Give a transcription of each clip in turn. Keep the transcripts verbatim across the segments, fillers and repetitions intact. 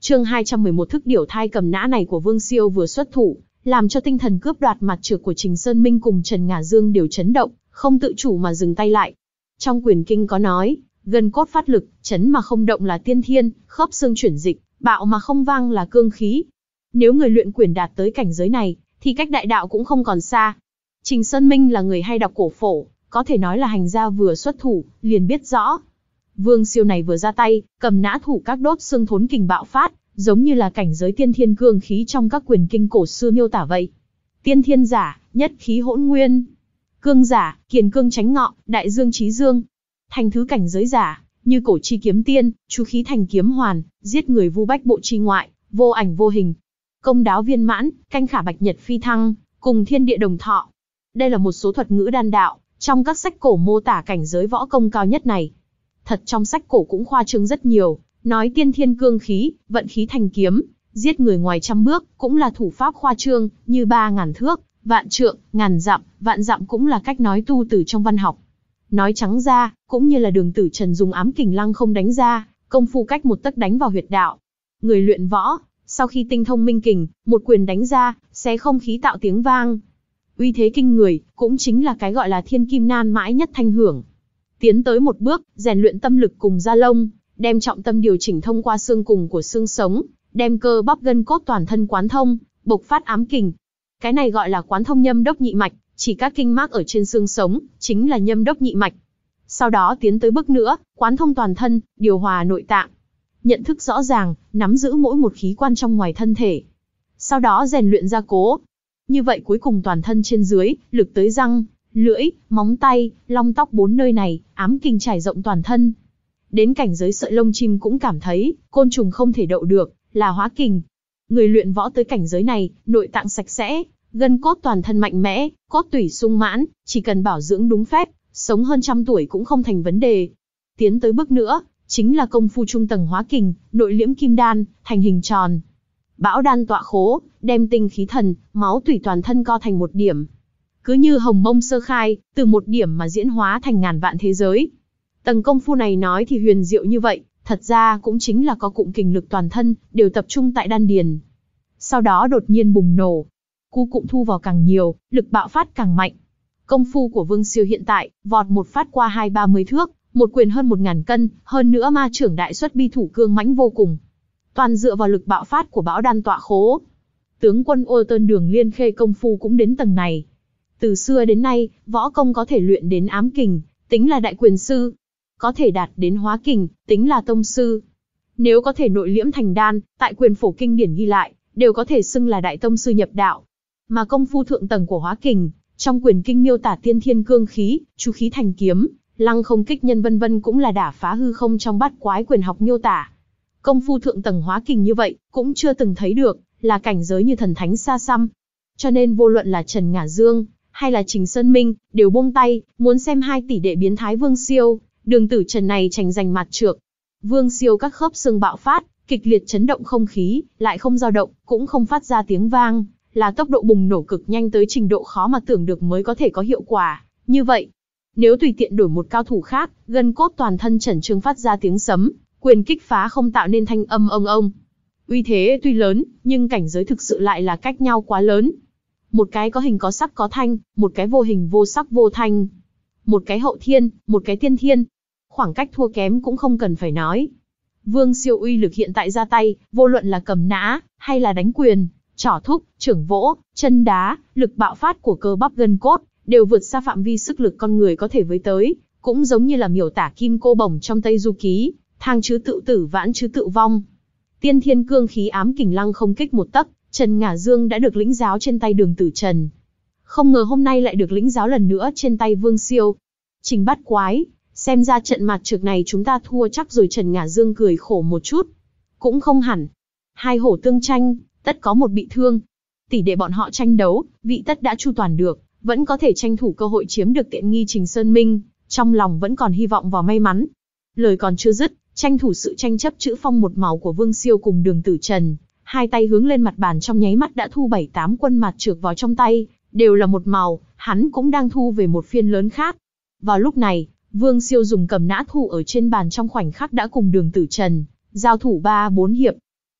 Chương hai trăm mười một thức điểu thai cầm nã này của Vương Siêu vừa xuất thủ, làm cho tinh thần cướp đoạt mặt trược của Trình Sơn Minh cùng Trần Ngả Dương đều chấn động, không tự chủ mà dừng tay lại. Trong quyền kinh có nói, gân cốt phát lực, chấn mà không động là tiên thiên, khớp xương chuyển dịch, bạo mà không vang là cương khí. Nếu người luyện quyền đạt tới cảnh giới này, thì cách đại đạo cũng không còn xa. Trình Sơn Minh là người hay đọc cổ phổ, có thể nói là hành gia vừa xuất thủ, liền biết rõ. Vương Siêu này vừa ra tay, cầm nã thủ các đốt xương thốn kình bạo phát, giống như là cảnh giới tiên thiên cương khí trong các quyền kinh cổ xưa miêu tả vậy. Tiên thiên giả, nhất khí hỗn nguyên. Cương giả, kiền cương tránh ngọ, đại dương chí dương. Thành thứ cảnh giới giả, như cổ chi kiếm tiên, chú khí thành kiếm hoàn, giết người vu bách bộ chi ngoại, vô ảnh vô hình. Công đáo viên mãn, canh khả bạch nhật phi thăng, cùng thiên địa đồng thọ. Đây là một số thuật ngữ đan đạo, trong các sách cổ mô tả cảnh giới võ công cao nhất này. Thật trong sách cổ cũng khoa trương rất nhiều, nói tiên thiên cương khí, vận khí thành kiếm, giết người ngoài trăm bước, cũng là thủ pháp khoa trương, như ba ngàn thước, vạn trượng, ngàn dặm, vạn dặm cũng là cách nói tu từ trong văn học. Nói trắng ra, cũng như là Đường Tử Trần dùng ám kình lăng không đánh ra, công phu cách một tấc đánh vào huyệt đạo. Người luyện võ, sau khi tinh thông minh kình, một quyền đánh ra, xé không khí tạo tiếng vang. Uy thế kinh người, cũng chính là cái gọi là thiên kim nan mãi nhất thanh hưởng. Tiến tới một bước, rèn luyện tâm lực cùng da lông, đem trọng tâm điều chỉnh thông qua xương cùng của xương sống, đem cơ bắp gân cốt toàn thân quán thông, bộc phát ám kình. Cái này gọi là quán thông nhâm đốc nhị mạch, chỉ các kinh mác ở trên xương sống, chính là nhâm đốc nhị mạch. Sau đó tiến tới bước nữa, quán thông toàn thân, điều hòa nội tạng. Nhận thức rõ ràng, nắm giữ mỗi một khí quan trong ngoài thân thể. Sau đó rèn luyện gia cố. Như vậy cuối cùng toàn thân trên dưới, lực tới răng, lưỡi, móng tay, long tóc bốn nơi này, ám kình trải rộng toàn thân. Đến cảnh giới sợi lông chim cũng cảm thấy, côn trùng không thể đậu được, là hóa kình. Người luyện võ tới cảnh giới này, nội tạng sạch sẽ, gân cốt toàn thân mạnh mẽ, cốt tủy sung mãn, chỉ cần bảo dưỡng đúng phép, sống hơn trăm tuổi cũng không thành vấn đề. Tiến tới bước nữa, chính là công phu trung tầng hóa kình, nội liễm kim đan, thành hình tròn. Bão đan tọa khố, đem tinh khí thần, máu tủy toàn thân co thành một điểm. Cứ như hồng mông sơ khai, từ một điểm mà diễn hóa thành ngàn vạn thế giới. Tầng công phu này nói thì huyền diệu như vậy, thật ra cũng chính là có cụm kình lực toàn thân, đều tập trung tại đan điền. Sau đó đột nhiên bùng nổ. Cu cụm thu vào càng nhiều, lực bạo phát càng mạnh. Công phu của Vương Siêu hiện tại, vọt một phát qua hai ba mươi thước, một quyền hơn một ngàn cân, hơn nữa ma trưởng đại xuất bi thủ cương mãnh vô cùng. Toàn dựa vào lực bạo phát của bão đan tọa khố. Tướng quân Ô Tơn Đường Liên Khê công phu cũng đến tầng này. Từ xưa đến nay, võ công có thể luyện đến ám kình, tính là đại quyền sư. Có thể đạt đến hóa kình, tính là tông sư. Nếu có thể nội liễm thành đan, tại quyền phổ kinh điển ghi lại, đều có thể xưng là đại tông sư nhập đạo. Mà công phu thượng tầng của hóa kình, trong quyền kinh miêu tả tiên thiên cương khí, chú khí thành kiếm, lăng không kích nhân vân vân cũng là đả phá hư không trong bát quái quyền học miêu tả. Công phu thượng tầng hóa kình như vậy, cũng chưa từng thấy được, là cảnh giới như thần thánh xa xăm. Cho nên vô luận là Trần Ngả Dương, hay là Trình Sơn Minh, đều buông tay, muốn xem hai tỷ đệ biến thái Vương Siêu, Đường Tử Trần này tranh giành mặt trược. Vương Siêu các khớp xương bạo phát, kịch liệt chấn động không khí, lại không dao động, cũng không phát ra tiếng vang, là tốc độ bùng nổ cực nhanh tới trình độ khó mà tưởng được mới có thể có hiệu quả. Như vậy, nếu tùy tiện đổi một cao thủ khác, gân cốt toàn thân chẩn trương phát ra tiếng sấm, quyền kích phá không tạo nên thanh âm ông ông. Uy thế tuy lớn, nhưng cảnh giới thực sự lại là cách nhau quá lớn. Một cái có hình có sắc có thanh, một cái vô hình vô sắc vô thanh. Một cái hậu thiên, một cái tiên thiên. Khoảng cách thua kém cũng không cần phải nói. Vương Siêu uy lực hiện tại ra tay, vô luận là cầm nã, hay là đánh quyền, trỏ thúc, trưởng vỗ, chân đá, lực bạo phát của cơ bắp gân cốt, đều vượt xa phạm vi sức lực con người có thể với tới. Cũng giống như là miểu tả kim cô bổng trong Tây Du Ký, thang chứ tự tử vãn chứ tự vong. Tiên thiên cương khí ám kình lăng không kích một tấc, Trần Ngả Dương đã được lĩnh giáo trên tay Đường Tử Trần. Không ngờ hôm nay lại được lĩnh giáo lần nữa trên tay Vương Siêu. Trình bát quái, xem ra trận mặt trược này chúng ta thua chắc rồi. Trần Ngả Dương cười khổ một chút. Cũng không hẳn. Hai hổ tương tranh, tất có một bị thương. Tỷ đệ bọn họ tranh đấu, vị tất đã chu toàn được, vẫn có thể tranh thủ cơ hội chiếm được tiện nghi. Trình Sơn Minh, trong lòng vẫn còn hy vọng vào may mắn. Lời còn chưa dứt, tranh thủ sự tranh chấp chữ phong một màu của Vương Siêu cùng Đường Tử Trần, hai tay hướng lên mặt bàn trong nháy mắt đã thu bảy tám quân mạt trược vào trong tay, đều là một màu, hắn cũng đang thu về một phiên lớn khác. Vào lúc này, Vương Siêu dùng cầm nã thủ ở trên bàn trong khoảnh khắc đã cùng Đường Tử Trần giao thủ ba bốn hiệp.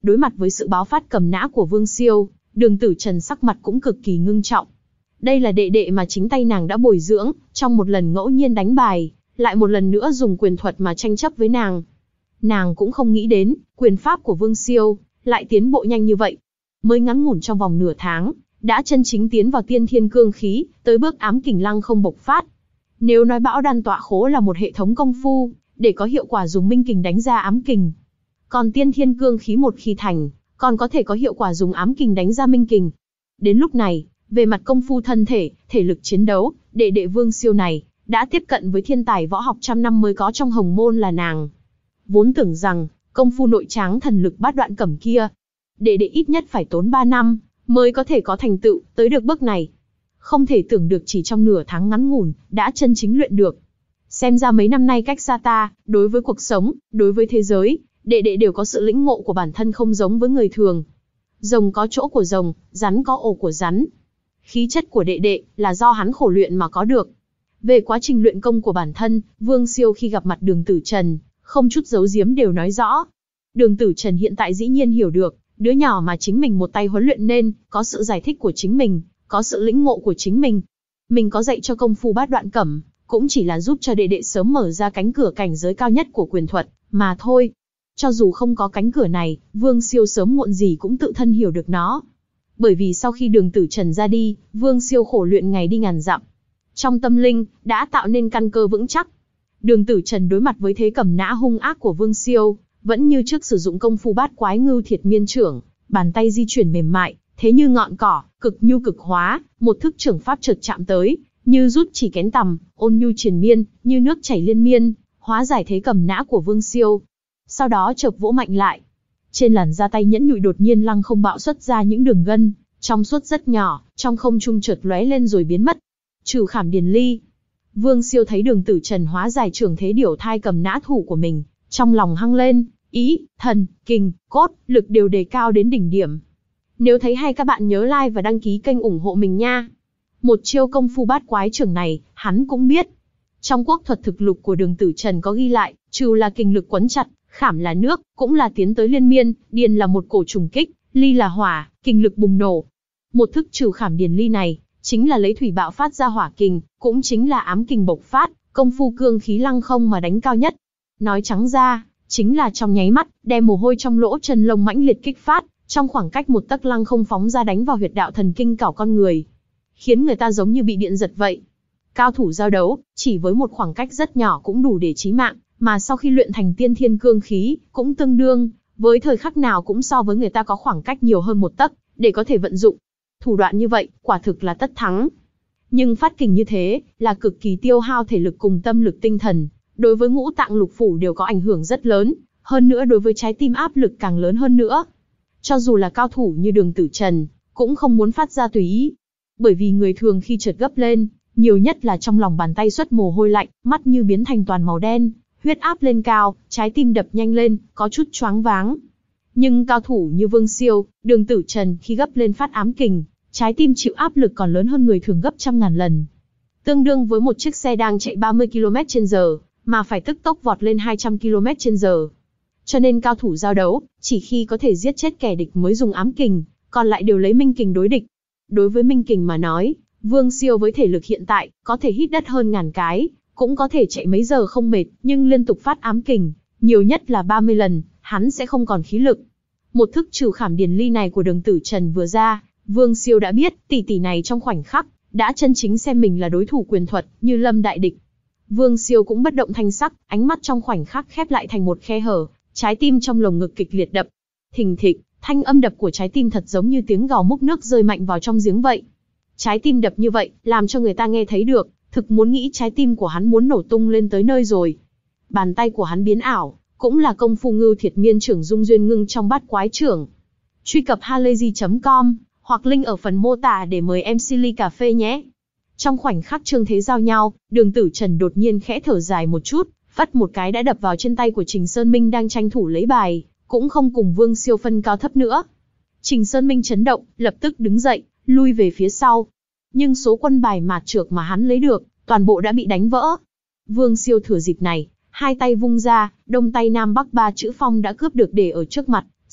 Đối mặt với sự báo phát cầm nã của Vương Siêu, Đường Tử Trần sắc mặt cũng cực kỳ ngưng trọng. Đây là đệ đệ mà chính tay nàng đã bồi dưỡng, trong một lần ngẫu nhiên đánh bài, lại một lần nữa dùng quyền thuật mà tranh chấp với nàng. Nàng cũng không nghĩ đến, quyền pháp của Vương Siêu lại tiến bộ nhanh như vậy. Mới ngắn ngủn trong vòng nửa tháng, đã chân chính tiến vào tiên thiên cương khí, tới bước ám kình lăng không bộc phát. Nếu nói bão đan tọa khố là một hệ thống công phu, để có hiệu quả dùng minh kình đánh ra ám kình. Còn tiên thiên cương khí một khi thành, còn có thể có hiệu quả dùng ám kình đánh ra minh kình. Đến lúc này, về mặt công phu thân thể, thể lực chiến đấu, đệ đệ Vương Siêu này, đã tiếp cận với thiên tài võ học trăm năm mới có trong hồng môn là nàng. Vốn tưởng rằng, công phu nội tráng thần lực bát đoạn cẩm kia, đệ đệ ít nhất phải tốn ba năm, mới có thể có thành tựu, tới được bước này. Không thể tưởng được chỉ trong nửa tháng ngắn ngủn, đã chân chính luyện được. Xem ra mấy năm nay cách xa ta, đối với cuộc sống, đối với thế giới, đệ đệ đều có sự lĩnh ngộ của bản thân không giống với người thường. Rồng có chỗ của rồng, rắn có ổ của rắn. Khí chất của đệ đệ là do hắn khổ luyện mà có được. Về quá trình luyện công của bản thân, Vương Siêu khi gặp mặt Đường Tử Trần, không chút giấu giếm đều nói rõ. Đường Tử Trần hiện tại dĩ nhiên hiểu được, đứa nhỏ mà chính mình một tay huấn luyện nên, có sự giải thích của chính mình, có sự lĩnh ngộ của chính mình. Mình có dạy cho công phu bát đoạn cẩm, cũng chỉ là giúp cho đệ đệ sớm mở ra cánh cửa cảnh giới cao nhất của quyền thuật, mà thôi. Cho dù không có cánh cửa này, Vương Siêu sớm muộn gì cũng tự thân hiểu được nó. Bởi vì sau khi Đường Tử Trần ra đi, Vương Siêu khổ luyện ngày đi ngàn dặm. Trong tâm linh, đã tạo nên căn cơ vững chắc. Đường Tử Trần đối mặt với thế cầm nã hung ác của Vương Siêu, vẫn như trước sử dụng công phu bát quái ngưu thiệt miên trưởng, bàn tay di chuyển mềm mại, thế như ngọn cỏ, cực nhu cực hóa, một thức trưởng pháp chợt chạm tới, như rút chỉ kén tằm, ôn nhu triền miên, như nước chảy liên miên, hóa giải thế cầm nã của Vương Siêu. Sau đó chợp vỗ mạnh lại. Trên làn da tay nhẫn nhụi đột nhiên lăng không bạo xuất ra những đường gân, trong suốt rất nhỏ, trong không trung chợt lóe lên rồi biến mất. Trừ khảm điền ly. Vương Siêu thấy Đường Tử Trần hóa giải trưởng thế điểu thai cầm nã thủ của mình, trong lòng hăng lên, ý, thần, kinh, cốt, lực đều đề cao đến đỉnh điểm. Nếu thấy hay các bạn nhớ like và đăng ký kênh ủng hộ mình nha. Một chiêu công phu bát quái trưởng này, hắn cũng biết. Trong quốc thuật thực lục của Đường Tử Trần có ghi lại, trừ là kình lực quấn chặt, khảm là nước, cũng là tiến tới liên miên, điền là một cổ trùng kích, ly là hỏa, kình lực bùng nổ. Một thức trừ khảm điền ly này, chính là lấy thủy bạo phát ra hỏa kình, cũng chính là ám kình bộc phát, công phu cương khí lăng không mà đánh cao nhất. Nói trắng ra, chính là trong nháy mắt, đem mồ hôi trong lỗ chân lông mãnh liệt kích phát, trong khoảng cách một tấc lăng không phóng ra đánh vào huyệt đạo thần kinh cảo con người, khiến người ta giống như bị điện giật vậy. Cao thủ giao đấu, chỉ với một khoảng cách rất nhỏ cũng đủ để chí mạng, mà sau khi luyện thành tiên thiên cương khí, cũng tương đương, với thời khắc nào cũng so với người ta có khoảng cách nhiều hơn một tấc, để có thể vận dụng. Thủ đoạn như vậy, quả thực là tất thắng. Nhưng phát kình như thế, là cực kỳ tiêu hao thể lực cùng tâm lực tinh thần, đối với ngũ tạng lục phủ đều có ảnh hưởng rất lớn, hơn nữa đối với trái tim áp lực càng lớn hơn nữa. Cho dù là cao thủ như Đường Tử Trần, cũng không muốn phát ra tùy ý. Bởi vì người thường khi chợt gấp lên, nhiều nhất là trong lòng bàn tay xuất mồ hôi lạnh, mắt như biến thành toàn màu đen, huyết áp lên cao, trái tim đập nhanh lên, có chút choáng váng. Nhưng cao thủ như Vương Siêu, Đường Tử Trần khi gấp lên phát ám kình, trái tim chịu áp lực còn lớn hơn người thường gấp trăm ngàn lần. Tương đương với một chiếc xe đang chạy ba mươi ki lô mét trên giờ, mà phải tức tốc vọt lên hai trăm ki lô mét trên giờ. Cho nên cao thủ giao đấu, chỉ khi có thể giết chết kẻ địch mới dùng ám kình, còn lại đều lấy minh kình đối địch. Đối với minh kình mà nói, Vương Siêu với thể lực hiện tại, có thể hít đất hơn ngàn cái, cũng có thể chạy mấy giờ không mệt, nhưng liên tục phát ám kình, nhiều nhất là ba mươi lần, hắn sẽ không còn khí lực. Một thức trừ khảm điền ly này của Đường Tử Trần vừa ra, Vương Siêu đã biết, tỷ tỷ này trong khoảnh khắc, đã chân chính xem mình là đối thủ quyền thuật, như lâm đại địch. Vương Siêu cũng bất động thanh sắc, ánh mắt trong khoảnh khắc khép lại thành một khe hở, trái tim trong lồng ngực kịch liệt đập. Thình thịch, thanh âm đập của trái tim thật giống như tiếng gào múc nước rơi mạnh vào trong giếng vậy. Trái tim đập như vậy, làm cho người ta nghe thấy được, thực muốn nghĩ trái tim của hắn muốn nổ tung lên tới nơi rồi. Bàn tay của hắn biến ảo, cũng là công phu ngưu thiệt miên trưởng dung duyên ngưng trong bát quái trưởng. Truy cập halayzi chấm com, hoặc link ở phần mô tả để mời em xê ly cà phê nhé. Trong khoảnh khắc trương thế giao nhau, Đường Tử Trần đột nhiên khẽ thở dài một chút, phất một cái đã đập vào trên tay của Trình Sơn Minh đang tranh thủ lấy bài, cũng không cùng Vương Siêu phân cao thấp nữa. Trình Sơn Minh chấn động, lập tức đứng dậy, lui về phía sau. Nhưng số quân bài mạt trược mà hắn lấy được, toàn bộ đã bị đánh vỡ. Vương Siêu thừa dịp này, hai tay vung ra, đông tây nam bắc ba chữ phong đã cướp được để ở trước mặt,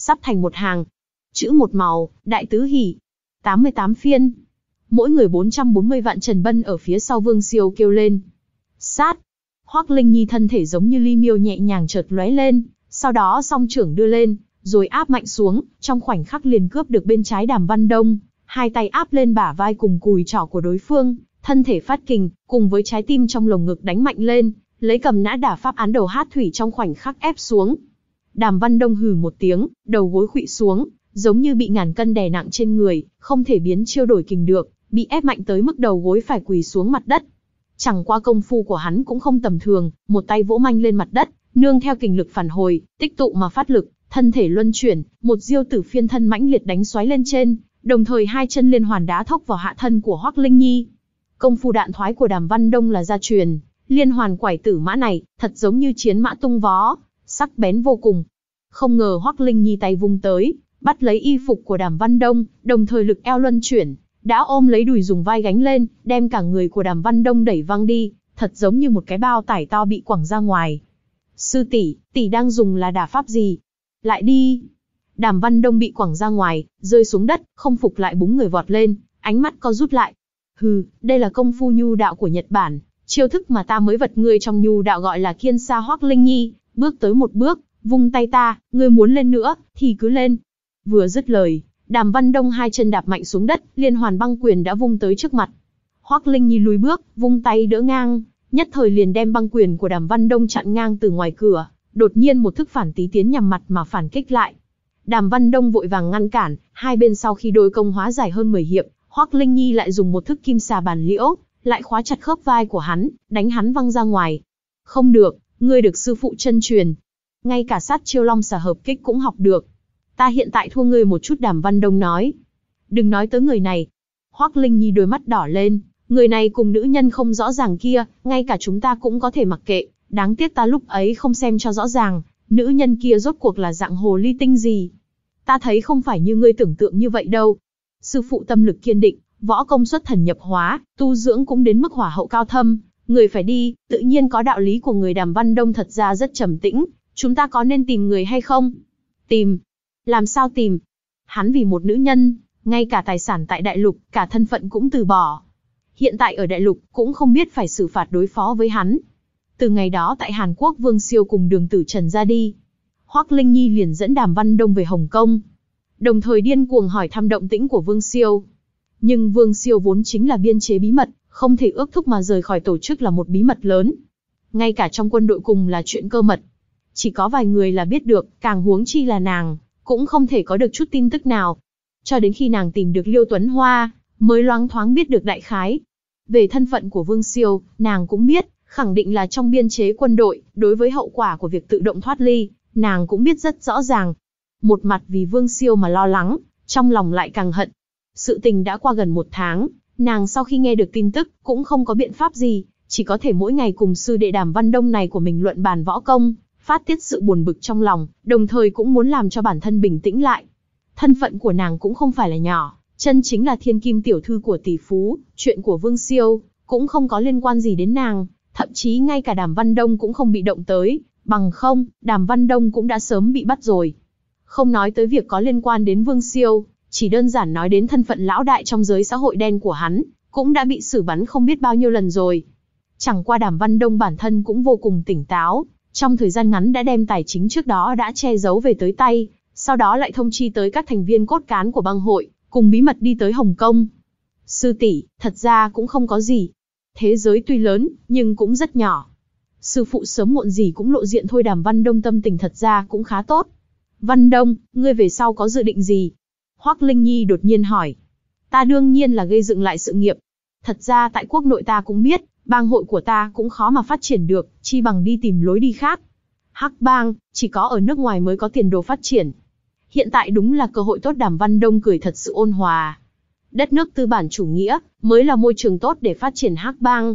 sắp thành một hàng. Chữ một màu, đại tứ hỉ. tám mươi tám phiên. Mỗi người bốn trăm bốn mươi vạn. Trần Bân ở phía sau Vương Siêu kêu lên. Sát. Hoắc Linh Nhi thân thể giống như ly miêu nhẹ nhàng chợt lóe lên, sau đó song trưởng đưa lên, rồi áp mạnh xuống, trong khoảnh khắc liền cướp được bên trái Đàm Văn Đông, hai tay áp lên bả vai cùng cùi trỏ của đối phương, thân thể phát kình, cùng với trái tim trong lồng ngực đánh mạnh lên, lấy cầm nã đả pháp án đầu hát thủy trong khoảnh khắc ép xuống. Đàm Văn Đông hừ một tiếng, đầu gối khuỵu xuống, giống như bị ngàn cân đè nặng trên người, không thể biến chiêu đổi kình được, bị ép mạnh tới mức đầu gối phải quỳ xuống mặt đất. Chẳng qua công phu của hắn cũng không tầm thường, một tay vỗ manh lên mặt đất, nương theo kình lực phản hồi, tích tụ mà phát lực, thân thể luân chuyển, một diêu tử phiên thân mãnh liệt đánh xoáy lên trên, đồng thời hai chân liên hoàn đá thốc vào hạ thân của Hoắc Linh Nhi. Công phu đạn thoái của Đàm Văn Đông là gia truyền, liên hoàn quải tử mã này, thật giống như chiến mã tung vó, sắc bén vô cùng. Không ngờ Hoắc Linh Nhi tay vung tới, bắt lấy y phục của Đàm Văn Đông, đồng thời lực eo luân chuyển, đã ôm lấy đùi dùng vai gánh lên, đem cả người của Đàm Văn Đông đẩy văng đi, thật giống như một cái bao tải to bị quẳng ra ngoài. Sư tỷ, tỷ đang dùng là đả pháp gì? Lại đi! Đàm Văn Đông bị quẳng ra ngoài, rơi xuống đất, không phục lại búng người vọt lên, ánh mắt co rút lại. Hừ, đây là công phu nhu đạo của Nhật Bản, chiêu thức mà ta mới vật ngươi trong nhu đạo gọi là kiên sa. Hoắc Linh Nhi bước tới một bước, vung tay ta, ngươi muốn lên nữa, thì cứ lên. Vừa dứt lời, Đàm Văn Đông hai chân đạp mạnh xuống đất, liên hoàn băng quyền đã vung tới trước mặt. Hoắc Linh Nhi lùi bước, vung tay đỡ ngang, nhất thời liền đem băng quyền của Đàm Văn Đông chặn ngang từ ngoài cửa, đột nhiên một thức phản tí tiến nhằm mặt mà phản kích lại. Đàm Văn Đông vội vàng ngăn cản, hai bên sau khi đối công hóa giải hơn mười hiệp, Hoắc Linh Nhi lại dùng một thức kim xà bàn liễu, lại khóa chặt khớp vai của hắn, đánh hắn văng ra ngoài. Không được, ngươi được sư phụ chân truyền, ngay cả sát chiêu long xà hợp kích cũng học được. Ta hiện tại thua ngươi một chút. Đàm Văn Đông nói. Đừng nói tới người này. Hoắc Linh Nhi đôi mắt đỏ lên, người này cùng nữ nhân không rõ ràng kia, ngay cả chúng ta cũng có thể mặc kệ, đáng tiếc ta lúc ấy không xem cho rõ ràng, nữ nhân kia rốt cuộc là dạng hồ ly tinh gì. Ta thấy không phải như ngươi tưởng tượng như vậy đâu. Sư phụ tâm lực kiên định, võ công xuất thần nhập hóa, tu dưỡng cũng đến mức hỏa hậu cao thâm, người phải đi, tự nhiên có đạo lý của người. Đàm Văn Đông thật ra rất trầm tĩnh, chúng ta có nên tìm người hay không? Tìm? Làm sao tìm? Hắn vì một nữ nhân, ngay cả tài sản tại đại lục, cả thân phận cũng từ bỏ. Hiện tại ở đại lục, cũng không biết phải xử phạt đối phó với hắn. Từ ngày đó tại Hàn Quốc Vương Siêu cùng Đường Tử Trần ra đi, Hoắc Linh Nhi liền dẫn Đàm Văn Đông về Hồng Kông, đồng thời điên cuồng hỏi thăm động tĩnh của Vương Siêu. Nhưng Vương Siêu vốn chính là biên chế bí mật, không thể ước thúc mà rời khỏi tổ chức là một bí mật lớn. Ngay cả trong quân đội cùng là chuyện cơ mật, chỉ có vài người là biết được, càng huống chi là nàng, cũng không thể có được chút tin tức nào. Cho đến khi nàng tìm được Liêu Tuấn Hoa, mới loáng thoáng biết được đại khái. Về thân phận của Vương Siêu, nàng cũng biết, khẳng định là trong biên chế quân đội, đối với hậu quả của việc tự động thoát ly, nàng cũng biết rất rõ ràng. Một mặt vì Vương Siêu mà lo lắng, trong lòng lại càng hận. Sự tình đã qua gần một tháng, nàng sau khi nghe được tin tức, cũng không có biện pháp gì, chỉ có thể mỗi ngày cùng sư đệ Đàm Văn Đông này của mình luận bàn võ công, phát tiết sự buồn bực trong lòng, đồng thời cũng muốn làm cho bản thân bình tĩnh lại. Thân phận của nàng cũng không phải là nhỏ, chân chính là thiên kim tiểu thư của tỷ phú, chuyện của Vương Siêu cũng không có liên quan gì đến nàng, thậm chí ngay cả Đàm Văn Đông cũng không bị động tới, bằng không, Đàm Văn Đông cũng đã sớm bị bắt rồi. Không nói tới việc có liên quan đến Vương Siêu, chỉ đơn giản nói đến thân phận lão đại trong giới xã hội đen của hắn, cũng đã bị xử bắn không biết bao nhiêu lần rồi. Chẳng qua Đàm Văn Đông bản thân cũng vô cùng tỉnh táo, trong thời gian ngắn đã đem tài chính trước đó đã che giấu về tới tay, sau đó lại thông chi tới các thành viên cốt cán của bang hội, cùng bí mật đi tới Hồng Kông. Sư tỷ, thật ra cũng không có gì. Thế giới tuy lớn, nhưng cũng rất nhỏ. Sư phụ sớm muộn gì cũng lộ diện thôi. Đàm Văn Đông tâm tình thật ra cũng khá tốt. Văn Đông, ngươi về sau có dự định gì? Hoắc Linh Nhi đột nhiên hỏi. Ta đương nhiên là gây dựng lại sự nghiệp. Thật ra tại quốc nội ta cũng biết, bang hội của ta cũng khó mà phát triển được, chi bằng đi tìm lối đi khác. Hắc bang, chỉ có ở nước ngoài mới có tiền đồ phát triển. Hiện tại đúng là cơ hội tốt. Đàm Văn Đông cười thật sự ôn hòa. Đất nước tư bản chủ nghĩa, mới là môi trường tốt để phát triển hắc bang.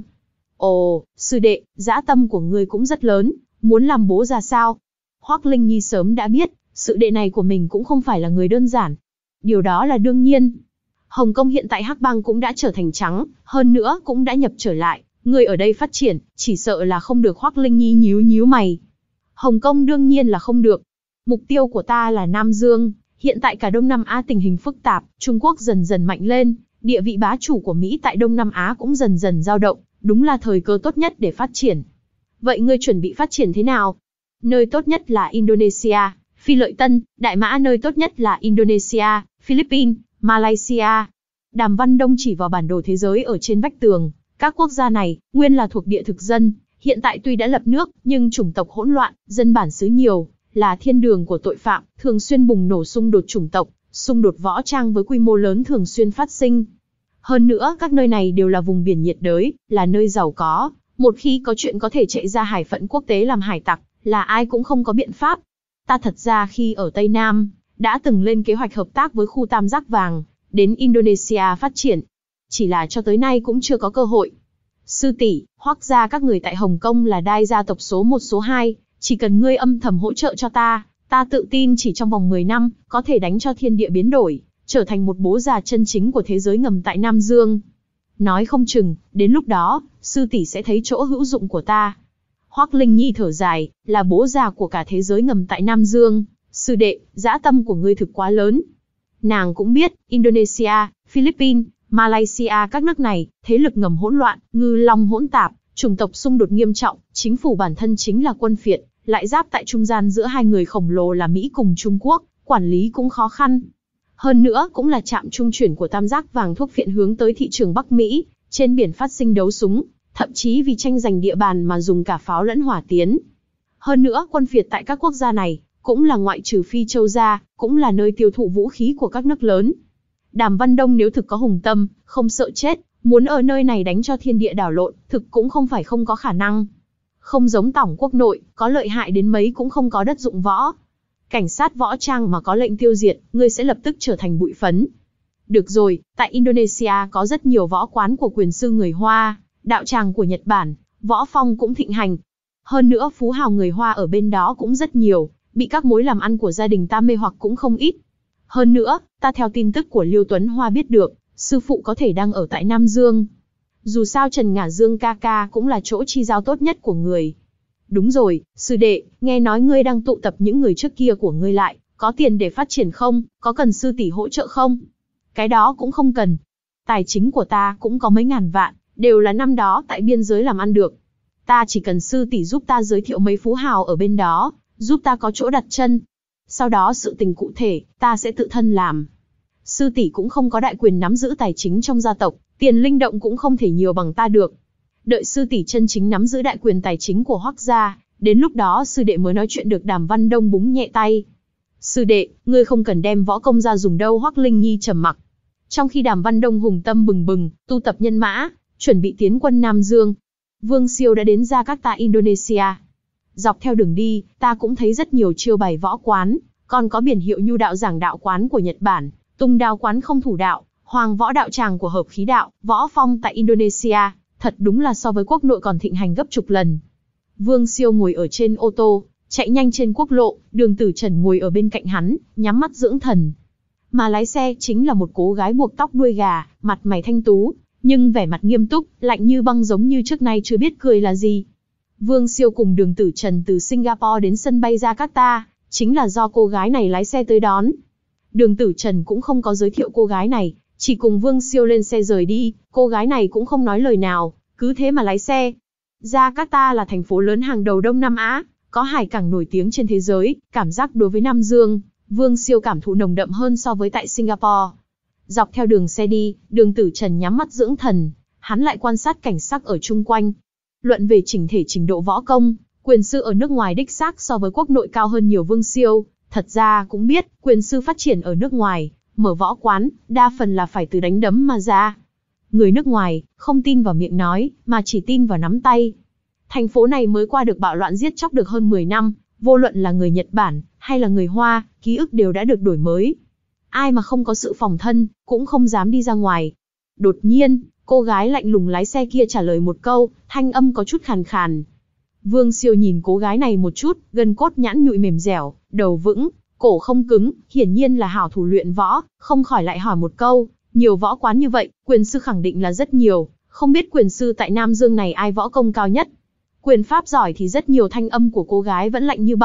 Ồ, sư đệ, dã tâm của ngươi cũng rất lớn, muốn làm bố già sao? Hoắc Linh Nhi sớm đã biết, sư đệ này của mình cũng không phải là người đơn giản. Điều đó là đương nhiên. Hồng Kông hiện tại hắc bang cũng đã trở thành trắng, hơn nữa cũng đã nhập trở lại. Người ở đây phát triển, chỉ sợ là không được. Hoắc Linh Nhi nhíu nhíu mày. Hồng Kông đương nhiên là không được. Mục tiêu của ta là Nam Dương, hiện tại cả Đông Nam Á tình hình phức tạp, Trung Quốc dần dần mạnh lên, địa vị bá chủ của Mỹ tại Đông Nam Á cũng dần dần dao động, đúng là thời cơ tốt nhất để phát triển. Vậy ngươi chuẩn bị phát triển thế nào? Nơi tốt nhất là Indonesia, Phi Lợi Tân, Đại Mã nơi tốt nhất là Indonesia, Philippines, Malaysia. Đàm Văn Đông chỉ vào bản đồ thế giới ở trên vách tường, các quốc gia này, nguyên là thuộc địa thực dân, hiện tại tuy đã lập nước, nhưng chủng tộc hỗn loạn, dân bản xứ nhiều, là thiên đường của tội phạm, thường xuyên bùng nổ xung đột chủng tộc, xung đột võ trang với quy mô lớn thường xuyên phát sinh. Hơn nữa, các nơi này đều là vùng biển nhiệt đới, là nơi giàu có, một khi có chuyện có thể chạy ra hải phận quốc tế làm hải tặc, là ai cũng không có biện pháp. Ta thật ra khi ở Tây Nam, đã từng lên kế hoạch hợp tác với khu Tam Giác Vàng, đến Indonesia phát triển. Chỉ là cho tới nay cũng chưa có cơ hội. Sư tỷ, Hoắc gia các người tại Hồng Kông là đai gia tộc số một số hai, chỉ cần ngươi âm thầm hỗ trợ cho ta, ta tự tin chỉ trong vòng mười năm, có thể đánh cho thiên địa biến đổi, trở thành một bố già chân chính của thế giới ngầm tại Nam Dương. Nói không chừng, đến lúc đó, sư tỷ sẽ thấy chỗ hữu dụng của ta. Hoắc Linh Nhi thở dài, là bố già của cả thế giới ngầm tại Nam Dương, sư đệ, dã tâm của ngươi thực quá lớn. Nàng cũng biết, Indonesia, Philippines, Malaysia các nước này, thế lực ngầm hỗn loạn, ngư long hỗn tạp, chủng tộc xung đột nghiêm trọng, chính phủ bản thân chính là quân phiệt, lại giáp tại trung gian giữa hai người khổng lồ là Mỹ cùng Trung Quốc, quản lý cũng khó khăn. Hơn nữa cũng là trạm trung chuyển của Tam Giác Vàng thuốc phiện hướng tới thị trường Bắc Mỹ, trên biển phát sinh đấu súng, thậm chí vì tranh giành địa bàn mà dùng cả pháo lẫn hỏa tiến. Hơn nữa quân phiệt tại các quốc gia này, cũng là ngoại trừ Phi Châu ra, cũng là nơi tiêu thụ vũ khí của các nước lớn. Đàm Văn Đông nếu thực có hùng tâm, không sợ chết, muốn ở nơi này đánh cho thiên địa đảo lộn, thực cũng không phải không có khả năng. Không giống tổng quốc nội, có lợi hại đến mấy cũng không có đất dụng võ. Cảnh sát võ trang mà có lệnh tiêu diệt, ngươi sẽ lập tức trở thành bụi phấn. Được rồi, tại Indonesia có rất nhiều võ quán của quyền sư người Hoa, đạo tràng của Nhật Bản, võ phong cũng thịnh hành. Hơn nữa phú hào người Hoa ở bên đó cũng rất nhiều, bị các mối làm ăn của gia đình ta mê hoặc cũng không ít. Hơn nữa, ta theo tin tức của Liêu Tuấn Hoa biết được, sư phụ có thể đang ở tại Nam Dương. Dù sao Trần Ngả Dương ca ca cũng là chỗ chi giao tốt nhất của người. Đúng rồi, sư đệ, nghe nói ngươi đang tụ tập những người trước kia của ngươi lại, có tiền để phát triển không, có cần sư tỷ hỗ trợ không? Cái đó cũng không cần. Tài chính của ta cũng có mấy ngàn vạn, đều là năm đó tại biên giới làm ăn được. Ta chỉ cần sư tỷ giúp ta giới thiệu mấy phú hào ở bên đó, giúp ta có chỗ đặt chân. Sau đó sự tình cụ thể, ta sẽ tự thân làm. Sư tỷ cũng không có đại quyền nắm giữ tài chính trong gia tộc, tiền linh động cũng không thể nhiều bằng ta được. Đợi sư tỷ chân chính nắm giữ đại quyền tài chính của Hoắc gia, đến lúc đó sư đệ mới nói chuyện được. Đàm Văn Đông búng nhẹ tay. Sư đệ, ngươi không cần đem võ công ra dùng đâu. Hoắc Linh Nhi trầm mặc. Trong khi Đàm Văn Đông hùng tâm bừng bừng, tu tập nhân mã, chuẩn bị tiến quân Nam Dương, Vương Siêu đã đến Jakarta, Indonesia. Dọc theo đường đi, ta cũng thấy rất nhiều chiêu bày võ quán, còn có biển hiệu Nhu đạo giảng đạo quán của Nhật Bản, Tung đao quán không thủ đạo, Hoàng võ đạo tràng của hợp khí đạo, võ phong tại Indonesia, thật đúng là so với quốc nội còn thịnh hành gấp chục lần. Vương Siêu ngồi ở trên ô tô, chạy nhanh trên quốc lộ, Đường Tử Trần ngồi ở bên cạnh hắn, nhắm mắt dưỡng thần. Mà lái xe chính là một cô gái buộc tóc đuôi gà, mặt mày thanh tú, nhưng vẻ mặt nghiêm túc, lạnh như băng giống như trước nay chưa biết cười là gì. Vương Siêu cùng Đường Tử Trần từ Singapore đến sân bay Jakarta, chính là do cô gái này lái xe tới đón. Đường Tử Trần cũng không có giới thiệu cô gái này, chỉ cùng Vương Siêu lên xe rời đi, cô gái này cũng không nói lời nào, cứ thế mà lái xe. Jakarta là thành phố lớn hàng đầu Đông Nam Á, có hải cảng nổi tiếng trên thế giới, cảm giác đối với Nam Dương, Vương Siêu cảm thụ nồng đậm hơn so với tại Singapore. Dọc theo đường xe đi, Đường Tử Trần nhắm mắt dưỡng thần, hắn lại quan sát cảnh sắc ở chung quanh. Luận về chỉnh thể trình độ võ công, quyền sư ở nước ngoài đích xác so với quốc nội cao hơn nhiều. Vương Siêu thật ra cũng biết, quyền sư phát triển ở nước ngoài, mở võ quán, đa phần là phải từ đánh đấm mà ra. Người nước ngoài, không tin vào miệng nói, mà chỉ tin vào nắm tay. Thành phố này mới qua được bạo loạn giết chóc được hơn mười năm, vô luận là người Nhật Bản, hay là người Hoa, ký ức đều đã được đổi mới. Ai mà không có sự phòng thân, cũng không dám đi ra ngoài. Đột nhiên, cô gái lạnh lùng lái xe kia trả lời một câu, thanh âm có chút khàn khàn. Vương Siêu nhìn cô gái này một chút, gân cốt nhẵn nhụi mềm dẻo, đầu vững, cổ không cứng, hiển nhiên là hảo thủ luyện võ, không khỏi lại hỏi một câu, nhiều võ quán như vậy, quyền sư khẳng định là rất nhiều, không biết quyền sư tại Nam Dương này ai võ công cao nhất. Quyền pháp giỏi thì rất nhiều. Thanh âm của cô gái vẫn lạnh như băng,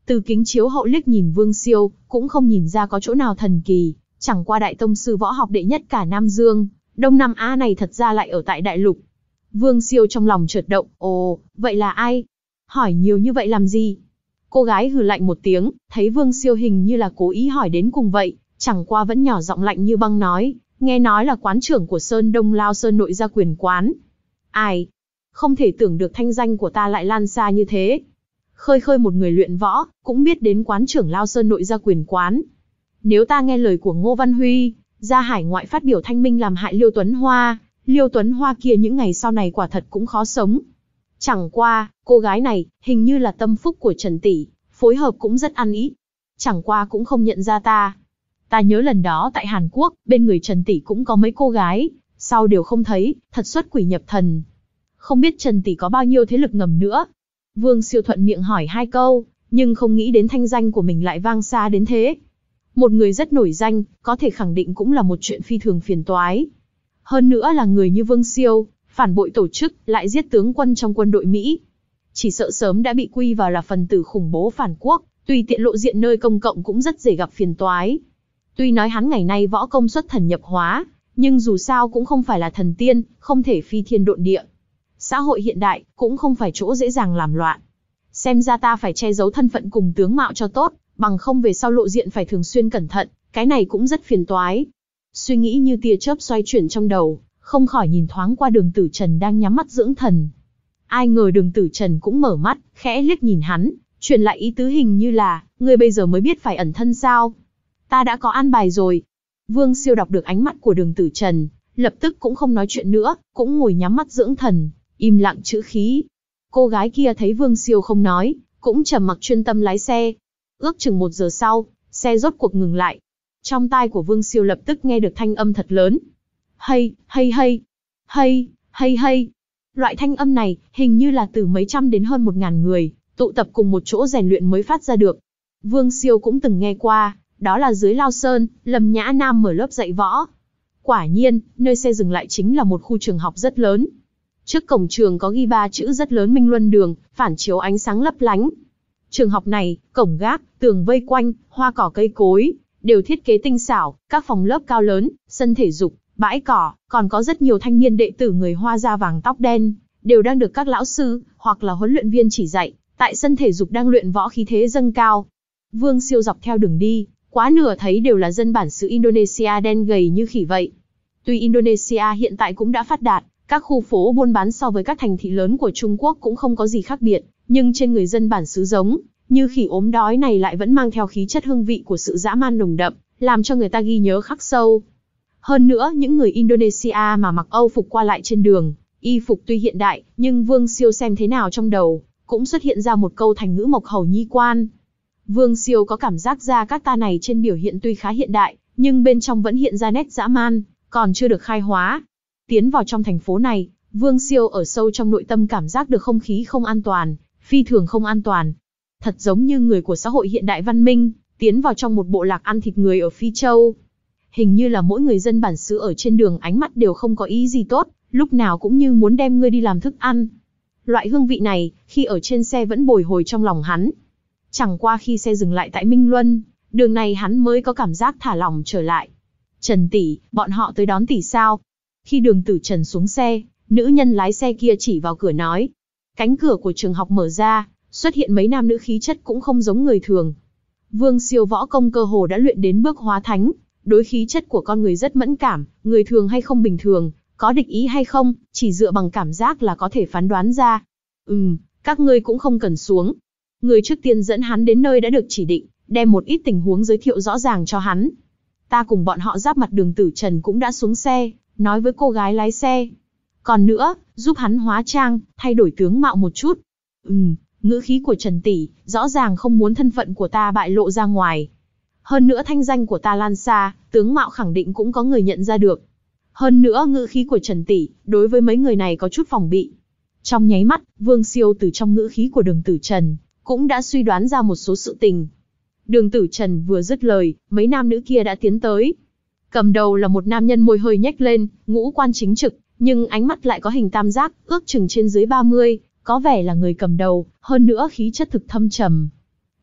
Từ kính chiếu hậu liếc nhìn Vương Siêu, cũng không nhìn ra có chỗ nào thần kỳ, chẳng qua đại tông sư võ học đệ nhất cả Nam Dương, Đông Nam Á này thật ra lại ở tại đại lục. Vương Siêu trong lòng chợt động, ồ, vậy là ai? Hỏi nhiều như vậy làm gì? Cô gái hừ lạnh một tiếng, thấy Vương Siêu hình như là cố ý hỏi đến cùng vậy, chẳng qua vẫn nhỏ giọng lạnh như băng nói, nghe nói là quán trưởng của Sơn Đông Lao Sơn nội gia quyền quán. Ai? Không thể tưởng được thanh danh của ta lại lan xa như thế. Khơi khơi một người luyện võ, cũng biết đến quán trưởng Lao Sơn nội gia quyền quán. Nếu ta nghe lời của Ngô Văn Huy, ra hải ngoại phát biểu thanh minh làm hại Liêu Tuấn Hoa, Liêu Tuấn Hoa kia những ngày sau này quả thật cũng khó sống. Chẳng qua, cô gái này, hình như là tâm phúc của Trần Tỷ, phối hợp cũng rất ăn ý. Chẳng qua cũng không nhận ra ta. Ta nhớ lần đó tại Hàn Quốc, bên người Trần Tỷ cũng có mấy cô gái, sau đều không thấy, thật xuất quỷ nhập thần. Không biết Trần Tỷ có bao nhiêu thế lực ngầm nữa. Vương Siêu thuận miệng hỏi hai câu, nhưng không nghĩ đến thanh danh của mình lại vang xa đến thế. Một người rất nổi danh, có thể khẳng định cũng là một chuyện phi thường phiền toái. Hơn nữa là người như Vương Siêu, phản bội tổ chức, lại giết tướng quân trong quân đội Mỹ. Chỉ sợ sớm đã bị quy vào là phần tử khủng bố phản quốc, tùy tiện lộ diện nơi công cộng cũng rất dễ gặp phiền toái. Tuy nói hắn ngày nay võ công xuất thần nhập hóa, nhưng dù sao cũng không phải là thần tiên, không thể phi thiên độn địa. Xã hội hiện đại, cũng không phải chỗ dễ dàng làm loạn. Xem ra ta phải che giấu thân phận cùng tướng mạo cho tốt, bằng không về sau lộ diện phải thường xuyên cẩn thận, cái này cũng rất phiền toái. Suy nghĩ như tia chớp xoay chuyển trong đầu, không khỏi nhìn thoáng qua Đường Tử Trần đang nhắm mắt dưỡng thần. Ai ngờ Đường Tử Trần cũng mở mắt, khẽ liếc nhìn hắn, truyền lại ý tứ hình như là, ngươi bây giờ mới biết phải ẩn thân sao? Ta đã có an bài rồi. Vương Siêu đọc được ánh mắt của Đường Tử Trần, lập tức cũng không nói chuyện nữa, cũng ngồi nhắm mắt dưỡng thần, im lặng trữ khí. Cô gái kia thấy Vương Siêu không nói, cũng trầm mặc chuyên tâm lái xe. Ước chừng một giờ sau, xe rốt cuộc ngừng lại. Trong tai của Vương Siêu lập tức nghe được thanh âm thật lớn. Hay, hay hay, hay, hay hay. Loại thanh âm này, hình như là từ mấy trăm đến hơn một ngàn người, tụ tập cùng một chỗ rèn luyện mới phát ra được. Vương Siêu cũng từng nghe qua, đó là dưới Lao Sơn, Lâm Nhã Nam mở lớp dạy võ. Quả nhiên, nơi xe dừng lại chính là một khu trường học rất lớn. Trước cổng trường có ghi ba chữ rất lớn Minh Luân Đường, phản chiếu ánh sáng lấp lánh. Trường học này, cổng gác, tường vây quanh, hoa cỏ cây cối, đều thiết kế tinh xảo, các phòng lớp cao lớn, sân thể dục, bãi cỏ, còn có rất nhiều thanh niên đệ tử người Hoa da vàng tóc đen, đều đang được các lão sư, hoặc là huấn luyện viên chỉ dạy, tại sân thể dục đang luyện võ khí thế dâng cao. Vương Siêu dọc theo đường đi, quá nửa thấy đều là dân bản xứ Indonesia đen gầy như khỉ vậy. Tuy Indonesia hiện tại cũng đã phát đạt, các khu phố buôn bán so với các thành thị lớn của Trung Quốc cũng không có gì khác biệt, nhưng trên người dân bản xứ giống như khỉ ốm đói này lại vẫn mang theo khí chất hương vị của sự dã man nồng đậm, làm cho người ta ghi nhớ khắc sâu. Hơn nữa, những người Indonesia mà mặc Âu phục qua lại trên đường, y phục tuy hiện đại, nhưng Vương Siêu xem thế nào trong đầu, cũng xuất hiện ra một câu thành ngữ mộc hầu nhi quan. Vương Siêu có cảm giác ra các ta này trên biểu hiện tuy khá hiện đại, nhưng bên trong vẫn hiện ra nét dã man, còn chưa được khai hóa. Tiến vào trong thành phố này, Vương Siêu ở sâu trong nội tâm cảm giác được không khí không an toàn, phi thường không an toàn. Thật giống như người của xã hội hiện đại văn minh, tiến vào trong một bộ lạc ăn thịt người ở Phi Châu. Hình như là mỗi người dân bản xứ ở trên đường ánh mắt đều không có ý gì tốt, lúc nào cũng như muốn đem ngươi đi làm thức ăn. Loại hương vị này, khi ở trên xe vẫn bồi hồi trong lòng hắn. Chẳng qua khi xe dừng lại tại Minh Luân, đường này hắn mới có cảm giác thả lỏng trở lại. Trần tỷ, bọn họ tới đón tỷ sao? Khi Đường Tử Trần xuống xe, nữ nhân lái xe kia chỉ vào cửa nói. Cánh cửa của trường học mở ra, xuất hiện mấy nam nữ khí chất cũng không giống người thường. Vương Siêu võ công cơ hồ đã luyện đến bước hóa thánh, đối khí chất của con người rất mẫn cảm, người thường hay không bình thường, có địch ý hay không, chỉ dựa bằng cảm giác là có thể phán đoán ra. Ừm, các ngươi cũng không cần xuống. Người trước tiên dẫn hắn đến nơi đã được chỉ định, đem một ít tình huống giới thiệu rõ ràng cho hắn. Ta cùng bọn họ giáp mặt. Đường Tử Trần cũng đã xuống xe, nói với cô gái lái xe. Còn nữa, giúp hắn hóa trang, thay đổi tướng mạo một chút. Ừm, ngữ khí của Trần tỷ, rõ ràng không muốn thân phận của ta bại lộ ra ngoài. Hơn nữa thanh danh của ta lan xa, tướng mạo khẳng định cũng có người nhận ra được. Hơn nữa ngữ khí của Trần tỷ, đối với mấy người này có chút phòng bị. Trong nháy mắt, Vương Siêu từ trong ngữ khí của Đường Tử Trần, cũng đã suy đoán ra một số sự tình. Đường Tử Trần vừa dứt lời, mấy nam nữ kia đã tiến tới. Cầm đầu là một nam nhân môi hơi nhếch lên, ngũ quan chính trực, nhưng ánh mắt lại có hình tam giác, ước chừng trên dưới ba mươi, có vẻ là người cầm đầu, hơn nữa khí chất thực thâm trầm.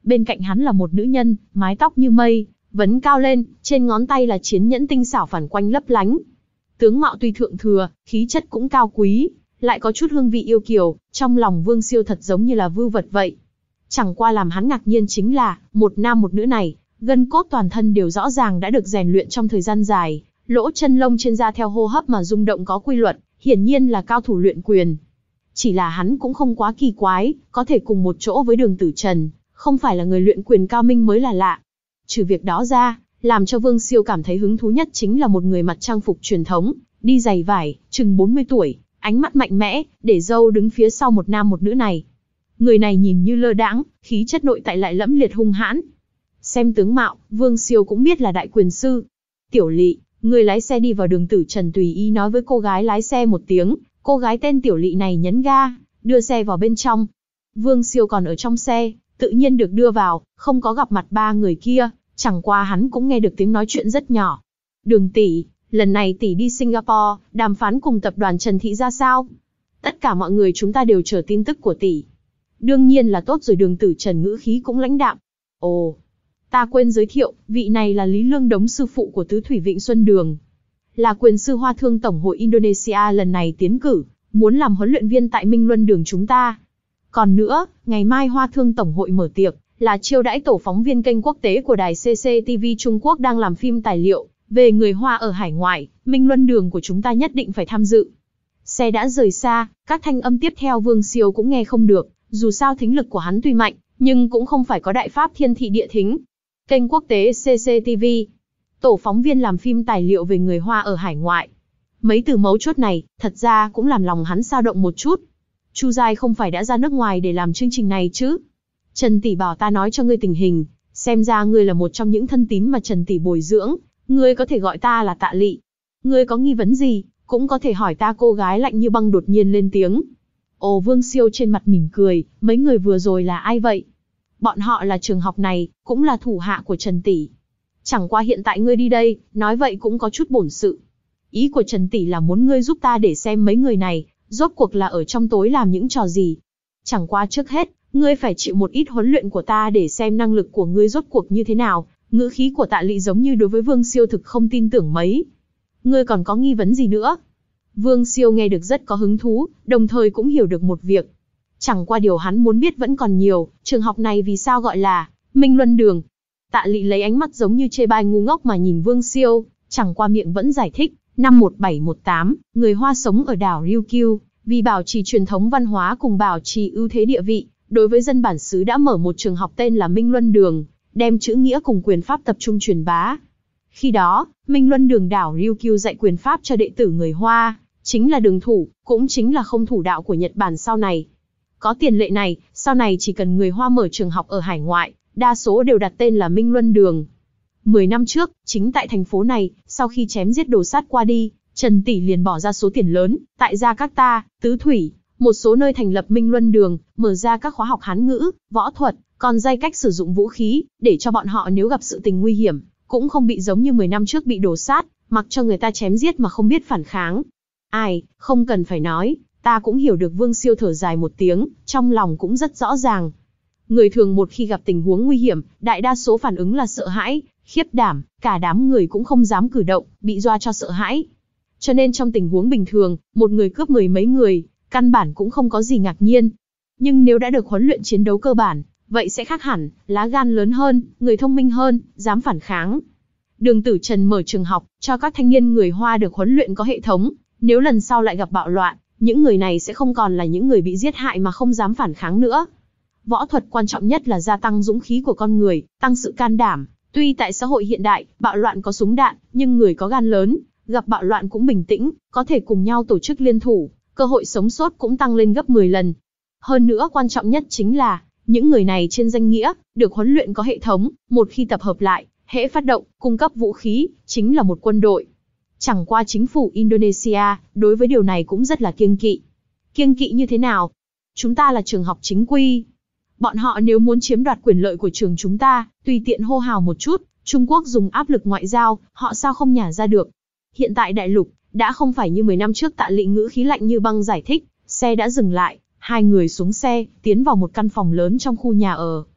Bên cạnh hắn là một nữ nhân, mái tóc như mây, vấn cao lên, trên ngón tay là chiến nhẫn tinh xảo phản quanh lấp lánh. Tướng mạo tuy thượng thừa, khí chất cũng cao quý, lại có chút hương vị yêu kiều, trong lòng Vương Siêu thật giống như là vưu vật vậy. Chẳng qua làm hắn ngạc nhiên chính là, một nam một nữ này, gân cốt toàn thân đều rõ ràng đã được rèn luyện trong thời gian dài, lỗ chân lông trên da theo hô hấp mà rung động có quy luật, hiển nhiên là cao thủ luyện quyền. Chỉ là hắn cũng không quá kỳ quái, có thể cùng một chỗ với Đường Tử Trần, không phải là người luyện quyền cao minh mới là lạ. Trừ việc đó ra, làm cho Vương Siêu cảm thấy hứng thú nhất chính là một người mặc trang phục truyền thống, đi giày vải, chừng bốn mươi tuổi, ánh mắt mạnh mẽ, để râu đứng phía sau một nam một nữ này. Người này nhìn như lơ đãng, khí chất nội tại lại lẫm liệt hung hãn. Xem tướng mạo, Vương Siêu cũng biết là đại quyền sư. Tiểu Lị, người lái xe đi vào Đường Tử Trần tùy ý nói với cô gái lái xe một tiếng, cô gái tên Tiểu Lị này nhấn ga, đưa xe vào bên trong. Vương Siêu còn ở trong xe, tự nhiên được đưa vào, không có gặp mặt ba người kia, chẳng qua hắn cũng nghe được tiếng nói chuyện rất nhỏ. Đường tỷ, lần này tỷ đi Singapore, đàm phán cùng tập đoàn Trần Thị ra sao? Tất cả mọi người chúng ta đều chờ tin tức của tỷ. Đương nhiên là tốt rồi. Đường Tử Trần ngữ khí cũng lãnh đạm. Ồ, ta quên giới thiệu, vị này là Lý Lương Đống, sư phụ của Tứ Thủy Vịnh Xuân Đường. Là quyền sư Hoa Thương Tổng hội Indonesia lần này tiến cử, muốn làm huấn luyện viên tại Minh Luân Đường chúng ta. Còn nữa, ngày mai Hoa Thương Tổng hội mở tiệc, là chiêu đãi tổ phóng viên kênh quốc tế của đài xê xê tê vê Trung Quốc đang làm phim tài liệu về người Hoa ở hải ngoại, Minh Luân Đường của chúng ta nhất định phải tham dự. Xe đã rời xa, các thanh âm tiếp theo Vương Siêu cũng nghe không được, dù sao thính lực của hắn tuy mạnh, nhưng cũng không phải có đại pháp thiên thị địa thính. Kênh quốc tế xê xê tê vê, tổ phóng viên làm phim tài liệu về người Hoa ở hải ngoại. Mấy từ mấu chốt này, thật ra cũng làm lòng hắn dao động một chút. Chu Giai không phải đã ra nước ngoài để làm chương trình này chứ? Trần tỷ bảo ta nói cho ngươi tình hình, xem ra ngươi là một trong những thân tín mà Trần tỷ bồi dưỡng, ngươi có thể gọi ta là Tạ Lị. Ngươi có nghi vấn gì, cũng có thể hỏi ta. Cô gái lạnh như băng đột nhiên lên tiếng. Ồ, Vương Siêu trên mặt mỉm cười, mấy người vừa rồi là ai vậy? Bọn họ là trường học này, cũng là thủ hạ của Trần tỷ. Chẳng qua hiện tại ngươi đi đây, nói vậy cũng có chút bổn sự. Ý của Trần tỷ là muốn ngươi giúp ta để xem mấy người này, rốt cuộc là ở trong tối làm những trò gì. Chẳng qua trước hết, ngươi phải chịu một ít huấn luyện của ta để xem năng lực của ngươi rốt cuộc như thế nào. Ngữ khí của Tạ Lị giống như đối với Vương Siêu thực không tin tưởng mấy. Ngươi còn có nghi vấn gì nữa? Vương Siêu nghe được rất có hứng thú, đồng thời cũng hiểu được một việc. Chẳng qua điều hắn muốn biết vẫn còn nhiều, trường học này vì sao gọi là Minh Luân Đường. Tạ Lị lấy ánh mắt giống như chê bai ngu ngốc mà nhìn Vương Siêu, chẳng qua miệng vẫn giải thích. Năm một bảy một tám, người Hoa sống ở đảo Ryukyu, vì bảo trì truyền thống văn hóa cùng bảo trì ưu thế địa vị, đối với dân bản xứ đã mở một trường học tên là Minh Luân Đường, đem chữ nghĩa cùng quyền pháp tập trung truyền bá. Khi đó, Minh Luân Đường đảo Ryukyu dạy quyền pháp cho đệ tử người Hoa, chính là đường thủ, cũng chính là không thủ đạo của Nhật Bản sau này. Có tiền lệ này, sau này chỉ cần người Hoa mở trường học ở hải ngoại, đa số đều đặt tên là Minh Luân Đường. Mười năm trước, chính tại thành phố này, sau khi chém giết đồ sát qua đi, Trần tỷ liền bỏ ra số tiền lớn, tại Jakarta, Tứ Thủy, một số nơi thành lập Minh Luân Đường, mở ra các khóa học Hán ngữ, võ thuật, còn dạy cách sử dụng vũ khí, để cho bọn họ nếu gặp sự tình nguy hiểm, cũng không bị giống như mười năm trước bị đồ sát, mặc cho người ta chém giết mà không biết phản kháng. Ai, không cần phải nói, ta cũng hiểu được. Vương Siêu thở dài một tiếng, trong lòng cũng rất rõ ràng. Người thường một khi gặp tình huống nguy hiểm, đại đa số phản ứng là sợ hãi, khiếp đảm, cả đám người cũng không dám cử động, bị dọa cho sợ hãi. Cho nên trong tình huống bình thường, một người cướp mười mấy người, căn bản cũng không có gì ngạc nhiên. Nhưng nếu đã được huấn luyện chiến đấu cơ bản, vậy sẽ khác hẳn, lá gan lớn hơn, người thông minh hơn, dám phản kháng. Đường Tử Trần mở trường học, cho các thanh niên người Hoa được huấn luyện có hệ thống, nếu lần sau lại gặp bạo loạn, những người này sẽ không còn là những người bị giết hại mà không dám phản kháng nữa. Võ thuật quan trọng nhất là gia tăng dũng khí của con người, tăng sự can đảm. Tuy tại xã hội hiện đại, bạo loạn có súng đạn, nhưng người có gan lớn, gặp bạo loạn cũng bình tĩnh, có thể cùng nhau tổ chức liên thủ, cơ hội sống sót cũng tăng lên gấp mười lần. Hơn nữa quan trọng nhất chính là, những người này trên danh nghĩa, được huấn luyện có hệ thống, một khi tập hợp lại, hễ phát động, cung cấp vũ khí, chính là một quân đội. Chẳng qua chính phủ Indonesia, đối với điều này cũng rất là kiêng kỵ. Kiêng kỵ như thế nào? Chúng ta là trường học chính quy. Bọn họ nếu muốn chiếm đoạt quyền lợi của trường chúng ta, tùy tiện hô hào một chút, Trung Quốc dùng áp lực ngoại giao, họ sao không nhả ra được. Hiện tại đại lục, đã không phải như mười năm trước. Tạ Lị ngữ khí lạnh như băng giải thích, xe đã dừng lại, hai người xuống xe, tiến vào một căn phòng lớn trong khu nhà ở.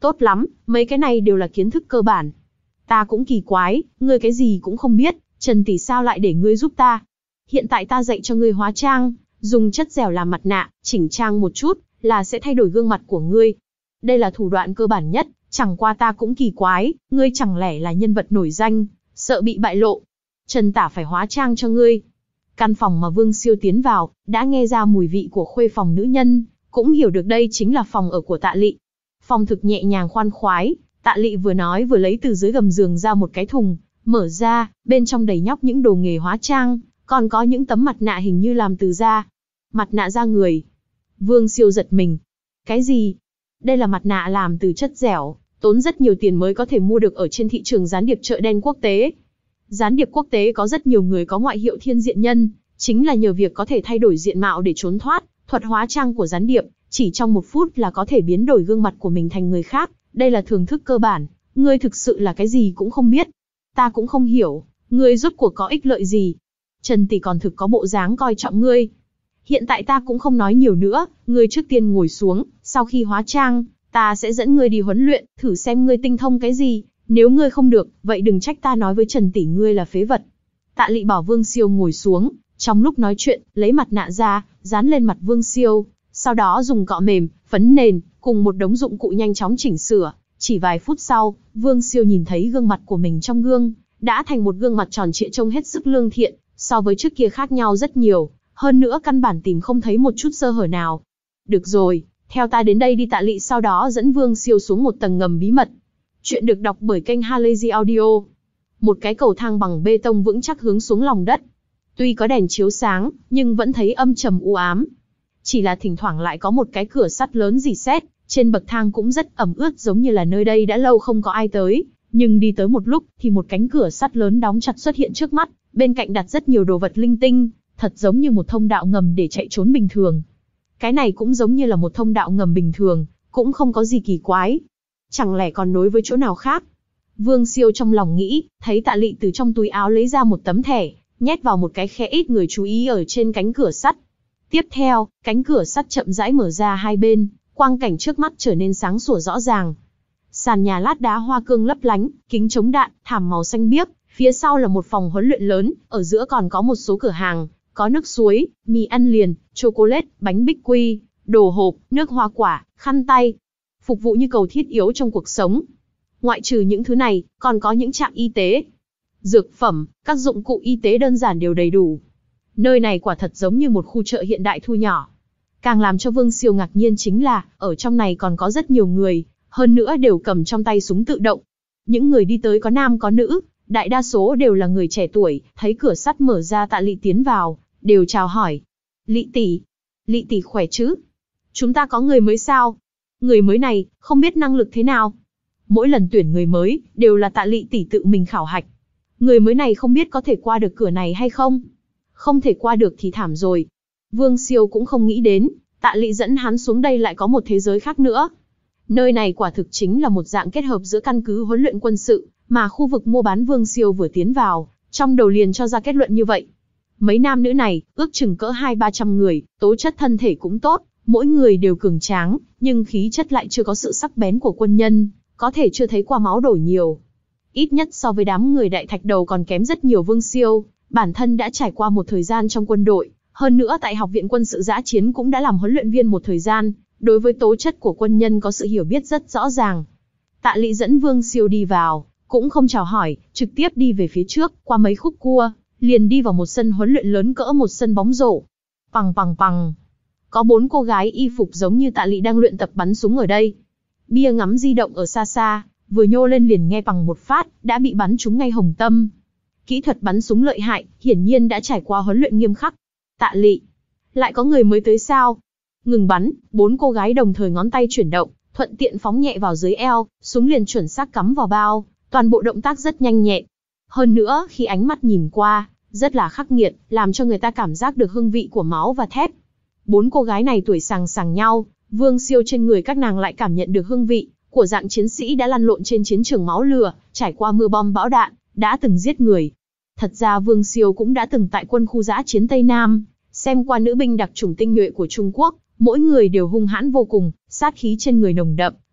Tốt lắm, mấy cái này đều là kiến thức cơ bản. Ta cũng kỳ quái, ngươi cái gì cũng không biết, Trần tỷ sao lại để ngươi giúp ta? Hiện tại ta dạy cho ngươi hóa trang, dùng chất dẻo làm mặt nạ, chỉnh trang một chút, là sẽ thay đổi gương mặt của ngươi. Đây là thủ đoạn cơ bản nhất, chẳng qua ta cũng kỳ quái, ngươi chẳng lẽ là nhân vật nổi danh, sợ bị bại lộ. Trần tả phải hóa trang cho ngươi. Căn phòng mà Vương Siêu tiến vào, đã nghe ra mùi vị của khuê phòng nữ nhân, cũng hiểu được đây chính là phòng ở của Tạ Lị. Phòng thực nhẹ nhàng khoan khoái, Tạ Lị vừa nói vừa lấy từ dưới gầm giường ra một cái thùng, mở ra, bên trong đầy nhóc những đồ nghề hóa trang, còn có những tấm mặt nạ hình như làm từ da. Mặt nạ da người. Vương Siêu giật mình. Cái gì? Đây là mặt nạ làm từ chất dẻo, tốn rất nhiều tiền mới có thể mua được ở trên thị trường gián điệp chợ đen quốc tế. Gián điệp quốc tế có rất nhiều người có ngoại hiệu thiên diện nhân, chính là nhờ việc có thể thay đổi diện mạo để trốn thoát, thuật hóa trang của gián điệp, chỉ trong một phút là có thể biến đổi gương mặt của mình thành người khác, đây là thưởng thức cơ bản, ngươi thực sự là cái gì cũng không biết. Ta cũng không hiểu, ngươi rốt cuộc có ích lợi gì. Trần tỷ còn thực có bộ dáng coi trọng ngươi. Hiện tại ta cũng không nói nhiều nữa, ngươi trước tiên ngồi xuống, sau khi hóa trang, ta sẽ dẫn ngươi đi huấn luyện, thử xem ngươi tinh thông cái gì. Nếu ngươi không được, vậy đừng trách ta nói với Trần tỷ ngươi là phế vật. Tạ Lị bảo Vương Siêu ngồi xuống, trong lúc nói chuyện, lấy mặt nạ ra, dán lên mặt Vương Siêu, sau đó dùng cọ mềm, phấn nền, cùng một đống dụng cụ nhanh chóng chỉnh sửa. Chỉ vài phút sau, Vương Siêu nhìn thấy gương mặt của mình trong gương, đã thành một gương mặt tròn trịa trông hết sức lương thiện, so với trước kia khác nhau rất nhiều, hơn nữa căn bản tìm không thấy một chút sơ hở nào. Được rồi, theo ta đến đây đi. Tạ Lị sau đó dẫn Vương Siêu xuống một tầng ngầm bí mật. Chuyện được đọc bởi kênh Halazy Audio. Một cái cầu thang bằng bê tông vững chắc hướng xuống lòng đất. Tuy có đèn chiếu sáng, nhưng vẫn thấy âm trầm u ám. Chỉ là thỉnh thoảng lại có một cái cửa sắt lớn rỉ sét, trên bậc thang cũng rất ẩm ướt giống như là nơi đây đã lâu không có ai tới. Nhưng đi tới một lúc thì một cánh cửa sắt lớn đóng chặt xuất hiện trước mắt, bên cạnh đặt rất nhiều đồ vật linh tinh, thật giống như một thông đạo ngầm để chạy trốn bình thường. Cái này cũng giống như là một thông đạo ngầm bình thường, cũng không có gì kỳ quái. Chẳng lẽ còn nối với chỗ nào khác? Vương Siêu trong lòng nghĩ, thấy Tạ Lị từ trong túi áo lấy ra một tấm thẻ, nhét vào một cái khe ít người chú ý ở trên cánh cửa sắt. Tiếp theo, cánh cửa sắt chậm rãi mở ra hai bên, quang cảnh trước mắt trở nên sáng sủa rõ ràng. Sàn nhà lát đá hoa cương lấp lánh, kính chống đạn, thảm màu xanh biếc, phía sau là một phòng huấn luyện lớn, ở giữa còn có một số cửa hàng, có nước suối, mì ăn liền, chocolate, bánh bích quy, đồ hộp, nước hoa quả, khăn tay, phục vụ như cầu thiết yếu trong cuộc sống. Ngoại trừ những thứ này, còn có những trạm y tế, dược phẩm, các dụng cụ y tế đơn giản đều đầy đủ. Nơi này quả thật giống như một khu chợ hiện đại thu nhỏ. Càng làm cho Vương Siêu ngạc nhiên chính là, ở trong này còn có rất nhiều người, hơn nữa đều cầm trong tay súng tự động. Những người đi tới có nam có nữ, đại đa số đều là người trẻ tuổi, thấy cửa sắt mở ra Tạ Lị tiến vào, đều chào hỏi. Lị tỷ, Lị tỷ khỏe chứ? Chúng ta có người mới sao? Người mới này, không biết năng lực thế nào? Mỗi lần tuyển người mới, đều là Tạ Lị tỷ tự mình khảo hạch. Người mới này không biết có thể qua được cửa này hay không? Không thể qua được thì thảm rồi. Vương Siêu cũng không nghĩ đến, Tạ Lị dẫn hắn xuống đây lại có một thế giới khác nữa. Nơi này quả thực chính là một dạng kết hợp giữa căn cứ huấn luyện quân sự, mà khu vực mua bán Vương Siêu vừa tiến vào, trong đầu liền cho ra kết luận như vậy. Mấy nam nữ này, ước chừng cỡ hai ba trăm người, tố chất thân thể cũng tốt, mỗi người đều cường tráng, nhưng khí chất lại chưa có sự sắc bén của quân nhân, có thể chưa thấy qua máu đổ nhiều. Ít nhất so với đám người đại thạch đầu còn kém rất nhiều. Vương Siêu, bản thân đã trải qua một thời gian trong quân đội, hơn nữa tại Học viện Quân sự Dã Chiến cũng đã làm huấn luyện viên một thời gian, đối với tố chất của quân nhân có sự hiểu biết rất rõ ràng. Tạ Lị dẫn Vương Siêu đi vào, cũng không chào hỏi, trực tiếp đi về phía trước, qua mấy khúc cua, liền đi vào một sân huấn luyện lớn cỡ một sân bóng rổ. Pằng pằng pằng. Có bốn cô gái y phục giống như Tạ Lị đang luyện tập bắn súng ở đây. Bia ngắm di động ở xa xa, vừa nhô lên liền nghe bằng một phát, đã bị bắn trúng ngay hồng tâm. Kỹ thuật bắn súng lợi hại, hiển nhiên đã trải qua huấn luyện nghiêm khắc. Tạ Lị, lại có người mới tới sao? Ngừng bắn, bốn cô gái đồng thời ngón tay chuyển động, thuận tiện phóng nhẹ vào dưới eo, súng liền chuẩn xác cắm vào bao, toàn bộ động tác rất nhanh nhẹn. Hơn nữa, khi ánh mắt nhìn qua, rất là khắc nghiệt, làm cho người ta cảm giác được hương vị của máu và thép. Bốn cô gái này tuổi sàng sàng nhau, Vương Siêu trên người các nàng lại cảm nhận được hương vị của dạng chiến sĩ đã lăn lộn trên chiến trường máu lửa, trải qua mưa bom bão đạn, đã từng giết người. Thật ra Vương Siêu cũng đã từng tại quân khu dã chiến Tây Nam, xem qua nữ binh đặc chủng tinh nhuệ của Trung Quốc, mỗi người đều hung hãn vô cùng, sát khí trên người nồng đậm,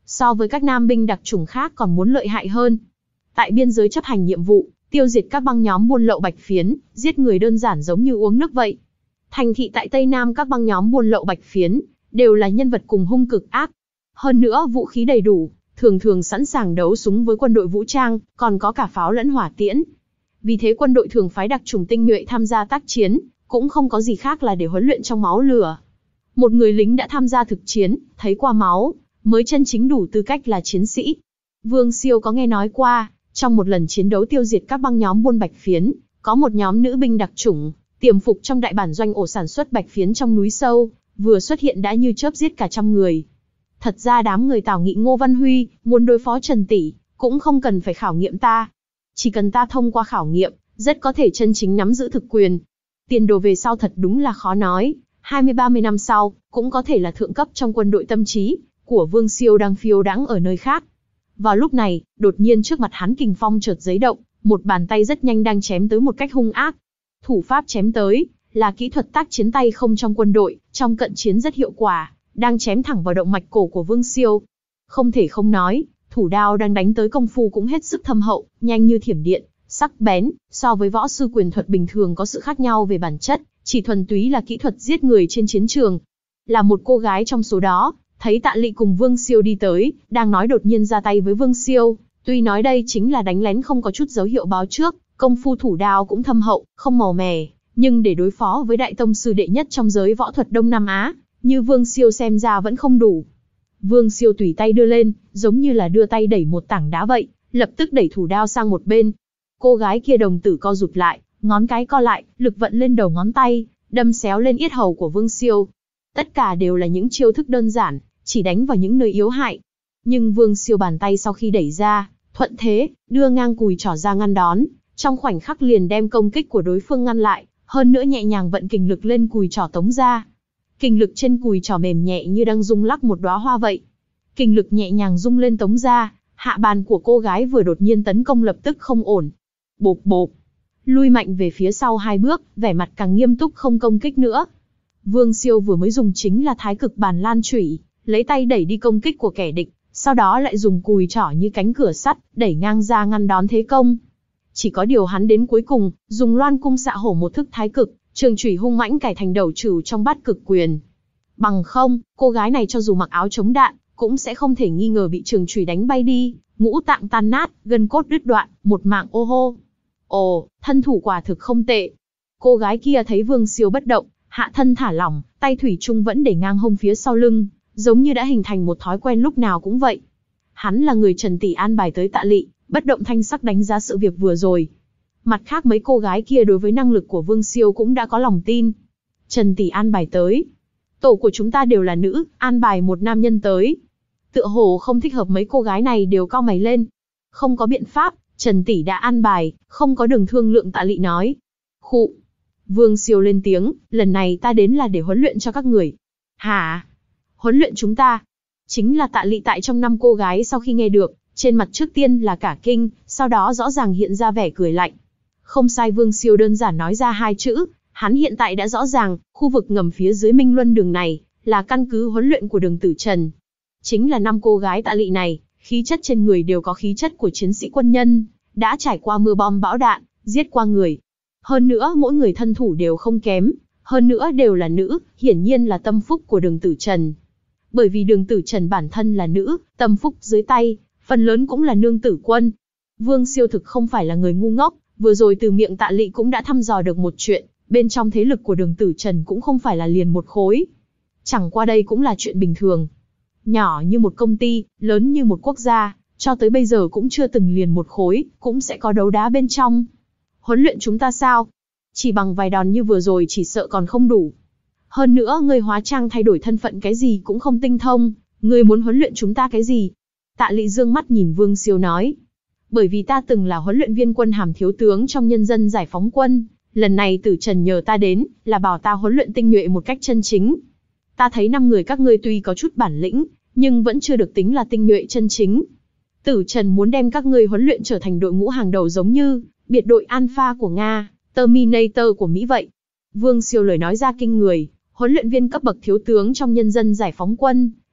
so với các nam binh đặc chủng khác còn muốn lợi hại hơn. Tại biên giới chấp hành nhiệm vụ, tiêu diệt các băng nhóm buôn lậu bạch phiến, giết người đơn giản giống như uống nước vậy. Thành thị tại Tây Nam các băng nhóm buôn lậu bạch phiến, đều là nhân vật cùng hung cực ác. Hơn nữa vũ khí đầy đủ, thường thường sẵn sàng đấu súng với quân đội vũ trang, còn có cả pháo lẫn hỏa tiễn. Vì thế quân đội thường phái đặc chủng tinh nhuệ tham gia tác chiến, cũng không có gì khác là để huấn luyện trong máu lửa. Một người lính đã tham gia thực chiến, thấy qua máu, mới chân chính đủ tư cách là chiến sĩ. Vương Siêu có nghe nói qua, trong một lần chiến đấu tiêu diệt các băng nhóm buôn bạch phiến, có một nhóm nữ binh đặc chủng, tiềm phục trong đại bản doanh ổ sản xuất bạch phiến trong núi sâu, vừa xuất hiện đã như chớp giết cả trăm người. Thật ra đám người Tào Nghị Ngô Văn Huy, muốn đối phó Trần Tỷ, cũng không cần phải khảo nghiệm ta. Chỉ cần ta thông qua khảo nghiệm, rất có thể chân chính nắm giữ thực quyền. Tiền đồ về sau thật đúng là khó nói, hai mươi ba mươi năm sau, cũng có thể là thượng cấp trong quân đội tâm trí của Vương Siêu đang phiêu đãng ở nơi khác. Vào lúc này, đột nhiên trước mặt hắn kình phong chợt giấy động, một bàn tay rất nhanh đang chém tới một cách hung ác. Thủ pháp chém tới, là kỹ thuật tác chiến tay không trong quân đội, trong cận chiến rất hiệu quả, đang chém thẳng vào động mạch cổ của Vương Siêu. Không thể không nói, thủ đao đang đánh tới công phu cũng hết sức thâm hậu, nhanh như thiểm điện, sắc bén, so với võ sư quyền thuật bình thường có sự khác nhau về bản chất, chỉ thuần túy là kỹ thuật giết người trên chiến trường. Là một cô gái trong số đó, thấy Tạ Lị cùng Vương Siêu đi tới, đang nói đột nhiên ra tay với Vương Siêu, tuy nói đây chính là đánh lén không có chút dấu hiệu báo trước, công phu thủ đao cũng thâm hậu, không màu mè, nhưng để đối phó với đại tông sư đệ nhất trong giới võ thuật Đông Nam Á, như Vương Siêu xem ra vẫn không đủ. Vương Siêu tùy tay đưa lên, giống như là đưa tay đẩy một tảng đá vậy, lập tức đẩy thủ đao sang một bên. Cô gái kia đồng tử co rụt lại, ngón cái co lại, lực vận lên đầu ngón tay, đâm xéo lên yết hầu của Vương Siêu. Tất cả đều là những chiêu thức đơn giản, chỉ đánh vào những nơi yếu hại. Nhưng Vương Siêu bàn tay sau khi đẩy ra, thuận thế, đưa ngang cùi trỏ ra ngăn đón, trong khoảnh khắc liền đem công kích của đối phương ngăn lại, hơn nữa nhẹ nhàng vận kình lực lên cùi trỏ tống ra. Kình lực trên cùi trỏ mềm nhẹ như đang rung lắc một đóa hoa vậy. Kình lực nhẹ nhàng rung lên tống ra, hạ bàn của cô gái vừa đột nhiên tấn công lập tức không ổn. Bộp bộp, lui mạnh về phía sau hai bước, vẻ mặt càng nghiêm túc không công kích nữa. Vương Siêu vừa mới dùng chính là thái cực bàn lan chủy, lấy tay đẩy đi công kích của kẻ địch, sau đó lại dùng cùi trỏ như cánh cửa sắt, đẩy ngang ra ngăn đón thế công. Chỉ có điều hắn đến cuối cùng, dùng loan cung xạ hổ một thức thái cực, trường chủy hung mãnh cải thành đầu trửu trong bát cực quyền. Bằng không, cô gái này cho dù mặc áo chống đạn, cũng sẽ không thể nghi ngờ bị trường chủy đánh bay đi, ngũ tạng tan nát, gân cốt đứt đoạn, một mạng ô hô. Ồ, thân thủ quả thực không tệ. Cô gái kia thấy Vương Siêu bất động, hạ thân thả lỏng, tay thủy chung vẫn để ngang hông phía sau lưng, giống như đã hình thành một thói quen lúc nào cũng vậy. Hắn là người Trần Tỷ an bài tới Tạ Lị, bất động thanh sắc đánh giá sự việc vừa rồi. Mặt khác mấy cô gái kia đối với năng lực của Vương Siêu cũng đã có lòng tin. Trần Tỷ an bài tới. Tổ của chúng ta đều là nữ, an bài một nam nhân tới. Tựa hồ không thích hợp mấy cô gái này đều cau mày lên. Không có biện pháp, Trần Tỷ đã an bài, không có đường thương lượng. Tạ Lị nói. Khụ. Vương Siêu lên tiếng, lần này ta đến là để huấn luyện cho các người. Hả? Huấn luyện chúng ta? Chính là Tạ Lị tại trong năm cô gái sau khi nghe được, trên mặt trước tiên là cả kinh, sau đó rõ ràng hiện ra vẻ cười lạnh. Không sai, Vương Siêu đơn giản nói ra hai chữ, hắn hiện tại đã rõ ràng, khu vực ngầm phía dưới Minh Luân đường này, là căn cứ huấn luyện của Đường Tử Trần. Chính là năm cô gái Tạ Lị này, khí chất trên người đều có khí chất của chiến sĩ quân nhân, đã trải qua mưa bom bão đạn, giết qua người. Hơn nữa mỗi người thân thủ đều không kém, hơn nữa đều là nữ, hiển nhiên là tâm phúc của Đường Tử Trần. Bởi vì Đường Tử Trần bản thân là nữ, tâm phúc dưới tay, phần lớn cũng là nương tử quân. Vương Siêu thực không phải là người ngu ngốc, vừa rồi từ miệng Tạ Lị cũng đã thăm dò được một chuyện, bên trong thế lực của Đường Tử Trần cũng không phải là liền một khối. Chẳng qua đây cũng là chuyện bình thường. Nhỏ như một công ty, lớn như một quốc gia, cho tới bây giờ cũng chưa từng liền một khối, cũng sẽ có đấu đá bên trong. Huấn luyện chúng ta sao? Chỉ bằng vài đòn như vừa rồi chỉ sợ còn không đủ. Hơn nữa ngươi hóa trang thay đổi thân phận cái gì cũng không tinh thông, ngươi muốn huấn luyện chúng ta cái gì? Tạ Lị dương mắt nhìn Vương Siêu nói. Bởi vì ta từng là huấn luyện viên quân hàm thiếu tướng trong nhân dân giải phóng quân, lần này Tử Trần nhờ ta đến, là bảo ta huấn luyện tinh nhuệ một cách chân chính. Ta thấy năm người các ngươi tuy có chút bản lĩnh, nhưng vẫn chưa được tính là tinh nhuệ chân chính. Tử Trần muốn đem các ngươi huấn luyện trở thành đội ngũ hàng đầu giống như biệt đội Alpha của Nga, Terminator của Mỹ vậy. Vương Siêu lời nói ra kinh người, huấn luyện viên cấp bậc thiếu tướng trong nhân dân giải phóng quân,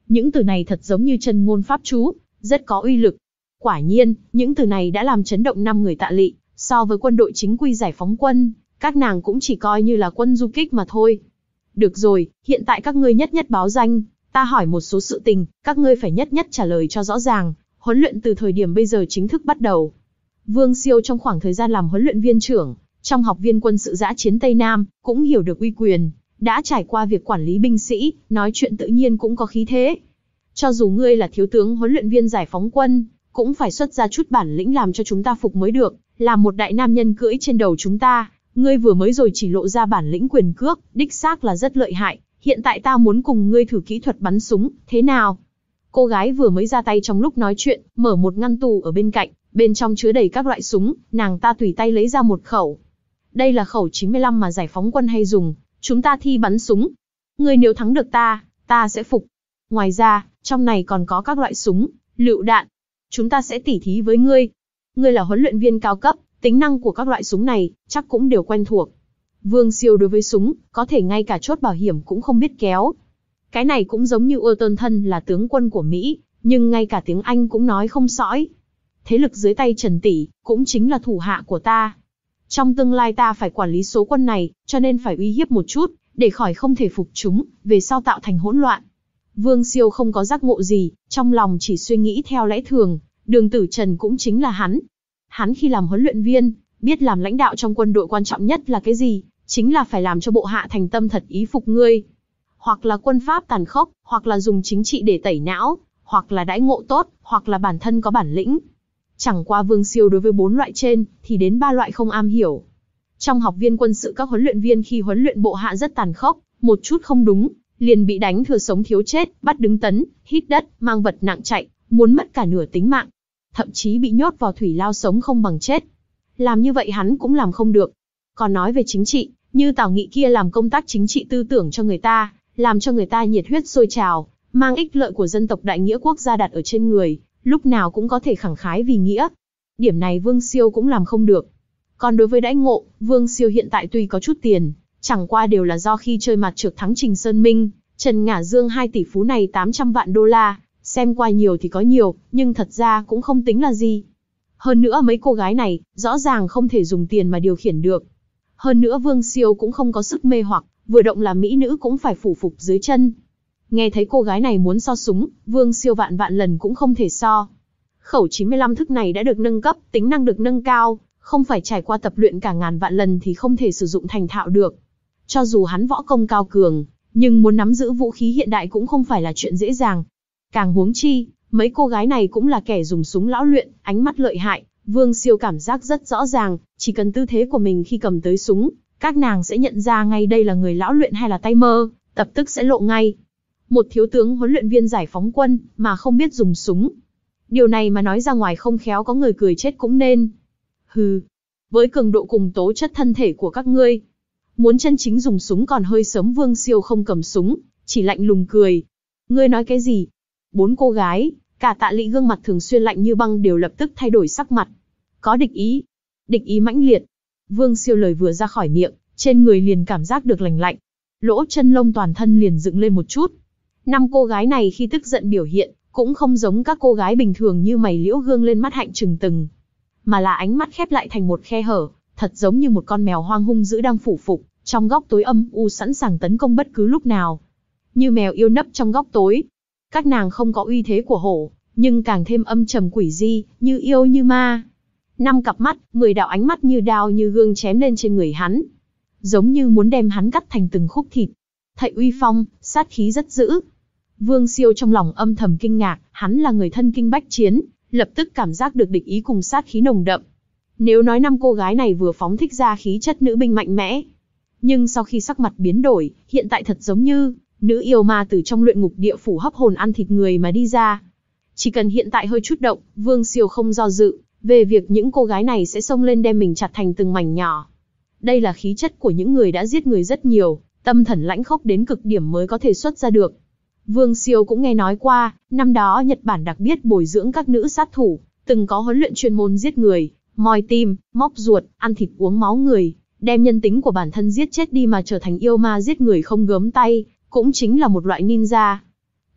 Những từ này thật giống như chân ngôn pháp chú, rất có uy lực. Quả nhiên, những từ này đã làm chấn động năm người Tạ Lị, so với quân đội chính quy giải phóng quân, các nàng cũng chỉ coi như là quân du kích mà thôi. Được rồi, hiện tại các ngươi nhất nhất báo danh, ta hỏi một số sự tình, các ngươi phải nhất nhất trả lời cho rõ ràng, huấn luyện từ thời điểm bây giờ chính thức bắt đầu. Vương Siêu trong khoảng thời gian làm huấn luyện viên trưởng, trong học viên quân sự dã chiến Tây Nam, cũng hiểu được uy quyền, đã trải qua việc quản lý binh sĩ, nói chuyện tự nhiên cũng có khí thế. Cho dù ngươi là thiếu tướng huấn luyện viên giải phóng quân, cũng phải xuất ra chút bản lĩnh làm cho chúng ta phục mới được, làm một đại nam nhân cưỡi trên đầu chúng ta. Ngươi vừa mới rồi chỉ lộ ra bản lĩnh quyền cước, đích xác là rất lợi hại, hiện tại ta muốn cùng ngươi thử kỹ thuật bắn súng, thế nào? Cô gái vừa mới ra tay trong lúc nói chuyện, mở một ngăn tủ ở bên cạnh, bên trong chứa đầy các loại súng, nàng ta tùy tay lấy ra một khẩu. Đây là khẩu chín mươi lăm mà giải phóng quân hay dùng, chúng ta thi bắn súng. Ngươi nếu thắng được ta, ta sẽ phục. Ngoài ra, trong này còn có các loại súng, lựu đạn. Chúng ta sẽ tỉ thí với ngươi. Ngươi là huấn luyện viên cao cấp, tính năng của các loại súng này, chắc cũng đều quen thuộc. Vương Siêu đối với súng, có thể ngay cả chốt bảo hiểm cũng không biết kéo. Cái này cũng giống như Urton thân là tướng quân của Mỹ, nhưng ngay cả tiếng Anh cũng nói không sõi. Thế lực dưới tay Trần Tỷ, cũng chính là thủ hạ của ta. Trong tương lai ta phải quản lý số quân này, cho nên phải uy hiếp một chút, để khỏi không thể phục chúng, về sau tạo thành hỗn loạn. Vương Siêu không có giác ngộ gì, trong lòng chỉ suy nghĩ theo lẽ thường, Đường Tử Trần cũng chính là hắn. Hắn khi làm huấn luyện viên, biết làm lãnh đạo trong quân đội quan trọng nhất là cái gì, chính là phải làm cho bộ hạ thành tâm thật ý phục ngươi. Hoặc là quân pháp tàn khốc, hoặc là dùng chính trị để tẩy não, hoặc là đãi ngộ tốt, hoặc là bản thân có bản lĩnh. Chẳng qua Vương Siêu đối với bốn loại trên, thì đến ba loại không am hiểu. Trong học viên quân sự các huấn luyện viên khi huấn luyện bộ hạ rất tàn khốc, một chút không đúng, liền bị đánh thừa sống thiếu chết, bắt đứng tấn, hít đất, mang vật nặng chạy, muốn mất cả nửa tính mạng. Thậm chí bị nhốt vào thủy lao sống không bằng chết. Làm như vậy hắn cũng làm không được. Còn nói về chính trị, như Tào Nghị kia làm công tác chính trị tư tưởng cho người ta, làm cho người ta nhiệt huyết sôi trào, mang ích lợi của dân tộc đại nghĩa quốc gia đặt ở trên người, lúc nào cũng có thể khẳng khái vì nghĩa. Điểm này Vương Siêu cũng làm không được. Còn đối với đãi ngộ, Vương Siêu hiện tại tuy có chút tiền, chẳng qua đều là do khi chơi mặt trược thắng Trình Sơn Minh, Trần Ngả Dương hai tỷ phú này tám trăm vạn đô la, xem qua nhiều thì có nhiều, nhưng thật ra cũng không tính là gì. Hơn nữa mấy cô gái này, rõ ràng không thể dùng tiền mà điều khiển được. Hơn nữa Vương Siêu cũng không có sức mê hoặc, vừa động là mỹ nữ cũng phải phủ phục dưới chân. Nghe thấy cô gái này muốn so súng, Vương Siêu vạn vạn lần cũng không thể so. Khẩu chín mươi lăm thức này đã được nâng cấp, tính năng được nâng cao, không phải trải qua tập luyện cả ngàn vạn lần thì không thể sử dụng thành thạo được. Cho dù hắn võ công cao cường, nhưng muốn nắm giữ vũ khí hiện đại cũng không phải là chuyện dễ dàng. Càng huống chi, mấy cô gái này cũng là kẻ dùng súng lão luyện, ánh mắt lợi hại. Vương Siêu cảm giác rất rõ ràng, chỉ cần tư thế của mình khi cầm tới súng, các nàng sẽ nhận ra ngay đây là người lão luyện hay là tay mơ, tập tức sẽ lộ ngay. Một thiếu tướng huấn luyện viên giải phóng quân, mà không biết dùng súng. Điều này mà nói ra ngoài không khéo có người cười chết cũng nên. Hừ, với cường độ cùng tố chất thân thể của các ngươi, muốn chân chính dùng súng còn hơi sớm. Vương Siêu không cầm súng, chỉ lạnh lùng cười. Ngươi nói cái gì? Bốn cô gái, cả Tạ Lị gương mặt thường xuyên lạnh như băng đều lập tức thay đổi sắc mặt. Có địch ý, địch ý mãnh liệt. Vương Siêu lời vừa ra khỏi miệng, trên người liền cảm giác được lành lạnh. Lỗ chân lông toàn thân liền dựng lên một chút. Năm cô gái này khi tức giận biểu hiện, cũng không giống các cô gái bình thường như mày liễu gương lên mắt hạnh trừng từng, mà là ánh mắt khép lại thành một khe hở, thật giống như một con mèo hoang hung dữ đang phủ phục, trong góc tối âm u sẵn sàng tấn công bất cứ lúc nào. Như mèo yêu nấp trong góc tối. Các nàng không có uy thế của hổ, nhưng càng thêm âm trầm quỷ di, như yêu như ma. Năm cặp mắt, mười đạo ánh mắt như đao như gương chém lên trên người hắn. Giống như muốn đem hắn cắt thành từng khúc thịt. Thệ uy phong, sát khí rất dữ. Vương Siêu trong lòng âm thầm kinh ngạc, hắn là người thân kinh bách chiến, lập tức cảm giác được địch ý cùng sát khí nồng đậm. Nếu nói năm cô gái này vừa phóng thích ra khí chất nữ binh mạnh mẽ, nhưng sau khi sắc mặt biến đổi, hiện tại thật giống như nữ yêu ma từ trong luyện ngục địa phủ hấp hồn ăn thịt người mà đi ra. Chỉ cần hiện tại hơi chút động, Vương Siêu không do dự, về việc những cô gái này sẽ xông lên đem mình chặt thành từng mảnh nhỏ. Đây là khí chất của những người đã giết người rất nhiều, tâm thần lãnh khốc đến cực điểm mới có thể xuất ra được. Vương Siêu cũng nghe nói qua, năm đó Nhật Bản đặc biệt bồi dưỡng các nữ sát thủ, từng có huấn luyện chuyên môn giết người, moi tim, móc ruột, ăn thịt uống máu người, đem nhân tính của bản thân giết chết đi mà trở thành yêu ma giết người không gớm tay, cũng chính là một loại ninja.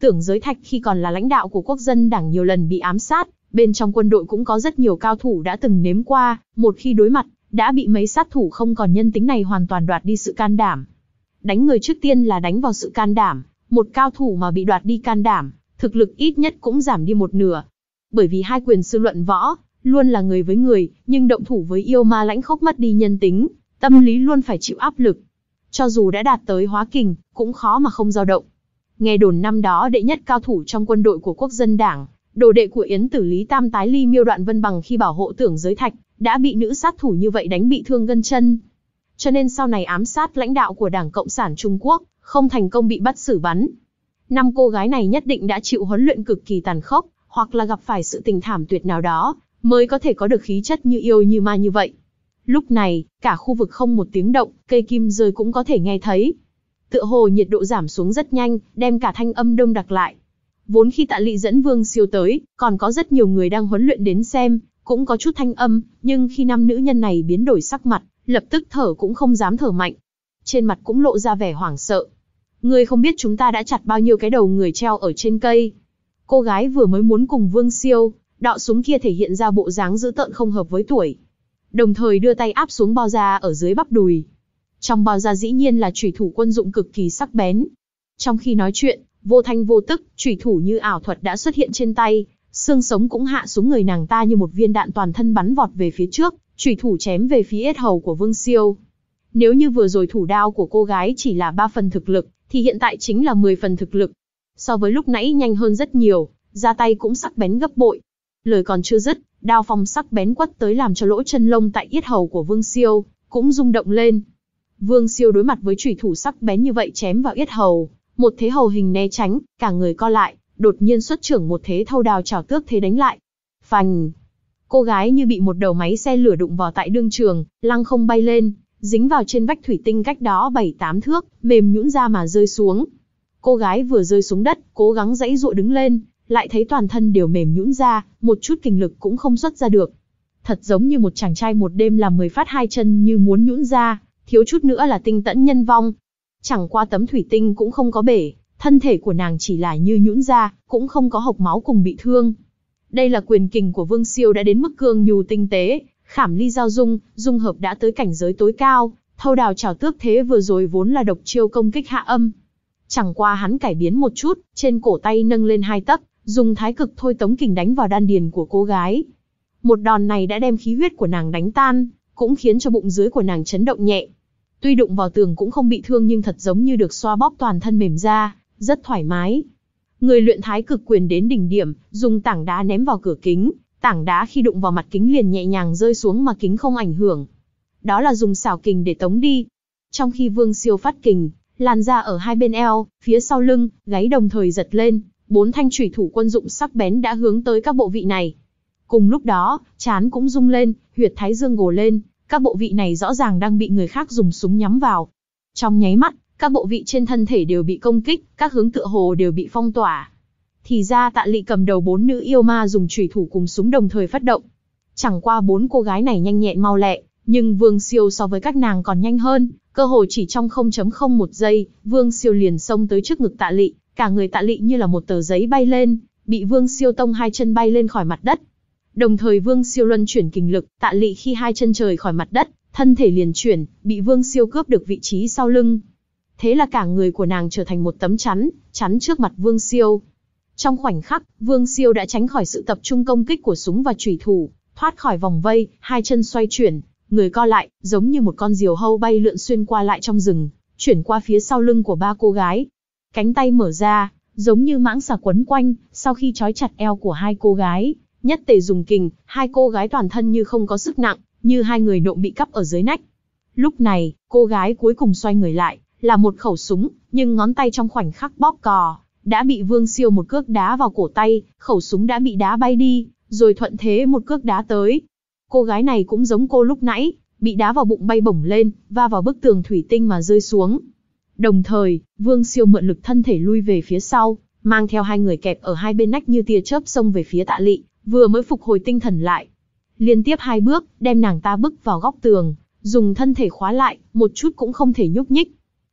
Tưởng Giới Thạch khi còn là lãnh đạo của Quốc dân đảng nhiều lần bị ám sát, bên trong quân đội cũng có rất nhiều cao thủ đã từng nếm qua, một khi đối mặt, đã bị mấy sát thủ không còn nhân tính này hoàn toàn đoạt đi sự can đảm. Đánh người trước tiên là đánh vào sự can đảm, một cao thủ mà bị đoạt đi can đảm, thực lực ít nhất cũng giảm đi một nửa. Bởi vì hai quyền sư luận võ, luôn là người với người, nhưng động thủ với yêu ma lãnh khốc mất đi nhân tính, tâm lý luôn phải chịu áp lực. Cho dù đã đạt tới hóa kình, cũng khó mà không dao động. Nghe đồn năm đó đệ nhất cao thủ trong quân đội của Quốc dân đảng, đồ đệ của Yến Tử Lý Tam Tái Ly Miêu Đoạn Vân Bằng khi bảo hộ Tưởng Giới Thạch, đã bị nữ sát thủ như vậy đánh bị thương gân chân. Cho nên sau này ám sát lãnh đạo của Đảng Cộng sản Trung Quốc, không thành công bị bắt xử bắn. Năm cô gái này nhất định đã chịu huấn luyện cực kỳ tàn khốc, hoặc là gặp phải sự tình thảm tuyệt nào đó, mới có thể có được khí chất như yêu như ma như vậy. Lúc này, cả khu vực không một tiếng động, cây kim rơi cũng có thể nghe thấy. Tựa hồ nhiệt độ giảm xuống rất nhanh, đem cả thanh âm đông đặc lại. Vốn khi Tạ Lị dẫn Vương Siêu tới, còn có rất nhiều người đang huấn luyện đến xem, cũng có chút thanh âm, nhưng khi năm nữ nhân này biến đổi sắc mặt, lập tức thở cũng không dám thở mạnh. Trên mặt cũng lộ ra vẻ hoảng sợ. Ngươi không biết chúng ta đã chặt bao nhiêu cái đầu người treo ở trên cây. Cô gái vừa mới muốn cùng Vương Siêu, đọ súng kia thể hiện ra bộ dáng dữ tợn không hợp với tuổi. Đồng thời đưa tay áp xuống bao da ở dưới bắp đùi. Trong bao da dĩ nhiên là chủy thủ quân dụng cực kỳ sắc bén. Trong khi nói chuyện, vô thanh vô tức, chủy thủ như ảo thuật đã xuất hiện trên tay, xương sống cũng hạ xuống người nàng ta như một viên đạn toàn thân bắn vọt về phía trước, chủy thủ chém về phía yết hầu của Vương Siêu. Nếu như vừa rồi thủ đao của cô gái chỉ là ba phần thực lực, thì hiện tại chính là mười phần thực lực. So với lúc nãy nhanh hơn rất nhiều, ra tay cũng sắc bén gấp bội. Lời còn chưa dứt, đao phong sắc bén quất tới làm cho lỗ chân lông tại yết hầu của Vương Siêu cũng rung động lên. Vương Siêu đối mặt với chủy thủ sắc bén như vậy chém vào yết hầu, một thế hầu hình né tránh, cả người co lại, đột nhiên xuất trưởng một thế thâu đào chảo tước thế đánh lại. Phành! Cô gái như bị một đầu máy xe lửa đụng vào tại đương trường, lăng không bay lên, dính vào trên vách thủy tinh cách đó bảy tám thước, mềm nhũn ra mà rơi xuống. Cô gái vừa rơi xuống đất, cố gắng giãy giụa đứng lên, lại thấy toàn thân đều mềm nhũn ra, một chút kinh lực cũng không xuất ra được. Thật giống như một chàng trai một đêm làm mười phát hai chân như muốn nhũn ra, thiếu chút nữa là tinh tẫn nhân vong. Chẳng qua tấm thủy tinh cũng không có bể, thân thể của nàng chỉ là như nhũn ra, cũng không có hộc máu cùng bị thương. Đây là quyền kình của Vương Siêu đã đến mức cương nhu tinh tế, khảm ly giao dung, dung hợp đã tới cảnh giới tối cao, thâu đào chảo tước thế vừa rồi vốn là độc chiêu công kích hạ âm. Chẳng qua hắn cải biến một chút, trên cổ tay nâng lên hai tấc, dùng thái cực thôi tống kình đánh vào đan điền của cô gái. Một đòn này đã đem khí huyết của nàng đánh tan, cũng khiến cho bụng dưới của nàng chấn động nhẹ. Tuy đụng vào tường cũng không bị thương nhưng thật giống như được xoa bóp toàn thân mềm ra, rất thoải mái. Người luyện thái cực quyền đến đỉnh điểm, dùng tảng đá ném vào cửa kính, tảng đá khi đụng vào mặt kính liền nhẹ nhàng rơi xuống mà kính không ảnh hưởng. Đó là dùng xảo kình để tống đi. Trong khi Vương Siêu phát kình, làn da ở hai bên eo, phía sau lưng, gáy đồng thời giật lên, bốn thanh chủy thủ quân dụng sắc bén đã hướng tới các bộ vị này. Cùng lúc đó, trán cũng rung lên, huyệt thái dương gồ lên, các bộ vị này rõ ràng đang bị người khác dùng súng nhắm vào. Trong nháy mắt, các bộ vị trên thân thể đều bị công kích, các hướng tựa hồ đều bị phong tỏa. Thì ra Tạ Lị cầm đầu bốn nữ yêu ma dùng chủy thủ cùng súng đồng thời phát động. Chẳng qua bốn cô gái này nhanh nhẹn mau lẹ, nhưng Vương Siêu so với các nàng còn nhanh hơn, cơ hồ chỉ trong không phẩy không một giây, Vương Siêu liền xông tới trước ngực Tạ Lị, cả người Tạ Lị như là một tờ giấy bay lên, bị Vương Siêu tông hai chân bay lên khỏi mặt đất. Đồng thời Vương Siêu luân chuyển kình lực, Tạ Lị khi hai chân trời khỏi mặt đất, thân thể liền chuyển, bị Vương Siêu cướp được vị trí sau lưng. Thế là cả người của nàng trở thành một tấm chắn, chắn trước mặt Vương Siêu. Trong khoảnh khắc, Vương Siêu đã tránh khỏi sự tập trung công kích của súng và chủy thủ, thoát khỏi vòng vây, hai chân xoay chuyển, người co lại, giống như một con diều hâu bay lượn xuyên qua lại trong rừng, chuyển qua phía sau lưng của ba cô gái. Cánh tay mở ra, giống như mãng xà quấn quanh, sau khi trói chặt eo của hai cô gái, nhất tề dùng kình, hai cô gái toàn thân như không có sức nặng, như hai người nộm bị cắp ở dưới nách. Lúc này, cô gái cuối cùng xoay người lại, là một khẩu súng, nhưng ngón tay trong khoảnh khắc bóp cò, đã bị Vương Siêu một cước đá vào cổ tay, khẩu súng đã bị đá bay đi, rồi thuận thế một cước đá tới. Cô gái này cũng giống cô lúc nãy, bị đá vào bụng bay bổng lên, va vào bức tường thủy tinh mà rơi xuống. Đồng thời, Vương Siêu mượn lực thân thể lui về phía sau, mang theo hai người kẹp ở hai bên nách như tia chớp xông về phía Tạ Lị, vừa mới phục hồi tinh thần lại. Liên tiếp hai bước, đem nàng ta bức vào góc tường, dùng thân thể khóa lại, một chút cũng không thể nhúc nhích.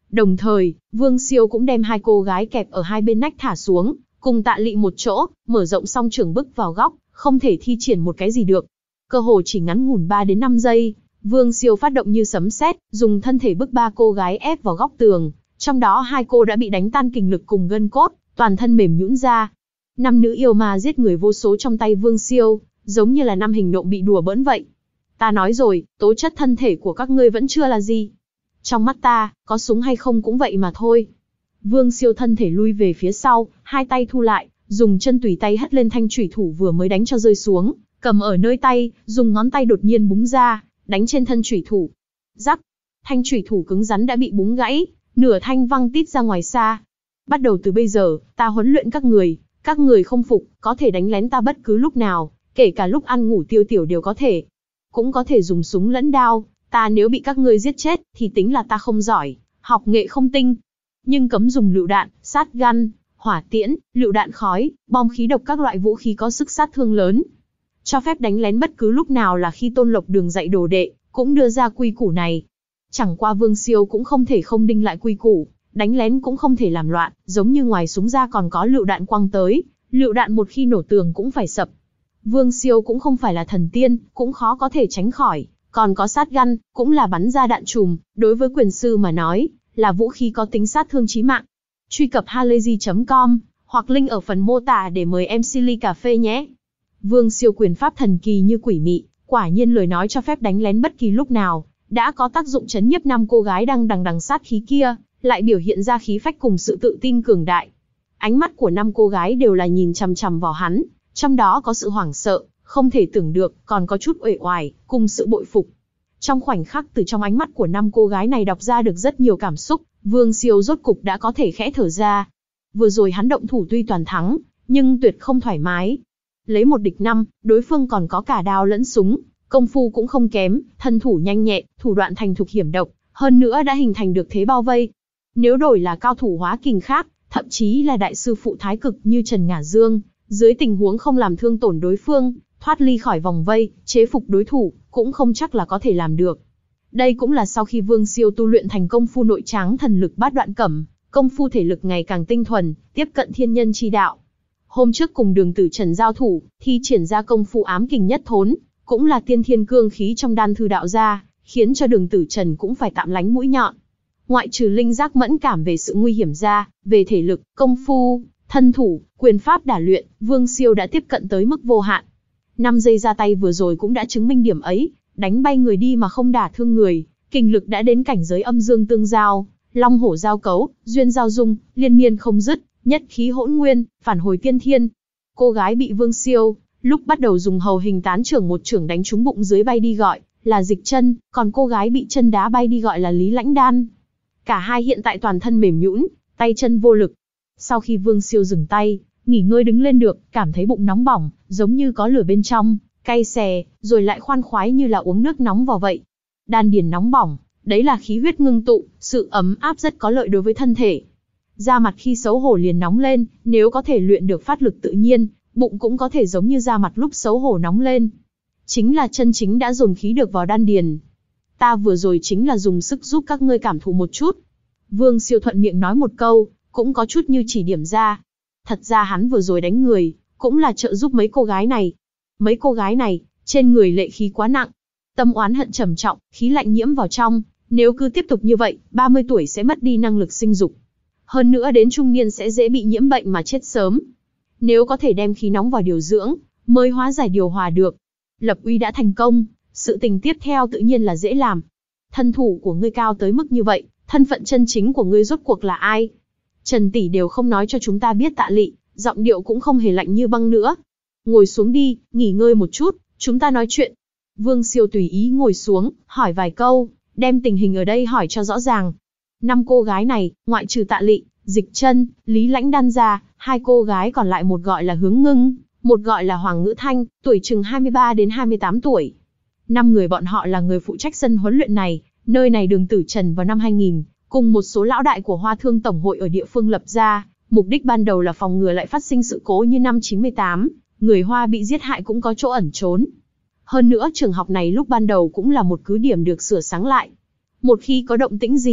Đồng thời, Vương Siêu cũng đem hai cô gái kẹp ở hai bên nách thả xuống, cùng Tạ Lị một chỗ, mở rộng song trường bước vào góc, không thể thi triển một cái gì được. Cơ hồ chỉ ngắn ngủn ba đến năm giây, Vương Siêu phát động như sấm sét, dùng thân thể bức ba cô gái ép vào góc tường, trong đó hai cô đã bị đánh tan kình lực cùng gân cốt, toàn thân mềm nhũn ra. Năm nữ yêu ma giết người vô số trong tay Vương Siêu, giống như là năm hình nộm bị đùa bỡn vậy. Ta nói rồi, tố chất thân thể của các ngươi vẫn chưa là gì. Trong mắt ta, có súng hay không cũng vậy mà thôi. Vương Siêu thân thể lui về phía sau, hai tay thu lại, dùng chân tùy tay hất lên thanh chủy thủ vừa mới đánh cho rơi xuống, cầm ở nơi tay, dùng ngón tay đột nhiên búng ra, đánh trên thân chủy thủ. Rắc, thanh chủy thủ cứng rắn đã bị búng gãy, nửa thanh văng tít ra ngoài xa. Bắt đầu từ bây giờ, ta huấn luyện các người, các người không phục, có thể đánh lén ta bất cứ lúc nào, kể cả lúc ăn ngủ tiêu tiểu đều có thể. Cũng có thể dùng súng lẫn đao, ta nếu bị các ngươi giết chết, thì tính là ta không giỏi, học nghệ không tinh. Nhưng cấm dùng lựu đạn, sát gun, hỏa tiễn, lựu đạn khói, bom khí độc các loại vũ khí có sức sát thương lớn. Cho phép đánh lén bất cứ lúc nào là khi Tôn Lộc Đường dạy đồ đệ, cũng đưa ra quy củ này. Chẳng qua Vương Siêu cũng không thể không đinh lại quy củ, đánh lén cũng không thể làm loạn, giống như ngoài súng ra còn có lựu đạn quăng tới, lựu đạn một khi nổ tường cũng phải sập. Vương Siêu cũng không phải là thần tiên, cũng khó có thể tránh khỏi, còn có sát gun, cũng là bắn ra đạn chùm, đối với quyền sư mà nói, là vũ khí có tính sát thương chí mạng. Truy cập halayzi chấm com, hoặc link ở phần mô tả để mời em xê ly cà phê nhé. Vương Siêu quyền pháp thần kỳ như quỷ mị, quả nhiên lời nói cho phép đánh lén bất kỳ lúc nào, đã có tác dụng chấn nhiếp năm cô gái đang đằng đằng sát khí kia, lại biểu hiện ra khí phách cùng sự tự tin cường đại. Ánh mắt của năm cô gái đều là nhìn chằm chằm vào hắn, trong đó có sự hoảng sợ, không thể tưởng được, còn có chút uể oải, cùng sự bội phục. Trong khoảnh khắc từ trong ánh mắt của năm cô gái này đọc ra được rất nhiều cảm xúc, Vương Siêu rốt cục đã có thể khẽ thở ra. Vừa rồi hắn động thủ tuy toàn thắng, nhưng tuyệt không thoải mái. Lấy một địch năm, đối phương còn có cả đao lẫn súng, công phu cũng không kém, thân thủ nhanh nhẹn, thủ đoạn thành thục hiểm độc, hơn nữa đã hình thành được thế bao vây. Nếu đổi là cao thủ hóa kình khác, thậm chí là đại sư phụ thái cực như Trần Ngả Dương, dưới tình huống không làm thương tổn đối phương, thoát ly khỏi vòng vây, chế phục đối thủ, cũng không chắc là có thể làm được. Đây cũng là sau khi Vương Siêu tu luyện thành công phu nội tráng thần lực bát đoạn cẩm, công phu thể lực ngày càng tinh thuần, tiếp cận thiên nhân chi đạo. Hôm trước cùng Đường Tử Trần giao thủ, thi triển ra công phu ám kình nhất thốn, cũng là tiên thiên cương khí trong đan thư đạo ra, khiến cho Đường Tử Trần cũng phải tạm lánh mũi nhọn. Ngoại trừ linh giác mẫn cảm về sự nguy hiểm ra, về thể lực, công phu, thân thủ, quyền pháp đả luyện, Vương Siêu đã tiếp cận tới mức vô hạn. năm giây ra tay vừa rồi cũng đã chứng minh điểm ấy, đánh bay người đi mà không đả thương người, kình lực đã đến cảnh giới âm dương tương giao, long hổ giao cấu, duyên giao dung, liên miên không dứt, nhất khí hỗn nguyên, phản hồi tiên thiên. Cô gái bị Vương Siêu lúc bắt đầu dùng hầu hình tán trưởng một trưởng đánh trúng bụng dưới bay đi gọi là Dịch Chân, còn cô gái bị chân đá bay đi gọi là Lý Lãnh Đan. Cả hai hiện tại toàn thân mềm nhũn, tay chân vô lực. Sau khi Vương Siêu dừng tay, nghỉ ngơi đứng lên được, cảm thấy bụng nóng bỏng, giống như có lửa bên trong, cay xè, rồi lại khoan khoái như là uống nước nóng vào vậy. Đan điền nóng bỏng, đấy là khí huyết ngưng tụ, sự ấm áp rất có lợi đối với thân thể. Da mặt khi xấu hổ liền nóng lên, nếu có thể luyện được phát lực tự nhiên, bụng cũng có thể giống như da mặt lúc xấu hổ nóng lên. Chính là chân chính đã dồn khí được vào đan điền. Ta vừa rồi chính là dùng sức giúp các ngươi cảm thụ một chút. Vương Siêu thuận miệng nói một câu, cũng có chút như chỉ điểm ra. Thật ra hắn vừa rồi đánh người, cũng là trợ giúp mấy cô gái này. Mấy cô gái này, trên người lệ khí quá nặng. Tâm oán hận trầm trọng, khí lạnh nhiễm vào trong. Nếu cứ tiếp tục như vậy, ba mươi tuổi sẽ mất đi năng lực sinh dục. Hơn nữa đến trung niên sẽ dễ bị nhiễm bệnh mà chết sớm. Nếu có thể đem khí nóng vào điều dưỡng, mới hóa giải điều hòa được. Lập uy đã thành công, sự tình tiếp theo tự nhiên là dễ làm. Thân thủ của ngươi cao tới mức như vậy, thân phận chân chính của ngươi rốt cuộc là ai? Trần tỷ đều không nói cho chúng ta biết. Tạ Lị, giọng điệu cũng không hề lạnh như băng nữa. Ngồi xuống đi, nghỉ ngơi một chút, chúng ta nói chuyện. Vương Siêu tùy ý ngồi xuống, hỏi vài câu, đem tình hình ở đây hỏi cho rõ ràng. Năm cô gái này, ngoại trừ Tạ Lị, Dịch Chân, Lý Lãnh Đan ra, hai cô gái còn lại một gọi là Hướng Ngưng, một gọi là Hoàng Ngữ Thanh, tuổi chừng hai mươi ba đến hai mươi tám tuổi. Năm người bọn họ là người phụ trách sân huấn luyện này, nơi này Đường Tử Trần vào năm hai nghìn, cùng một số lão đại của Hoa Thương Tổng hội ở địa phương lập ra, mục đích ban đầu là phòng ngừa lại phát sinh sự cố như năm chín mươi tám, người Hoa bị giết hại cũng có chỗ ẩn trốn. Hơn nữa trường học này lúc ban đầu cũng là một cứ điểm được sửa sáng lại. Một khi có động tĩnh gì,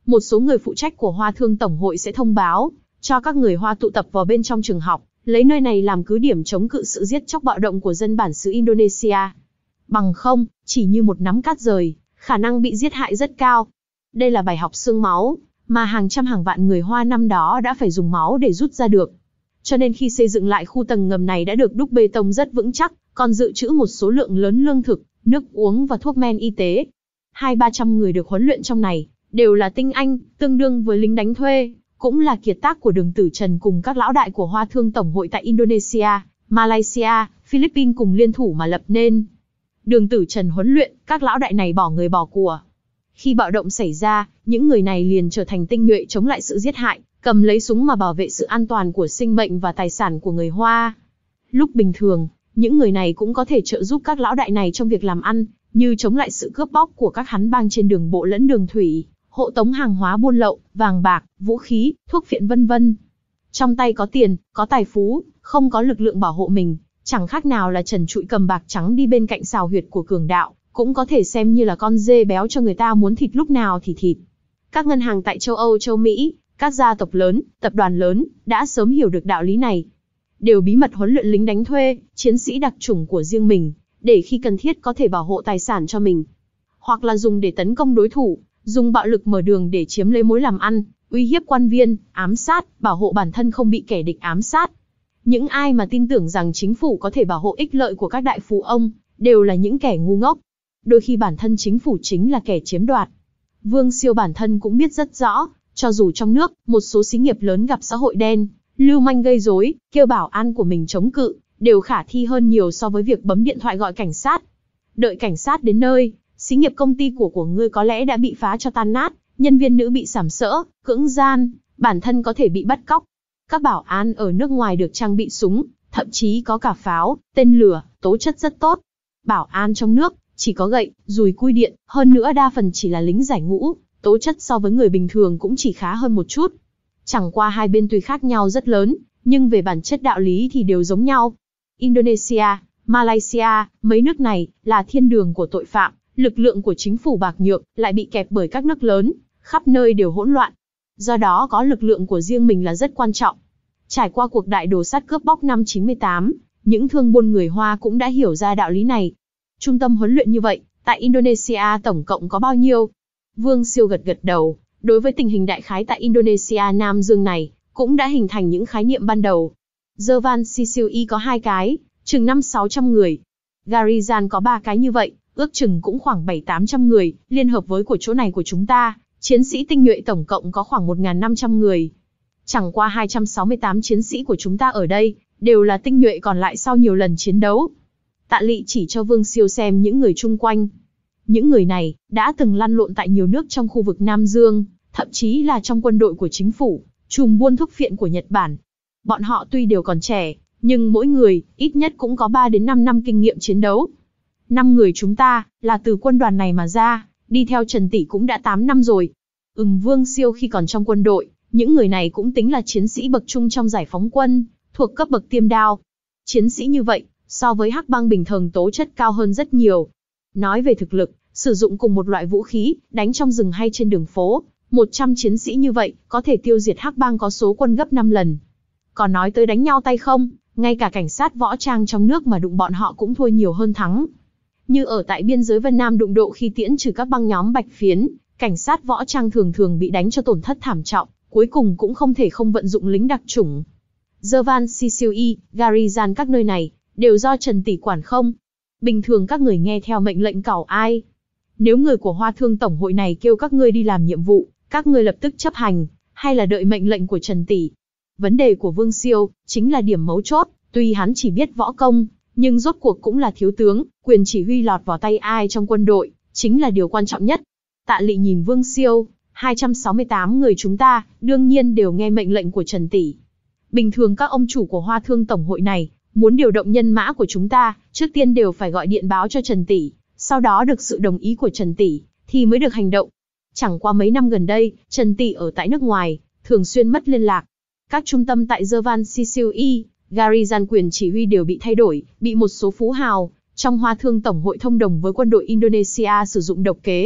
một số người phụ trách của Hoa Thương Tổng hội sẽ thông báo cho các người Hoa tụ tập vào bên trong trường học, lấy nơi này làm cứ điểm chống cự sự giết chóc bạo động của dân bản xứ Indonesia. Bằng không, chỉ như một nắm cát rời, khả năng bị giết hại rất cao. Đây là bài học xương máu, mà hàng trăm hàng vạn người Hoa năm đó đã phải dùng máu để rút ra được. Cho nên khi xây dựng lại khu tầng ngầm này đã được đúc bê tông rất vững chắc, còn dự trữ một số lượng lớn lương thực, nước uống và thuốc men y tế. Hai ba trăm người được huấn luyện trong này, đều là tinh anh, tương đương với lính đánh thuê, cũng là kiệt tác của Đường Tử Trần cùng các lão đại của Hoa Thương Tổng hội tại Indonesia, Malaysia, Philippines cùng liên thủ mà lập nên. Đường Tử Trần huấn luyện, các lão đại này bỏ người bỏ của. Khi bạo động xảy ra, những người này liền trở thành tinh nhuệ chống lại sự giết hại, cầm lấy súng mà bảo vệ sự an toàn của sinh mệnh và tài sản của người Hoa. Lúc bình thường, những người này cũng có thể trợ giúp các lão đại này trong việc làm ăn, như chống lại sự cướp bóc của các hắn bang trên đường bộ lẫn đường thủy, hộ tống hàng hóa buôn lậu, vàng bạc, vũ khí, thuốc phiện vân vân. Trong tay có tiền, có tài phú, không có lực lượng bảo hộ mình, chẳng khác nào là trần trụi cầm bạc trắng đi bên cạnh xào huyệt của cường đạo, cũng có thể xem như là con dê béo cho người ta muốn thịt lúc nào thì thịt. Các ngân hàng tại châu Âu, châu Mỹ, các gia tộc lớn, tập đoàn lớn, đã sớm hiểu được đạo lý này. Đều bí mật huấn luyện lính đánh thuê, chiến sĩ đặc chủng của riêng mình, để khi cần thiết có thể bảo hộ tài sản cho mình. Hoặc là dùng để tấn công đối thủ, dùng bạo lực mở đường để chiếm lấy mối làm ăn, uy hiếp quan viên, ám sát, bảo hộ bản thân không bị kẻ địch ám sát. Những ai mà tin tưởng rằng chính phủ có thể bảo hộ ích lợi của các đại phú ông, đều là những kẻ ngu ngốc. Đôi khi bản thân chính phủ chính là kẻ chiếm đoạt. Vương Siêu bản thân cũng biết rất rõ, cho dù trong nước, một số xí nghiệp lớn gặp xã hội đen, lưu manh gây rối, kêu bảo an của mình chống cự, đều khả thi hơn nhiều so với việc bấm điện thoại gọi cảnh sát. Đợi cảnh sát đến nơi, xí nghiệp công ty của của ngươi có lẽ đã bị phá cho tan nát, nhân viên nữ bị sàm sỡ, cưỡng gian, bản thân có thể bị bắt cóc. Các bảo an ở nước ngoài được trang bị súng, thậm chí có cả pháo, tên lửa, tố chất rất tốt. Bảo an trong nước, chỉ có gậy, dùi cui điện, hơn nữa đa phần chỉ là lính giải ngũ, tố chất so với người bình thường cũng chỉ khá hơn một chút. Chẳng qua hai bên tuy khác nhau rất lớn, nhưng về bản chất đạo lý thì đều giống nhau. Indonesia, Malaysia, mấy nước này là thiên đường của tội phạm, lực lượng của chính phủ bạc nhược, lại bị kẹp bởi các nước lớn, khắp nơi đều hỗn loạn. Do đó có lực lượng của riêng mình là rất quan trọng. Trải qua cuộc đại đồ sắt cướp bóc năm chín mươi tám, những thương buôn người Hoa cũng đã hiểu ra đạo lý này. Trung tâm huấn luyện như vậy, tại Indonesia tổng cộng có bao nhiêu? Vương Siêu gật gật đầu, đối với tình hình đại khái tại Indonesia Nam Dương này, cũng đã hình thành những khái niệm ban đầu. Jervan Sicily có hai cái, chừng năm sáu trăm người. Garizan có ba cái như vậy, ước chừng cũng khoảng bảy tám trăm người, liên hợp với của chỗ này của chúng ta, chiến sĩ tinh nhuệ tổng cộng có khoảng một nghìn năm trăm người. Chẳng qua hai trăm sáu mươi tám chiến sĩ của chúng ta ở đây, đều là tinh nhuệ còn lại sau nhiều lần chiến đấu. Tạ Lị chỉ cho Vương Siêu xem những người chung quanh. Những người này, đã từng lăn lộn tại nhiều nước trong khu vực Nam Dương, thậm chí là trong quân đội của chính phủ, chùm buôn thuốc phiện của Nhật Bản. Bọn họ tuy đều còn trẻ, nhưng mỗi người, ít nhất cũng có ba đến năm năm kinh nghiệm chiến đấu. Năm người chúng ta, là từ quân đoàn này mà ra, đi theo Trần Tỷ cũng đã tám năm rồi. Ừm Vương Siêu khi còn trong quân đội, những người này cũng tính là chiến sĩ bậc trung trong giải phóng quân, thuộc cấp bậc tiêm đao. Chiến sĩ như vậy, so với hắc bang bình thường tố chất cao hơn rất nhiều. Nói về thực lực, sử dụng cùng một loại vũ khí, đánh trong rừng hay trên đường phố, một trăm chiến sĩ như vậy, có thể tiêu diệt hắc bang có số quân gấp năm lần. Còn nói tới đánh nhau tay không, ngay cả cảnh sát võ trang trong nước mà đụng bọn họ cũng thua nhiều hơn thắng. Như ở tại biên giới Vân Nam đụng độ khi tiễn trừ các băng nhóm bạch phiến, cảnh sát võ trang thường thường bị đánh cho tổn thất thảm trọng, cuối cùng cũng không thể không vận dụng lính đặc chủng. Jervan Sicily, Garizan các nơi này, đều do Trần Tỷ quản không? Bình thường các người nghe theo mệnh lệnh cảo ai? Nếu người của Hoa Thương Tổng hội này kêu các ngươi đi làm nhiệm vụ, các ngươi lập tức chấp hành, hay là đợi mệnh lệnh của Trần Tỷ? Vấn đề của Vương Siêu, chính là điểm mấu chốt, tuy hắn chỉ biết võ công, nhưng rốt cuộc cũng là thiếu tướng, quyền chỉ huy lọt vào tay ai trong quân đội, chính là điều quan trọng nhất. Tạ Lị nhìn Vương Siêu, hai trăm sáu mươi tám người chúng ta, đương nhiên đều nghe mệnh lệnh của Trần Tỷ. Bình thường các ông chủ của Hoa Thương Tổng hội này, muốn điều động nhân mã của chúng ta, trước tiên đều phải gọi điện báo cho Trần Tỷ, sau đó được sự đồng ý của Trần Tỷ, thì mới được hành động. Chẳng qua mấy năm gần đây, Trần Tỷ ở tại nước ngoài, thường xuyên mất liên lạc. Các trung tâm tại Jervan Sicily, Garizan quyền chỉ huy đều bị thay đổi, bị một số phú hào trong Hoa Thương Tổng hội thông đồng với quân đội Indonesia sử dụng độc kế,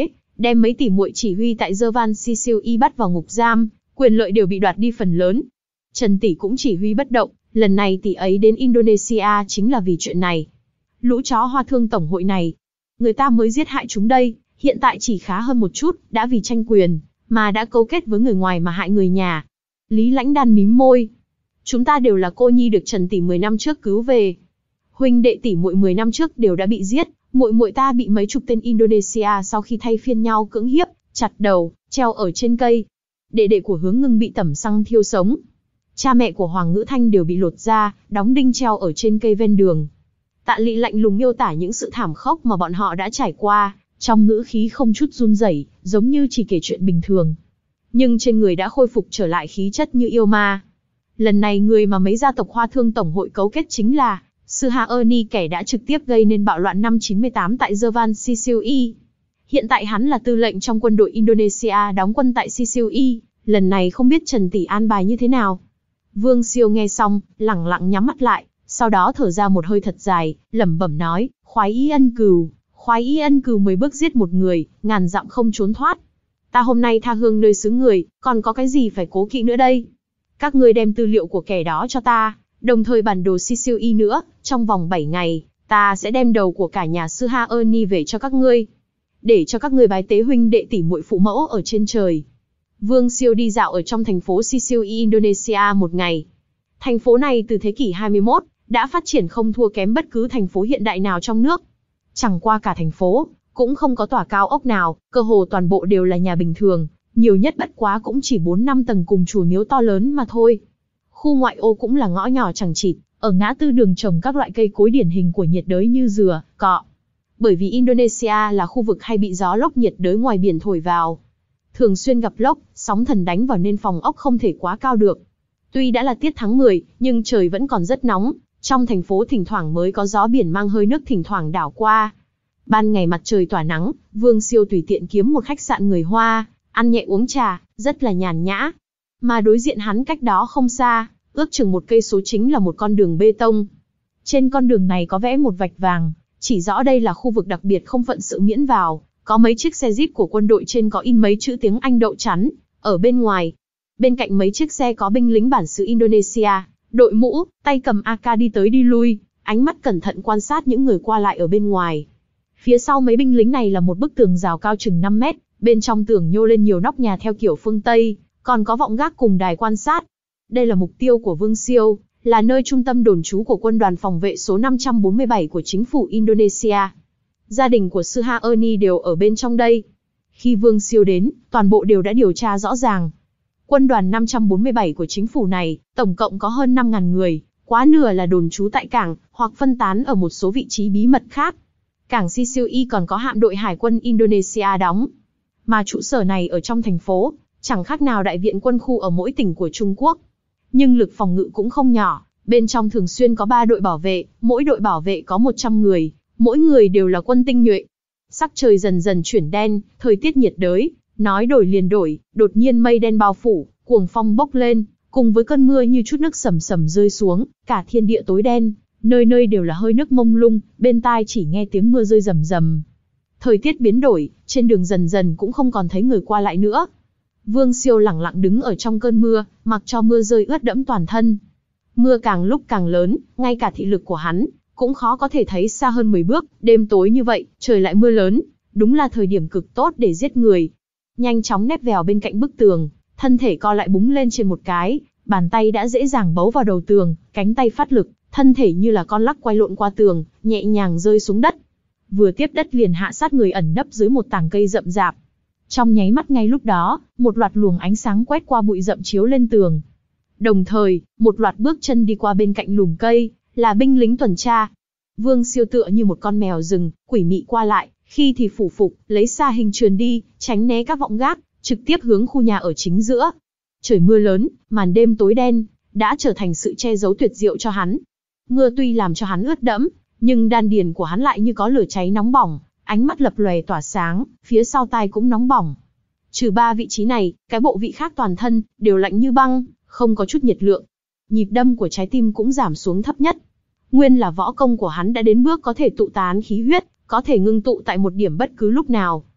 đem mấy tỷ muội chỉ huy tại Jervan Sicily bắt vào ngục giam, quyền lợi đều bị đoạt đi phần lớn. Trần tỷ cũng chỉ huy bất động, lần này tỷ ấy đến Indonesia chính là vì chuyện này. Lũ chó hoa thương tổng hội này, người ta mới giết hại chúng đây, hiện tại chỉ khá hơn một chút, đã vì tranh quyền, mà đã cấu kết với người ngoài mà hại người nhà. Lý Lãnh Đan mím môi. Chúng ta đều là cô nhi được Trần tỷ mười năm trước cứu về. Huynh đệ tỷ muội mười năm trước đều đã bị giết, muội muội ta bị mấy chục tên Indonesia sau khi thay phiên nhau cưỡng hiếp, chặt đầu, treo ở trên cây. Đệ đệ của Hướng Ngưng bị tẩm xăng thiêu sống. Cha mẹ của Hoàng Ngữ Thanh đều bị lột da, đóng đinh treo ở trên cây ven đường. Tạ Lị lạnh lùng miêu tả những sự thảm khốc mà bọn họ đã trải qua, trong ngữ khí không chút run rẩy, giống như chỉ kể chuyện bình thường. Nhưng trên người đã khôi phục trở lại khí chất như yêu ma. Lần này người mà mấy gia tộc Hoa Thương Tổng hội cấu kết chính là Sư Hà Ernie, kẻ đã trực tiếp gây nên bạo loạn năm chín mươi tám tại Jervan Sicily. Hiện tại hắn là tư lệnh trong quân đội Indonesia đóng quân tại Sicily, lần này không biết Trần tỷ an bài như thế nào. Vương Siêu nghe xong, lẳng lặng nhắm mắt lại, sau đó thở ra một hơi thật dài, lẩm bẩm nói, khoái ý ân cừu, khoái ý ân cừu mười bước giết một người, ngàn dặm không trốn thoát. Ta hôm nay tha hương nơi xứ người, còn có cái gì phải cố kỵ nữa đây? Các ngươi đem tư liệu của kẻ đó cho ta, đồng thời bản đồ Sicily nữa, trong vòng bảy ngày, ta sẽ đem đầu của cả nhà sư Ha Ernie về cho các ngươi, để cho các ngươi bái tế huynh đệ tỷ muội phụ mẫu ở trên trời. Vương Siêu đi dạo ở trong thành phố Sicily, Indonesia một ngày. Thành phố này từ thế kỷ hai mươi mốt, đã phát triển không thua kém bất cứ thành phố hiện đại nào trong nước. Chẳng qua cả thành phố, cũng không có tòa cao ốc nào, cơ hồ toàn bộ đều là nhà bình thường, nhiều nhất bất quá cũng chỉ bốn năm tầng cùng chùa miếu to lớn mà thôi. Khu ngoại ô cũng là ngõ nhỏ chằng chịt, ở ngã tư đường trồng các loại cây cối điển hình của nhiệt đới như dừa, cọ. Bởi vì Indonesia là khu vực hay bị gió lốc nhiệt đới ngoài biển thổi vào, thường xuyên gặp lốc, sóng thần đánh vào nên phòng ốc không thể quá cao được. Tuy đã là tiết tháng mười, nhưng trời vẫn còn rất nóng, trong thành phố thỉnh thoảng mới có gió biển mang hơi nước thỉnh thoảng đảo qua. Ban ngày mặt trời tỏa nắng, Vương Siêu tùy tiện kiếm một khách sạn người Hoa, ăn nhẹ uống trà, rất là nhàn nhã. Mà đối diện hắn cách đó không xa, ước chừng một cây số chính là một con đường bê tông. Trên con đường này có vẽ một vạch vàng, chỉ rõ đây là khu vực đặc biệt không phận sự miễn vào, có mấy chiếc xe Jeep của quân đội trên có in mấy chữ tiếng Anh đậu chắn, ở bên ngoài. Bên cạnh mấy chiếc xe có binh lính bản xứ Indonesia, đội mũ, tay cầm a ca đi tới đi lui, ánh mắt cẩn thận quan sát những người qua lại ở bên ngoài. Phía sau mấy binh lính này là một bức tường rào cao chừng năm mét, bên trong tường nhô lên nhiều nóc nhà theo kiểu phương Tây, còn có vọng gác cùng đài quan sát. Đây là mục tiêu của Vương Siêu, là nơi trung tâm đồn trú của quân đoàn phòng vệ số năm trăm bốn mươi bảy của chính phủ Indonesia. Gia đình của sư Ha Ernie đều ở bên trong đây. Khi Vương Siêu đến, toàn bộ đều đã điều tra rõ ràng. Quân đoàn năm trăm bốn mươi bảy của chính phủ này, tổng cộng có hơn năm nghìn người, quá nửa là đồn trú tại cảng, hoặc phân tán ở một số vị trí bí mật khác. Cảng Sicily còn có hạm đội hải quân Indonesia đóng. Mà trụ sở này ở trong thành phố, chẳng khác nào đại viện quân khu ở mỗi tỉnh của Trung Quốc. Nhưng lực phòng ngự cũng không nhỏ, bên trong thường xuyên có ba đội bảo vệ, mỗi đội bảo vệ có một trăm người, mỗi người đều là quân tinh nhuệ. Sắc trời dần dần chuyển đen, thời tiết nhiệt đới, nói đổi liền đổi, đột nhiên mây đen bao phủ, cuồng phong bốc lên, cùng với cơn mưa như chút nước sầm sầm rơi xuống, cả thiên địa tối đen, nơi nơi đều là hơi nước mông lung, bên tai chỉ nghe tiếng mưa rơi rầm rầm. Thời tiết biến đổi, trên đường dần dần cũng không còn thấy người qua lại nữa. Vương Siêu lẳng lặng đứng ở trong cơn mưa, mặc cho mưa rơi ướt đẫm toàn thân. Mưa càng lúc càng lớn, ngay cả thị lực của hắn cũng khó có thể thấy xa hơn mười bước, đêm tối như vậy, trời lại mưa lớn, đúng là thời điểm cực tốt để giết người. Nhanh chóng nép vào bên cạnh bức tường, thân thể co lại búng lên trên một cái, bàn tay đã dễ dàng bấu vào đầu tường, cánh tay phát lực, thân thể như là con lắc quay lộn qua tường, nhẹ nhàng rơi xuống đất. Vừa tiếp đất liền hạ sát người ẩn nấp dưới một tảng cây rậm rạp. Trong nháy mắt ngay lúc đó, một loạt luồng ánh sáng quét qua bụi rậm chiếu lên tường. Đồng thời, một loạt bước chân đi qua bên cạnh lùm cây, là binh lính tuần tra. Vương Siêu tựa như một con mèo rừng, quỷ mị qua lại, khi thì phủ phục, lấy xa hình trườn đi, tránh né các vọng gác, trực tiếp hướng khu nhà ở chính giữa. Trời mưa lớn, màn đêm tối đen, đã trở thành sự che giấu tuyệt diệu cho hắn. Mưa tuy làm cho hắn ướt đẫm, nhưng đan điền của hắn lại như có lửa cháy nóng bỏng, ánh mắt lập lòe tỏa sáng, phía sau tai cũng nóng bỏng. Trừ ba vị trí này, cái bộ vị khác toàn thân đều lạnh như băng, không có chút nhiệt lượng. Nhịp đâm của trái tim cũng giảm xuống thấp nhất. Nguyên là võ công của hắn đã đến bước có thể tụ tán khí huyết, có thể ngưng tụ tại một điểm bất cứ lúc nào.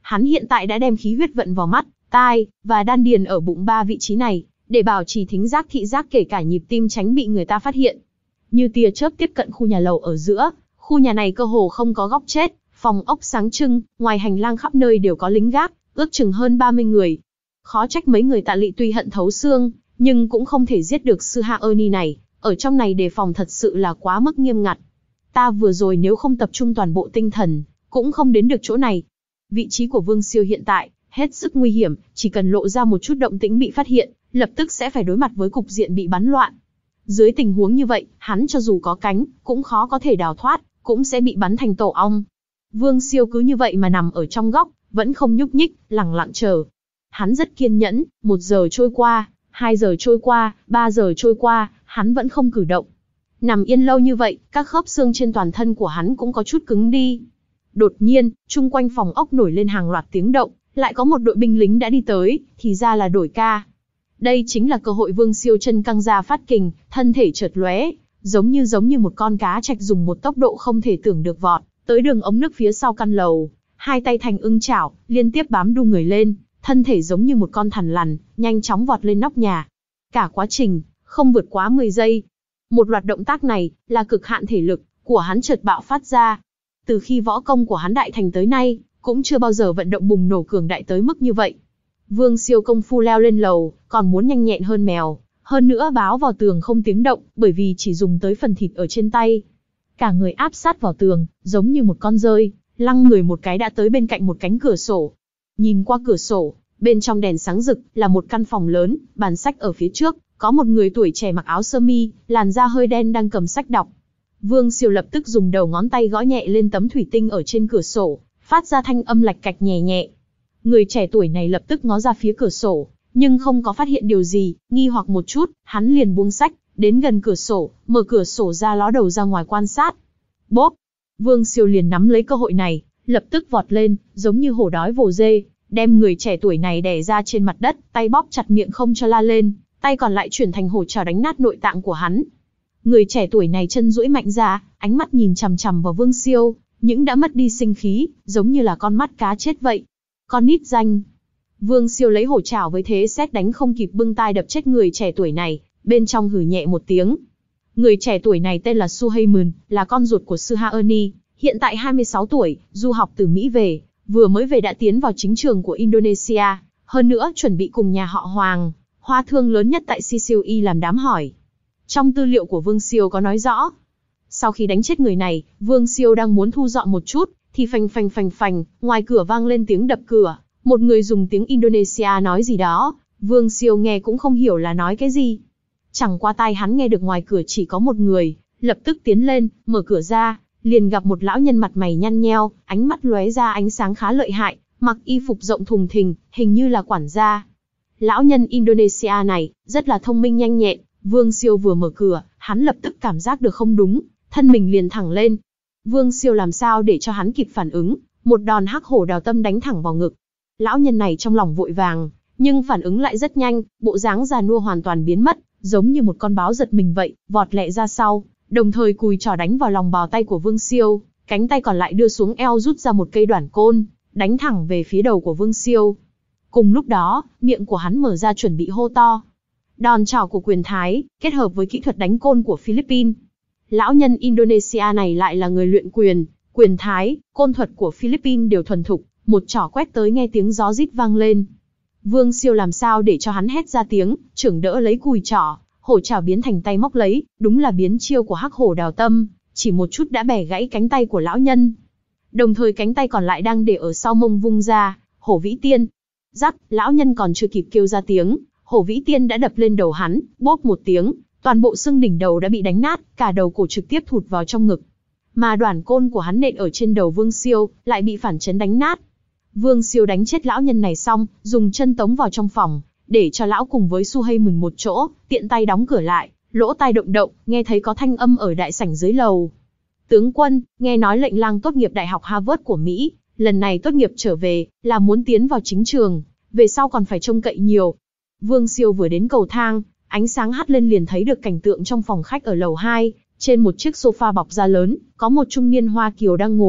Hắn hiện tại đã đem khí huyết vận vào mắt, tai, và đan điền ở bụng ba vị trí này, để bảo trì thính giác thị giác kể cả nhịp tim tránh bị người ta phát hiện. Như tia chớp tiếp cận khu nhà lầu ở giữa, khu nhà này cơ hồ không có góc chết, phòng ốc sáng trưng, ngoài hành lang khắp nơi đều có lính gác, ước chừng hơn ba mươi người. Khó trách mấy người Tạ Lị tuy hận thấu xương, nhưng cũng không thể giết được sư Hạ Ernie này, ở trong này đề phòng thật sự là quá mức nghiêm ngặt. Ta vừa rồi nếu không tập trung toàn bộ tinh thần, cũng không đến được chỗ này. Vị trí của Vương Siêu hiện tại, hết sức nguy hiểm, chỉ cần lộ ra một chút động tĩnh bị phát hiện, lập tức sẽ phải đối mặt với cục diện bị bắn loạn. Dưới tình huống như vậy, hắn cho dù có cánh, cũng khó có thể đào thoát, cũng sẽ bị bắn thành tổ ong. Vương Siêu cứ như vậy mà nằm ở trong góc, vẫn không nhúc nhích, lẳng lặng chờ. Hắn rất kiên nhẫn, một giờ trôi qua, hai giờ trôi qua, ba giờ trôi qua, hắn vẫn không cử động. Nằm yên lâu như vậy, các khớp xương trên toàn thân của hắn cũng có chút cứng đi. Đột nhiên, chung quanh phòng ốc nổi lên hàng loạt tiếng động, lại có một đội binh lính đã đi tới, thì ra là đổi ca. Đây chính là cơ hội Vương Siêu chân căng ra phát kình, thân thể chợt lóe, giống như giống như một con cá trạch dùng một tốc độ không thể tưởng được vọt tới đường ống nước phía sau căn lầu, hai tay thành ưng chảo, liên tiếp bám đu người lên, thân thể giống như một con thằn lằn, nhanh chóng vọt lên nóc nhà. Cả quá trình không vượt quá mười giây. Một loạt động tác này là cực hạn thể lực của hắn chợt bạo phát ra. Từ khi võ công của hắn đại thành tới nay, cũng chưa bao giờ vận động bùng nổ cường đại tới mức như vậy. Vương Siêu công phu leo lên lầu, còn muốn nhanh nhẹn hơn mèo, hơn nữa bám vào tường không tiếng động, bởi vì chỉ dùng tới phần thịt ở trên tay. Cả người áp sát vào tường, giống như một con dơi, lăng người một cái đã tới bên cạnh một cánh cửa sổ. Nhìn qua cửa sổ, bên trong đèn sáng rực, là một căn phòng lớn, bàn sách ở phía trước, có một người tuổi trẻ mặc áo sơ mi, làn da hơi đen đang cầm sách đọc. Vương Siêu lập tức dùng đầu ngón tay gõ nhẹ lên tấm thủy tinh ở trên cửa sổ, phát ra thanh âm lạch cạch nhẹ nhẹ. Người trẻ tuổi này lập tức ngó ra phía cửa sổ, nhưng không có phát hiện điều gì, nghi hoặc một chút, hắn liền buông sách, đến gần cửa sổ, mở cửa sổ ra ló đầu ra ngoài quan sát. Bốp! Vương Siêu liền nắm lấy cơ hội này, lập tức vọt lên, giống như hổ đói vồ dê, đem người trẻ tuổi này đè ra trên mặt đất, tay bóp chặt miệng không cho la lên, tay còn lại chuyển thành hổ chảo đánh nát nội tạng của hắn. Người trẻ tuổi này chân duỗi mạnh ra, ánh mắt nhìn chằm chằm vào Vương Siêu, những đã mất đi sinh khí, giống như là con mắt cá chết vậy. Con nít danh. Vương Siêu lấy hổ chảo với thế sét đánh không kịp bưng tai đập chết người trẻ tuổi này, bên trong hừ nhẹ một tiếng. Người trẻ tuổi này tên là Suhaymun, là con ruột của sư Ha Ernie, hiện tại hai mươi sáu tuổi, du học từ Mỹ về, vừa mới về đã tiến vào chính trường của Indonesia, hơn nữa chuẩn bị cùng nhà họ Hoàng, hoa thương lớn nhất tại Sicily làm đám hỏi. Trong tư liệu của Vương Siêu có nói rõ, sau khi đánh chết người này, Vương Siêu đang muốn thu dọn một chút, thì phành phành phành phành, ngoài cửa vang lên tiếng đập cửa, một người dùng tiếng Indonesia nói gì đó, Vương Siêu nghe cũng không hiểu là nói cái gì. Chẳng qua tai hắn nghe được ngoài cửa chỉ có một người, lập tức tiến lên, mở cửa ra, liền gặp một lão nhân mặt mày nhăn nheo, ánh mắt lóe ra ánh sáng khá lợi hại, mặc y phục rộng thùng thình, hình như là quản gia. Lão nhân Indonesia này, rất là thông minh nhanh nhẹn, Vương Siêu vừa mở cửa, hắn lập tức cảm giác được không đúng, thân mình liền thẳng lên. Vương Siêu làm sao để cho hắn kịp phản ứng, một đòn hắc hổ đào tâm đánh thẳng vào ngực. Lão nhân này trong lòng vội vàng, nhưng phản ứng lại rất nhanh, bộ dáng già nua hoàn toàn biến mất, giống như một con báo giật mình vậy, vọt lẹ ra sau, đồng thời cùi trỏ đánh vào lòng bào tay của Vương Siêu, cánh tay còn lại đưa xuống eo rút ra một cây đoản côn, đánh thẳng về phía đầu của Vương Siêu. Cùng lúc đó, miệng của hắn mở ra chuẩn bị hô to. Đòn trảo của quyền Thái, kết hợp với kỹ thuật đánh côn của Philippines. Lão nhân Indonesia này lại là người luyện quyền, quyền Thái, côn thuật của Philippines đều thuần thục, một trảo quét tới nghe tiếng gió rít vang lên. Vương Siêu làm sao để cho hắn hét ra tiếng, trưởng đỡ lấy cùi trỏ, hổ chảo biến thành tay móc lấy, đúng là biến chiêu của hắc hổ đào tâm, chỉ một chút đã bẻ gãy cánh tay của lão nhân. Đồng thời cánh tay còn lại đang để ở sau mông vung ra, hổ vĩ tiên. Rắc, lão nhân còn chưa kịp kêu ra tiếng, hổ vĩ tiên đã đập lên đầu hắn, bốp một tiếng, toàn bộ xương đỉnh đầu đã bị đánh nát, cả đầu cổ trực tiếp thụt vào trong ngực. Mà đoản côn của hắn nện ở trên đầu Vương Siêu, lại bị phản chấn đánh nát. Vương Siêu đánh chết lão nhân này xong, dùng chân tống vào trong phòng, để cho lão cùng với Suhaymun một chỗ, tiện tay đóng cửa lại, lỗ tai động động, nghe thấy có thanh âm ở đại sảnh dưới lầu. Tướng quân, nghe nói lệnh lang tốt nghiệp Đại học Harvard của Mỹ, lần này tốt nghiệp trở về, là muốn tiến vào chính trường, về sau còn phải trông cậy nhiều. Vương Siêu vừa đến cầu thang, ánh sáng hắt lên liền thấy được cảnh tượng trong phòng khách ở lầu hai, trên một chiếc sofa bọc da lớn, có một trung niên Hoa Kiều đang ngồi,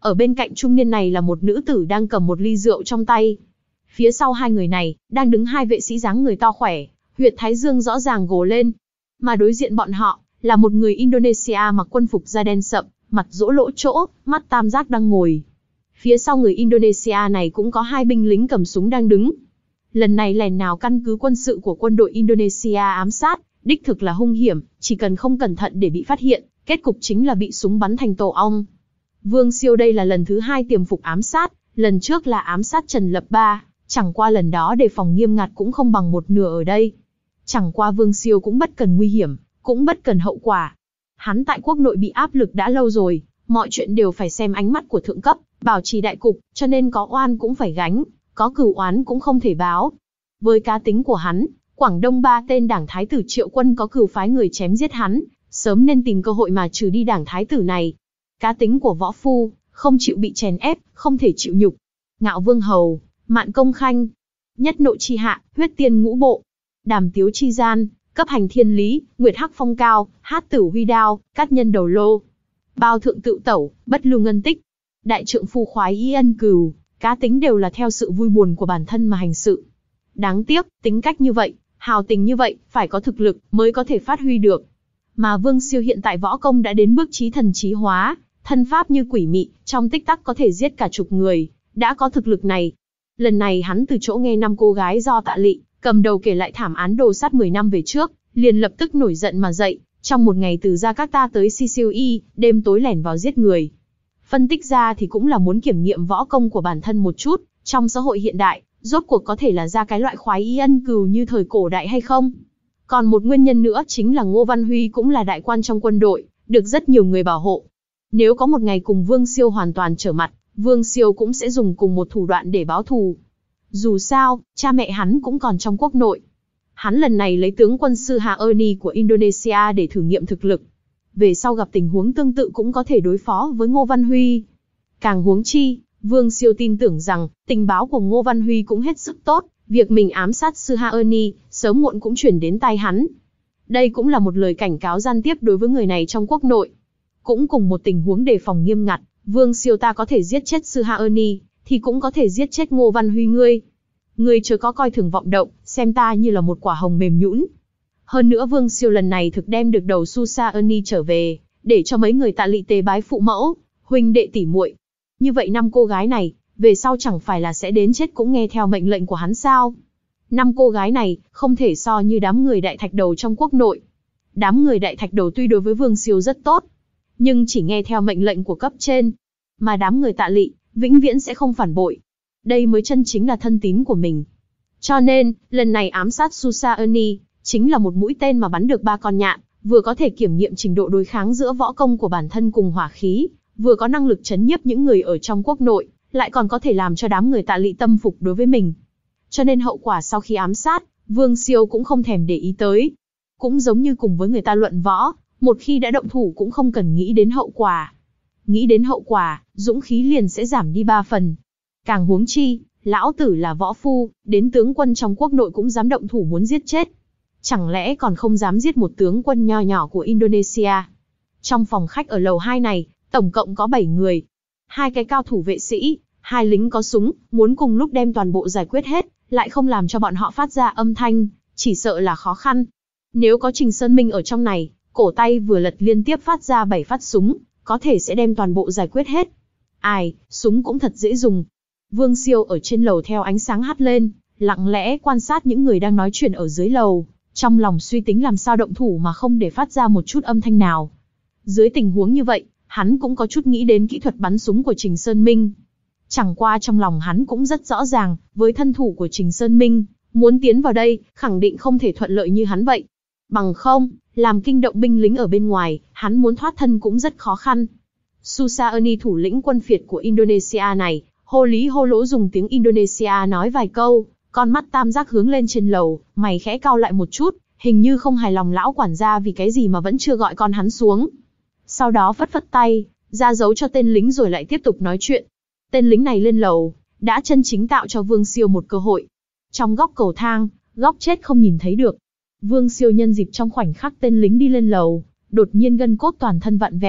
Ở bên cạnh trung niên này là một nữ tử đang cầm một ly rượu trong tay. Phía sau hai người này, đang đứng hai vệ sĩ dáng người to khỏe, huyệt thái dương rõ ràng gồ lên. Mà đối diện bọn họ, là một người Indonesia mặc quân phục da đen sậm, mặt rỗ lỗ chỗ, mắt tam giác đang ngồi. Phía sau người Indonesia này cũng có hai binh lính cầm súng đang đứng. Lần này lèn nào căn cứ quân sự của quân đội Indonesia ám sát, đích thực là hung hiểm, chỉ cần không cẩn thận để bị phát hiện, kết cục chính là bị súng bắn thành tổ ong. Vương Siêu đây là lần thứ hai tiềm phục ám sát, lần trước là ám sát Trần Lập Ba, chẳng qua lần đó đề phòng nghiêm ngặt cũng không bằng một nửa ở đây. Chẳng qua Vương Siêu cũng bất cần nguy hiểm, cũng bất cần hậu quả. Hắn tại quốc nội bị áp lực đã lâu rồi, mọi chuyện đều phải xem ánh mắt của thượng cấp, bảo trì đại cục, cho nên có oan cũng phải gánh, có cửu oán cũng không thể báo. Với cá tính của hắn, Quảng Đông ba tên đảng thái tử Triệu Quân có cửu phái người chém giết hắn, sớm nên tìm cơ hội mà trừ đi đảng thái tử này. Cá tính của võ phu, không chịu bị chèn ép, không thể chịu nhục. Ngạo Vương Hầu, Mạn Công Khanh, Nhất Nội Chi Hạ, Huyết Tiên Ngũ Bộ, Đàm Tiếu Chi Gian, Cấp Hành Thiên Lý, Nguyệt Hắc Phong Cao, Hát Tử Huy Đao, Cát Nhân Đầu Lô, Bao Thượng Tự Tẩu, Bất Lưu Ngân Tích, Đại Trượng Phu Khoái Y Ân Cừu, cá tính đều là theo sự vui buồn của bản thân mà hành sự. Đáng tiếc, tính cách như vậy, hào tình như vậy, phải có thực lực mới có thể phát huy được. Mà Vương Siêu hiện tại võ công đã đến bước chí thần chí hóa, thân pháp như quỷ mị, trong tích tắc có thể giết cả chục người, đã có thực lực này. Lần này hắn từ chỗ nghe năm cô gái do Tạ Lị cầm đầu kể lại thảm án đồ sát mười năm về trước, liền lập tức nổi giận mà dậy, trong một ngày từ Jakarta tới Sicily, đêm tối lẻn vào giết người. Phân tích ra thì cũng là muốn kiểm nghiệm võ công của bản thân một chút, trong xã hội hiện đại, rốt cuộc có thể là ra cái loại khoái y ân cừu như thời cổ đại hay không? Còn một nguyên nhân nữa chính là Ngô Văn Huy cũng là đại quan trong quân đội, được rất nhiều người bảo hộ. Nếu có một ngày cùng Vương Siêu hoàn toàn trở mặt, Vương Siêu cũng sẽ dùng cùng một thủ đoạn để báo thù. Dù sao, cha mẹ hắn cũng còn trong quốc nội. Hắn lần này lấy tướng quân sư Hạ Erni của Indonesia để thử nghiệm thực lực. Về sau gặp tình huống tương tự cũng có thể đối phó với Ngô Văn Huy. Càng huống chi, Vương Siêu tin tưởng rằng, tình báo của Ngô Văn Huy cũng hết sức tốt, việc mình ám sát sư Hạ Erni, sớm muộn cũng chuyển đến tai hắn. Đây cũng là một lời cảnh cáo gian tiếp đối với người này trong quốc nội. Cũng cùng một tình huống đề phòng nghiêm ngặt, Vương Siêu ta có thể giết chết sư Hạ Erni, thì cũng có thể giết chết Ngô Văn Huy ngươi. Ngươi chớ có coi thường vọng động, xem ta như là một quả hồng mềm nhũn. Hơn nữa Vương Siêu lần này thực đem được đầu Susa Erni trở về, để cho mấy người Tạ Lị tế bái phụ mẫu, huynh đệ tỷ muội. Như vậy năm cô gái này, về sau chẳng phải là sẽ đến chết cũng nghe theo mệnh lệnh của hắn sao? Năm cô gái này, không thể so như đám người đại thạch đầu trong quốc nội. Đám người đại thạch đầu tuy đối với Vương Siêu rất tốt, nhưng chỉ nghe theo mệnh lệnh của cấp trên. Mà đám người Tạ Lị, vĩnh viễn sẽ không phản bội. Đây mới chân chính là thân tín của mình. Cho nên, lần này ám sát Susa Erni, chính là một mũi tên mà bắn được ba con nhạn, vừa có thể kiểm nghiệm trình độ đối kháng giữa võ công của bản thân cùng hỏa khí, vừa có năng lực chấn nhiếp những người ở trong quốc nội, lại còn có thể làm cho đám người Tạ Lị tâm phục đối với mình. Cho nên hậu quả sau khi ám sát, Vương Siêu cũng không thèm để ý tới. Cũng giống như cùng với người ta luận võ, một khi đã động thủ cũng không cần nghĩ đến hậu quả. Nghĩ đến hậu quả, dũng khí liền sẽ giảm đi ba phần. Càng huống chi, lão tử là võ phu, đến tướng quân trong quốc nội cũng dám động thủ muốn giết chết. Chẳng lẽ còn không dám giết một tướng quân nho nhỏ của Indonesia? Trong phòng khách ở lầu hai này, tổng cộng có bảy người. Hai cái cao thủ vệ sĩ, hai lính có súng, muốn cùng lúc đem toàn bộ giải quyết hết, lại không làm cho bọn họ phát ra âm thanh, chỉ sợ là khó khăn. Nếu có Trình Sơn Minh ở trong này, cổ tay vừa lật liên tiếp phát ra bảy phát súng, có thể sẽ đem toàn bộ giải quyết hết. Ai, súng cũng thật dễ dùng. Vương Siêu ở trên lầu theo ánh sáng hắt lên, lặng lẽ quan sát những người đang nói chuyện ở dưới lầu, trong lòng suy tính làm sao động thủ mà không để phát ra một chút âm thanh nào. Dưới tình huống như vậy, hắn cũng có chút nghĩ đến kỹ thuật bắn súng của Trình Sơn Minh. Chẳng qua trong lòng hắn cũng rất rõ ràng, với thân thủ của Trình Sơn Minh, muốn tiến vào đây, khẳng định không thể thuận lợi như hắn vậy. Bằng không, làm kinh động binh lính ở bên ngoài, hắn muốn thoát thân cũng rất khó khăn. Susa Erni thủ lĩnh quân phiệt của Indonesia này, hô lý hô lỗ dùng tiếng Indonesia nói vài câu, con mắt tam giác hướng lên trên lầu, mày khẽ cau lại một chút, hình như không hài lòng lão quản gia vì cái gì mà vẫn chưa gọi con hắn xuống. Sau đó phất phất tay, ra dấu cho tên lính rồi lại tiếp tục nói chuyện. Tên lính này lên lầu, đã chân chính tạo cho Vương Siêu một cơ hội. Trong góc cầu thang, góc chết không nhìn thấy được. Vương Siêu nhân dịp trong khoảnh khắc tên lính đi lên lầu, đột nhiên gân cốt toàn thân vặn vẹo,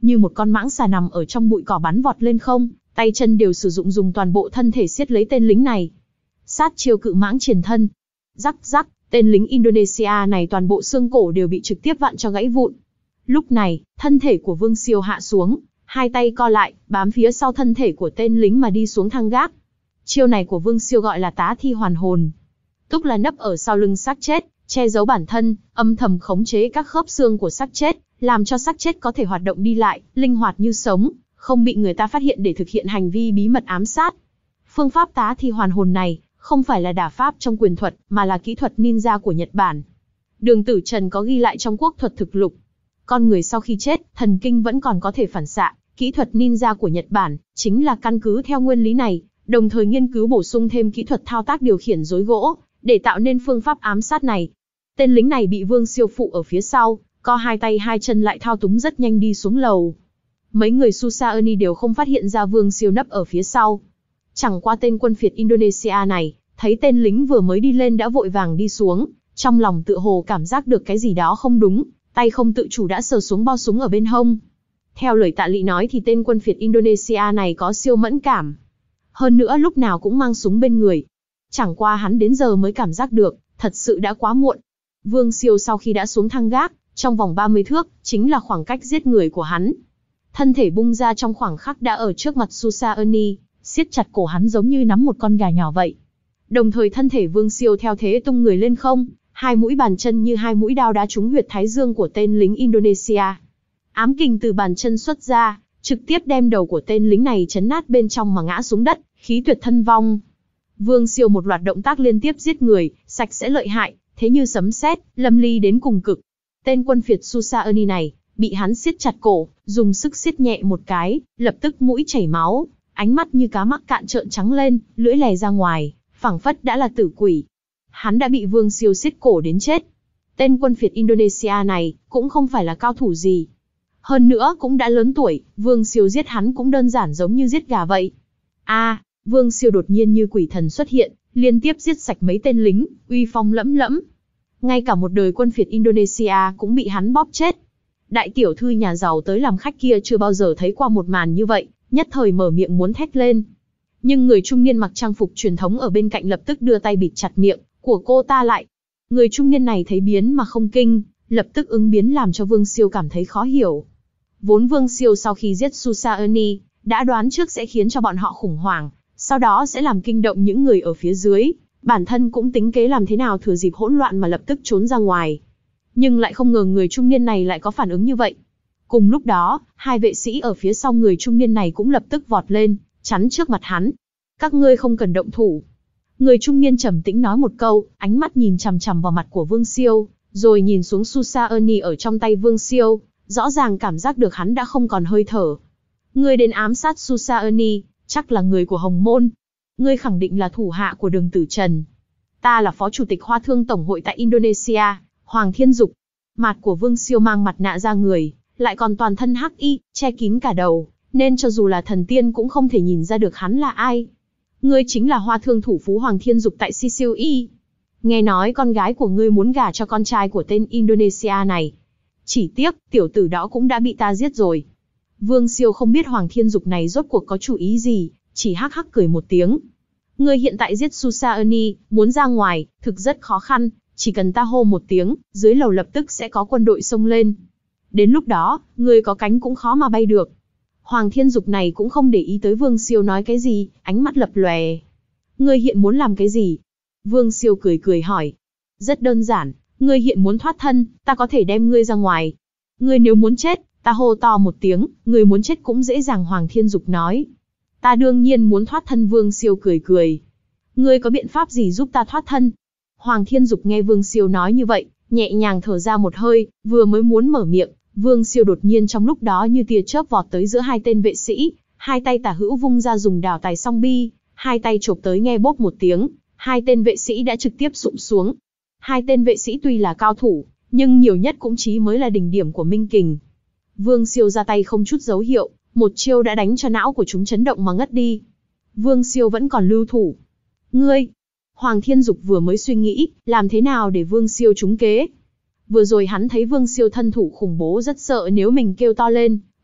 như một con mãng xà nằm ở trong bụi cỏ bắn vọt lên không, tay chân đều sử dụng dùng toàn bộ thân thể siết lấy tên lính này. Sát chiêu cự mãng triển thân. Rắc rắc, tên lính Indonesia này toàn bộ xương cổ đều bị trực tiếp vặn cho gãy vụn. Lúc này, thân thể của Vương Siêu hạ xuống, hai tay co lại, bám phía sau thân thể của tên lính mà đi xuống thang gác. Chiêu này của Vương Siêu gọi là tá thi hoàn hồn. Tức là nấp ở sau lưng xác chết, che giấu bản thân, âm thầm khống chế các khớp xương của xác chết, làm cho xác chết có thể hoạt động đi lại, linh hoạt như sống, không bị người ta phát hiện để thực hiện hành vi bí mật ám sát. Phương pháp tá thi hoàn hồn này, không phải là đả pháp trong quyền thuật, mà là kỹ thuật ninja của Nhật Bản. Đường Tử Trần có ghi lại trong Quốc thuật thực lục. Con người sau khi chết, thần kinh vẫn còn có thể phản xạ, kỹ thuật ninja của Nhật Bản, chính là căn cứ theo nguyên lý này, đồng thời nghiên cứu bổ sung thêm kỹ thuật thao tác điều khiển rối gỗ, để tạo nên phương pháp ám sát này. Tên lính này bị Vương Siêu phụ ở phía sau, co hai tay hai chân lại thao túng rất nhanh đi xuống lầu. Mấy người Susaerni đều không phát hiện ra Vương Siêu nấp ở phía sau. Chẳng qua tên quân phiệt Indonesia này, thấy tên lính vừa mới đi lên đã vội vàng đi xuống, trong lòng tựa hồ cảm giác được cái gì đó không đúng, tay không tự chủ đã sờ xuống bo súng ở bên hông. Theo lời Tạ Lị nói thì tên quân phiệt Indonesia này có siêu mẫn cảm. Hơn nữa lúc nào cũng mang súng bên người. Chẳng qua hắn đến giờ mới cảm giác được, thật sự đã quá muộn. Vương Siêu sau khi đã xuống thang gác, trong vòng ba mươi thước, chính là khoảng cách giết người của hắn. Thân thể bung ra trong khoảng khắc đã ở trước mặt Susaerni, siết chặt cổ hắn giống như nắm một con gà nhỏ vậy. Đồng thời thân thể Vương Siêu theo thế tung người lên không, hai mũi bàn chân như hai mũi đao đá trúng huyệt thái dương của tên lính Indonesia. Ám kình từ bàn chân xuất ra, trực tiếp đem đầu của tên lính này chấn nát bên trong mà ngã xuống đất, khí tuyệt thân vong. Vương Siêu một loạt động tác liên tiếp giết người, sạch sẽ lợi hại, thế như sấm sét, lâm ly đến cùng cực. Tên quân phiệt Susaerni này, bị hắn siết chặt cổ, dùng sức siết nhẹ một cái, lập tức mũi chảy máu, ánh mắt như cá mắc cạn trợn trắng lên, lưỡi lè ra ngoài, phảng phất đã là tử quỷ. Hắn đã bị Vương Siêu siết cổ đến chết. Tên quân phiệt Indonesia này, cũng không phải là cao thủ gì. Hơn nữa cũng đã lớn tuổi, Vương Siêu giết hắn cũng đơn giản giống như giết gà vậy. A, à, Vương Siêu đột nhiên như quỷ thần xuất hiện, liên tiếp giết sạch mấy tên lính, uy phong lẫm lẫm. Ngay cả một đời quân phiệt Indonesia cũng bị hắn bóp chết. Đại tiểu thư nhà giàu tới làm khách kia chưa bao giờ thấy qua một màn như vậy, nhất thời mở miệng muốn thét lên. Nhưng người trung niên mặc trang phục truyền thống ở bên cạnh lập tức đưa tay bịt chặt miệng của cô ta lại. Người trung niên này thấy biến mà không kinh, lập tức ứng biến làm cho Vương Siêu cảm thấy khó hiểu. Vốn Vương Siêu sau khi giết Susaerni, đã đoán trước sẽ khiến cho bọn họ khủng hoảng, sau đó sẽ làm kinh động những người ở phía dưới, bản thân cũng tính kế làm thế nào thừa dịp hỗn loạn mà lập tức trốn ra ngoài. Nhưng lại không ngờ người trung niên này lại có phản ứng như vậy. Cùng lúc đó, hai vệ sĩ ở phía sau người trung niên này cũng lập tức vọt lên, chắn trước mặt hắn. Các ngươi không cần động thủ. Người trung niên trầm tĩnh nói một câu, ánh mắt nhìn chằm chằm vào mặt của Vương Siêu, rồi nhìn xuống Susaerni ở trong tay Vương Siêu, rõ ràng cảm giác được hắn đã không còn hơi thở. Ngươi đến ám sát Susaerni, chắc là người của Hồng Môn. Ngươi khẳng định là thủ hạ của Đường Tử Trần. Ta là phó chủ tịch Hoa Thương Tổng hội tại Indonesia, Hoàng Thiên Dục. Mặt của Vương Siêu mang mặt nạ ra người, lại còn toàn thân hắc y, che kín cả đầu, nên cho dù là thần tiên cũng không thể nhìn ra được hắn là ai. Ngươi chính là Hoa Thương thủ phú Hoàng Thiên Dục tại Sicily. Nghe nói con gái của ngươi muốn gả cho con trai của tên Indonesia này. Chỉ tiếc, tiểu tử đó cũng đã bị ta giết rồi. Vương Siêu không biết Hoàng Thiên Dục này rốt cuộc có chủ ý gì, chỉ hắc hắc cười một tiếng. Ngươi hiện tại giết Susaerni, muốn ra ngoài, thực rất khó khăn, chỉ cần ta hô một tiếng, dưới lầu lập tức sẽ có quân đội xông lên. Đến lúc đó, ngươi có cánh cũng khó mà bay được. Hoàng Thiên Dục này cũng không để ý tới Vương Siêu nói cái gì, ánh mắt lập lòe. Ngươi hiện muốn làm cái gì? Vương Siêu cười cười hỏi. Rất đơn giản, ngươi hiện muốn thoát thân, ta có thể đem ngươi ra ngoài. Ngươi nếu muốn chết, ta hô to một tiếng, ngươi muốn chết cũng dễ dàng, Hoàng Thiên Dục nói. Ta đương nhiên muốn thoát thân, Vương Siêu cười cười. Ngươi có biện pháp gì giúp ta thoát thân? Hoàng Thiên Dục nghe Vương Siêu nói như vậy, nhẹ nhàng thở ra một hơi, vừa mới muốn mở miệng, Vương Siêu đột nhiên trong lúc đó như tia chớp vọt tới giữa hai tên vệ sĩ, hai tay tả hữu vung ra dùng đào tài song bi, hai tay chộp tới nghe bốp một tiếng, hai tên vệ sĩ đã trực tiếp sụp xuống. Hai tên vệ sĩ tuy là cao thủ, nhưng nhiều nhất cũng chỉ mới là đỉnh điểm của Minh Kình. Vương Siêu ra tay không chút dấu hiệu, một chiêu đã đánh cho não của chúng chấn động mà ngất đi. Vương Siêu vẫn còn lưu thủ. Ngươi! Hoàng Thiên Dục vừa mới suy nghĩ, làm thế nào để Vương Siêu trúng kế. Vừa rồi hắn thấy Vương Siêu thân thủ khủng bố rất sợ nếu mình kêu to lên,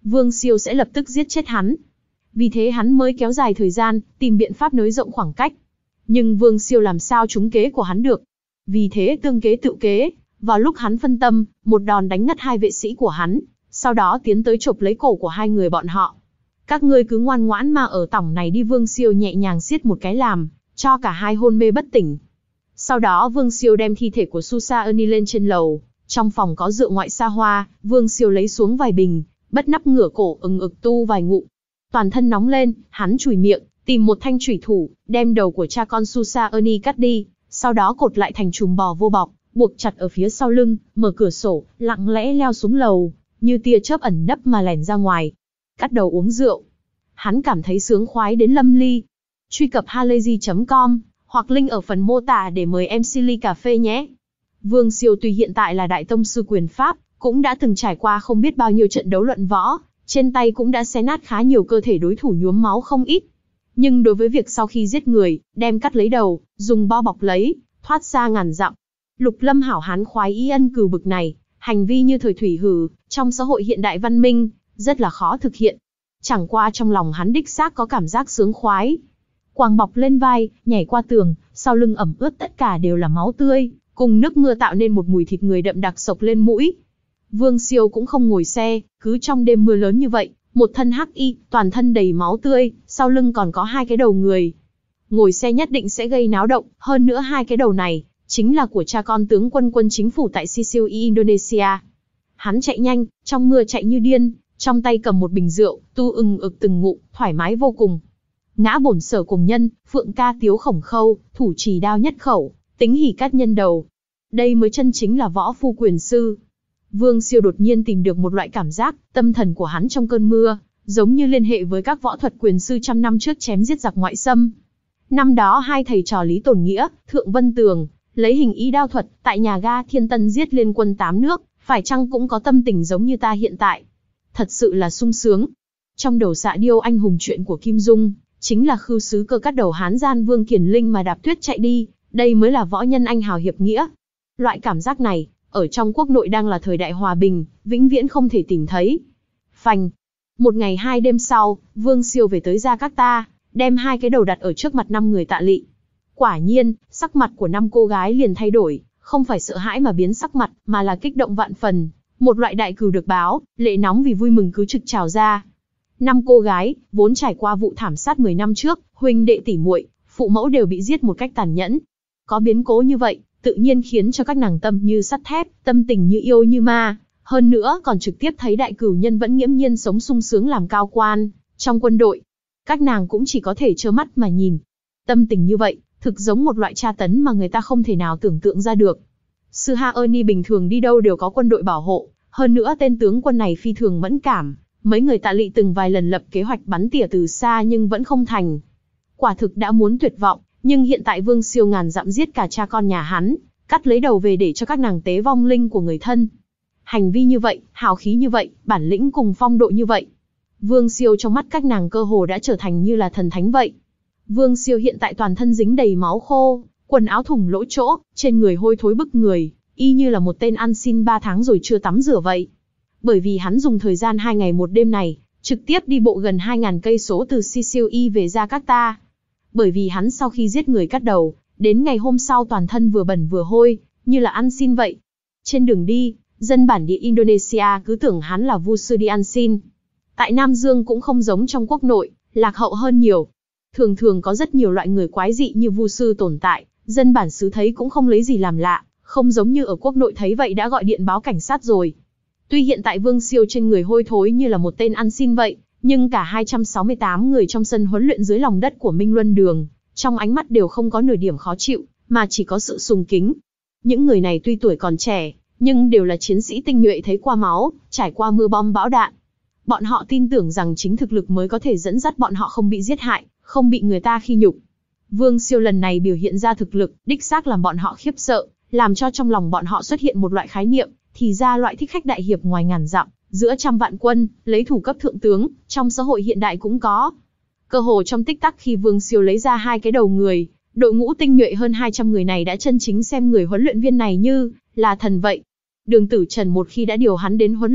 Vương Siêu sẽ lập tức giết chết hắn. Vì thế hắn mới kéo dài thời gian, tìm biện pháp nới rộng khoảng cách. Nhưng Vương Siêu làm sao trúng kế của hắn được. Vì thế tương kế tự kế, vào lúc hắn phân tâm, một đòn đánh ngất hai vệ sĩ của hắn, sau đó tiến tới chộp lấy cổ của hai người bọn họ. Các ngươi cứ ngoan ngoãn mà ở tỏng này đi. Vương Siêu nhẹ nhàng siết một cái làm, cho cả hai hôn mê bất tỉnh. Sau đó Vương Siêu đem thi thể của Susa Ernie lên trên lầu, trong phòng có rượu ngoại xa hoa, Vương Siêu lấy xuống vài bình, bất nắp ngửa cổ ừng ực tu vài ngụm. Toàn thân nóng lên, hắn chùi miệng, tìm một thanh chủy thủ, đem đầu của cha con Susa Ernie cắt đi, sau đó cột lại thành chùm bò vô bọc, buộc chặt ở phía sau lưng, mở cửa sổ, lặng lẽ leo xuống lầu, như tia chớp ẩn nấp mà lẻn ra ngoài. Cắt đầu uống rượu. Hắn cảm thấy sướng khoái đến lâm ly. Truy cập halayzi chấm com hoặc link ở phần mô tả để mời em xê ly cà phê nhé. Vương Siêu tuy hiện tại là đại tông sư quyền pháp, cũng đã từng trải qua không biết bao nhiêu trận đấu luận võ, trên tay cũng đã xé nát khá nhiều cơ thể đối thủ nhuốm máu không ít. Nhưng đối với việc sau khi giết người, đem cắt lấy đầu, dùng bao bọc lấy, thoát xa ngàn dặm, Lục Lâm hảo hán khoái ý ân cừu bực này, hành vi như thời thủy hử, trong xã hội hiện đại văn minh, rất là khó thực hiện. Chẳng qua trong lòng hắn đích xác có cảm giác sướng khoái. Quàng bọc lên vai, nhảy qua tường, sau lưng ẩm ướt tất cả đều là máu tươi, cùng nước mưa tạo nên một mùi thịt người đậm đặc xộc lên mũi. Vương Siêu cũng không ngồi xe, cứ trong đêm mưa lớn như vậy, một thân hắc y, toàn thân đầy máu tươi, sau lưng còn có hai cái đầu người. Ngồi xe nhất định sẽ gây náo động, hơn nữa hai cái đầu này, chính là của cha con tướng quân quân chính phủ tại Sicily, Indonesia. Hắn chạy nhanh, trong mưa chạy như điên, trong tay cầm một bình rượu, tu ừng ực từng ngụm, thoải mái vô cùng. Ngã bổn sở cùng nhân, phượng ca tiếu khổng khâu, thủ trì đao nhất khẩu, tính hỉ cát nhân đầu. Đây mới chân chính là võ phu quyền sư. Vương Siêu đột nhiên tìm được một loại cảm giác, tâm thần của hắn trong cơn mưa, giống như liên hệ với các võ thuật quyền sư trăm năm trước chém giết giặc ngoại xâm. Năm đó hai thầy trò Lý Tồn Nghĩa, Thượng Vân Tường, lấy hình ý đao thuật, tại nhà ga Thiên Tân giết liên quân tám nước, phải chăng cũng có tâm tình giống như ta hiện tại? Thật sự là sung sướng. Trong đầu Xạ Điêu anh hùng chuyện của Kim Dung, chính là khưu sứ cơ cắt đầu Hán gian Vương Kiền Linh mà đạp tuyết chạy đi, đây mới là võ nhân anh hào hiệp nghĩa. Loại cảm giác này, ở trong quốc nội đang là thời đại hòa bình, vĩnh viễn không thể tìm thấy. Phanh. Một ngày hai đêm sau, Vương Siêu về tới Jakarta, đem hai cái đầu đặt ở trước mặt năm người tạ lị. Quả nhiên, sắc mặt của năm cô gái liền thay đổi, không phải sợ hãi mà biến sắc mặt, mà là kích động vạn phần. Một loại đại cừu được báo, lệ nóng vì vui mừng cứ trực trào ra. Năm cô gái, vốn trải qua vụ thảm sát mười năm trước, huynh đệ tỷ muội, phụ mẫu đều bị giết một cách tàn nhẫn. Có biến cố như vậy, tự nhiên khiến cho các nàng tâm như sắt thép, tâm tình như yêu như ma. Hơn nữa còn trực tiếp thấy đại cửu nhân vẫn nghiễm nhiên sống sung sướng làm cao quan, trong quân đội. Các nàng cũng chỉ có thể trơ mắt mà nhìn. Tâm tình như vậy, thực giống một loại tra tấn mà người ta không thể nào tưởng tượng ra được. Sư Ha Ernie bình thường đi đâu đều có quân đội bảo hộ, hơn nữa tên tướng quân này phi thường mẫn cảm. Mấy người tạ lị từng vài lần lập kế hoạch bắn tỉa từ xa nhưng vẫn không thành. Quả thực đã muốn tuyệt vọng, nhưng hiện tại Vương Siêu ngàn dặm giết cả cha con nhà hắn, cắt lấy đầu về để cho các nàng tế vong linh của người thân. Hành vi như vậy, hào khí như vậy, bản lĩnh cùng phong độ như vậy. Vương Siêu trong mắt các nàng cơ hồ đã trở thành như là thần thánh vậy. Vương Siêu hiện tại toàn thân dính đầy máu khô, quần áo thủng lỗ chỗ, trên người hôi thối bức người, y như là một tên ăn xin ba tháng rồi chưa tắm rửa vậy. Bởi vì hắn dùng thời gian hai ngày một đêm này, trực tiếp đi bộ gần hai nghìn cây số từ Sicily về Jakarta. Bởi vì hắn sau khi giết người cắt đầu, đến ngày hôm sau toàn thân vừa bẩn vừa hôi, như là ăn xin vậy. Trên đường đi, dân bản địa Indonesia cứ tưởng hắn là vu sư đi ăn xin. Tại Nam Dương cũng không giống trong quốc nội, lạc hậu hơn nhiều. Thường thường có rất nhiều loại người quái dị như vu sư tồn tại, dân bản xứ thấy cũng không lấy gì làm lạ, không giống như ở quốc nội thấy vậy đã gọi điện báo cảnh sát rồi. Tuy hiện tại Vương Siêu trên người hôi thối như là một tên ăn xin vậy, nhưng cả hai trăm sáu mươi tám người trong sân huấn luyện dưới lòng đất của Minh Luân Đường, trong ánh mắt đều không có nửa điểm khó chịu, mà chỉ có sự sùng kính. Những người này tuy tuổi còn trẻ, nhưng đều là chiến sĩ tinh nhuệ thấy qua máu, trải qua mưa bom bão đạn. Bọn họ tin tưởng rằng chính thực lực mới có thể dẫn dắt bọn họ không bị giết hại, không bị người ta khi nhục. Vương Siêu lần này biểu hiện ra thực lực, đích xác làm bọn họ khiếp sợ, làm cho trong lòng bọn họ xuất hiện một loại khái niệm, thì ra loại thích khách đại hiệp ngoài ngàn dặm, giữa trăm vạn quân, lấy thủ cấp thượng tướng, trong xã hội hiện đại cũng có. Cơ hồ trong tích tắc khi Vương Siêu lấy ra hai cái đầu người, đội ngũ tinh nhuệ hơn hai trăm người này đã chân chính xem người huấn luyện viên này như là thần vậy. Đường Tử Trần một khi đã điều hắn đến huấn luyện,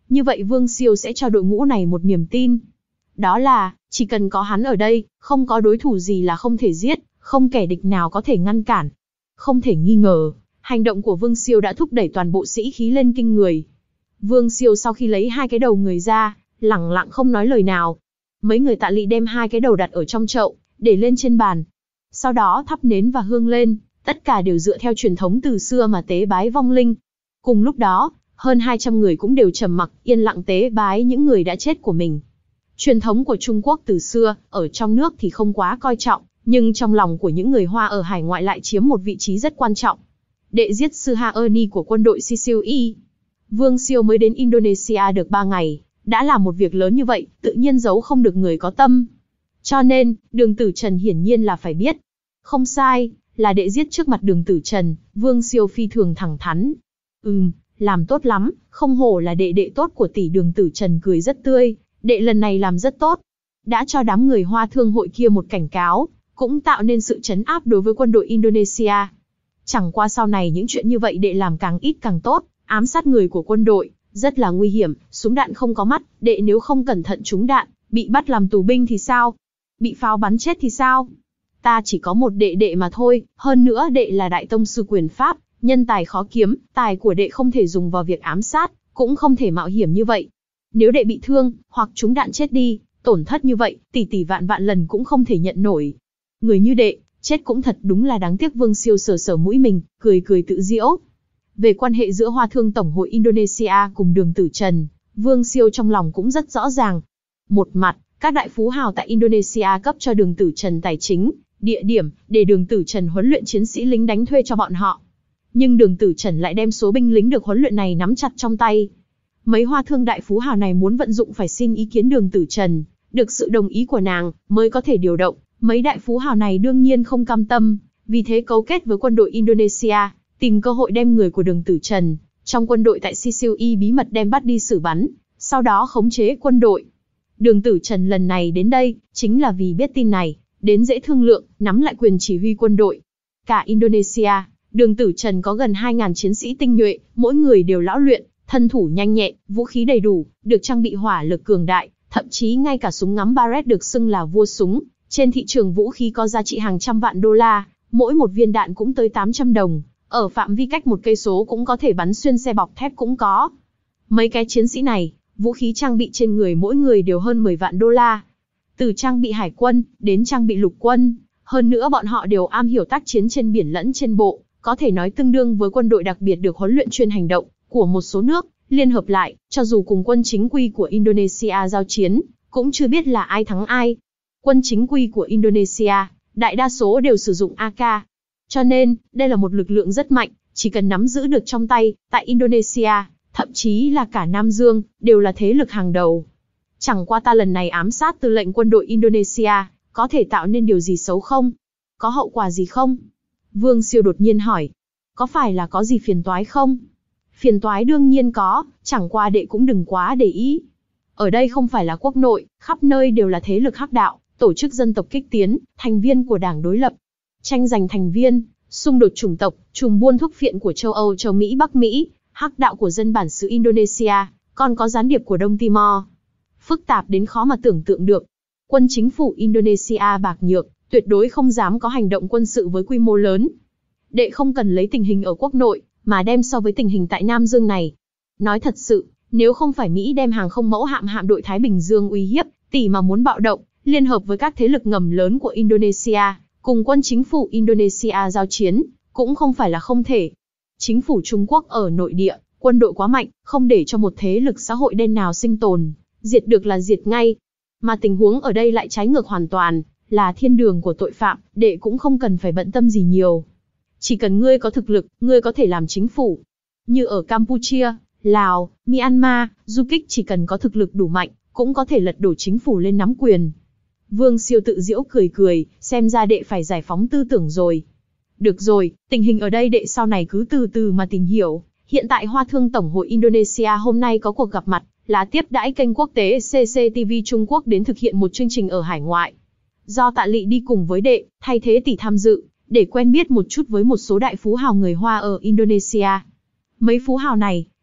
Như vậy Vương Siêu sẽ cho đội ngũ này một niềm tin. Đó là, chỉ cần có hắn ở đây, không có đối thủ gì là không thể giết, không kẻ địch nào có thể ngăn cản. Không thể nghi ngờ, hành động của Vương Siêu đã thúc đẩy toàn bộ sĩ khí lên kinh người. Vương Siêu sau khi lấy hai cái đầu người ra, lẳng lặng không nói lời nào. Mấy người Tạ Lị đem hai cái đầu đặt ở trong chậu, để lên trên bàn. Sau đó thắp nến và hương lên, tất cả đều dựa theo truyền thống từ xưa mà tế bái vong linh. Cùng lúc đó, hơn hai trăm người cũng đều trầm mặc, yên lặng tế bái những người đã chết của mình. Truyền thống của Trung Quốc từ xưa, ở trong nước thì không quá coi trọng, nhưng trong lòng của những người Hoa ở hải ngoại lại chiếm một vị trí rất quan trọng. Đệ giết sư Ha Erni của quân đội xê xê i. Vương Siêu mới đến Indonesia được ba ngày, đã làm một việc lớn như vậy, tự nhiên giấu không được người có tâm. Cho nên, Đường Tử Trần hiển nhiên là phải biết. Không sai, là đệ giết trước mặt Đường Tử Trần, Vương Siêu phi thường thẳng thắn. Ừm, làm tốt lắm, không hổ là đệ đệ tốt của tỷ. Đường Tử Trần cười rất tươi, đệ lần này làm rất tốt. Đã cho đám người Hoa thương hội kia một cảnh cáo, cũng tạo nên sự trấn áp đối với quân đội Indonesia. Chẳng qua sau này những chuyện như vậy đệ làm càng ít càng tốt, ám sát người của quân đội, rất là nguy hiểm, súng đạn không có mắt, đệ nếu không cẩn thận trúng đạn, bị bắt làm tù binh thì sao? Bị pháo bắn chết thì sao? Ta chỉ có một đệ đệ mà thôi, hơn nữa đệ là đại tông sư quyền pháp, nhân tài khó kiếm, tài của đệ không thể dùng vào việc ám sát, cũng không thể mạo hiểm như vậy. Nếu đệ bị thương, hoặc trúng đạn chết đi, tổn thất như vậy, tỷ tỷ vạn vạn lần cũng không thể nhận nổi. Người như đệ, chết cũng thật đúng là đáng tiếc. Vương Siêu sờ sờ mũi mình, cười cười tự giễu. Về quan hệ giữa Hoa Thương Tổng hội Indonesia cùng Đường Tử Trần, Vương Siêu trong lòng cũng rất rõ ràng. Một mặt, các đại phú hào tại Indonesia cấp cho Đường Tử Trần tài chính, địa điểm, để Đường Tử Trần huấn luyện chiến sĩ lính đánh thuê cho bọn họ. Nhưng Đường Tử Trần lại đem số binh lính được huấn luyện này nắm chặt trong tay. Mấy Hoa Thương đại phú hào này muốn vận dụng phải xin ý kiến Đường Tử Trần, được sự đồng ý của nàng, mới có thể điều động. Mấy đại phú hào này đương nhiên không cam tâm, vì thế cấu kết với quân đội Indonesia, tìm cơ hội đem người của Đường Tử Trần, trong quân đội tại xê xê i bí mật đem bắt đi xử bắn, sau đó khống chế quân đội. Đường Tử Trần lần này đến đây, chính là vì biết tin này, đến dễ thương lượng, nắm lại quyền chỉ huy quân đội. Cả Indonesia, Đường Tử Trần có gần hai nghìn chiến sĩ tinh nhuệ, mỗi người đều lão luyện, thân thủ nhanh nhẹn, vũ khí đầy đủ, được trang bị hỏa lực cường đại, thậm chí ngay cả súng ngắm Barrett được xưng là vua súng. Trên thị trường vũ khí có giá trị hàng trăm vạn đô la, mỗi một viên đạn cũng tới tám trăm đồng, ở phạm vi cách một cây số cũng có thể bắn xuyên xe bọc thép cũng có. Mấy cái chiến sĩ này, vũ khí trang bị trên người mỗi người đều hơn mười vạn đô la. Từ trang bị hải quân, đến trang bị lục quân, hơn nữa bọn họ đều am hiểu tác chiến trên biển lẫn trên bộ, có thể nói tương đương với quân đội đặc biệt được huấn luyện chuyên hành động, của một số nước, liên hợp lại, cho dù cùng quân chính quy của Indonesia giao chiến, cũng chưa biết là ai thắng ai. Quân chính quy của Indonesia, đại đa số đều sử dụng a ca. Cho nên, đây là một lực lượng rất mạnh, chỉ cần nắm giữ được trong tay, tại Indonesia, thậm chí là cả Nam Dương, đều là thế lực hàng đầu. Chẳng qua ta lần này ám sát tư lệnh quân đội Indonesia, có thể tạo nên điều gì xấu không? Có hậu quả gì không? Vương Siêu đột nhiên hỏi. Có phải là có gì phiền toái không? Phiền toái đương nhiên có, chẳng qua đệ cũng đừng quá để ý. Ở đây không phải là quốc nội, khắp nơi đều là thế lực hắc đạo, tổ chức dân tộc kích tiến, thành viên của đảng đối lập. Tranh giành thành viên, xung đột chủng tộc, chùm buôn thuốc phiện của châu Âu, châu Mỹ, Bắc Mỹ, hắc đạo của dân bản xứ Indonesia, còn có gián điệp của Đông Timor. Phức tạp đến khó mà tưởng tượng được. Quân chính phủ Indonesia bạc nhược, tuyệt đối không dám có hành động quân sự với quy mô lớn. Đệ không cần lấy tình hình ở quốc nội, mà đem so với tình hình tại Nam Dương này. Nói thật sự, nếu không phải Mỹ đem hàng không mẫu hạm hạm đội Thái Bình Dương uy hiếp, tỷ mà muốn bạo động, liên hợp với các thế lực ngầm lớn của Indonesia, cùng quân chính phủ Indonesia giao chiến, cũng không phải là không thể. Chính phủ Trung Quốc ở nội địa, quân đội quá mạnh, không để cho một thế lực xã hội đen nào sinh tồn, diệt được là diệt ngay. Mà tình huống ở đây lại trái ngược hoàn toàn, là thiên đường của tội phạm, đệ cũng không cần phải bận tâm gì nhiều. Chỉ cần ngươi có thực lực, ngươi có thể làm chính phủ. Như ở Campuchia, Lào, Myanmar, du kích chỉ cần có thực lực đủ mạnh, cũng có thể lật đổ chính phủ lên nắm quyền. Vương Siêu tự giễu cười cười, xem ra đệ phải giải phóng tư tưởng rồi. Được rồi, tình hình ở đây đệ sau này cứ từ từ mà tìm hiểu. Hiện tại Hoa Thương Tổng hội Indonesia hôm nay có cuộc gặp mặt, là tiếp đãi kênh quốc tế xê xê tê vê Trung Quốc đến thực hiện một chương trình ở hải ngoại. Do Tạ Lị đi cùng với đệ, thay thế tỷ tham dự, để quen biết một chút với một số đại phú hào người Hoa ở Indonesia. Mấy phú hào này,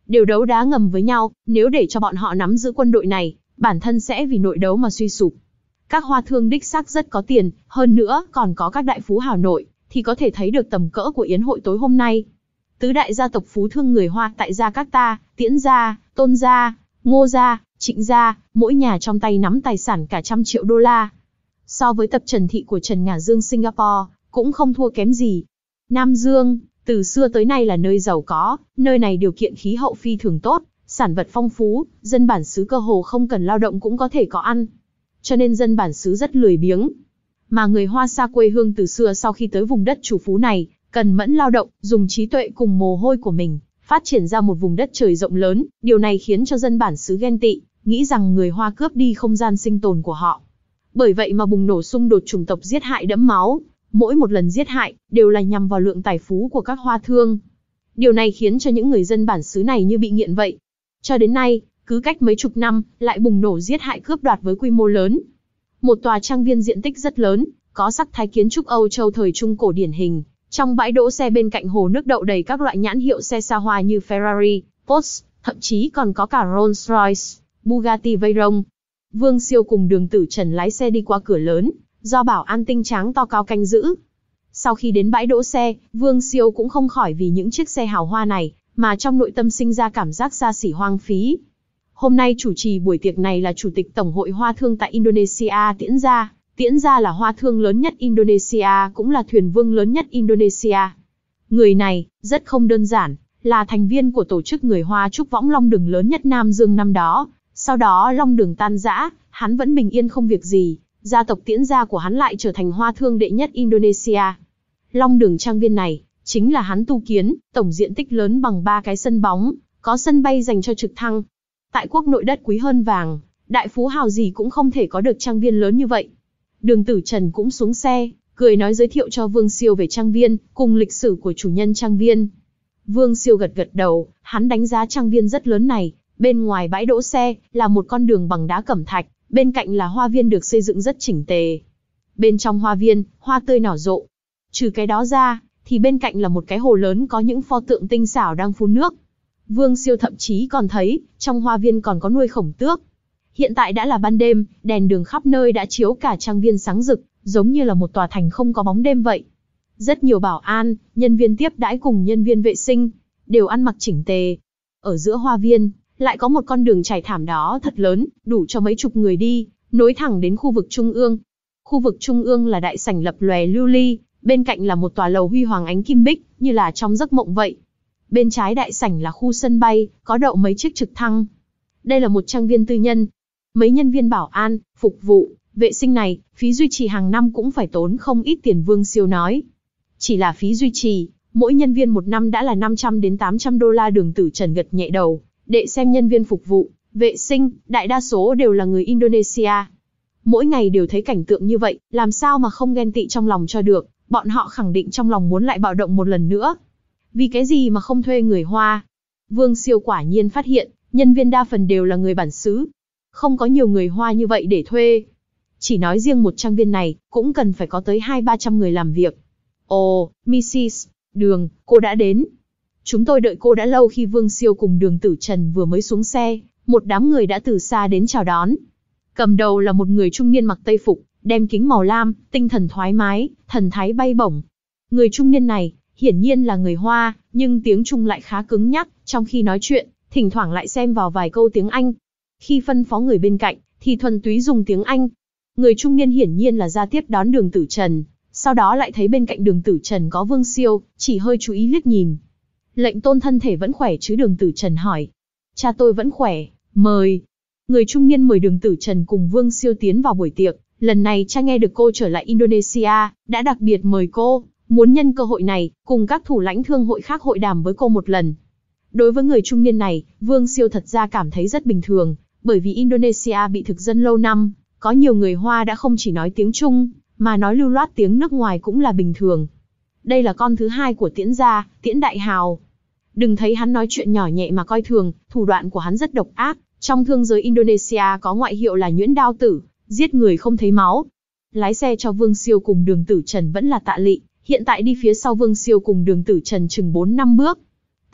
đều đấu đá ngầm với nhau, nếu để cho bọn họ nắm giữ quân đội này, bản thân sẽ vì nội đấu mà suy sụp. Các Hoa thương đích xác rất có tiền, hơn nữa còn có các đại phú hào nội, thì có thể thấy được tầm cỡ của yến hội tối hôm nay. Tứ đại gia tộc phú thương người Hoa tại Jakarta, Tiễn gia, Tôn gia, Ngô gia, Trịnh gia, mỗi nhà trong tay nắm tài sản cả trăm triệu đô la. So với tập Trần Thị của Trần Ngà Dương Singapore, cũng không thua kém gì. Nam Dương, từ xưa tới nay là nơi giàu có, nơi này điều kiện khí hậu phi thường tốt, sản vật phong phú, dân bản xứ cơ hồ không cần lao động cũng có thể có ăn. Cho nên dân bản xứ rất lười biếng. Mà người Hoa xa quê hương từ xưa sau khi tới vùng đất chủ phú này, cần mẫn lao động, dùng trí tuệ cùng mồ hôi của mình, phát triển ra một vùng đất trời rộng lớn, điều này khiến cho dân bản xứ ghen tị, nghĩ rằng người Hoa cướp đi không gian sinh tồn của họ. Bởi vậy mà bùng nổ xung đột chủng tộc giết hại đẫm máu, mỗi một lần giết hại, đều là nhằm vào lượng tài phú của các Hoa thương. Điều này khiến cho những người dân bản xứ này như bị nghiện vậy. Cho đến nay, cứ cách mấy chục năm, lại bùng nổ giết hại cướp đoạt với quy mô lớn. Một tòa trang viên diện tích rất lớn, có sắc thái kiến trúc Âu Châu thời Trung Cổ điển hình. Trong bãi đỗ xe bên cạnh hồ nước đậu đầy các loại nhãn hiệu xe xa hoa như Ferrari, Porsche, thậm chí còn có cả Rolls-Royce, Bugatti Veyron. Vương Siêu cùng Đường Tử Trần lái xe đi qua cửa lớn, do bảo an tinh tráng to cao canh giữ. Sau khi đến bãi đỗ xe, Vương Siêu cũng không khỏi vì những chiếc xe hào hoa này, mà trong nội tâm sinh ra cảm giác xa xỉ hoang phí. Hôm nay chủ trì buổi tiệc này là Chủ tịch Tổng hội Hoa thương tại Indonesia Tiễn gia. Tiễn gia là hoa thương lớn nhất Indonesia, cũng là thuyền vương lớn nhất Indonesia. Người này, rất không đơn giản, là thành viên của tổ chức người Hoa trúc võng Long Đường lớn nhất Nam Dương năm đó. Sau đó Long Đường tan rã, hắn vẫn bình yên không việc gì, gia tộc Tiễn gia của hắn lại trở thành hoa thương đệ nhất Indonesia. Long Đường trang viên này, chính là hắn tu kiến, tổng diện tích lớn bằng ba cái sân bóng, có sân bay dành cho trực thăng. Tại quốc nội đất quý hơn vàng, đại phú hào gì cũng không thể có được trang viên lớn như vậy. Đường Tử Trần cũng xuống xe, cười nói giới thiệu cho Vương Siêu về trang viên, cùng lịch sử của chủ nhân trang viên. Vương Siêu gật gật đầu, hắn đánh giá trang viên rất lớn này, bên ngoài bãi đỗ xe, là một con đường bằng đá cẩm thạch, bên cạnh là hoa viên được xây dựng rất chỉnh tề. Bên trong hoa viên, hoa tươi nở rộ. Trừ cái đó ra, thì bên cạnh là một cái hồ lớn có những pho tượng tinh xảo đang phun nước. Vương Siêu thậm chí còn thấy, trong hoa viên còn có nuôi khổng tước. Hiện tại đã là ban đêm, đèn đường khắp nơi đã chiếu cả trang viên sáng rực, giống như là một tòa thành không có bóng đêm vậy. Rất nhiều bảo an, nhân viên tiếp đãi cùng nhân viên vệ sinh, đều ăn mặc chỉnh tề. Ở giữa hoa viên, lại có một con đường trải thảm đó thật lớn, đủ cho mấy chục người đi, nối thẳng đến khu vực trung ương. Khu vực trung ương là đại sảnh lập lòe lưu ly, bên cạnh là một tòa lầu huy hoàng ánh kim bích, như là trong giấc mộng vậy. Bên trái đại sảnh là khu sân bay, có đậu mấy chiếc trực thăng. Đây là một trang viên tư nhân. Mấy nhân viên bảo an, phục vụ, vệ sinh này, phí duy trì hàng năm cũng phải tốn không ít tiền, Vương Siêu nói. Chỉ là phí duy trì, mỗi nhân viên một năm đã là năm trăm đến tám trăm đô la. Đường Tử Trần gật nhẹ đầu, để xem nhân viên phục vụ, vệ sinh, đại đa số đều là người Indonesia. Mỗi ngày đều thấy cảnh tượng như vậy, làm sao mà không ghen tị trong lòng cho được, bọn họ khẳng định trong lòng muốn lại bạo động một lần nữa. Vì cái gì mà không thuê người Hoa? Vương Siêu quả nhiên phát hiện, nhân viên đa phần đều là người bản xứ. Không có nhiều người Hoa như vậy để thuê. Chỉ nói riêng một trang viên này, cũng cần phải có tới hai ba trăm người làm việc. Ồ, mít xít Đường, cô đã đến. Chúng tôi đợi cô đã lâu. Khi Vương Siêu cùng Đường Tử Trần vừa mới xuống xe, một đám người đã từ xa đến chào đón. Cầm đầu là một người trung niên mặc tây phục, đeo kính màu lam, tinh thần thoải mái, thần thái bay bổng. Người trung niên này, hiển nhiên là người Hoa, nhưng tiếng Trung lại khá cứng nhắc, trong khi nói chuyện, thỉnh thoảng lại xen vào vài câu tiếng Anh. Khi phân phó người bên cạnh, thì thuần túy dùng tiếng Anh. Người trung niên hiển nhiên là ra tiếp đón Đường Tử Trần, sau đó lại thấy bên cạnh Đường Tử Trần có Vương Siêu, chỉ hơi chú ý liếc nhìn. Lệnh tôn thân thể vẫn khỏe chứ? Đường Tử Trần hỏi. Cha tôi vẫn khỏe, mời. Người trung niên mời Đường Tử Trần cùng Vương Siêu tiến vào buổi tiệc. Lần này cha nghe được cô trở lại Indonesia, đã đặc biệt mời cô, muốn nhân cơ hội này, cùng các thủ lãnh thương hội khác hội đàm với cô một lần. Đối với người trung niên này, Vương Siêu thật ra cảm thấy rất bình thường, bởi vì Indonesia bị thực dân lâu năm, có nhiều người Hoa đã không chỉ nói tiếng Trung, mà nói lưu loát tiếng nước ngoài cũng là bình thường. Đây là con thứ hai của Tiễn gia, Tiễn Đại Hào. Đừng thấy hắn nói chuyện nhỏ nhẹ mà coi thường, thủ đoạn của hắn rất độc ác. Trong thương giới Indonesia có ngoại hiệu là nhuyễn đao tử, giết người không thấy máu. Lái xe cho Vương Siêu cùng Đường Tử Trần vẫn là Tạ Lị, hiện tại đi phía sau Vương Siêu cùng Đường Tử Trần chừng bốn năm bước.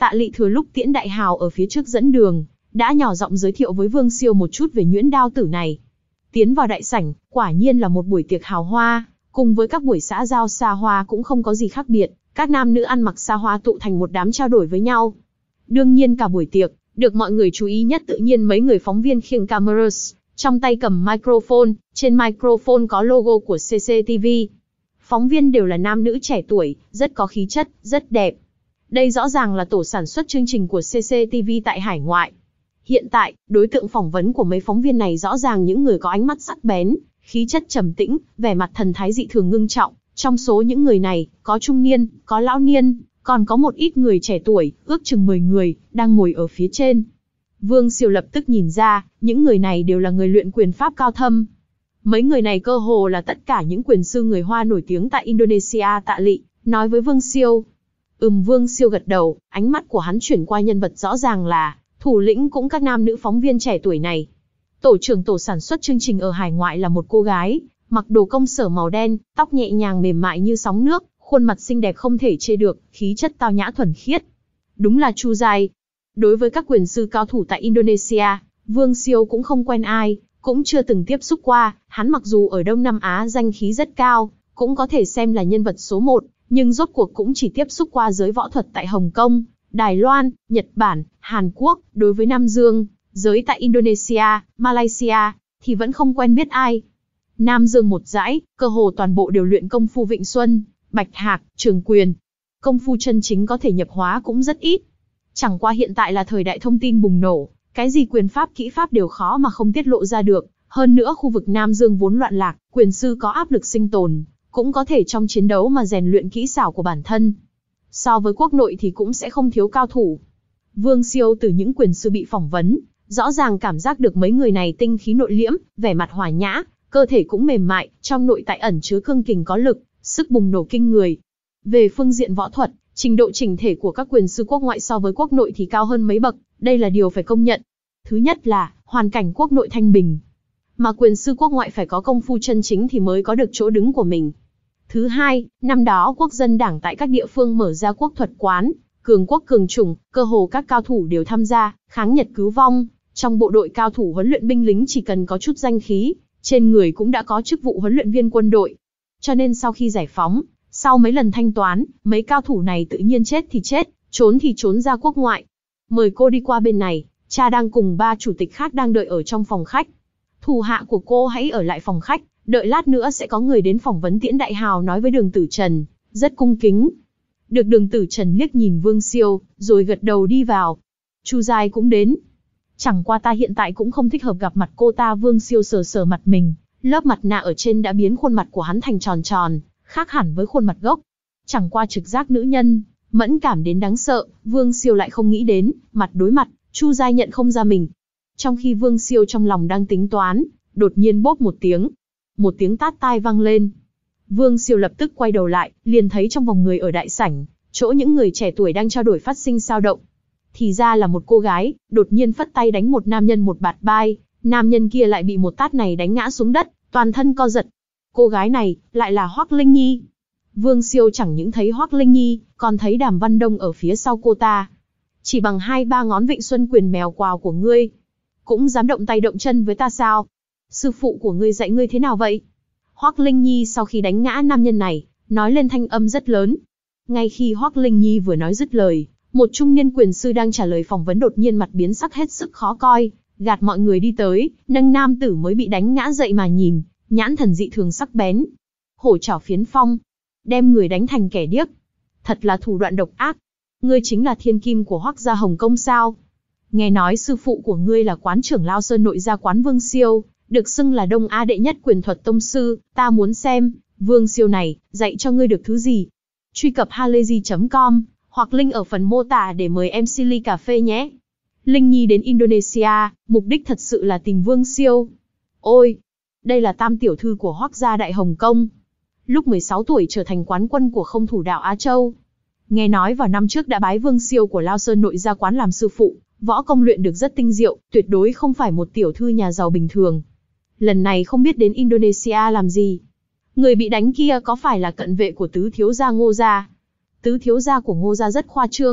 Tạ Lị thừa lúc Tiễn Đại Hào ở phía trước dẫn đường, đã nhỏ giọng giới thiệu với Vương Siêu một chút về nhuyễn đao tử này. Tiến vào đại sảnh, quả nhiên là một buổi tiệc hào hoa, cùng với các buổi xã giao xa hoa cũng không có gì khác biệt, các nam nữ ăn mặc xa hoa tụ thành một đám trao đổi với nhau. Đương nhiên cả buổi tiệc, được mọi người chú ý nhất tự nhiên mấy người phóng viên khiêng cameras, trong tay cầm microphone, trên microphone có logo của xê xê tê vê. Phóng viên đều là nam nữ trẻ tuổi, rất có khí chất, rất đẹp. Đây rõ ràng là tổ sản xuất chương trình của xê xê tê vê tại hải ngoại. Hiện tại, đối tượng phỏng vấn của mấy phóng viên này rõ ràng những người có ánh mắt sắc bén, khí chất trầm tĩnh, vẻ mặt thần thái dị thường ngưng trọng. Trong số những người này, có trung niên, có lão niên, còn có một ít người trẻ tuổi, ước chừng mười người, đang ngồi ở phía trên. Vương Siêu lập tức nhìn ra, những người này đều là người luyện quyền pháp cao thâm. Mấy người này cơ hồ là tất cả những quyền sư người Hoa nổi tiếng tại Indonesia. Tạ Lị nói với Vương Siêu. Ừm, Vương Siêu gật đầu, ánh mắt của hắn chuyển qua nhân vật rõ ràng là thủ lĩnh cũng các nam nữ phóng viên trẻ tuổi này. Tổ trưởng tổ sản xuất chương trình ở hải ngoại là một cô gái, mặc đồ công sở màu đen, tóc nhẹ nhàng mềm mại như sóng nước, khuôn mặt xinh đẹp không thể chê được, khí chất tao nhã thuần khiết. Đúng là Chu Giai. Đối với các quyền sư cao thủ tại Indonesia, Vương Siêu cũng không quen ai, cũng chưa từng tiếp xúc qua. Hắn mặc dù ở Đông Nam Á danh khí rất cao, cũng có thể xem là nhân vật số một, nhưng rốt cuộc cũng chỉ tiếp xúc qua giới võ thuật tại Hồng Kông, Đài Loan, Nhật Bản, Hàn Quốc. Đối với Nam Dương, giới tại Indonesia, Malaysia, thì vẫn không quen biết ai. Nam Dương một dãy, cơ hồ toàn bộ đều luyện công phu Vịnh Xuân, Bạch Hạc, Trường Quyền. Công phu chân chính có thể nhập hóa cũng rất ít. Chẳng qua hiện tại là thời đại thông tin bùng nổ, cái gì quyền pháp kỹ pháp đều khó mà không tiết lộ ra được. Hơn nữa khu vực Nam Dương vốn loạn lạc, quyền sư có áp lực sinh tồn, cũng có thể trong chiến đấu mà rèn luyện kỹ xảo của bản thân. So với quốc nội thì cũng sẽ không thiếu cao thủ. Vương Siêu từ những quyền sư bị phỏng vấn, rõ ràng cảm giác được mấy người này tinh khí nội liễm, vẻ mặt hòa nhã, cơ thể cũng mềm mại, trong nội tại ẩn chứa cương kình có lực, sức bùng nổ kinh người. Về phương diện võ thuật, trình độ chỉnh thể của các quyền sư quốc ngoại so với quốc nội thì cao hơn mấy bậc, đây là điều phải công nhận. Thứ nhất là, hoàn cảnh quốc nội thanh bình, mà quyền sư quốc ngoại phải có công phu chân chính thì mới có được chỗ đứng của mình. Thứ hai, năm đó quốc dân đảng tại các địa phương mở ra quốc thuật quán, cường quốc cường chủng, cơ hồ các cao thủ đều tham gia, kháng Nhật cứu vong. Trong bộ đội cao thủ huấn luyện binh lính chỉ cần có chút danh khí, trên người cũng đã có chức vụ huấn luyện viên quân đội. Cho nên sau khi giải phóng, sau mấy lần thanh toán, mấy cao thủ này tự nhiên chết thì chết, trốn thì trốn ra quốc ngoại. Mời cô đi qua bên này, cha đang cùng ba chủ tịch khác đang đợi ở trong phòng khách. Thủ hạ của cô hãy ở lại phòng khách, đợi lát nữa sẽ có người đến phỏng vấn Tiễn Đại Hào, nói với Đường Tử Trần, rất cung kính. Được. Đường Tử Trần liếc nhìn Vương Siêu, rồi gật đầu đi vào. Chu Giai cũng đến. Chẳng qua ta hiện tại cũng không thích hợp gặp mặt cô ta. Vương Siêu sờ sờ mặt mình, lớp mặt nạ ở trên đã biến khuôn mặt của hắn thành tròn tròn, khác hẳn với khuôn mặt gốc. Chẳng qua trực giác nữ nhân, mẫn cảm đến đáng sợ, Vương Siêu lại không nghĩ đến, mặt đối mặt, Chu Giai nhận không ra mình. Trong khi Vương Siêu trong lòng đang tính toán, đột nhiên bốp một tiếng, một tiếng tát tai vang lên. Vương Siêu lập tức quay đầu lại, liền thấy trong vòng người ở đại sảnh, chỗ những người trẻ tuổi đang trao đổi phát sinh xao động. Thì ra là một cô gái, đột nhiên phất tay đánh một nam nhân một bạt bai, nam nhân kia lại bị một tát này đánh ngã xuống đất, toàn thân co giật. Cô gái này, lại là Hoắc Linh Nhi. Vương Siêu chẳng những thấy Hoắc Linh Nhi, còn thấy Đàm Văn Đông ở phía sau cô ta. Chỉ bằng hai ba ngón Vịnh Xuân quyền mèo quào của ngươi, cũng dám động tay động chân với ta sao? Sư phụ của ngươi dạy ngươi thế nào vậy? Hoắc Linh Nhi sau khi đánh ngã nam nhân này, nói lên thanh âm rất lớn. Ngay khi Hoắc Linh Nhi vừa nói dứt lời, một trung niên quyền sư đang trả lời phỏng vấn đột nhiên mặt biến sắc hết sức khó coi, gạt mọi người đi tới, nâng nam tử mới bị đánh ngã dậy mà nhìn, nhãn thần dị thường sắc bén. Hổ trảo phiến phong, đem người đánh thành kẻ điếc. Thật là thủ đoạn độc ác. Ngươi chính là thiên kim của Hoắc gia Hồng Kông sao? Nghe nói sư phụ của ngươi là quán trưởng Lao Sơn nội gia quán Vương Siêu, được xưng là Đông Á đệ nhất quyền thuật tông sư, ta muốn xem, Vương Siêu này, dạy cho ngươi được thứ gì? Truy cập halayzi chấm com, hoặc link ở phần mô tả để mời em xê ly cà phê nhé. Linh Nhi đến Indonesia, mục đích thật sự là tìm Vương Siêu. Ôi, đây là tam tiểu thư của Hoắc gia đại Hồng Kông. Lúc mười sáu tuổi trở thành quán quân của không thủ đạo Á Châu. Nghe nói vào năm trước đã bái Vương Siêu của Lao Sơn nội gia quán làm sư phụ, võ công luyện được rất tinh diệu, tuyệt đối không phải một tiểu thư nhà giàu bình thường. Lần này không biết đến Indonesia làm gì. Người bị đánh kia có phải là cận vệ của tứ thiếu gia Ngô gia? Tứ thiếu gia của Ngô gia rất khoa trương,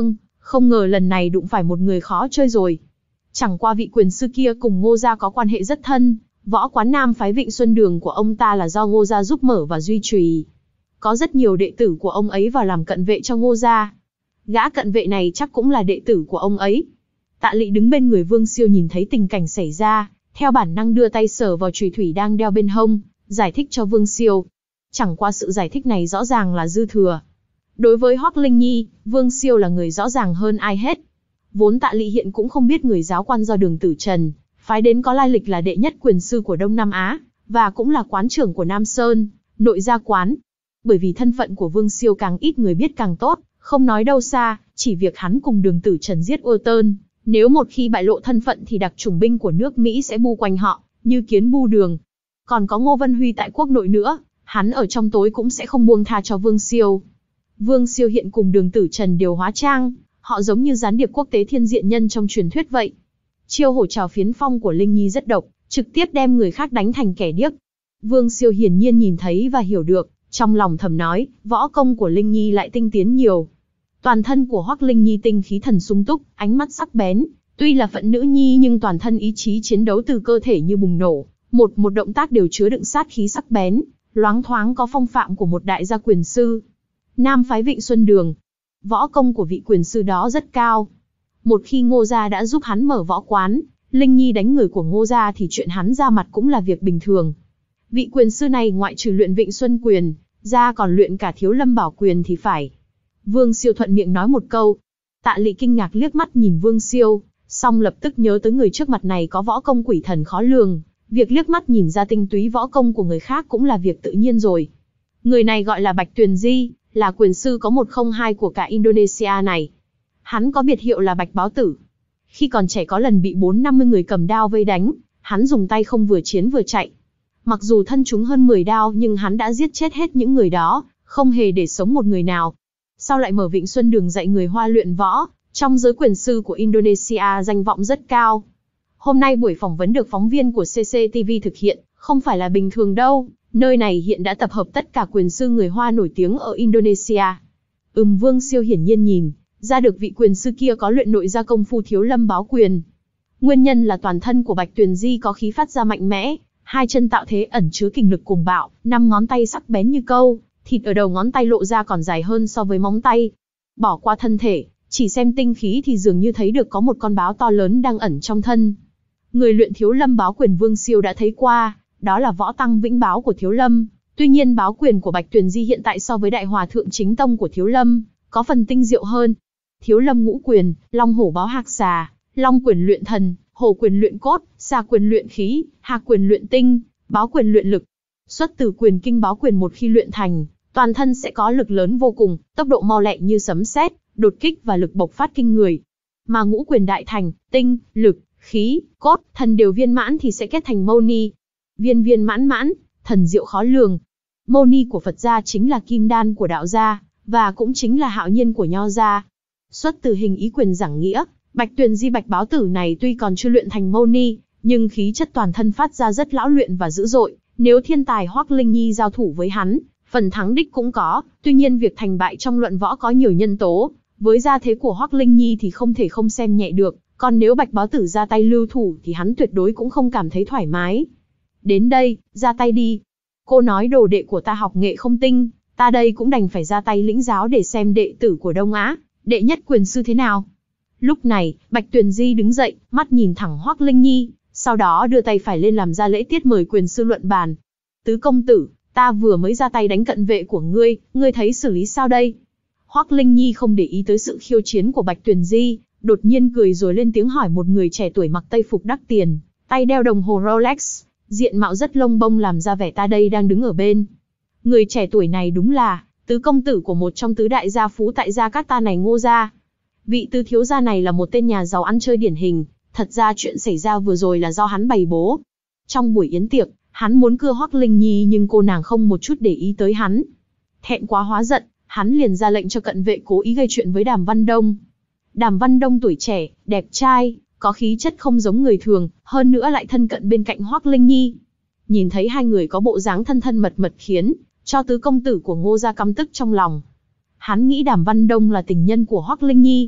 không ngờ lần này đụng phải một người khó chơi rồi. Chẳng qua vị quyền sư kia cùng Ngô gia có quan hệ rất thân, võ quán Nam phái Vịnh Xuân Đường của ông ta là do Ngô gia giúp mở và duy trì. Có rất nhiều đệ tử của ông ấy vào làm cận vệ cho Ngô gia. Gã cận vệ này chắc cũng là đệ tử của ông ấy. Tạ Lị đứng bên người Vương Siêu nhìn thấy tình cảnh xảy ra, theo bản năng đưa tay sờ vào chùy thủy đang đeo bên hông, giải thích cho Vương Siêu. Chẳng qua sự giải thích này rõ ràng là dư thừa. Đối với Hoắc Linh Nhi, Vương Siêu là người rõ ràng hơn ai hết. Vốn Tạ Lị hiện cũng không biết người giáo quan do Đường Tử Trần phái đến có lai lịch là đệ nhất quyền sư của Đông Nam Á, và cũng là quán trưởng của Nam Sơn, nội gia quán. Bởi vì thân phận của Vương Siêu càng ít người biết càng tốt, không nói đâu xa, chỉ việc hắn cùng Đường Tử Trần giết Uerton, nếu một khi bại lộ thân phận thì đặc chủng binh của nước Mỹ sẽ bu quanh họ, như kiến bu đường. Còn có Ngô Vân Huy tại quốc nội nữa, hắn ở trong tối cũng sẽ không buông tha cho Vương Siêu. Vương Siêu hiện cùng Đường Tử Trần đều hóa trang, họ giống như gián điệp quốc tế thiên diện nhân trong truyền thuyết vậy. Chiêu hổ trào phiến phong của Linh Nhi rất độc, trực tiếp đem người khác đánh thành kẻ điếc. Vương Siêu hiển nhiên nhìn thấy và hiểu được, trong lòng thầm nói, võ công của Linh Nhi lại tinh tiến nhiều. Toàn thân của Hoắc Linh Nhi tinh khí thần sung túc, ánh mắt sắc bén, tuy là phận nữ nhi nhưng toàn thân ý chí chiến đấu từ cơ thể như bùng nổ, một một động tác đều chứa đựng sát khí sắc bén, loáng thoáng có phong phạm của một đại gia quyền sư. Nam phái Vịnh Xuân Đường, võ công của vị quyền sư đó rất cao. Một khi Ngô gia đã giúp hắn mở võ quán, Linh Nhi đánh người của Ngô gia thì chuyện hắn ra mặt cũng là việc bình thường. Vị quyền sư này ngoại trừ luyện Vịnh Xuân quyền, ra còn luyện cả Thiếu Lâm Bảo quyền thì phải. Vương Siêu thuận miệng nói một câu. Tạ Lị kinh ngạc liếc mắt nhìn Vương Siêu, xong lập tức nhớ tới người trước mặt này có võ công quỷ thần khó lường, việc liếc mắt nhìn ra tinh túy võ công của người khác cũng là việc tự nhiên rồi. Người này gọi là Bạch Tuyền Di, là quyền sư có một không hai của cả Indonesia này. Hắn có biệt hiệu là Bạch Báo Tử. Khi còn trẻ có lần bị bốn năm mươi người cầm đao vây đánh, hắn dùng tay không vừa chiến vừa chạy. Mặc dù thân chúng hơn mười đao nhưng hắn đã giết chết hết những người đó, không hề để sống một người nào. Sau lại mở Vịnh Xuân Đường dạy người Hoa luyện võ, trong giới quyền sư của Indonesia danh vọng rất cao. Hôm nay buổi phỏng vấn được phóng viên của xê xê tê vê thực hiện, không phải là bình thường đâu, nơi này hiện đã tập hợp tất cả quyền sư người Hoa nổi tiếng ở Indonesia. Ừm Vương Siêu hiển nhiên nhìn ra được vị quyền sư kia có luyện nội gia công phu Thiếu Lâm Báo quyền. Nguyên nhân là toàn thân của Bạch Tuyền Di có khí phát ra mạnh mẽ, hai chân tạo thế ẩn chứa kình lực cuồng bạo, năm ngón tay sắc bén như câu, thịt ở đầu ngón tay lộ ra còn dài hơn so với móng tay. Bỏ qua thân thể, chỉ xem tinh khí thì dường như thấy được có một con báo to lớn đang ẩn trong thân. Người luyện Thiếu Lâm Báo quyền Vương Siêu đã thấy qua, đó là võ tăng Vĩnh Báo của Thiếu Lâm. Tuy nhiên báo quyền của Bạch Tuyền Di hiện tại so với đại hòa thượng chính tông của Thiếu Lâm, có phần tinh diệu hơn. Thiếu Lâm ngũ quyền, Long Hổ Báo Hạc Xà, Long quyền luyện thần, Hổ quyền luyện cốt, Xà quyền luyện khí, Hạc quyền luyện tinh, Báo quyền luyện lực. Xuất từ quyền kinh báo quyền một khi luyện thành, toàn thân sẽ có lực lớn vô cùng, tốc độ mau lẹ như sấm sét, đột kích và lực bộc phát kinh người. Mà ngũ quyền đại thành, tinh, lực, khí, cốt, thần đều viên mãn thì sẽ kết thành mâu ni. Viên viên mãn mãn, thần diệu khó lường. Mâu ni của Phật gia chính là kim đan của đạo gia, và cũng chính là hạo nhiên của nho gia. Xuất từ hình ý quyền giảng nghĩa, Bạch Tuyền Di Bạch Báo Tử này tuy còn chưa luyện thành mâu ni, nhưng khí chất toàn thân phát ra rất lão luyện và dữ dội. Nếu thiên tài Hoắc Linh Nhi giao thủ với hắn, phần thắng đích cũng có. Tuy nhiên việc thành bại trong luận võ có nhiều nhân tố, với gia thế của Hoắc Linh Nhi thì không thể không xem nhẹ được. Còn nếu Bạch Báo Tử ra tay lưu thủ thì hắn tuyệt đối cũng không cảm thấy thoải mái. Đến đây, ra tay đi. Cô nói đồ đệ của ta học nghệ không tinh, ta đây cũng đành phải ra tay lĩnh giáo để xem đệ tử của Đông Á, đệ nhất quyền sư thế nào. Lúc này, Bạch Tuyền Di đứng dậy, mắt nhìn thẳng Hoắc Linh Nhi, sau đó đưa tay phải lên làm ra lễ tiết mời quyền sư luận bàn. Tứ công tử, ta vừa mới ra tay đánh cận vệ của ngươi, ngươi thấy xử lý sao đây? Hoắc Linh Nhi không để ý tới sự khiêu chiến của Bạch Tuyền Di, đột nhiên cười rồi lên tiếng hỏi một người trẻ tuổi mặc tây phục đắt tiền, tay đeo đồng hồ Rolex, diện mạo rất lông bông làm ra vẻ ta đây đang đứng ở bên. Người trẻ tuổi này đúng là tứ công tử của một trong tứ đại gia phú tại Jakarta này, Ngô gia. Vị tứ thiếu gia này là một tên nhà giàu ăn chơi điển hình, thật ra chuyện xảy ra vừa rồi là do hắn bày bố. Trong buổi yến tiệc, hắn muốn cưa Hoắc Linh Nhi nhưng cô nàng không một chút để ý tới hắn. Thẹn quá hóa giận, hắn liền ra lệnh cho cận vệ cố ý gây chuyện với Đàm Văn Đông. Đàm Văn Đông tuổi trẻ, đẹp trai, có khí chất không giống người thường, hơn nữa lại thân cận bên cạnh Hoắc Linh Nhi. Nhìn thấy hai người có bộ dáng thân thân mật mật khiến cho tứ công tử của Ngô gia căm tức trong lòng. Hắn nghĩ Đàm Văn Đông là tình nhân của Hoắc Linh Nhi.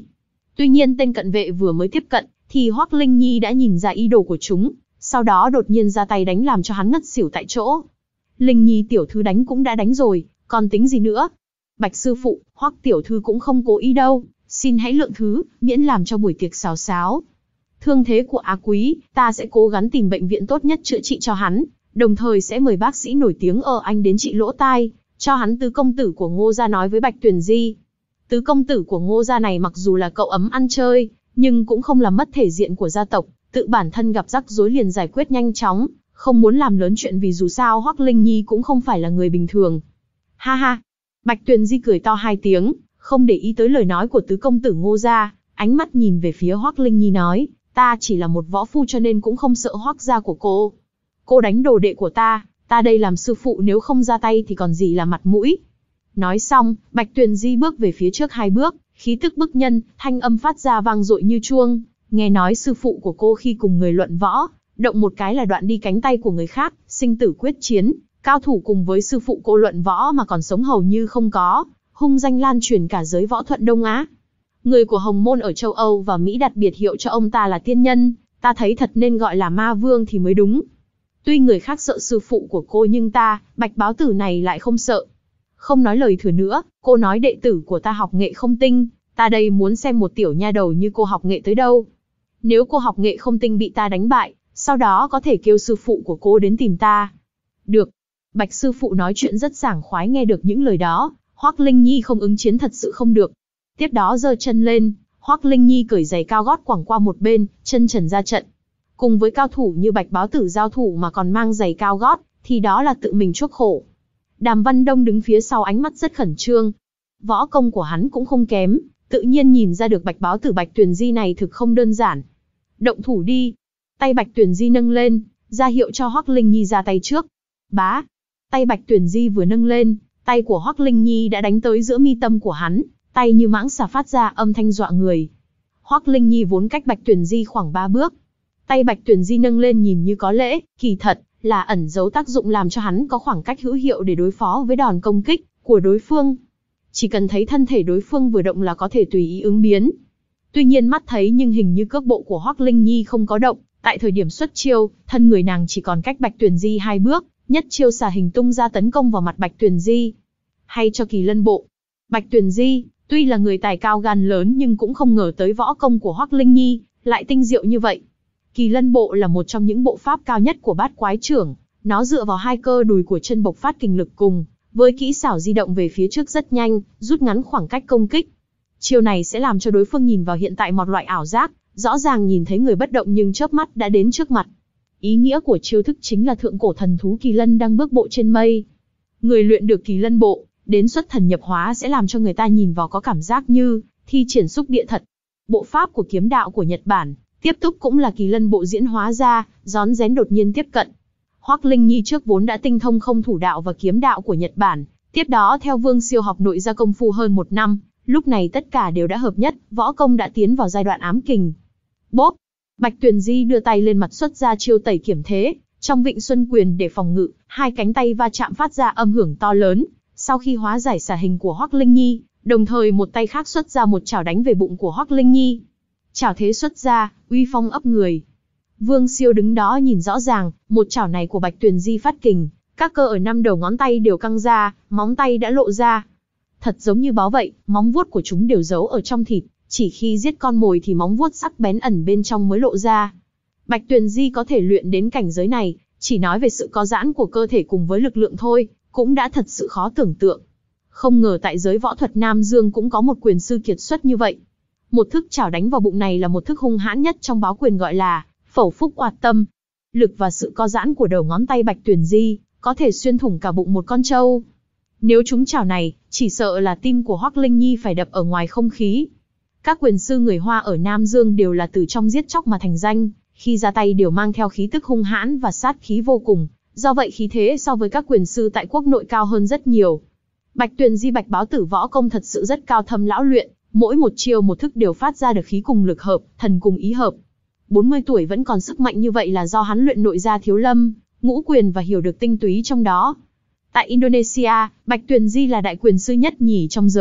Tuy nhiên tên cận vệ vừa mới tiếp cận, thì Hoắc Linh Nhi đã nhìn ra ý đồ của chúng, sau đó đột nhiên ra tay đánh làm cho hắn ngất xỉu tại chỗ. Linh Nhi tiểu thư đánh cũng đã đánh rồi, còn tính gì nữa? Bạch sư phụ, Hoắc tiểu thư cũng không cố ý đâu, xin hãy lượng thứ, miễn làm cho buổi tiệc xào xáo. Thương thế của Á Quý, ta sẽ cố gắng tìm bệnh viện tốt nhất chữa trị cho hắn, đồng thời sẽ mời bác sĩ nổi tiếng ở Anh đến trị lỗ tai, cho hắn. Tứ công tử của Ngô gia nói với Bạch Tuyền Di. Tứ công tử của Ngô gia này mặc dù là cậu ấm ăn chơi, nhưng cũng không làm mất thể diện của gia tộc, tự bản thân gặp rắc rối liền giải quyết nhanh chóng, không muốn làm lớn chuyện vì dù sao Hoắc Linh Nhi cũng không phải là người bình thường. Ha ha! Bạch Tuyền Di cười to hai tiếng, không để ý tới lời nói của tứ công tử Ngô gia, ánh mắt nhìn về phía Hoắc Linh Nhi nói, ta chỉ là một võ phu cho nên cũng không sợ Hoắc gia của cô. Cô đánh đồ đệ của ta, ta đây làm sư phụ nếu không ra tay thì còn gì là mặt mũi. Nói xong, Bạch Tuyền Di bước về phía trước hai bước, khí tức bức nhân, thanh âm phát ra vang dội như chuông. Nghe nói sư phụ của cô khi cùng người luận võ, động một cái là đoạn đi cánh tay của người khác, sinh tử quyết chiến, cao thủ cùng với sư phụ cô luận võ mà còn sống hầu như không có, hung danh lan truyền cả giới võ thuật Đông Á. Người của Hồng Môn ở châu Âu và Mỹ đặt biệt hiệu cho ông ta là tiên nhân, ta thấy thật nên gọi là ma vương thì mới đúng. Tuy người khác sợ sư phụ của cô nhưng ta, Bạch Báo Tử này lại không sợ. Không nói lời thừa nữa, cô nói đệ tử của ta học nghệ không tinh, ta đây muốn xem một tiểu nha đầu như cô học nghệ tới đâu. Nếu cô học nghệ không tinh bị ta đánh bại, sau đó có thể kêu sư phụ của cô đến tìm ta. Được. Bạch sư phụ nói chuyện rất sảng khoái, nghe được những lời đó, Hoắc Linh Nhi không ứng chiến thật sự không được. Tiếp đó giơ chân lên, Hoắc Linh Nhi cởi giày cao gót quẳng qua một bên, chân trần ra trận. Cùng với cao thủ như Bạch Báo Tử giao thủ mà còn mang giày cao gót, thì đó là tự mình chuốc khổ. Đàm Văn Đông đứng phía sau ánh mắt rất khẩn trương. Võ công của hắn cũng không kém, tự nhiên nhìn ra được Bạch Báo Tử Bạch Tuyền Di này thực không đơn giản. Động thủ đi. Tay Bạch Tuyền Di nâng lên, ra hiệu cho Hoắc Linh Nhi ra tay trước. Bá. Tay Bạch Tuyền Di vừa nâng lên, tay của Hoắc Linh Nhi đã đánh tới giữa mi tâm của hắn, tay như mãng xà phát ra âm thanh dọa người. Hoắc Linh Nhi vốn cách Bạch Tuyền Di khoảng ba bước. Tay Bạch Tuyền Di nâng lên nhìn như có lễ, kỳ thật là ẩn giấu tác dụng làm cho hắn có khoảng cách hữu hiệu để đối phó với đòn công kích của đối phương. Chỉ cần thấy thân thể đối phương vừa động là có thể tùy ý ứng biến. Tuy nhiên mắt thấy nhưng hình như cước bộ của Hoắc Linh Nhi không có động, tại thời điểm xuất chiêu, thân người nàng chỉ còn cách Bạch Tuyền Di hai bước, nhất chiêu xà hình tung ra tấn công vào mặt Bạch Tuyền Di. Hay cho kỳ lân bộ. Bạch Tuyền Di, tuy là người tài cao gan lớn nhưng cũng không ngờ tới võ công của Hoắc Linh Nhi lại tinh diệu như vậy. Kỳ lân bộ là một trong những bộ pháp cao nhất của bát quái trưởng, nó dựa vào hai cơ đùi của chân bộc phát kình lực cùng, với kỹ xảo di động về phía trước rất nhanh, rút ngắn khoảng cách công kích. Chiêu này sẽ làm cho đối phương nhìn vào hiện tại một loại ảo giác, rõ ràng nhìn thấy người bất động nhưng chớp mắt đã đến trước mặt. Ý nghĩa của chiêu thức chính là thượng cổ thần thú kỳ lân đang bước bộ trên mây. Người luyện được kỳ lân bộ, đến xuất thần nhập hóa sẽ làm cho người ta nhìn vào có cảm giác như thi triển xúc địa thật. Bộ pháp của kiếm đạo của Nhật Bản, tiếp tục cũng là kỳ lân bộ diễn hóa ra, rón rén đột nhiên tiếp cận. Hoắc Linh Nhi trước vốn đã tinh thông không thủ đạo và kiếm đạo của Nhật Bản, tiếp đó theo Vương Siêu học nội gia công phu hơn một năm, lúc này tất cả đều đã hợp nhất, võ công đã tiến vào giai đoạn ám kình. Bốp! Bạch Tuyền Di đưa tay lên mặt xuất ra chiêu tẩy kiểm thế, trong Vịnh Xuân Quyền để phòng ngự, hai cánh tay va chạm phát ra âm hưởng to lớn. Sau khi hóa giải xả hình của Hoắc Linh Nhi, đồng thời một tay khác xuất ra một chảo đánh về bụng của Hoắc Linh Nhi. Chảo thế xuất ra, uy phong ấp người. Vương Siêu đứng đó nhìn rõ ràng, một chảo này của Bạch Tuyền Di phát kình, các cơ ở năm đầu ngón tay đều căng ra, móng tay đã lộ ra. Thật giống như báo vậy, móng vuốt của chúng đều giấu ở trong thịt, chỉ khi giết con mồi thì móng vuốt sắc bén ẩn bên trong mới lộ ra. Bạch Tuyền Di có thể luyện đến cảnh giới này, chỉ nói về sự có giãn của cơ thể cùng với lực lượng thôi, cũng đã thật sự khó tưởng tượng. Không ngờ tại giới võ thuật Nam Dương cũng có một quyền sư kiệt xuất như vậy. Một thức chảo đánh vào bụng này là một thức hung hãn nhất trong báo quyền gọi là phẩu phúc oạt tâm. Lực và sự co giãn của đầu ngón tay Bạch Tuyền Di có thể xuyên thủng cả bụng một con trâu. Nếu trúng chảo này, chỉ sợ là tim của Hoắc Linh Nhi phải đập ở ngoài không khí. Các quyền sư người Hoa ở Nam Dương đều là từ trong giết chóc mà thành danh, khi ra tay đều mang theo khí tức hung hãn và sát khí vô cùng, do vậy khí thế so với các quyền sư tại quốc nội cao hơn rất nhiều. Bạch Tuyền Di Bạch Báo Tử võ công thật sự rất cao thâm lão luyện, mỗi một chiêu một thức đều phát ra được khí cùng lực hợp, thần cùng ý hợp. bốn mươi tuổi vẫn còn sức mạnh như vậy là do hắn luyện nội gia thiếu lâm, ngũ quyền và hiểu được tinh túy trong đó. Tại Indonesia, Bạch Tuyền Di là đại quyền sư nhất nhì trong giới,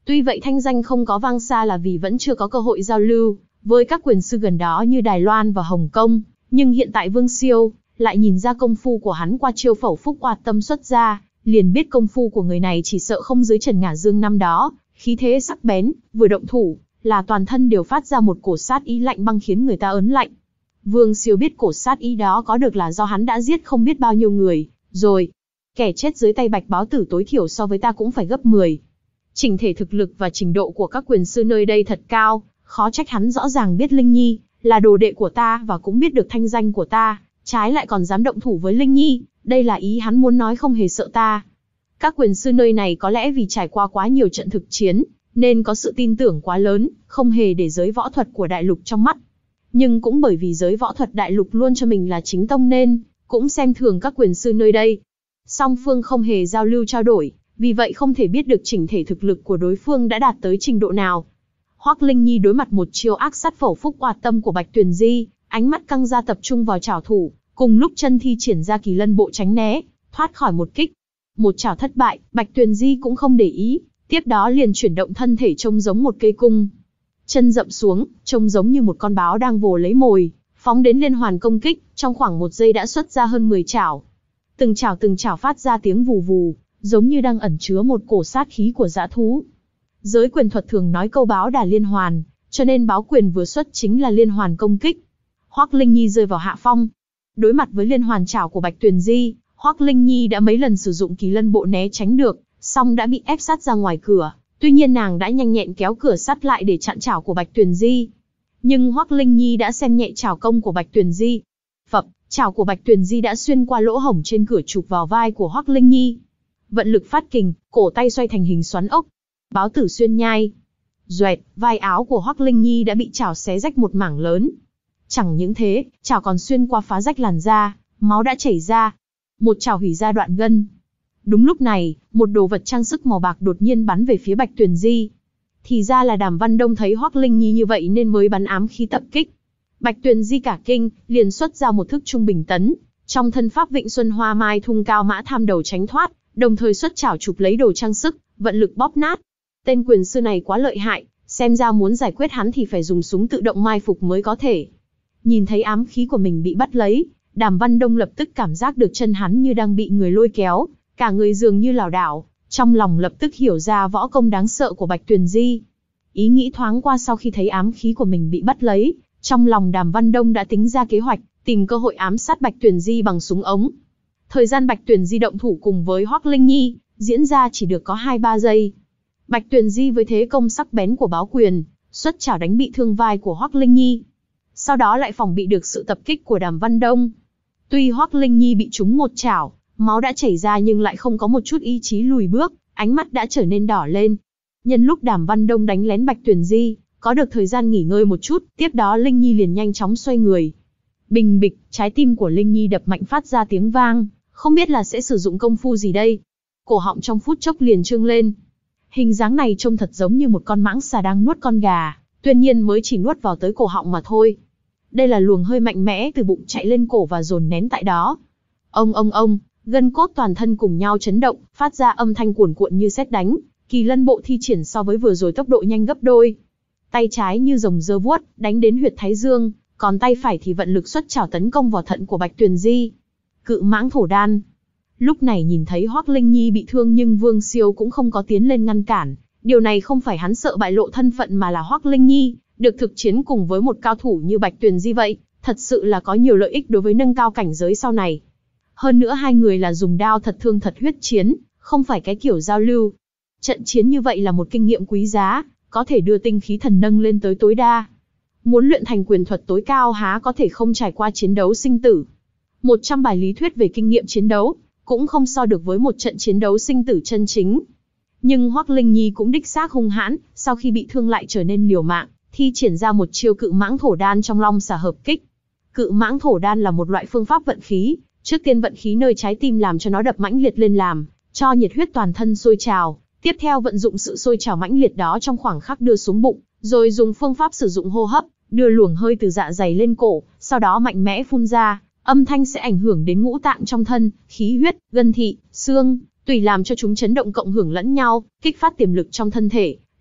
Tuy vậy thanh danh không có vang xa là vì vẫn chưa có cơ hội giao lưu với các quyền sư gần đó như Đài Loan và Hồng Kông, nhưng hiện tại Vương Siêu lại nhìn ra công phu của hắn qua chiêu Phẩu Phúc Oạt Tâm xuất ra, liền biết công phu của người này chỉ sợ không dưới Trần Ngả Dương năm đó, khí thế sắc bén, vừa động thủ là toàn thân đều phát ra một cổ sát ý lạnh băng khiến người ta ớn lạnh. Vương Siêu biết cổ sát ý đó có được là do hắn đã giết không biết bao nhiêu người rồi. Kẻ chết dưới tay Bạch Báo Tử tối thiểu so với ta cũng phải gấp mười. Chỉnh thể thực lực và trình độ của các quyền sư nơi đây thật cao, khó trách hắn rõ ràng biết Linh Nhi là đồ đệ của ta và cũng biết được thanh danh của ta, trái lại còn dám động thủ với Linh Nhi, đây là ý hắn muốn nói không hề sợ ta. Các quyền sư nơi này có lẽ vì trải qua quá nhiều trận thực chiến, nên có sự tin tưởng quá lớn, không hề để giới võ thuật của đại lục trong mắt. Nhưng cũng bởi vì giới võ thuật đại lục luôn cho mình là chính tông nên cũng xem thường các quyền sư nơi đây. Song phương không hề giao lưu trao đổi, vì vậy không thể biết được chỉnh thể thực lực của đối phương đã đạt tới trình độ nào. Hoắc Linh Nhi đối mặt một chiêu ác sát Phẩu Phúc Oạt Tâm của Bạch Tuyền Di, ánh mắt căng ra tập trung vào trảo thủ, cùng lúc chân thi triển ra Kỳ Lân Bộ tránh né, thoát khỏi một kích. Một trảo thất bại, Bạch Tuyền Di cũng không để ý, tiếp đó liền chuyển động thân thể trông giống một cây cung. Chân dậm xuống, trông giống như một con báo đang vồ lấy mồi, phóng đến liên hoàn công kích, trong khoảng một giây đã xuất ra hơn mười trảo. Từng trảo từng trảo phát ra tiếng vù vù, giống như đang ẩn chứa một cổ sát khí của dã thú. Giới quyền thuật thường nói câu báo đả liên hoàn, cho nên báo quyền vừa xuất chính là liên hoàn công kích. Hoắc Linh Nhi rơi vào hạ phong. Đối mặt với liên hoàn trảo của Bạch Tuyền Di, Hoắc Linh Nhi đã mấy lần sử dụng Kỳ Lân Bộ né tránh được, song đã bị ép sát ra ngoài cửa. Tuy nhiên nàng đã nhanh nhẹn kéo cửa sắt lại để chặn trảo của Bạch Tuyền Di. Nhưng Hoắc Linh Nhi đã xem nhẹ trảo công của Bạch Tuyền Di. Phập, trảo của Bạch Tuyền Di đã xuyên qua lỗ hổng trên cửa chụp vào vai của Hoắc Linh Nhi. Vận lực phát kình, cổ tay xoay thành hình xoắn ốc. Báo tử xuyên nhai. Duệt, vai áo của Hoắc Linh Nhi đã bị trảo xé rách một mảng lớn. Chẳng những thế, trảo còn xuyên qua phá rách làn da, máu đã chảy ra. Một trảo hủy ra đoạn gân. Đúng lúc này, một đồ vật trang sức màu bạc đột nhiên bắn về phía Bạch Tuyền Di. Thì ra là Đàm Văn Đông thấy Hoắc Linh Nhi như vậy nên mới bắn ám khí tập kích. Bạch Tuyền Di cả kinh, liền xuất ra một thức trung bình tấn, trong thân pháp Vịnh Xuân Hoa Mai thung cao mã tham đầu tránh thoát, đồng thời xuất chảo chụp lấy đồ trang sức, vận lực bóp nát. Tên quyền sư này quá lợi hại, xem ra muốn giải quyết hắn thì phải dùng súng tự động mai phục mới có thể. Nhìn thấy ám khí của mình bị bắt lấy, Đàm Văn Đông lập tức cảm giác được chân hắn như đang bị người lôi kéo, cả người dường như lảo đảo, trong lòng lập tức hiểu ra võ công đáng sợ của Bạch Tuyền Di. Ý nghĩ thoáng qua sau khi thấy ám khí của mình bị bắt lấy, trong lòng Đàm Văn Đông đã tính ra kế hoạch, tìm cơ hội ám sát Bạch Tuyền Di bằng súng ống. Thời gian Bạch Tuyền Di động thủ cùng với Hoắc Linh Nhi, diễn ra chỉ được có hai ba giây. Bạch Tuyền Di với thế công sắc bén của báo quyền, xuất chảo đánh bị thương vai của Hoắc Linh Nhi. Sau đó lại phòng bị được sự tập kích của Đàm Văn Đông. Tuy Hoắc Linh Nhi bị trúng một chảo, máu đã chảy ra nhưng lại không có một chút ý chí lùi bước, ánh mắt đã trở nên đỏ lên. Nhân lúc Đàm Văn Đông đánh lén Bạch Tuyền Di, có được thời gian nghỉ ngơi một chút, tiếp đó Linh Nhi liền nhanh chóng xoay người. Bình bịch, trái tim của Linh Nhi đập mạnh phát ra tiếng vang, không biết là sẽ sử dụng công phu gì đây. Cổ họng trong phút chốc liền trương lên. Hình dáng này trông thật giống như một con mãng xà đang nuốt con gà, tuy nhiên mới chỉ nuốt vào tới cổ họng mà thôi. Đây là luồng hơi mạnh mẽ từ bụng chạy lên cổ và dồn nén tại đó. Ông ông ông, gân cốt toàn thân cùng nhau chấn động, phát ra âm thanh cuồn cuộn như sét đánh. Kỳ Lân Bộ thi triển so với vừa rồi tốc độ nhanh gấp đôi. Tay trái như rồng giơ vuốt, đánh đến huyệt thái dương, còn tay phải thì vận lực xuất chảo tấn công vào thận của Bạch Tuyền Di. Cự mãng thổ đan. Lúc này nhìn thấy Hoắc Linh Nhi bị thương nhưng Vương Siêu cũng không có tiến lên ngăn cản. Điều này không phải hắn sợ bại lộ thân phận mà là Hoắc Linh Nhi được thực chiến cùng với một cao thủ như Bạch Tuyền Di vậy, thật sự là có nhiều lợi ích đối với nâng cao cảnh giới sau này. Hơn nữa hai người là dùng đao thật thương thật huyết chiến, không phải cái kiểu giao lưu. Trận chiến như vậy là một kinh nghiệm quý giá, có thể đưa tinh khí thần nâng lên tới tối đa. Muốn luyện thành quyền thuật tối cao há có thể không trải qua chiến đấu sinh tử. một trăm bài lý thuyết về kinh nghiệm chiến đấu, cũng không so được với một trận chiến đấu sinh tử chân chính. Nhưng Hoắc Linh Nhi cũng đích xác hung hãn, sau khi bị thương lại trở nên liều mạng, thi triển ra một chiêu cự mãng thổ đan trong long xà hợp kích. Cự mãng thổ đan là một loại phương pháp vận khí, trước tiên vận khí nơi trái tim làm cho nó đập mãnh liệt lên làm, cho nhiệt huyết toàn thân sôi trào, tiếp theo vận dụng sự sôi trào mãnh liệt đó trong khoảng khắc đưa xuống bụng, rồi dùng phương pháp sử dụng hô hấp, đưa luồng hơi từ dạ dày lên cổ, sau đó mạnh mẽ phun ra, âm thanh sẽ ảnh hưởng đến ngũ tạng trong thân, khí huyết, gân thị, xương, tùy làm cho chúng chấn động cộng hưởng lẫn nhau, kích phát tiềm lực trong thân thể,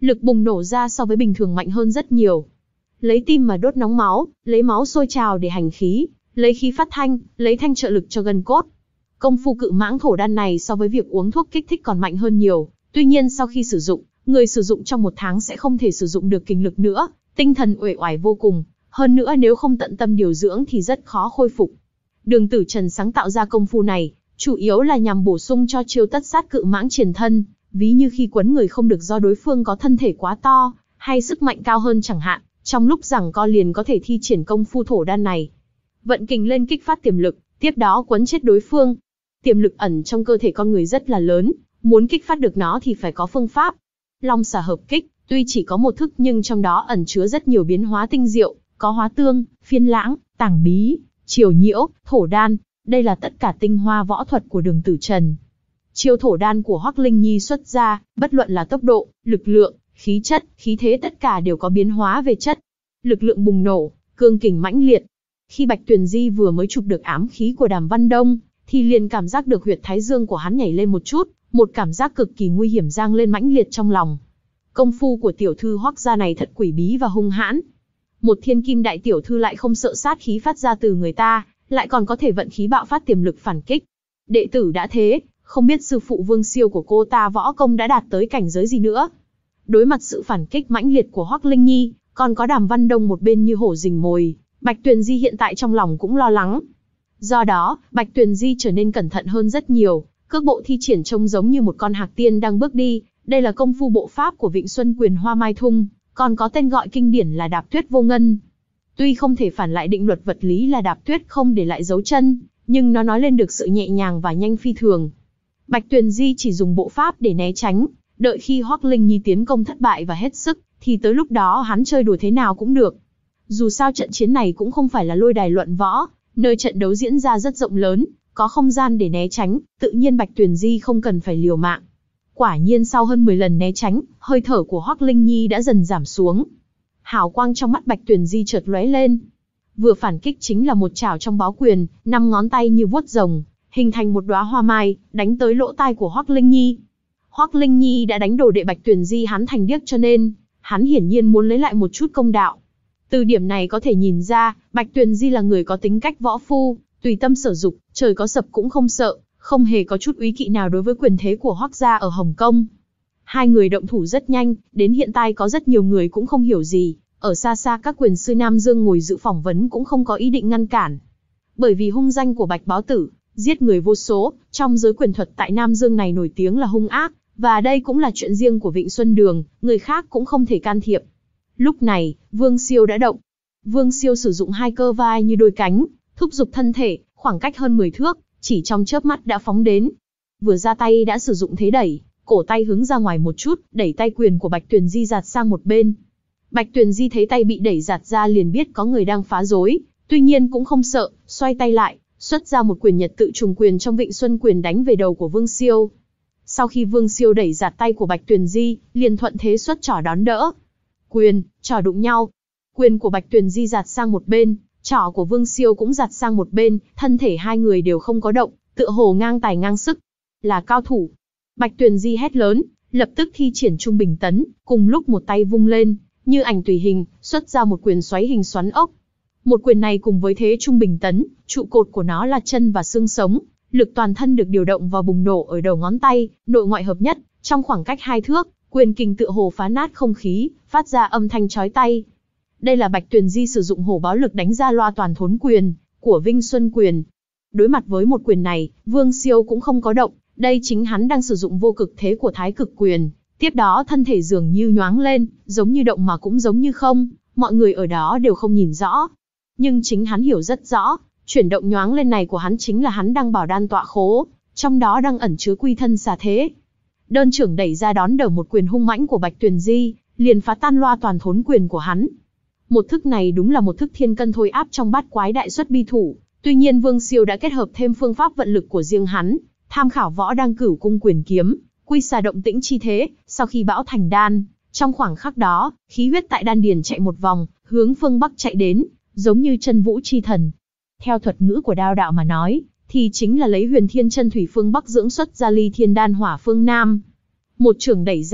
lực bùng nổ ra so với bình thường mạnh hơn rất nhiều. Lấy tim mà đốt nóng máu, lấy máu sôi trào để hành khí, lấy khí phát thanh, lấy thanh trợ lực cho gân cốt. Công phu cự mãng thổ đan này so với việc uống thuốc kích thích còn mạnh hơn nhiều, tuy nhiên sau khi sử dụng, người sử dụng trong một tháng sẽ không thể sử dụng được kinh lực nữa, tinh thần uể oải vô cùng, hơn nữa nếu không tận tâm điều dưỡng thì rất khó khôi phục. Đường Tử Trần sáng tạo ra công phu này, chủ yếu là nhằm bổ sung cho chiêu tất sát cự mãng triển thân, ví như khi quấn người không được do đối phương có thân thể quá to, hay sức mạnh cao hơn chẳng hạn, trong lúc giằng co liền có thể thi triển công phu thổ đan này. Vận kình lên kích phát tiềm lực, tiếp đó quấn chết đối phương. Tiềm lực ẩn trong cơ thể con người rất là lớn, muốn kích phát được nó thì phải có phương pháp. Long xà hợp kích, tuy chỉ có một thức nhưng trong đó ẩn chứa rất nhiều biến hóa tinh diệu, có hóa tương, phiên lãng, tàng bí, triều nhiễu, thổ đan, đây là tất cả tinh hoa võ thuật của Đường Tử Trần. Chiêu thổ đan của Hoắc Linh Nhi xuất ra, bất luận là tốc độ, lực lượng, khí chất, khí thế tất cả đều có biến hóa về chất. Lực lượng bùng nổ, cương kình mãnh liệt. Khi Bạch Tuyền Di vừa mới chụp được ám khí của Đàm Văn Đông, thì liền cảm giác được huyệt thái dương của hắn nhảy lên một chút, một cảm giác cực kỳ nguy hiểm giang lên mãnh liệt trong lòng. Công phu của tiểu thư Hoắc gia này thật quỷ bí và hung hãn. Một thiên kim đại tiểu thư lại không sợ sát khí phát ra từ người ta, lại còn có thể vận khí bạo phát tiềm lực phản kích. Đệ tử đã thế, không biết sư phụ Vương Siêu của cô ta võ công đã đạt tới cảnh giới gì nữa. Đối mặt sự phản kích mãnh liệt của Hoắc Linh Nhi, còn có Đàm Văn Đông một bên như hổ rình mồi, Bạch Tuyền Di hiện tại trong lòng cũng lo lắng. Do đó, Bạch Tuyền Di trở nên cẩn thận hơn rất nhiều, cước bộ thi triển trông giống như một con hạc tiên đang bước đi. Đây là công phu bộ pháp của Vịnh Xuân Quyền Hoa Mai Thung, còn có tên gọi kinh điển là Đạp Tuyết Vô Ngân. Tuy không thể phản lại định luật vật lý là đạp tuyết không để lại dấu chân, nhưng nó nói lên được sự nhẹ nhàng và nhanh phi thường. Bạch Tuyền Di chỉ dùng bộ pháp để né tránh, đợi khi Hoắc Linh Nhi tiến công thất bại và hết sức, thì tới lúc đó hắn chơi đùa thế nào cũng được. Dù sao trận chiến này cũng không phải là lôi đài luận võ, nơi trận đấu diễn ra rất rộng lớn, có không gian để né tránh, tự nhiên Bạch Tuyền Di không cần phải liều mạng. Quả nhiên sau hơn mười lần né tránh, hơi thở của Hoắc Linh Nhi đã dần giảm xuống. Hào quang trong mắt Bạch Tuyền Di chợt lóe lên. Vừa phản kích chính là một chảo trong báu quyền, năm ngón tay như vuốt rồng, hình thành một đóa hoa mai, đánh tới lỗ tai của Hoắc Linh Nhi. Hoắc Linh Nhi đã đánh đồ đệ Bạch Tuyền Di hắn thành điếc cho nên, hắn hiển nhiên muốn lấy lại một chút công đạo. Từ điểm này có thể nhìn ra, Bạch Tuyền Di là người có tính cách võ phu, tùy tâm sở dục, trời có sập cũng không sợ, không hề có chút úy kỵ nào đối với quyền thế của Hoắc gia ở Hồng Kông. Hai người động thủ rất nhanh, đến hiện tại có rất nhiều người cũng không hiểu gì, ở xa xa các quyền sư Nam Dương ngồi dự phỏng vấn cũng không có ý định ngăn cản. Bởi vì hung danh của Bạch Báo Tử, giết người vô số, trong giới quyền thuật tại Nam Dương này nổi tiếng là hung ác, và đây cũng là chuyện riêng của Vịnh Xuân Đường, người khác cũng không thể can thiệp. Lúc này, Vương Siêu đã động. Vương Siêu sử dụng hai cơ vai như đôi cánh, thúc giục thân thể, khoảng cách hơn mười thước, chỉ trong chớp mắt đã phóng đến. Vừa ra tay đã sử dụng thế đẩy, cổ tay hướng ra ngoài một chút, đẩy tay quyền của Bạch Tuyền Di giạt sang một bên. Bạch Tuyền Di thấy tay bị đẩy giạt ra liền biết có người đang phá rối, tuy nhiên cũng không sợ, xoay tay lại, xuất ra một quyền nhật tự trùng quyền trong Vịnh Xuân Quyền đánh về đầu của Vương Siêu. Sau khi Vương Siêu đẩy giạt tay của Bạch Tuyền Di, liền thuận thế xuất trỏ đón đỡ. Quyền, trỏ đụng nhau. Quyền của Bạch Tuyền Di giạt sang một bên, trỏ của Vương Siêu cũng giạt sang một bên, thân thể hai người đều không có động, tựa hồ ngang tài ngang sức. Là cao thủ. Bạch Tuyền Di hét lớn, lập tức thi triển trung bình tấn, cùng lúc một tay vung lên, như ảnh tùy hình, xuất ra một quyền xoáy hình xoắn ốc. Một quyền này cùng với thế trung bình tấn, trụ cột của nó là chân và xương sống, lực toàn thân được điều động vào bùng nổ ở đầu ngón tay, nội ngoại hợp nhất, trong khoảng cách hai thước, quyền kình tựa hồ phá nát không khí, phát ra âm thanh chói tai. Đây là Bạch Tuyền Di sử dụng hổ báo lực đánh ra loa toàn thốn quyền của Vinh Xuân Quyền. Đối mặt với một quyền này, Vương Siêu cũng không có động, đây chính hắn đang sử dụng vô cực thế của Thái Cực Quyền. Tiếp đó thân thể dường như nhoáng lên, giống như động mà cũng giống như không, mọi người ở đó đều không nhìn rõ. Nhưng chính hắn hiểu rất rõ, chuyển động nhoáng lên này của hắn chính là hắn đang bảo đan tọa khố, trong đó đang ẩn chứa quy thân xà thế. Đơn trưởng đẩy ra đón đỡ một quyền hung mãnh của Bạch Tuyền Di, liền phá tan loa toàn thốn quyền của hắn. Một thức này đúng là một thức thiên cân thôi áp trong bát quái đại xuất bi thủ, tuy nhiên Vương Siêu đã kết hợp thêm phương pháp vận lực của riêng hắn, tham khảo võ đăng cửu cung quyền kiếm, quy xà động tĩnh chi thế, sau khi bão thành đan, trong khoảng khắc đó, khí huyết tại đan điền chạy một vòng, hướng phương bắc chạy đến, giống như chân vũ chi thần. Theo thuật ngữ của đao đạo mà nói, thì chính là lấy huyền thiên chân thủy phương bắc dưỡng xuất ra ly thiên đan hỏa phương nam. Một trường đẩy ra,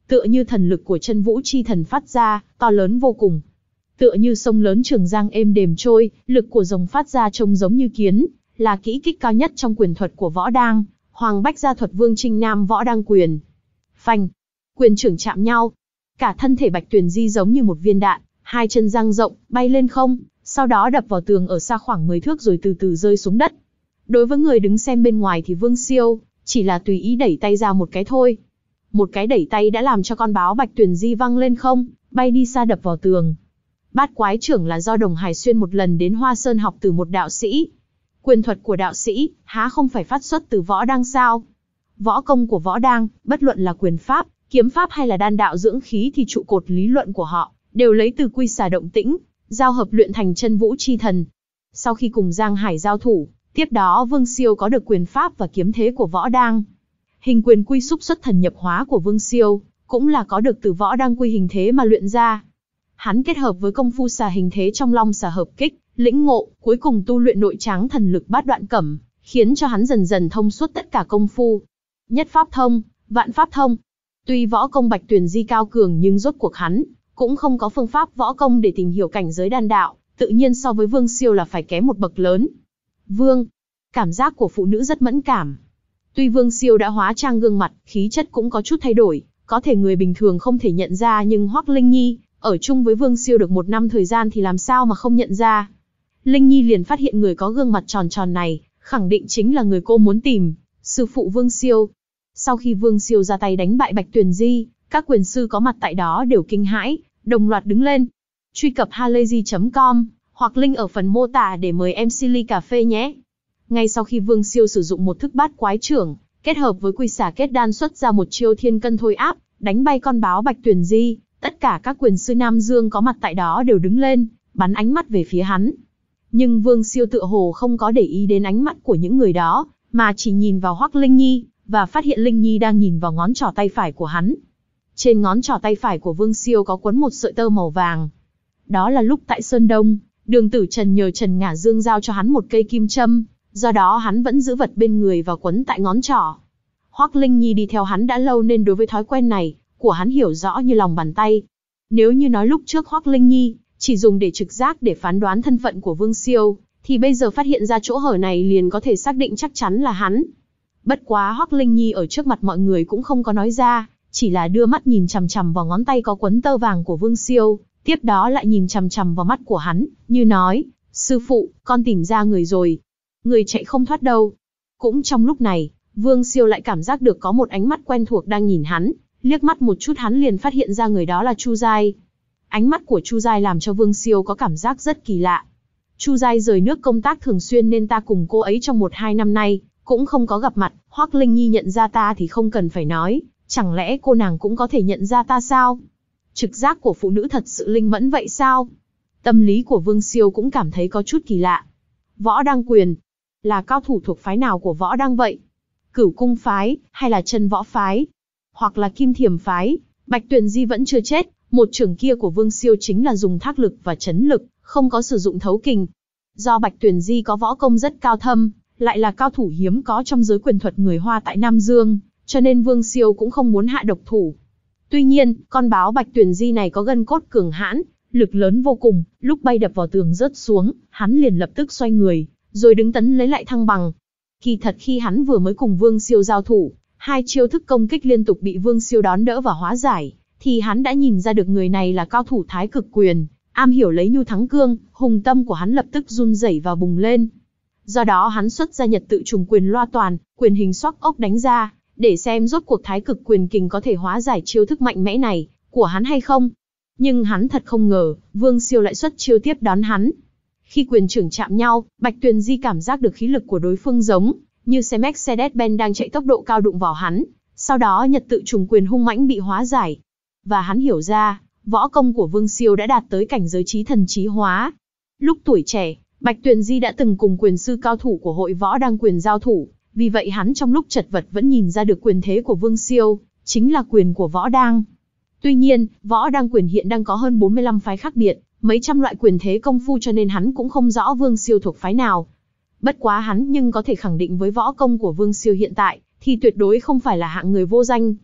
tựa như thần lực của chân vũ chi thần phát ra, to lớn vô cùng. Tựa như sông lớn Trường Giang êm đềm trôi, lực của rồng phát ra trông giống như kiến, là kỹ kích cao nhất trong quyền thuật của võ đang, Hoàng Bách gia thuật Vương Trinh Nam võ đang quyền. Phanh, quyền trưởng chạm nhau. Cả thân thể Bạch Tuyền Di giống như một viên đạn, hai chân dang rộng, bay lên không, sau đó đập vào tường ở xa khoảng mười thước rồi từ từ rơi xuống đất. Đối với người đứng xem bên ngoài thì Vương Siêu chỉ là tùy ý đẩy tay ra một cái thôi. Một cái đẩy tay đã làm cho con báo Bạch Tuyền Di văng lên không, bay đi xa đập vào tường. Bát quái trưởng là do Đồng Hải Xuyên một lần đến Hoa Sơn học từ một đạo sĩ. Quyền thuật của đạo sĩ, há không phải phát xuất từ võ đang sao? Võ công của võ đang, bất luận là quyền pháp, kiếm pháp hay là đan đạo dưỡng khí thì trụ cột lý luận của họ, đều lấy từ quy xà động tĩnh, giao hợp luyện thành chân vũ chi thần. Sau khi cùng Giang Hải giao thủ, tiếp đó Vương Siêu có được quyền pháp và kiếm thế của võ đang. Hình quyền quy xúc xuất thần nhập hóa của Vương Siêu, cũng là có được từ võ đang quy hình thế mà luyện ra. Hắn kết hợp với công phu xà hình thế trong long xà hợp kích, lĩnh ngộ, cuối cùng tu luyện nội tráng thần lực bát đoạn cẩm, khiến cho hắn dần dần thông suốt tất cả công phu. Nhất pháp thông, vạn pháp thông. Tuy võ công Bạch Tuyền Di cao cường nhưng rốt cuộc hắn cũng không có phương pháp võ công để tìm hiểu cảnh giới đan đạo, tự nhiên so với Vương Siêu là phải kém một bậc lớn. Vương, cảm giác của phụ nữ rất mẫn cảm. Tuy Vương Siêu đã hóa trang gương mặt, khí chất cũng có chút thay đổi, có thể người bình thường không thể nhận ra, nhưng Hoắc Linh Nhi ở chung với Vương Siêu được một năm thời gian thì làm sao mà không nhận ra. Linh Nhi liền phát hiện người có gương mặt tròn tròn này, khẳng định chính là người cô muốn tìm, sư phụ Vương Siêu. Sau khi Vương Siêu ra tay đánh bại Bạch Tuyền Di, các quyền sư có mặt tại đó đều kinh hãi, đồng loạt đứng lên. Truy cập halayzi chấm com hoặc link ở phần mô tả để mời em xê ly cà phê nhé. Ngay sau khi Vương Siêu sử dụng một thức bát quái trưởng, kết hợp với quy xà kết đan xuất ra một chiêu thiên cân thôi áp, đánh bay con báo Bạch Tuyền Di, tất cả các quyền sư Nam Dương có mặt tại đó đều đứng lên, bắn ánh mắt về phía hắn. Nhưng Vương Siêu tựa hồ không có để ý đến ánh mắt của những người đó, mà chỉ nhìn vào Hoắc Linh Nhi, và phát hiện Linh Nhi đang nhìn vào ngón trỏ tay phải của hắn. Trên ngón trỏ tay phải của Vương Siêu có quấn một sợi tơ màu vàng. Đó là lúc tại Sơn Đông, Đường Tử Trần nhờ Trần Ngả Dương giao cho hắn một cây kim châm, do đó hắn vẫn giữ vật bên người và quấn tại ngón trỏ. Hoắc Linh Nhi đi theo hắn đã lâu nên đối với thói quen này của hắn hiểu rõ như lòng bàn tay. Nếu như nói lúc trước Hoắc Linh Nhi chỉ dùng để trực giác để phán đoán thân phận của Vương Siêu, thì bây giờ phát hiện ra chỗ hở này liền có thể xác định chắc chắn là hắn. Bất quá Hoắc Linh Nhi ở trước mặt mọi người cũng không có nói ra, chỉ là đưa mắt nhìn chằm chằm vào ngón tay có quấn tơ vàng của Vương Siêu, tiếp đó lại nhìn chằm chằm vào mắt của hắn, như nói, sư phụ, con tìm ra người rồi. Người chạy không thoát đâu. Cũng trong lúc này, Vương Siêu lại cảm giác được có một ánh mắt quen thuộc đang nhìn hắn, liếc mắt một chút hắn liền phát hiện ra người đó là Chu Giai. Ánh mắt của Chu Giai làm cho Vương Siêu có cảm giác rất kỳ lạ. Chu Giai rời nước công tác thường xuyên nên ta cùng cô ấy trong một hai năm nay cũng không có gặp mặt. Hoắc Linh Nhi nhận ra ta thì không cần phải nói, chẳng lẽ cô nàng cũng có thể nhận ra ta sao? Trực giác của phụ nữ thật sự linh mẫn vậy sao? Tâm lý của Vương Siêu cũng cảm thấy có chút kỳ lạ. Võ Đăng Quyền là cao thủ thuộc phái nào của Võ Đăng vậy? Cửu Cung phái, hay là Chân Võ phái, hoặc là Kim Thiềm phái? Bạch Tuyền Di vẫn chưa chết, một trưởng kia của Vương Siêu chính là dùng thác lực và chấn lực, không có sử dụng thấu kình. Do Bạch Tuyền Di có võ công rất cao thâm, lại là cao thủ hiếm có trong giới quyền thuật người Hoa tại Nam Dương, cho nên Vương Siêu cũng không muốn hạ độc thủ. Tuy nhiên, con báo Bạch Tuyền Di này có gân cốt cường hãn, lực lớn vô cùng, lúc bay đập vào tường rớt xuống, hắn liền lập tức xoay người, rồi đứng tấn lấy lại thăng bằng. Kỳ thật khi hắn vừa mới cùng Vương Siêu giao thủ, hai chiêu thức công kích liên tục bị Vương Siêu đón đỡ và hóa giải, thì hắn đã nhìn ra được người này là cao thủ Thái Cực Quyền, am hiểu lấy nhu thắng cương, hùng tâm của hắn lập tức run rẩy và bùng lên. Do đó hắn xuất ra Nhật Tự Trùng Quyền loa toàn, quyền hình xoác ốc đánh ra, để xem rốt cuộc Thái Cực Quyền kình có thể hóa giải chiêu thức mạnh mẽ này của hắn hay không. Nhưng hắn thật không ngờ, Vương Siêu lại xuất chiêu tiếp đón hắn. Khi quyền trưởng chạm nhau, Bạch Tuyền Di cảm giác được khí lực của đối phương giống như xe Mercedes-Benz đang chạy tốc độ cao đụng vào hắn. Sau đó Nhật Tự Trùng Quyền hung mãnh bị hóa giải. Và hắn hiểu ra, võ công của Vương Siêu đã đạt tới cảnh giới chí thần chí hóa. Lúc tuổi trẻ, Bạch Tuyền Di đã từng cùng quyền sư cao thủ của hội Võ Đăng Quyền giao thủ, vì vậy hắn trong lúc chật vật vẫn nhìn ra được quyền thế của Vương Siêu, chính là quyền của Võ Đăng. Tuy nhiên, Võ Đăng Quyền hiện đang có hơn bốn mươi lăm phái khác biệt, mấy trăm loại quyền thế công phu cho nên hắn cũng không rõ Vương Siêu thuộc phái nào. Bất quá hắn nhưng có thể khẳng định với võ công của Vương Siêu hiện tại, thì tuyệt đối không phải là hạng người vô danh.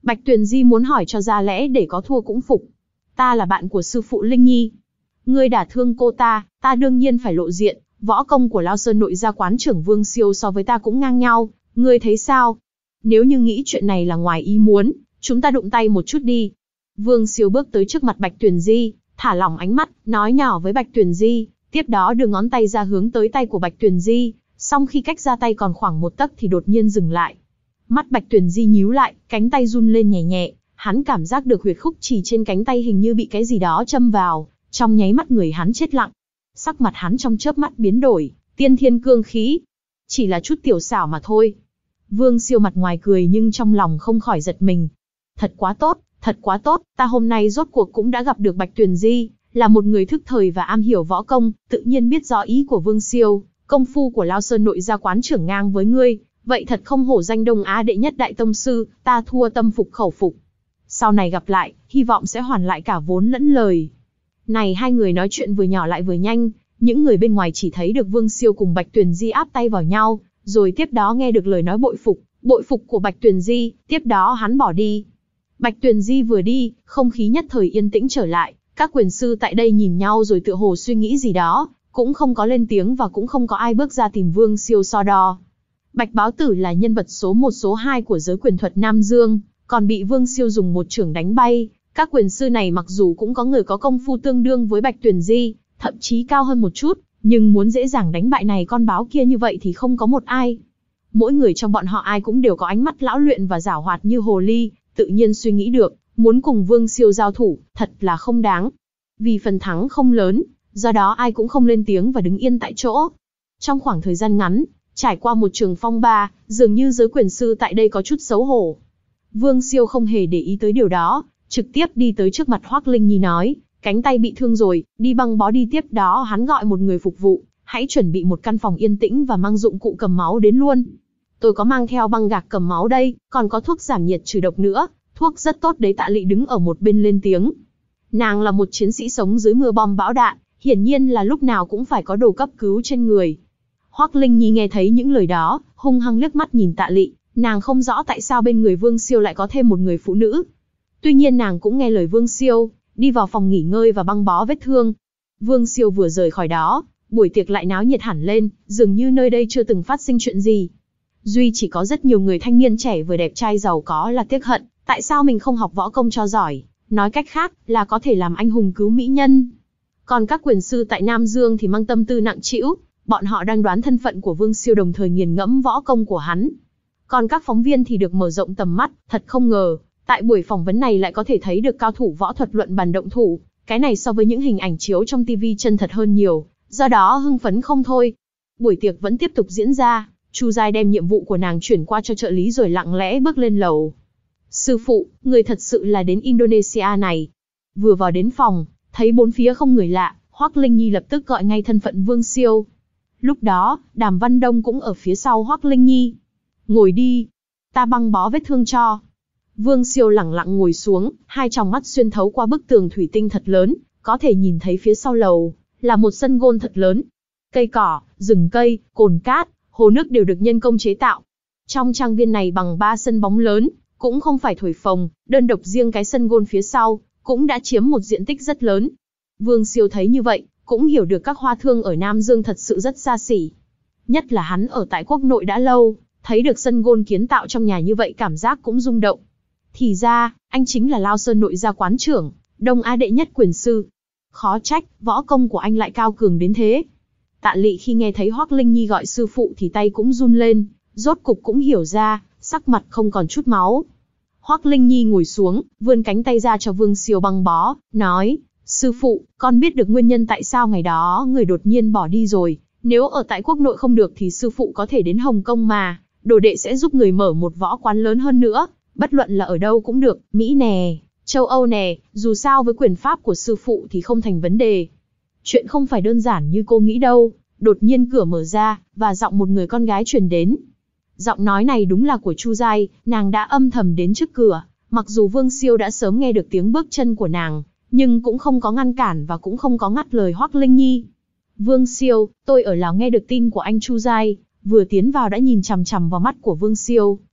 Bạch Tuyền Di muốn hỏi cho ra lẽ để có thua cũng phục. Ta là bạn của sư phụ Linh Nhi. Ngươi đả thương cô ta, ta đương nhiên phải lộ diện, võ công của Lao Sơn nội gia quán trưởng Vương Siêu so với ta cũng ngang nhau, ngươi thấy sao? Nếu như nghĩ chuyện này là ngoài ý muốn, chúng ta đụng tay một chút đi. Vương Siêu bước tới trước mặt Bạch Tuyền Di, thả lỏng ánh mắt, nói nhỏ với Bạch Tuyền Di, tiếp đó đưa ngón tay ra hướng tới tay của Bạch Tuyền Di, song khi cách ra tay còn khoảng một tấc thì đột nhiên dừng lại. Mắt Bạch Tuyền Di nhíu lại, cánh tay run lên nhẹ nhẹ, hắn cảm giác được huyệt khúc chỉ trên cánh tay hình như bị cái gì đó châm vào, trong nháy mắt người hắn chết lặng. Sắc mặt hắn trong chớp mắt biến đổi, tiên thiên cương khí. Chỉ là chút tiểu xảo mà thôi. Vương Siêu mặt ngoài cười nhưng trong lòng không khỏi giật mình. Thật quá tốt, thật quá tốt, ta hôm nay rốt cuộc cũng đã gặp được Bạch Tuyền Di, là một người thức thời và am hiểu võ công, tự nhiên biết rõ ý của Vương Siêu, công phu của Lao Sơn nội gia quán trưởng ngang với ngươi, vậy thật không hổ danh Đông Á đệ nhất đại tông sư, ta thua tâm phục khẩu phục. Sau này gặp lại, hy vọng sẽ hoàn lại cả vốn lẫn lời. Này hai người nói chuyện vừa nhỏ lại vừa nhanh, những người bên ngoài chỉ thấy được Vương Siêu cùng Bạch Tuyền Di áp tay vào nhau, rồi tiếp đó nghe được lời nói bội phục, bội phục của Bạch Tuyền Di, tiếp đó hắn bỏ đi. Bạch Tuyền Di vừa đi, không khí nhất thời yên tĩnh trở lại, các quyền sư tại đây nhìn nhau rồi tựa hồ suy nghĩ gì đó, cũng không có lên tiếng và cũng không có ai bước ra tìm Vương Siêu so đo. Bạch Báo Tử là nhân vật số một số hai của giới quyền thuật Nam Dương, còn bị Vương Siêu dùng một chưởng đánh bay. Các quyền sư này mặc dù cũng có người có công phu tương đương với Bạch Tuyền Di, thậm chí cao hơn một chút, nhưng muốn dễ dàng đánh bại này con báo kia như vậy thì không có một ai. Mỗi người trong bọn họ ai cũng đều có ánh mắt lão luyện và giảo hoạt như hồ ly, tự nhiên suy nghĩ được, muốn cùng Vương Siêu giao thủ, thật là không đáng. Vì phần thắng không lớn, do đó ai cũng không lên tiếng và đứng yên tại chỗ. Trong khoảng thời gian ngắn, trải qua một trường phong ba, dường như giới quyền sư tại đây có chút xấu hổ. Vương Siêu không hề để ý tới điều đó, trực tiếp đi tới trước mặt Hoắc Linh Nhi nói, cánh tay bị thương rồi, đi băng bó đi. Tiếp đó hắn gọi một người phục vụ, hãy chuẩn bị một căn phòng yên tĩnh và mang dụng cụ cầm máu đến luôn. Tôi có mang theo băng gạc cầm máu đây, còn có thuốc giảm nhiệt trừ độc nữa, thuốc rất tốt đấy. Tạ Lị đứng ở một bên lên tiếng. Nàng là một chiến sĩ sống dưới mưa bom bão đạn, hiển nhiên là lúc nào cũng phải có đồ cấp cứu trên người. Hoắc Linh Nhi nghe thấy những lời đó, hung hăng liếc mắt nhìn Tạ Lị, nàng không rõ tại sao bên người Vương Siêu lại có thêm một người phụ nữ. Tuy nhiên nàng cũng nghe lời Vương Siêu, đi vào phòng nghỉ ngơi và băng bó vết thương. Vương Siêu vừa rời khỏi đó, buổi tiệc lại náo nhiệt hẳn lên, dường như nơi đây chưa từng phát sinh chuyện gì. Duy chỉ có rất nhiều người thanh niên trẻ vừa đẹp trai giàu có là tiếc hận, tại sao mình không học võ công cho giỏi, nói cách khác là có thể làm anh hùng cứu mỹ nhân. Còn các quyền sư tại Nam Dương thì mang tâm tư nặng trĩu, bọn họ đang đoán thân phận của Vương Siêu đồng thời nghiền ngẫm võ công của hắn. Còn các phóng viên thì được mở rộng tầm mắt, thật không ngờ, tại buổi phỏng vấn này lại có thể thấy được cao thủ võ thuật luận bàn động thủ, cái này so với những hình ảnh chiếu trong ti vi chân thật hơn nhiều, do đó hưng phấn không thôi. Buổi tiệc vẫn tiếp tục diễn ra, Chu Giai đem nhiệm vụ của nàng chuyển qua cho trợ lý rồi lặng lẽ bước lên lầu. Sư phụ, người thật sự là đến Indonesia này. Vừa vào đến phòng, thấy bốn phía không người lạ, Hoắc Linh Nhi lập tức gọi ngay thân phận Vương Siêu. Lúc đó, Đàm Văn Đông cũng ở phía sau Hoắc Linh Nhi. Ngồi đi, ta băng bó vết thương cho. Vương Siêu lẳng lặng ngồi xuống, hai tròng mắt xuyên thấu qua bức tường thủy tinh thật lớn, có thể nhìn thấy phía sau lầu, là một sân gôn thật lớn. Cây cỏ, rừng cây, cồn cát, hồ nước đều được nhân công chế tạo. Trong trang viên này bằng ba sân bóng lớn, cũng không phải thổi phồng, đơn độc riêng cái sân gôn phía sau, cũng đã chiếm một diện tích rất lớn. Vương Siêu thấy như vậy, cũng hiểu được các hoa thương ở Nam Dương thật sự rất xa xỉ. Nhất là hắn ở tại quốc nội đã lâu, thấy được sân gôn kiến tạo trong nhà như vậy cảm giác cũng rung động. Thì ra, anh chính là Lao Sơn nội gia quán trưởng, Đông Á đệ nhất quyền sư. Khó trách, võ công của anh lại cao cường đến thế. Tạ Lị khi nghe thấy Hoắc Linh Nhi gọi sư phụ thì tay cũng run lên, rốt cục cũng hiểu ra, sắc mặt không còn chút máu. Hoắc Linh Nhi ngồi xuống, vươn cánh tay ra cho Vương Siêu băng bó, nói, sư phụ, con biết được nguyên nhân tại sao ngày đó người đột nhiên bỏ đi rồi, nếu ở tại quốc nội không được thì sư phụ có thể đến Hồng Kông mà, đồ đệ sẽ giúp người mở một võ quán lớn hơn nữa, bất luận là ở đâu cũng được, Mỹ nè, châu Âu nè, dù sao với quyền pháp của sư phụ thì không thành vấn đề. Chuyện không phải đơn giản như cô nghĩ đâu. Đột nhiên cửa mở ra, và giọng một người con gái truyền đến. Giọng nói này đúng là của Chu Giai, nàng đã âm thầm đến trước cửa, mặc dù Vương Siêu đã sớm nghe được tiếng bước chân của nàng, nhưng cũng không có ngăn cản và cũng không có ngắt lời Hoắc Linh Nhi. Vương Siêu, tôi ở Lào nghe được tin của anh Chu Giai, vừa tiến vào đã nhìn chằm chằm vào mắt của Vương Siêu,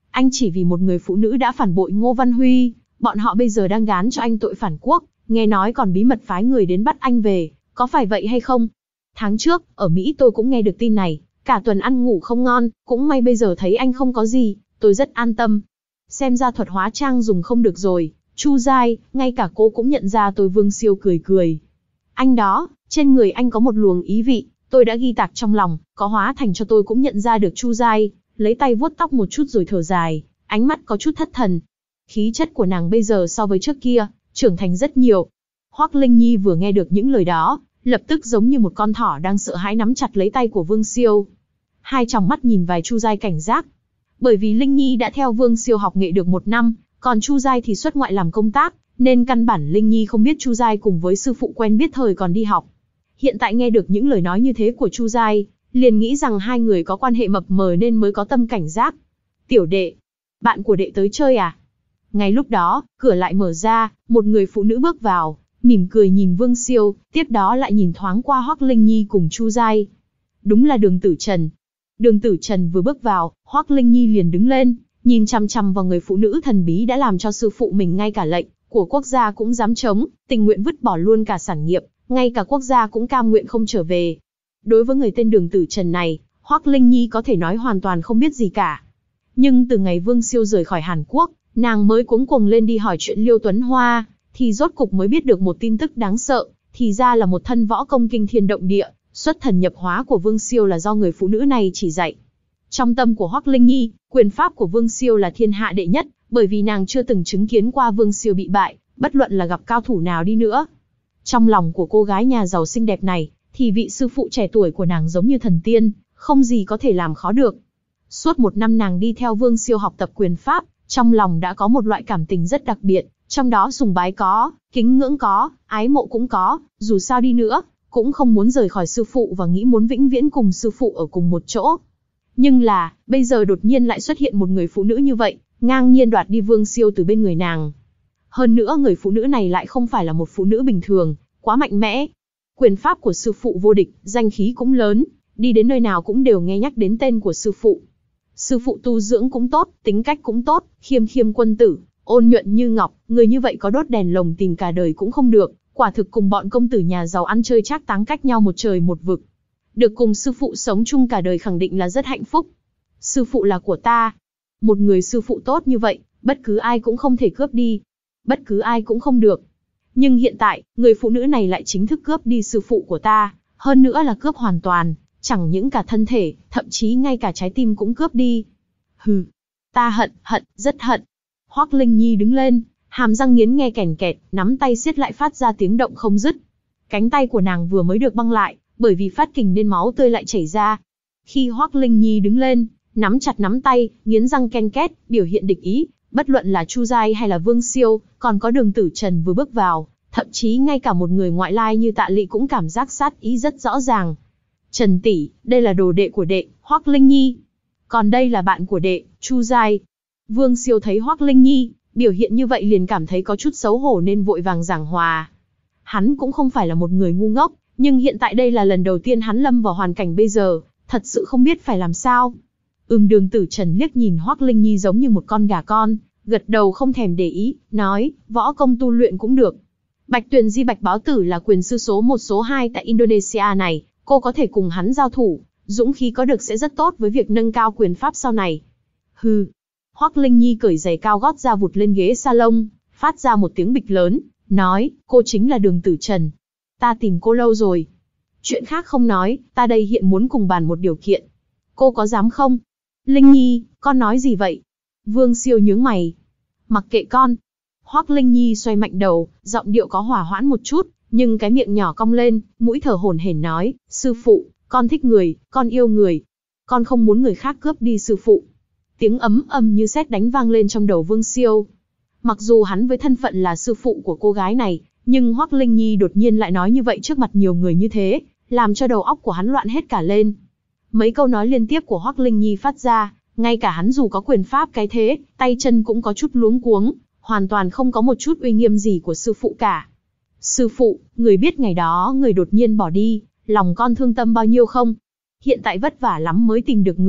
Anh chỉ vì một người phụ nữ đã phản bội Ngô Văn Huy, bọn họ bây giờ đang gán cho anh tội phản quốc, nghe nói còn bí mật phái người đến bắt anh về, có phải vậy hay không? Tháng trước, ở Mỹ tôi cũng nghe được tin này, cả tuần ăn ngủ không ngon, cũng may bây giờ thấy anh không có gì, tôi rất an tâm. Xem ra thuật hóa trang dùng không được rồi, Chu Giai, ngay cả cô cũng nhận ra tôi. Vương Siêu cười cười. Anh đó, trên người anh có một luồng ý vị, tôi đã ghi tạc trong lòng, có hóa thành cho tôi cũng nhận ra được. Chu Giai lấy tay vuốt tóc một chút rồi thở dài, ánh mắt có chút thất thần. Khí chất của nàng bây giờ so với trước kia, trưởng thành rất nhiều. Hoắc Linh Nhi vừa nghe được những lời đó, lập tức giống như một con thỏ đang sợ hãi nắm chặt lấy tay của Vương Siêu. Hai tròng mắt nhìn vài Chu Giai cảnh giác. Bởi vì Linh Nhi đã theo Vương Siêu học nghệ được một năm, còn Chu Giai thì xuất ngoại làm công tác, nên căn bản Linh Nhi không biết Chu Giai cùng với sư phụ quen biết thời còn đi học. Hiện tại nghe được những lời nói như thế của Chu Giai, liền nghĩ rằng hai người có quan hệ mập mờ nên mới có tâm cảnh giác. Tiểu đệ, bạn của đệ tới chơi à? Ngay lúc đó, cửa lại mở ra, một người phụ nữ bước vào, mỉm cười nhìn Vương Siêu, tiếp đó lại nhìn thoáng qua Hoắc Linh Nhi cùng Chu Giai. Đúng là Đường Tử Trần. Đường Tử Trần vừa bước vào, Hoắc Linh Nhi liền đứng lên, nhìn chằm chằm vào người phụ nữ thần bí đã làm cho sư phụ mình ngay cả lệnh của quốc gia cũng dám chống, tình nguyện vứt bỏ luôn cả sản nghiệp, ngay cả quốc gia cũng cam nguyện không trở về. Đối với người tên Đường Tử Trần này, Hoắc Linh Nhi có thể nói hoàn toàn không biết gì cả. Nhưng từ ngày Vương Siêu rời khỏi Hàn Quốc, nàng mới cuống cuồng lên đi hỏi chuyện Liêu Tuấn Hoa, thì rốt cục mới biết được một tin tức đáng sợ, thì ra là một thân võ công kinh thiên động địa, xuất thần nhập hóa của Vương Siêu là do người phụ nữ này chỉ dạy. Trong tâm của Hoắc Linh Nhi, quyền pháp của Vương Siêu là thiên hạ đệ nhất, bởi vì nàng chưa từng chứng kiến qua Vương Siêu bị bại, bất luận là gặp cao thủ nào đi nữa. Trong lòng của cô gái nhà giàu xinh đẹp này, thì vị sư phụ trẻ tuổi của nàng giống như thần tiên, không gì có thể làm khó được. Suốt một năm nàng đi theo Vương Siêu học tập quyền pháp, trong lòng đã có một loại cảm tình rất đặc biệt, trong đó sùng bái có, kính ngưỡng có, ái mộ cũng có, dù sao đi nữa, cũng không muốn rời khỏi sư phụ và nghĩ muốn vĩnh viễn cùng sư phụ ở cùng một chỗ. Nhưng là, bây giờ đột nhiên lại xuất hiện một người phụ nữ như vậy, ngang nhiên đoạt đi Vương Siêu từ bên người nàng. Hơn nữa người phụ nữ này lại không phải là một phụ nữ bình thường, quá mạnh mẽ. Quyền pháp của sư phụ vô địch, danh khí cũng lớn, đi đến nơi nào cũng đều nghe nhắc đến tên của sư phụ. Sư phụ tu dưỡng cũng tốt, tính cách cũng tốt, khiêm khiêm quân tử, ôn nhuận như ngọc, người như vậy có đốt đèn lồng tìm cả đời cũng không được, quả thực cùng bọn công tử nhà giàu ăn chơi trác táng cách nhau một trời một vực. Được cùng sư phụ sống chung cả đời khẳng định là rất hạnh phúc. Sư phụ là của ta. Một người sư phụ tốt như vậy, bất cứ ai cũng không thể cướp đi. Bất cứ ai cũng không được. Nhưng hiện tại, người phụ nữ này lại chính thức cướp đi sư phụ của ta, hơn nữa là cướp hoàn toàn, chẳng những cả thân thể, thậm chí ngay cả trái tim cũng cướp đi. Hừ, ta hận, hận, rất hận. Hoắc Linh Nhi đứng lên, hàm răng nghiến nghe kèn kẹt, nắm tay siết lại phát ra tiếng động không dứt. Cánh tay của nàng vừa mới được băng lại, bởi vì phát kình nên máu tươi lại chảy ra. Khi Hoắc Linh Nhi đứng lên, nắm chặt nắm tay, nghiến răng ken két, biểu hiện địch ý, bất luận là Chu Giai hay là Vương Siêu, còn có Đường Tử Trần vừa bước vào, thậm chí ngay cả một người ngoại lai như Tạ Lị cũng cảm giác sát ý rất rõ ràng. Trần tỷ, đây là đồ đệ của đệ, Hoắc Linh Nhi. Còn đây là bạn của đệ, Chu Giai. Vương Siêu thấy Hoắc Linh Nhi biểu hiện như vậy liền cảm thấy có chút xấu hổ nên vội vàng giảng hòa. Hắn cũng không phải là một người ngu ngốc, nhưng hiện tại đây là lần đầu tiên hắn lâm vào hoàn cảnh bây giờ, thật sự không biết phải làm sao. Ừm. Đường Tử Trần liếc nhìn Hoắc Linh Nhi giống như một con gà con, gật đầu không thèm để ý, nói, võ công tu luyện cũng được. Bạch Tuyền Di Bạch Báo Tử là quyền sư số một số hai tại Indonesia này, cô có thể cùng hắn giao thủ, dũng khí có được sẽ rất tốt với việc nâng cao quyền pháp sau này. Hừ. Hoắc Linh Nhi cởi giày cao gót ra vụt lên ghế salon, phát ra một tiếng bịch lớn, nói, cô chính là Đường Tử Trần. Ta tìm cô lâu rồi. Chuyện khác không nói, ta đây hiện muốn cùng bàn một điều kiện. Cô có dám không? Linh Nhi, con nói gì vậy? Vương Siêu nhướng mày. Mặc kệ con. Hoắc Linh Nhi xoay mạnh đầu, giọng điệu có hỏa hoãn một chút, nhưng cái miệng nhỏ cong lên, mũi thở hổn hển nói, sư phụ, con thích người, con yêu người. Con không muốn người khác cướp đi sư phụ. Tiếng ấm ầm như sét đánh vang lên trong đầu Vương Siêu. Mặc dù hắn với thân phận là sư phụ của cô gái này, nhưng Hoắc Linh Nhi đột nhiên lại nói như vậy trước mặt nhiều người như thế, làm cho đầu óc của hắn loạn hết cả lên. Mấy câu nói liên tiếp của Hoắc Linh Nhi phát ra, ngay cả hắn dù có quyền pháp cái thế, tay chân cũng có chút luống cuống, hoàn toàn không có một chút uy nghiêm gì của sư phụ cả. Sư phụ, người biết ngày đó người đột nhiên bỏ đi, lòng con thương tâm bao nhiêu không? Hiện tại vất vả lắm mới tìm được người,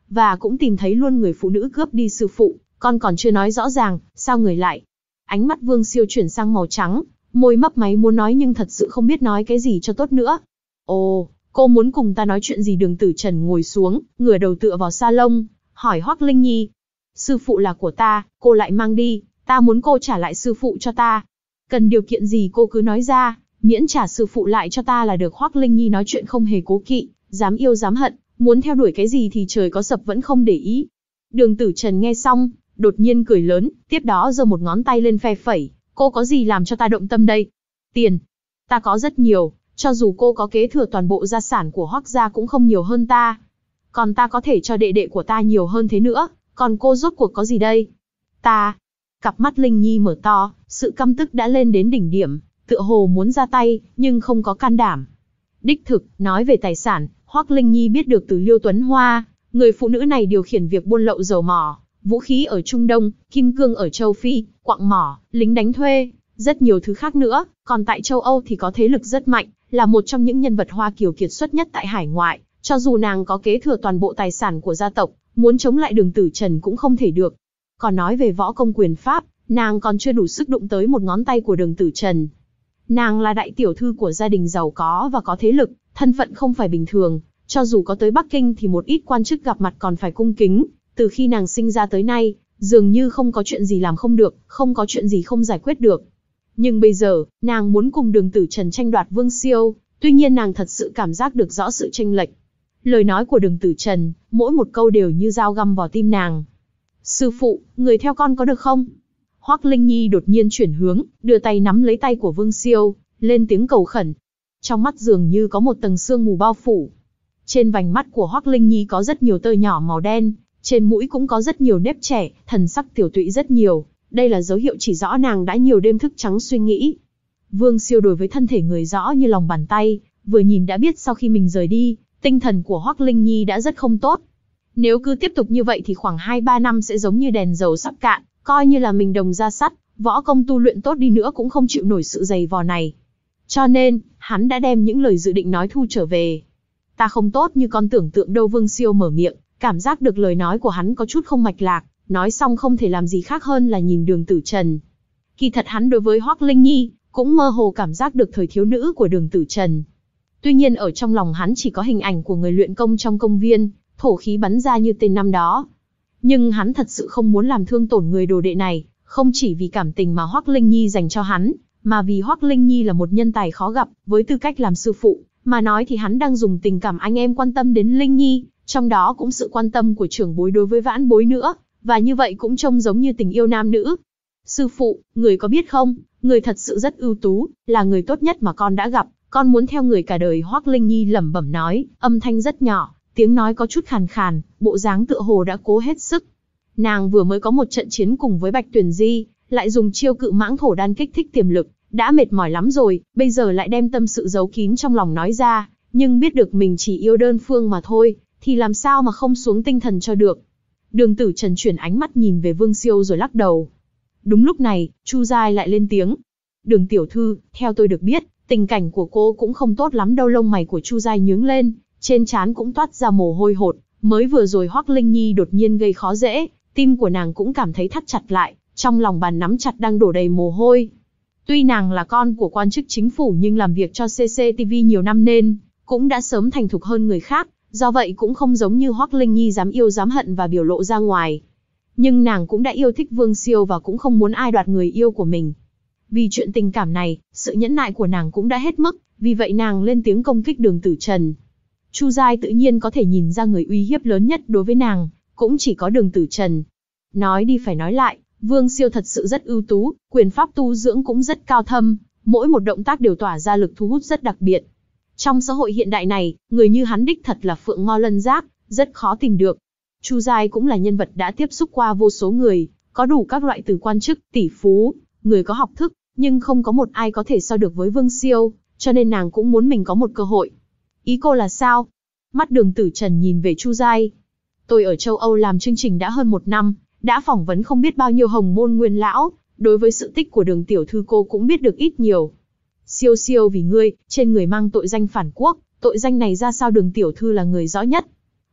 và cũng tìm thấy luôn người phụ nữ cướp đi sư phụ, con còn chưa nói rõ ràng, sao người lại? Ánh mắt Vương Siêu chuyển sang màu trắng, môi mấp máy muốn nói nhưng thật sự không biết nói cái gì cho tốt nữa. Ồ, cô muốn cùng ta nói chuyện gì? Đường Tử Trần ngồi xuống, ngửa đầu tựa vào sa lông, hỏi Hoắc Linh Nhi. Sư phụ là của ta, cô lại mang đi, ta muốn cô trả lại sư phụ cho ta. Cần điều kiện gì cô cứ nói ra, miễn trả sư phụ lại cho ta là được. Hoắc Linh Nhi nói chuyện không hề cố kỵ, dám yêu dám hận, muốn theo đuổi cái gì thì trời có sập vẫn không để ý. Đường Tử Trần nghe xong, đột nhiên cười lớn, tiếp đó giơ một ngón tay lên phe phẩy. Cô có gì làm cho ta động tâm đây? Tiền. Ta có rất nhiều, cho dù cô có kế thừa toàn bộ gia sản của Hoắc gia cũng không nhiều hơn ta. Còn ta có thể cho đệ đệ của ta nhiều hơn thế nữa, còn cô rốt cuộc có gì đây? Ta. Cặp mắt Linh Nhi mở to, sự căm tức đã lên đến đỉnh điểm, tựa hồ muốn ra tay, nhưng không có can đảm. Đích thực, nói về tài sản, Hoắc Linh Nhi biết được từ Liêu Tuấn Hoa, người phụ nữ này điều khiển việc buôn lậu dầu mỏ, vũ khí ở Trung Đông, kim cương ở châu Phi, quặng mỏ, lính đánh thuê, rất nhiều thứ khác nữa, còn tại châu Âu thì có thế lực rất mạnh, là một trong những nhân vật Hoa Kiều kiệt xuất nhất tại hải ngoại, cho dù nàng có kế thừa toàn bộ tài sản của gia tộc, muốn chống lại Đường Tử Trần cũng không thể được. Còn nói về võ công quyền pháp, nàng còn chưa đủ sức đụng tới một ngón tay của Đường Tử Trần. Nàng là đại tiểu thư của gia đình giàu có và có thế lực, thân phận không phải bình thường, cho dù có tới Bắc Kinh thì một ít quan chức gặp mặt còn phải cung kính. Từ khi nàng sinh ra tới nay, dường như không có chuyện gì làm không được, không có chuyện gì không giải quyết được. Nhưng bây giờ, nàng muốn cùng Đường Tử Trần tranh đoạt Vương Siêu, tuy nhiên nàng thật sự cảm giác được rõ sự chênh lệch. Lời nói của Đường Tử Trần, mỗi một câu đều như dao găm vào tim nàng. Sư phụ, người theo con có được không? Hoắc Linh Nhi đột nhiên chuyển hướng, đưa tay nắm lấy tay của Vương Siêu, lên tiếng cầu khẩn. Trong mắt dường như có một tầng sương mù bao phủ. Trên vành mắt của Hoắc Linh Nhi có rất nhiều tơ nhỏ màu đen, trên mũi cũng có rất nhiều nếp trẻ, thần sắc tiểu tụy rất nhiều. Đây là dấu hiệu chỉ rõ nàng đã nhiều đêm thức trắng suy nghĩ. Vương Siêu đối với thân thể người rõ như lòng bàn tay, vừa nhìn đã biết sau khi mình rời đi, tinh thần của Hoắc Linh Nhi đã rất không tốt. Nếu cứ tiếp tục như vậy thì khoảng hai ba năm sẽ giống như đèn dầu sắp cạn, coi như là mình đồng ra sắt, võ công tu luyện tốt đi nữa cũng không chịu nổi sự dày vò này. Cho nên, hắn đã đem những lời dự định nói thu trở về. Ta không tốt như con tưởng tượng đâu. Vương Siêu mở miệng, cảm giác được lời nói của hắn có chút không mạch lạc, nói xong không thể làm gì khác hơn là nhìn Đường Tử Trần. Kỳ thật hắn đối với Hoắc Linh Nhi, cũng mơ hồ cảm giác được thời thiếu nữ của Đường Tử Trần. Tuy nhiên ở trong lòng hắn chỉ có hình ảnh của người luyện công trong công viên, thổ khí bắn ra như tên năm đó. Nhưng hắn thật sự không muốn làm thương tổn người đồ đệ này, không chỉ vì cảm tình mà Hoắc Linh Nhi dành cho hắn, mà vì Hoắc Linh Nhi là một nhân tài khó gặp, với tư cách làm sư phụ, mà nói thì hắn đang dùng tình cảm anh em quan tâm đến Linh Nhi, trong đó cũng sự quan tâm của trưởng bối đối với vãn bối nữa, và như vậy cũng trông giống như tình yêu nam nữ. Sư phụ, người có biết không, người thật sự rất ưu tú, là người tốt nhất mà con đã gặp, con muốn theo người cả đời. Hoắc Linh Nhi lẩm bẩm nói, âm thanh rất nhỏ, tiếng nói có chút khàn khàn, bộ dáng tựa hồ đã cố hết sức. Nàng vừa mới có một trận chiến cùng với Bạch Tuyển Di, lại dùng chiêu cự mãng thổ đan kích thích tiềm lực, đã mệt mỏi lắm rồi, bây giờ lại đem tâm sự giấu kín trong lòng nói ra, nhưng biết được mình chỉ yêu đơn phương mà thôi, thì làm sao mà không xuống tinh thần cho được. Đường Tử Trần chuyển ánh mắt nhìn về Vương Siêu rồi lắc đầu. Đúng lúc này, Chu Giai lại lên tiếng. Đường tiểu thư, theo tôi được biết, tình cảnh của cô cũng không tốt lắm đâu. Lông mày của Chu Giai nhướng lên, trên trán cũng toát ra mồ hôi hột. Mới vừa rồi Hoắc Linh Nhi đột nhiên gây khó dễ, tim của nàng cũng cảm thấy thắt chặt lại, trong lòng bàn nắm chặt đang đổ đầy mồ hôi. Tuy nàng là con của quan chức chính phủ nhưng làm việc cho xê xê tê vê nhiều năm nên cũng đã sớm thành thục hơn người khác, do vậy cũng không giống như Hoắc Linh Nhi dám yêu dám hận và biểu lộ ra ngoài. Nhưng nàng cũng đã yêu thích Vương Siêu và cũng không muốn ai đoạt người yêu của mình. Vì chuyện tình cảm này, sự nhẫn nại của nàng cũng đã hết mức, vì vậy nàng lên tiếng công kích Đường Tử Trần. Chu Giai tự nhiên có thể nhìn ra người uy hiếp lớn nhất đối với nàng, cũng chỉ có Đường Tử Trần. Nói đi phải nói lại, Vương Siêu thật sự rất ưu tú, quyền pháp tu dưỡng cũng rất cao thâm, mỗi một động tác đều tỏa ra lực thu hút rất đặc biệt. Trong xã hội hiện đại này, người như hắn đích thật là phượng ngo lân giác, rất khó tìm được. Chu Giai cũng là nhân vật đã tiếp xúc qua vô số người, có đủ các loại từ quan chức, tỷ phú, người có học thức, nhưng không có một ai có thể so được với Vương Siêu, cho nên nàng cũng muốn mình có một cơ hội. Ý cô là sao? Mắt Đường Tử Trần nhìn về Chu Giai. Tôi ở châu Âu làm chương trình đã hơn một năm, đã phỏng vấn không biết bao nhiêu hồng môn nguyên lão, đối với sự tích của Đường tiểu thư cô cũng biết được ít nhiều. Siêu siêu vì ngươi, trên người mang tội danh phản quốc, tội danh này ra sao Đường tiểu thư là người rõ nhất.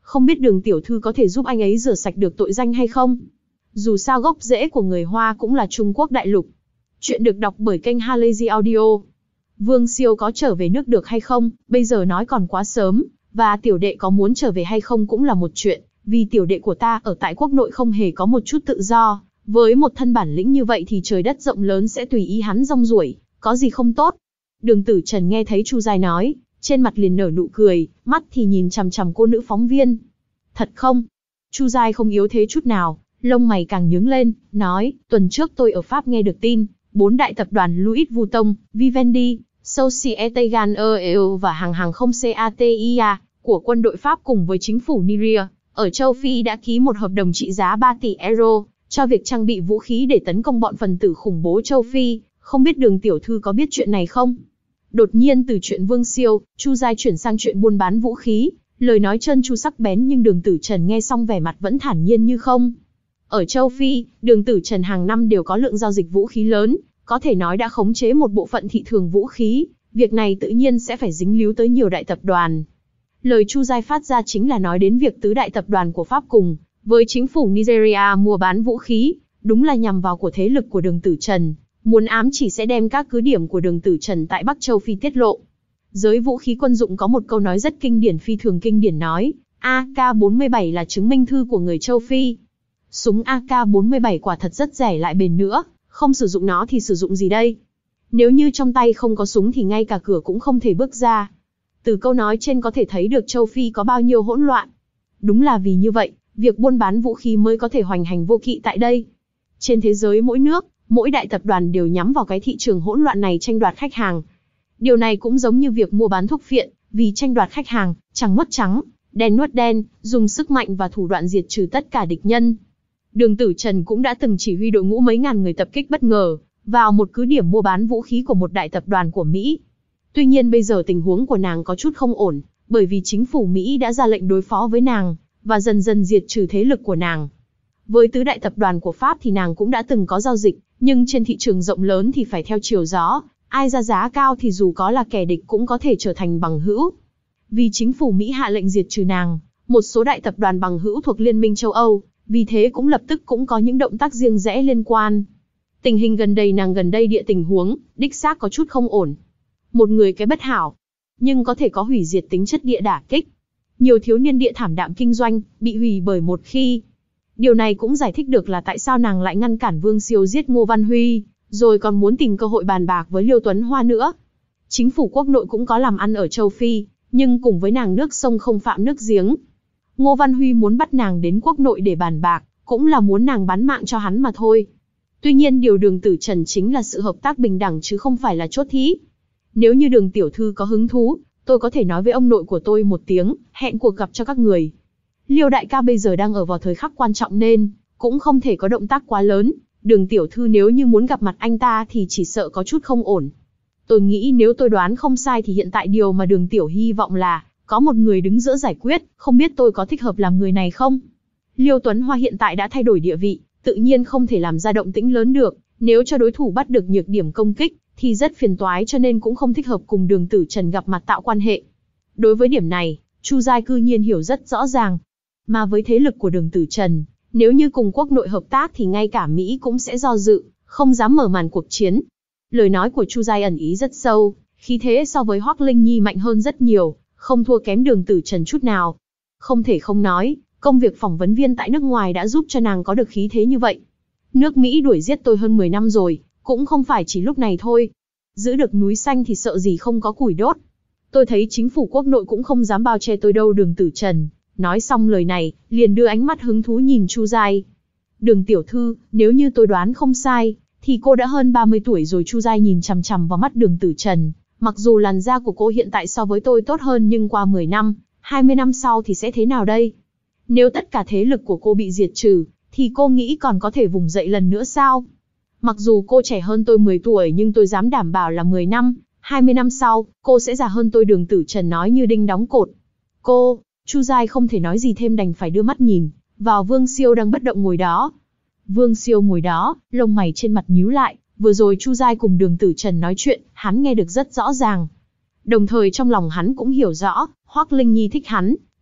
Không biết Đường tiểu thư có thể giúp anh ấy rửa sạch được tội danh hay không? Dù sao gốc rễ của người Hoa cũng là Trung Quốc đại lục. Chuyện được đọc bởi kênh Halazy Audio. Vương Siêu có trở về nước được hay không, bây giờ nói còn quá sớm, và tiểu đệ có muốn trở về hay không cũng là một chuyện, vì tiểu đệ của ta ở tại quốc nội không hề có một chút tự do, với một thân bản lĩnh như vậy thì trời đất rộng lớn sẽ tùy ý hắn rong ruổi, có gì không tốt. Đường Tử Trần nghe thấy Chu Giai nói, trên mặt liền nở nụ cười, mắt thì nhìn chằm chằm cô nữ phóng viên. Thật không? Chu Giai không yếu thế chút nào, lông mày càng nhướng lên, nói, tuần trước tôi ở Pháp nghe được tin, bốn đại tập đoàn Louis Vuitton, Vivendi, Societe Generale và hàng hàng không ca tê i a của quân đội Pháp cùng với chính phủ Niger ở châu Phi đã ký một hợp đồng trị giá ba tỷ euro cho việc trang bị vũ khí để tấn công bọn phần tử khủng bố châu Phi. Không biết Đường tiểu thư có biết chuyện này không? Đột nhiên từ chuyện Vương Siêu, Chu Giai chuyển sang chuyện buôn bán vũ khí, lời nói trơn tru sắc bén, nhưng Đường Tử Trần nghe xong vẻ mặt vẫn thản nhiên như không. Ở châu Phi, Đường Tử Trần hàng năm đều có lượng giao dịch vũ khí lớn, có thể nói đã khống chế một bộ phận thị trường vũ khí, việc này tự nhiên sẽ phải dính líu tới nhiều đại tập đoàn. Lời Chu Giai phát ra chính là nói đến việc tứ đại tập đoàn của Pháp cùng với chính phủ Nigeria mua bán vũ khí, đúng là nhằm vào của thế lực của Đường Tử Trần, muốn ám chỉ sẽ đem các cứ điểm của Đường Tử Trần tại Bắc Châu Phi tiết lộ. Giới vũ khí quân dụng có một câu nói rất kinh điển, phi thường kinh điển, nói, a ca bốn mươi bảy là chứng minh thư của người châu Phi. Súng a ca bốn mươi bảy quả thật rất rẻ lại bền nữa, không sử dụng nó thì sử dụng gì đây? Nếu như trong tay không có súng thì ngay cả cửa cũng không thể bước ra. Từ câu nói trên có thể thấy được châu Phi có bao nhiêu hỗn loạn. Đúng là vì như vậy, việc buôn bán vũ khí mới có thể hoành hành vô kỵ tại đây. Trên thế giới mỗi nước, mỗi đại tập đoàn đều nhắm vào cái thị trường hỗn loạn này tranh đoạt khách hàng. Điều này cũng giống như việc mua bán thuốc phiện, vì tranh đoạt khách hàng, trắng nuốt trắng, đen nuốt đen, dùng sức mạnh và thủ đoạn diệt trừ tất cả địch nhân. Đường Tử Trần cũng đã từng chỉ huy đội ngũ mấy ngàn người tập kích bất ngờ vào một cứ điểm mua bán vũ khí của một đại tập đoàn của Mỹ. Tuy nhiên bây giờ tình huống của nàng có chút không ổn, bởi vì chính phủ Mỹ đã ra lệnh đối phó với nàng, và dần dần diệt trừ thế lực của nàng. Với tứ đại tập đoàn của Pháp thì nàng cũng đã từng có giao dịch, nhưng trên thị trường rộng lớn thì phải theo chiều gió, ai ra giá cao thì dù có là kẻ địch cũng có thể trở thành bằng hữu. Vì chính phủ Mỹ hạ lệnh diệt trừ nàng, một số đại tập đoàn bằng hữu thuộc Liên minh châu Âu, vì thế cũng lập tức cũng có những động tác riêng rẽ liên quan. Tình hình gần đây nàng gần đây địa tình huống, đích xác có chút không ổn. Một người cái bất hảo, nhưng có thể có hủy diệt tính chất địa đả kích. Nhiều thiếu niên địa thảm đạm kinh doanh, bị hủy bởi một khi. Điều này cũng giải thích được là tại sao nàng lại ngăn cản Vương Siêu giết Ngô Văn Huy, rồi còn muốn tìm cơ hội bàn bạc với Liêu Tuấn Hoa nữa. Chính phủ quốc nội cũng có làm ăn ở châu Phi, nhưng cùng với nàng nước sông không phạm nước giếng. Ngô Văn Huy muốn bắt nàng đến quốc nội để bàn bạc, cũng là muốn nàng bán mạng cho hắn mà thôi. Tuy nhiên điều Đường Tử Trần chính là sự hợp tác bình đẳng chứ không phải là chốt thí. Nếu như Đường tiểu thư có hứng thú, tôi có thể nói với ông nội của tôi một tiếng, hẹn cuộc gặp cho các người. Liêu đại ca bây giờ đang ở vào thời khắc quan trọng nên cũng không thể có động tác quá lớn. Đường tiểu thư nếu như muốn gặp mặt anh ta thì chỉ sợ có chút không ổn. Tôi nghĩ nếu tôi đoán không sai thì hiện tại điều mà Đường tiểu hy vọng là có một người đứng giữa giải quyết, không biết tôi có thích hợp làm người này không? Liêu Tuấn Hoa hiện tại đã thay đổi địa vị, tự nhiên không thể làm ra động tĩnh lớn được, nếu cho đối thủ bắt được nhược điểm công kích, thì rất phiền toái, cho nên cũng không thích hợp cùng Đường Tử Trần gặp mặt tạo quan hệ. Đối với điểm này, Chu Giai cư nhiên hiểu rất rõ ràng. Mà với thế lực của Đường Tử Trần, nếu như cùng quốc nội hợp tác thì ngay cả Mỹ cũng sẽ do dự, không dám mở màn cuộc chiến. Lời nói của Chu Giai ẩn ý rất sâu, khí thế so với Hoắc Linh Nhi mạnh hơn rất nhiều, không thua kém Đường Tử Trần chút nào. Không thể không nói, công việc phỏng vấn viên tại nước ngoài đã giúp cho nàng có được khí thế như vậy. Nước Mỹ đuổi giết tôi hơn mười năm rồi, cũng không phải chỉ lúc này thôi. Giữ được núi xanh thì sợ gì không có củi đốt. Tôi thấy chính phủ quốc nội cũng không dám bao che tôi đâu. Đường Tử Trần nói xong lời này, liền đưa ánh mắt hứng thú nhìn Chu Giai. Đường tiểu thư, nếu như tôi đoán không sai, thì cô đã hơn ba mươi tuổi rồi. Chu Giai nhìn chằm chằm vào mắt Đường Tử Trần. Mặc dù làn da của cô hiện tại so với tôi tốt hơn, nhưng qua mười năm, hai mươi năm sau thì sẽ thế nào đây? Nếu tất cả thế lực của cô bị diệt trừ, thì cô nghĩ còn có thể vùng dậy lần nữa sao? Mặc dù cô trẻ hơn tôi mười tuổi nhưng tôi dám đảm bảo là mười năm, hai mươi năm sau, cô sẽ già hơn tôi. Đường Tử Trần nói như đinh đóng cột. Cô, Chu Giai không thể nói gì thêm, đành phải đưa mắt nhìn vào Vương Siêu đang bất động ngồi đó. Vương Siêu ngồi đó, lông mày trên mặt nhíu lại, vừa rồi Chu Giai cùng Đường Tử Trần nói chuyện, hắn nghe được rất rõ ràng. Đồng thời trong lòng hắn cũng hiểu rõ, Hoắc Linh Nhi thích hắn,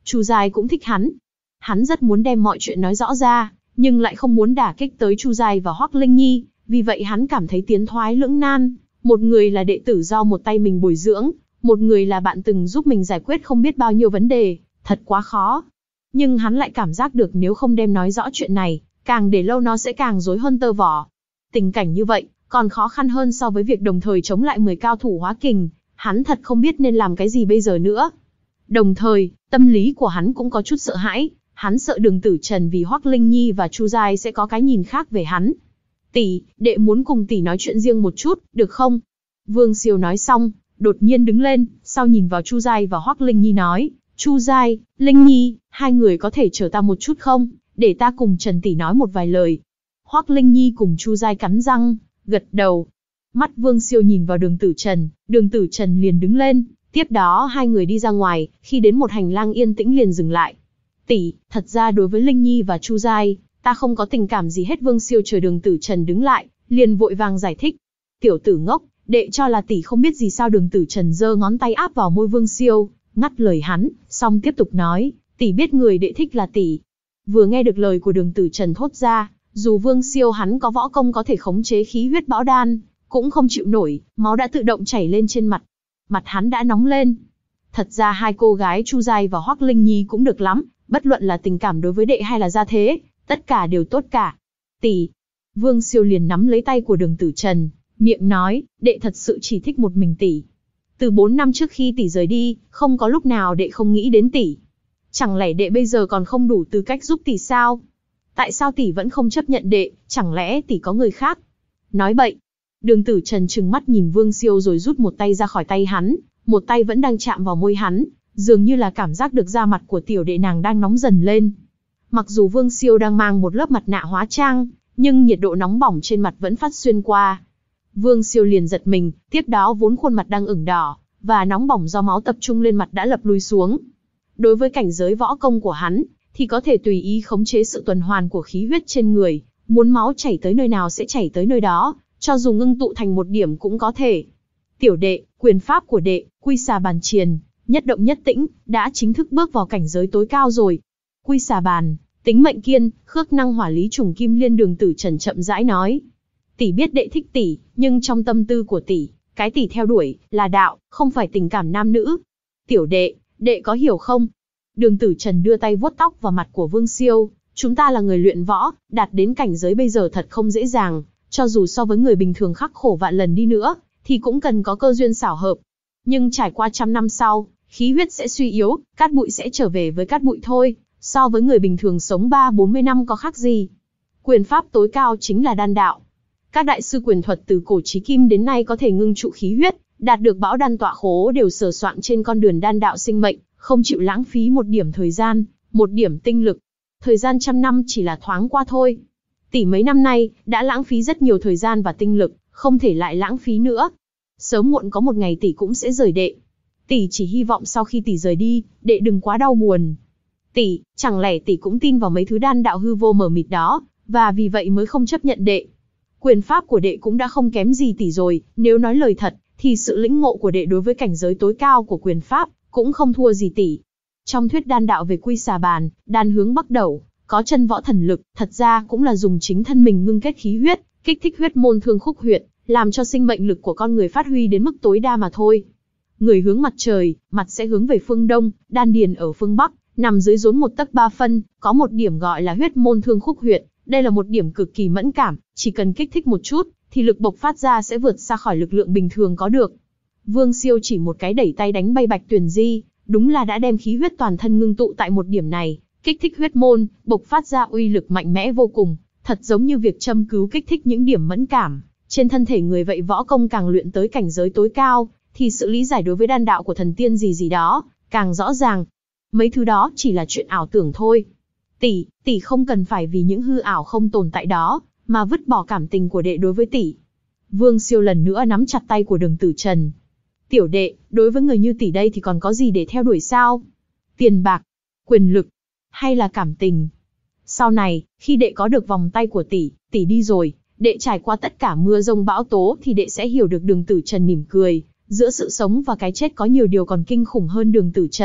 Chu Giai cũng thích hắn. Hắn rất muốn đem mọi chuyện nói rõ ra, nhưng lại không muốn đả kích tới Chu Giai và Hoắc Linh Nhi, vì vậy hắn cảm thấy tiến thoái lưỡng nan. Một người là đệ tử do một tay mình bồi dưỡng, một người là bạn từng giúp mình giải quyết không biết bao nhiêu vấn đề, thật quá khó. Nhưng hắn lại cảm giác được nếu không đem nói rõ chuyện này, càng để lâu nó sẽ càng rối hơn tơ vò. Tình cảnh như vậy, còn khó khăn hơn so với việc đồng thời chống lại mười cao thủ hóa kình, hắn thật không biết nên làm cái gì bây giờ nữa. Đồng thời, tâm lý của hắn cũng có chút sợ hãi, hắn sợ Đường Tử Trần vì Hoắc Linh Nhi và Chu Giai sẽ có cái nhìn khác về hắn. Tỷ, đệ muốn cùng tỷ nói chuyện riêng một chút, được không? Vương Siêu nói xong, đột nhiên đứng lên, sau nhìn vào Chu Giai và Hoắc Linh Nhi nói, Chu Giai, Linh Nhi, hai người có thể chờ ta một chút không, để ta cùng Trần tỷ nói một vài lời. Hoắc Linh Nhi cùng Chu Giai cắn răng, gật đầu. Mắt Vương Siêu nhìn vào Đường Tử Trần, Đường Tử Trần liền đứng lên, tiếp đó hai người đi ra ngoài, khi đến một hành lang yên tĩnh liền dừng lại. Tỷ, thật ra đối với Linh Nhi và Chu Giai, ta không có tình cảm gì hết. Vương Siêu chờ Đường Tử Trần đứng lại, liền vội vàng giải thích. Tiểu tử ngốc, đệ cho là tỷ không biết gì sao? Đường Tử Trần giơ ngón tay áp vào môi Vương Siêu, ngắt lời hắn, xong tiếp tục nói, tỷ biết người đệ thích là tỷ. Vừa nghe được lời của Đường Tử Trần thốt ra, dù Vương Siêu hắn có võ công có thể khống chế khí huyết bão đan, cũng không chịu nổi, máu đã tự động chảy lên trên mặt. Mặt hắn đã nóng lên. Thật ra hai cô gái Chu Giai và Hoắc Linh Nhi cũng được lắm, bất luận là tình cảm đối với đệ hay là gia thế, tất cả đều tốt cả. Tỷ. Vương Siêu liền nắm lấy tay của Đường Tử Trần, miệng nói, đệ thật sự chỉ thích một mình tỷ. Từ bốn năm trước khi tỷ rời đi, không có lúc nào đệ không nghĩ đến tỷ. Chẳng lẽ đệ bây giờ còn không đủ tư cách giúp tỷ sao? Tại sao tỷ vẫn không chấp nhận đệ, chẳng lẽ tỷ có người khác? Nói bậy. Đường Tử Trần trừng mắt nhìn Vương Siêu rồi rút một tay ra khỏi tay hắn, một tay vẫn đang chạm vào môi hắn, dường như là cảm giác được da mặt của tiểu đệ nàng đang nóng dần lên. Mặc dù Vương Siêu đang mang một lớp mặt nạ hóa trang, nhưng nhiệt độ nóng bỏng trên mặt vẫn phát xuyên qua. Vương Siêu liền giật mình, tiếp đó vốn khuôn mặt đang ửng đỏ, và nóng bỏng do máu tập trung lên mặt đã lập lui xuống. Đối với cảnh giới võ công của hắn, thì có thể tùy ý khống chế sự tuần hoàn của khí huyết trên người, muốn máu chảy tới nơi nào sẽ chảy tới nơi đó, cho dù ngưng tụ thành một điểm cũng có thể. Tiểu đệ, quyền pháp của đệ, Quy Xà Bàn Triền, nhất động nhất tĩnh, đã chính thức bước vào cảnh giới tối cao rồi. Quy Xà Bàn, tính mệnh kiên, khước năng hỏa lý trùng kim liên. Đường Tử Trần chậm rãi nói. Tỷ biết đệ thích tỷ, nhưng trong tâm tư của tỷ, cái tỷ theo đuổi, là đạo, không phải tình cảm nam nữ. Tiểu đệ, đệ có hiểu không? Đường Tử Trần đưa tay vuốt tóc vào mặt của Vương Siêu. Chúng ta là người luyện võ, đạt đến cảnh giới bây giờ thật không dễ dàng, cho dù so với người bình thường khắc khổ vạn lần đi nữa, thì cũng cần có cơ duyên xảo hợp. Nhưng trải qua trăm năm sau, khí huyết sẽ suy yếu, cát bụi sẽ trở về với cát bụi thôi, so với người bình thường sống ba bốn mươi năm có khác gì. Quyền pháp tối cao chính là đan đạo. Các đại sư quyền thuật từ cổ chí kim đến nay có thể ngưng trụ khí huyết, đạt được bão đan tọa khố đều sờ soạng trên con đường đan đạo sinh mệnh, không chịu lãng phí một điểm thời gian, một điểm tinh lực. Thời gian trăm năm chỉ là thoáng qua thôi. Tỷ mấy năm nay, đã lãng phí rất nhiều thời gian và tinh lực, không thể lại lãng phí nữa. Sớm muộn có một ngày tỷ cũng sẽ rời đệ. Tỷ chỉ hy vọng sau khi tỷ rời đi, đệ đừng quá đau buồn. Tỷ, chẳng lẽ tỷ cũng tin vào mấy thứ đan đạo hư vô mờ mịt đó, và vì vậy mới không chấp nhận đệ? Quyền pháp của đệ cũng đã không kém gì tỷ rồi, nếu nói lời thật, thì sự lĩnh ngộ của đệ đối với cảnh giới tối cao của quyền pháp, cũng không thua gì tỷ. Trong thuyết đan đạo về Quy Xà Bàn, đan hướng bắt đầu, có chân võ thần lực, thật ra cũng là dùng chính thân mình ngưng kết khí huyết, kích thích huyết môn thương khúc huyệt, làm cho sinh mệnh lực của con người phát huy đến mức tối đa mà thôi. Người hướng mặt trời, mặt sẽ hướng về phương đông, đan điền ở phương bắc, nằm dưới rốn một tấc ba phân, có một điểm gọi là huyết môn thương khúc huyệt. Đây là một điểm cực kỳ mẫn cảm, chỉ cần kích thích một chút, thì lực bộc phát ra sẽ vượt xa khỏi lực lượng bình thường có được. Vương Siêu chỉ một cái đẩy tay đánh bay Bạch Tuyền Di, đúng là đã đem khí huyết toàn thân ngưng tụ tại một điểm này, kích thích huyết môn, bộc phát ra uy lực mạnh mẽ vô cùng, thật giống như việc châm cứu kích thích những điểm mẫn cảm trên thân thể người vậy. Võ công càng luyện tới cảnh giới tối cao, thì sự lý giải đối với đan đạo của thần tiên gì gì đó càng rõ ràng. Mấy thứ đó chỉ là chuyện ảo tưởng thôi. Tỷ, tỷ không cần phải vì những hư ảo không tồn tại đó, mà vứt bỏ cảm tình của đệ đối với tỷ. Vương Siêu lần nữa nắm chặt tay của Đường Tử Trần. Tiểu đệ, đối với người như tỷ đây thì còn có gì để theo đuổi sao? Tiền bạc, quyền lực, hay là cảm tình? Sau này, khi đệ có được vòng tay của tỷ, tỷ đi rồi, đệ trải qua tất cả mưa rông bão tố thì đệ sẽ hiểu được. Đường Tử Trần mỉm cười, giữa sự sống và cái chết có nhiều điều còn kinh khủng hơn Đường Tử Trần.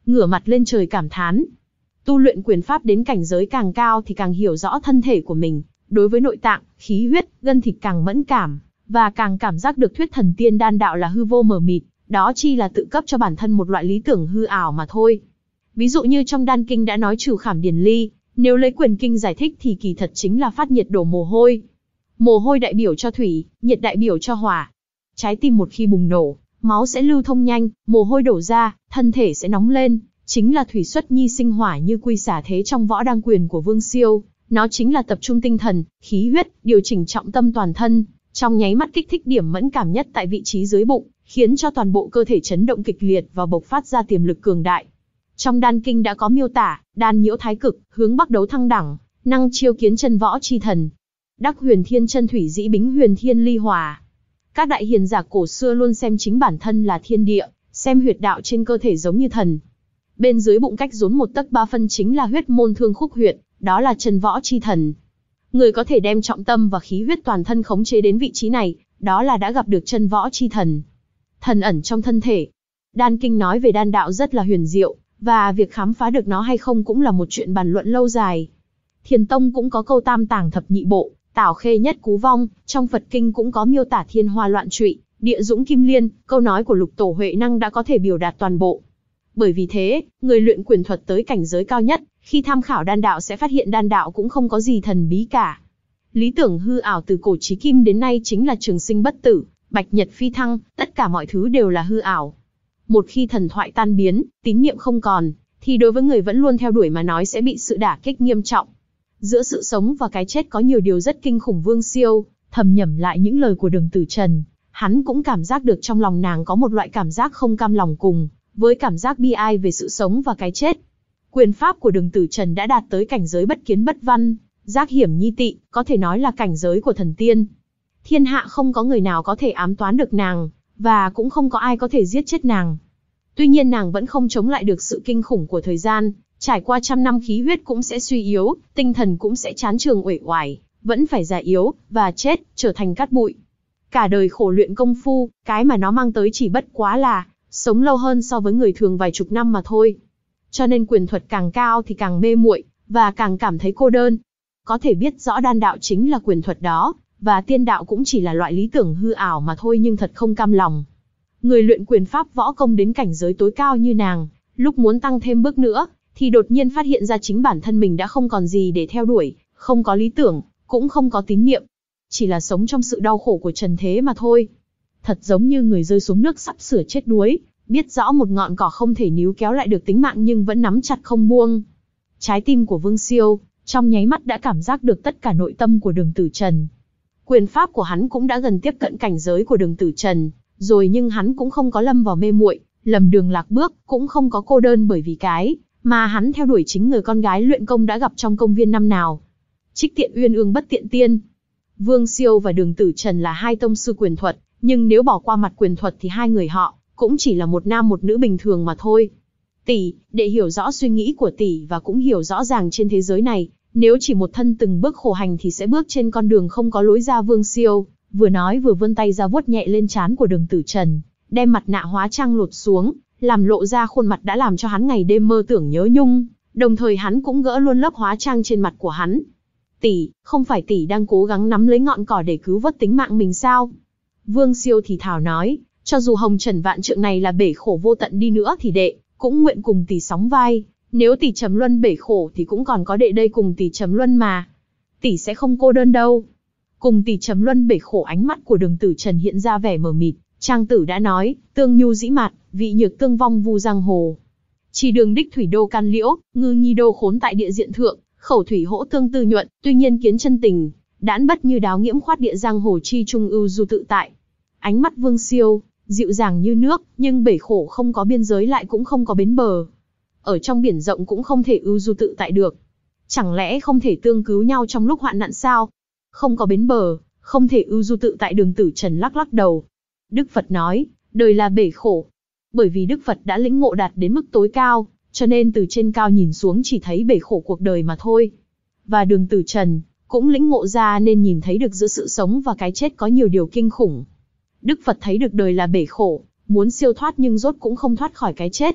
ngửa mặt lên trời cảm thán. Tu luyện quyền pháp đến cảnh giới càng cao thì càng hiểu rõ thân thể của mình, đối với nội tạng, khí huyết, gân thịt càng mẫn cảm, và càng cảm giác được thuyết thần tiên đan đạo là hư vô mờ mịt, đó chi là tự cấp cho bản thân một loại lý tưởng hư ảo mà thôi. Ví dụ như trong đan kinh đã nói trừ khảm điển ly, nếu lấy quyền kinh giải thích thì kỳ thật chính là phát nhiệt đổ mồ hôi. Mồ hôi đại biểu cho thủy, nhiệt đại biểu cho hỏa. Trái tim một khi bùng nổ, máu sẽ lưu thông nhanh, mồ hôi đổ ra, thân thể sẽ nóng lên, chính là thủy xuất nhi sinh hỏa như quy xả thế trong võ đăng quyền của Vương Siêu. Nó chính là tập trung tinh thần, khí huyết, điều chỉnh trọng tâm toàn thân, trong nháy mắt kích thích điểm mẫn cảm nhất tại vị trí dưới bụng, khiến cho toàn bộ cơ thể chấn động kịch liệt và bộc phát ra tiềm lực cường đại. Trong đan kinh đã có miêu tả, đan nhiễu thái cực, hướng bắc đấu thăng đẳng, năng chiêu kiến chân võ chi thần. Đắc huyền thiên chân thủy dĩ bính huyền thiên ly hòa. Các đại hiền giả cổ xưa luôn xem chính bản thân là thiên địa, xem huyệt đạo trên cơ thể giống như thần. Bên dưới bụng cách rốn một tấc ba phân chính là huyết môn thương khúc huyệt, đó là chân võ chi thần. Người có thể đem trọng tâm và khí huyết toàn thân khống chế đến vị trí này, đó là đã gặp được chân võ chi thần. Thần ẩn trong thân thể. Đan kinh nói về đan đạo rất là huyền diệu, và việc khám phá được nó hay không cũng là một chuyện bàn luận lâu dài. Thiền tông cũng có câu tam tàng thập nhị bộ, tảo khê nhất cú vong, trong Phật kinh cũng có miêu tả thiên hoa loạn trụy, địa dũng kim liên, câu nói của lục tổ Huệ Năng đã có thể biểu đạt toàn bộ. Bởi vì thế, người luyện quyền thuật tới cảnh giới cao nhất, khi tham khảo đan đạo sẽ phát hiện đan đạo cũng không có gì thần bí cả. Lý tưởng hư ảo từ cổ chí kim đến nay chính là trường sinh bất tử, bạch nhật phi thăng, tất cả mọi thứ đều là hư ảo. Một khi thần thoại tan biến, tín niệm không còn, thì đối với người vẫn luôn theo đuổi mà nói sẽ bị sự đả kích nghiêm trọng. Giữa sự sống và cái chết có nhiều điều rất kinh khủng. Vương Siêu thầm nhẩm lại những lời của Đường Tử Trần, hắn cũng cảm giác được trong lòng nàng có một loại cảm giác không cam lòng cùng với cảm giác bi ai về sự sống và cái chết. Quyền pháp của Đường Tử Trần đã đạt tới cảnh giới bất kiến bất văn, giác hiểm nhi tị, có thể nói là cảnh giới của thần tiên. Thiên hạ không có người nào có thể ám toán được nàng, và cũng không có ai có thể giết chết nàng. Tuy nhiên nàng vẫn không chống lại được sự kinh khủng của thời gian, trải qua trăm năm khí huyết cũng sẽ suy yếu, tinh thần cũng sẽ chán trường uể oải, vẫn phải già yếu, và chết, trở thành cát bụi. Cả đời khổ luyện công phu, cái mà nó mang tới chỉ bất quá là sống lâu hơn so với người thường vài chục năm mà thôi. Cho nên quyền thuật càng cao thì càng mê muội, và càng cảm thấy cô đơn. Có thể biết rõ đan đạo chính là quyền thuật đó, và tiên đạo cũng chỉ là loại lý tưởng hư ảo mà thôi, nhưng thật không cam lòng. Người luyện quyền pháp võ công đến cảnh giới tối cao như nàng, lúc muốn tăng thêm bước nữa, thì đột nhiên phát hiện ra chính bản thân mình đã không còn gì để theo đuổi, không có lý tưởng, cũng không có tín niệm. Chỉ là sống trong sự đau khổ của trần thế mà thôi. Thật giống như người rơi xuống nước sắp sửa chết đuối, biết rõ một ngọn cỏ không thể níu kéo lại được tính mạng nhưng vẫn nắm chặt không buông. Trái tim của Vương Siêu, trong nháy mắt đã cảm giác được tất cả nội tâm của Đường Tử Trần. Quyền pháp của hắn cũng đã gần tiếp cận cảnh giới của Đường Tử Trần, rồi nhưng hắn cũng không có lâm vào mê muội, lầm đường lạc bước, cũng không có cô đơn bởi vì cái mà hắn theo đuổi chính người con gái luyện công đã gặp trong công viên năm nào. Trích tiện uyên ương bất tiện tiên. Vương Siêu và Đường Tử Trần là hai tông sư quyền thuật, nhưng nếu bỏ qua mặt quyền thuật thì hai người họ cũng chỉ là một nam một nữ bình thường mà thôi. Tỷ, để hiểu rõ suy nghĩ của tỷ và cũng hiểu rõ ràng trên thế giới này, nếu chỉ một thân từng bước khổ hành thì sẽ bước trên con đường không có lối ra. Vương Siêu vừa nói vừa vươn tay ra vuốt nhẹ lên trán của Đường Tử Trần, đem mặt nạ hóa trang lột xuống, làm lộ ra khuôn mặt đã làm cho hắn ngày đêm mơ tưởng nhớ nhung, đồng thời hắn cũng gỡ luôn lớp hóa trang trên mặt của hắn. Tỷ, không phải tỷ đang cố gắng nắm lấy ngọn cỏ để cứu vớt tính mạng mình sao? Vương Siêu thì thào nói, cho dù hồng trần vạn trượng này là bể khổ vô tận đi nữa thì đệ cũng nguyện cùng tỷ sóng vai. Nếu tỷ trầm luân bể khổ thì cũng còn có đệ đây cùng tỷ trầm luân mà. Tỷ sẽ không cô đơn đâu. Cùng tỷ trầm luân bể khổ. Ánh mắt của Đường Tử Trần hiện ra vẻ mờ mịt. Trang tử đã nói, tương nhu dĩ mạt, vị nhược tương vong vu giang hồ. Chỉ đường đích thủy đô can liễu, ngư nhi đô khốn tại địa diện thượng, khẩu thủy hỗ tương tư nhuận, tuy nhiên kiến chân tình, đãn bất như đáo nghiễm khoát địa giang hồ chi trung ưu du tự tại. Ánh mắt Vương Siêu dịu dàng như nước, nhưng bể khổ không có biên giới lại cũng không có bến bờ. Ở trong biển rộng cũng không thể ưu du tự tại được. Chẳng lẽ không thể tương cứu nhau trong lúc hoạn nạn sao? Không có bến bờ, không thể ưu du tự tại. Đường Tử Trần lắc lắc đầu. Đức Phật nói, đời là bể khổ. Bởi vì Đức Phật đã lĩnh ngộ đạt đến mức tối cao, cho nên từ trên cao nhìn xuống chỉ thấy bể khổ cuộc đời mà thôi. Và Đường Tử Trần cũng lĩnh ngộ ra nên nhìn thấy được giữa sự sống và cái chết có nhiều điều kinh khủng. Đức Phật thấy được đời là bể khổ, muốn siêu thoát nhưng rốt cũng không thoát khỏi cái chết.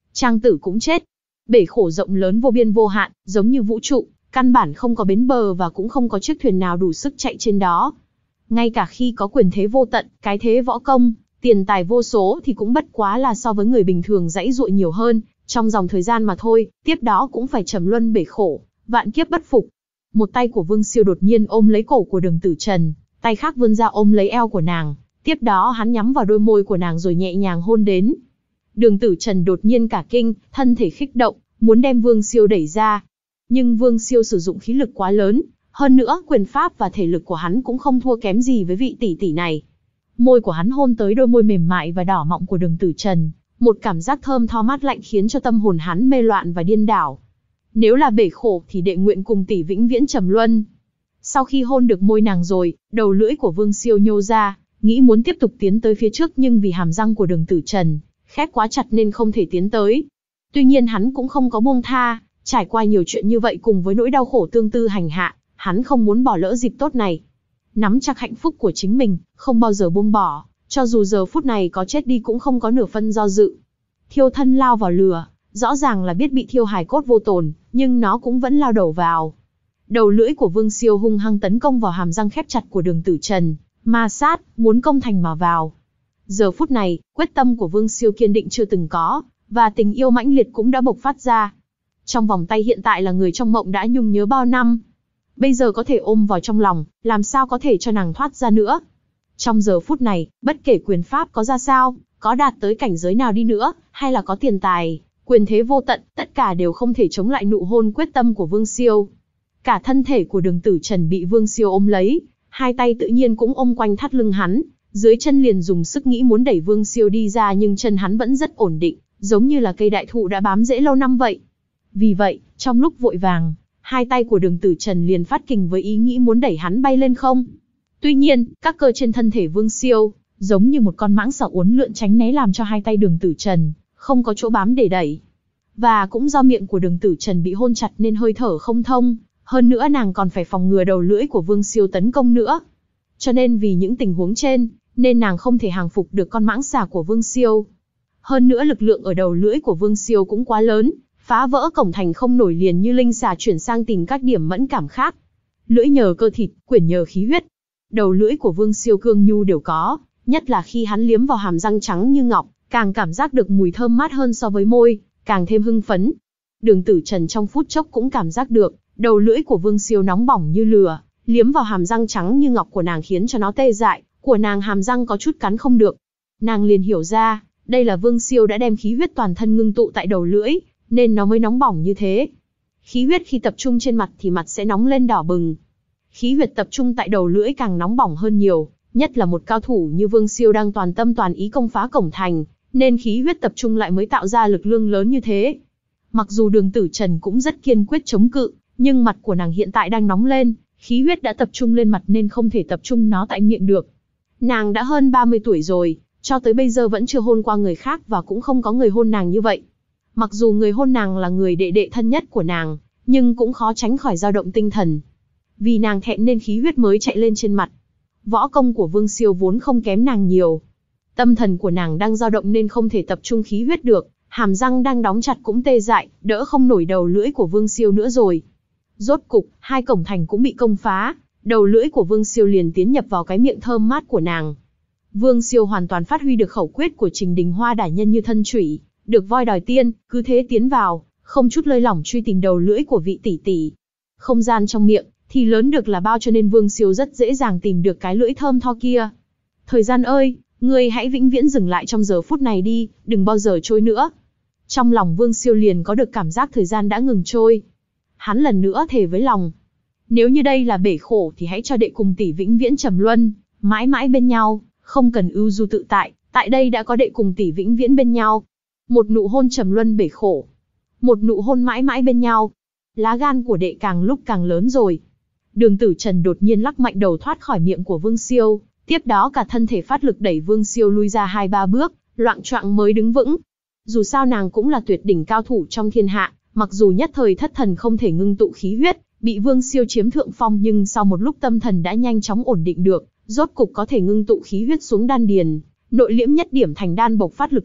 Trang tử cũng chết. Bể khổ rộng lớn vô biên vô hạn, giống như vũ trụ, căn bản không có bến bờ và cũng không có chiếc thuyền nào đủ sức chạy trên đó. Ngay cả khi có quyền thế vô tận, cái thế võ công, tiền tài vô số thì cũng bất quá là so với người bình thường dãy dụa nhiều hơn, trong dòng thời gian mà thôi, tiếp đó cũng phải trầm luân bể khổ, vạn kiếp bất phục. Một tay của Vương Siêu đột nhiên ôm lấy cổ của Đường Tử Trần, tay khác vươn ra ôm lấy eo của nàng, tiếp đó hắn nhắm vào đôi môi của nàng rồi nhẹ nhàng hôn đến. Đường Tử Trần đột nhiên cả kinh, thân thể khích động, muốn đem Vương Siêu đẩy ra. Nhưng Vương Siêu sử dụng khí lực quá lớn, hơn nữa quyền pháp và thể lực của hắn cũng không thua kém gì với vị tỷ tỷ này. Môi của hắn hôn tới đôi môi mềm mại và đỏ mọng của Đường Tử Trần, một cảm giác thơm tho mát lạnh khiến cho tâm hồn hắn mê loạn và điên đảo. Nếu là bể khổ thì đệ nguyện cùng tỷ vĩnh viễn trầm luân. Sau khi hôn được môi nàng rồi, đầu lưỡi của Vương Siêu nhô ra, nghĩ muốn tiếp tục tiến tới phía trước nhưng vì hàm răng của Đường Tử Trần khép quá chặt nên không thể tiến tới. Tuy nhiên hắn cũng không có buông tha, trải qua nhiều chuyện như vậy cùng với nỗi đau khổ tương tư hành hạ, hắn không muốn bỏ lỡ dịp tốt này. Nắm chặt hạnh phúc của chính mình, không bao giờ buông bỏ, cho dù giờ phút này có chết đi cũng không có nửa phân do dự. Thiêu thân lao vào lửa, rõ ràng là biết bị thiêu hài cốt vô tổn, nhưng nó cũng vẫn lao đầu vào. Đầu lưỡi của Vương Siêu hung hăng tấn công vào hàm răng khép chặt của Đường Tử Trần, ma sát, muốn công thành mà vào. Giờ phút này, quyết tâm của Vương Siêu kiên định chưa từng có, và tình yêu mãnh liệt cũng đã bộc phát ra. Trong vòng tay hiện tại là người trong mộng đã nhung nhớ bao năm. Bây giờ có thể ôm vào trong lòng, làm sao có thể cho nàng thoát ra nữa. Trong giờ phút này, bất kể quyền pháp có ra sao, có đạt tới cảnh giới nào đi nữa, hay là có tiền tài, quyền thế vô tận, tất cả đều không thể chống lại nụ hôn quyết tâm của Vương Siêu. Cả thân thể của Đường Tử Trần bị Vương Siêu ôm lấy, hai tay tự nhiên cũng ôm quanh thắt lưng hắn, dưới chân liền dùng sức nghĩ muốn đẩy Vương Siêu đi ra nhưng chân hắn vẫn rất ổn định, giống như là cây đại thụ đã bám rễ lâu năm vậy. Vì vậy, trong lúc vội vàng, hai tay của Đường Tử Trần liền phát kình với ý nghĩ muốn đẩy hắn bay lên không. Tuy nhiên, các cơ trên thân thể Vương Siêu, giống như một con mãng xà uốn lượn tránh né làm cho hai tay Đường Tử Trần không có chỗ bám để đẩy. Và cũng do miệng của Đường Tử Trần bị hôn chặt nên hơi thở không thông, hơn nữa nàng còn phải phòng ngừa đầu lưỡi của Vương Siêu tấn công nữa. Cho nên vì những tình huống trên, nên nàng không thể hàng phục được con mãng xà của Vương Siêu. Hơn nữa lực lượng ở đầu lưỡi của Vương Siêu cũng quá lớn, phá vỡ cổng thành không nổi liền như linh xà chuyển sang tìm các điểm mẫn cảm khác. Lưỡi nhờ cơ thịt, quyển nhờ khí huyết. Đầu lưỡi của Vương Siêu cương nhu đều có, nhất là khi hắn liếm vào hàm răng trắng như ngọc, càng cảm giác được mùi thơm mát hơn so với môi, càng thêm hưng phấn. Đường Tử Trần trong phút chốc cũng cảm giác được, đầu lưỡi của Vương Siêu nóng bỏng như lửa, liếm vào hàm răng trắng như ngọc của nàng khiến cho nó tê dại, của nàng hàm răng có chút cắn không được. Nàng liền hiểu ra, đây là Vương Siêu đã đem khí huyết toàn thân ngưng tụ tại đầu lưỡi, nên nó mới nóng bỏng như thế. Khí huyết khi tập trung trên mặt thì mặt sẽ nóng lên đỏ bừng. Khí huyết tập trung tại đầu lưỡi càng nóng bỏng hơn nhiều, nhất là một cao thủ như Vương Siêu đang toàn tâm toàn ý công phá cổng thành, nên khí huyết tập trung lại mới tạo ra lực lượng lớn như thế. Mặc dù Đường Tử Trần cũng rất kiên quyết chống cự, nhưng mặt của nàng hiện tại đang nóng lên, khí huyết đã tập trung lên mặt nên không thể tập trung nó tại miệng được. Nàng đã hơn ba mươi tuổi rồi, cho tới bây giờ vẫn chưa hôn qua người khác và cũng không có người hôn nàng như vậy. Mặc dù người hôn nàng là người đệ đệ thân nhất của nàng, nhưng cũng khó tránh khỏi dao động tinh thần. Vì nàng thẹn nên khí huyết mới chạy lên trên mặt. Võ công của Vương Siêu vốn không kém nàng nhiều. Tâm thần của nàng đang dao động nên không thể tập trung khí huyết được, hàm răng đang đóng chặt cũng tê dại, đỡ không nổi đầu lưỡi của Vương Siêu nữa rồi. Rốt cục, hai cổng thành cũng bị công phá, đầu lưỡi của Vương Siêu liền tiến nhập vào cái miệng thơm mát của nàng. Vương Siêu hoàn toàn phát huy được khẩu quyết của Trình Đình Hoa đả nhân như thân chủy, được voi đòi tiên, cứ thế tiến vào, không chút lơi lỏng truy tìm đầu lưỡi của vị tỷ tỷ. Không gian trong miệng thì lớn được là bao cho nên Vương Siêu rất dễ dàng tìm được cái lưỡi thơm tho kia. Thời gian ơi, ngươi hãy vĩnh viễn dừng lại trong giờ phút này đi, đừng bao giờ trôi nữa. Trong lòng Vương Siêu liền có được cảm giác thời gian đã ngừng trôi. Hắn lần nữa thề với lòng. Nếu như đây là bể khổ thì hãy cho đệ cùng tỷ vĩnh viễn trầm luân, mãi mãi bên nhau, không cần ưu du tự tại, tại đây đã có đệ cùng tỷ vĩnh viễn bên nhau. Một nụ hôn trầm luân bể khổ. Một nụ hôn mãi mãi bên nhau. Lá gan của đệ càng lúc càng lớn rồi. Đường Tử Trần đột nhiên lắc mạnh đầu thoát khỏi miệng của Vương Siêu, tiếp đó cả thân thể phát lực đẩy Vương Siêu lui ra hai ba bước, loạng choạng mới đứng vững. Dù sao nàng cũng là tuyệt đỉnh cao thủ trong thiên hạ, mặc dù nhất thời thất thần không thể ngưng tụ khí huyết, bị Vương Siêu chiếm thượng phong nhưng sau một lúc tâm thần đã nhanh chóng ổn định được, rốt cục có thể ngưng tụ khí huyết xuống đan điền, nội liễm nhất điểm thành đan bộc phát lực lượng,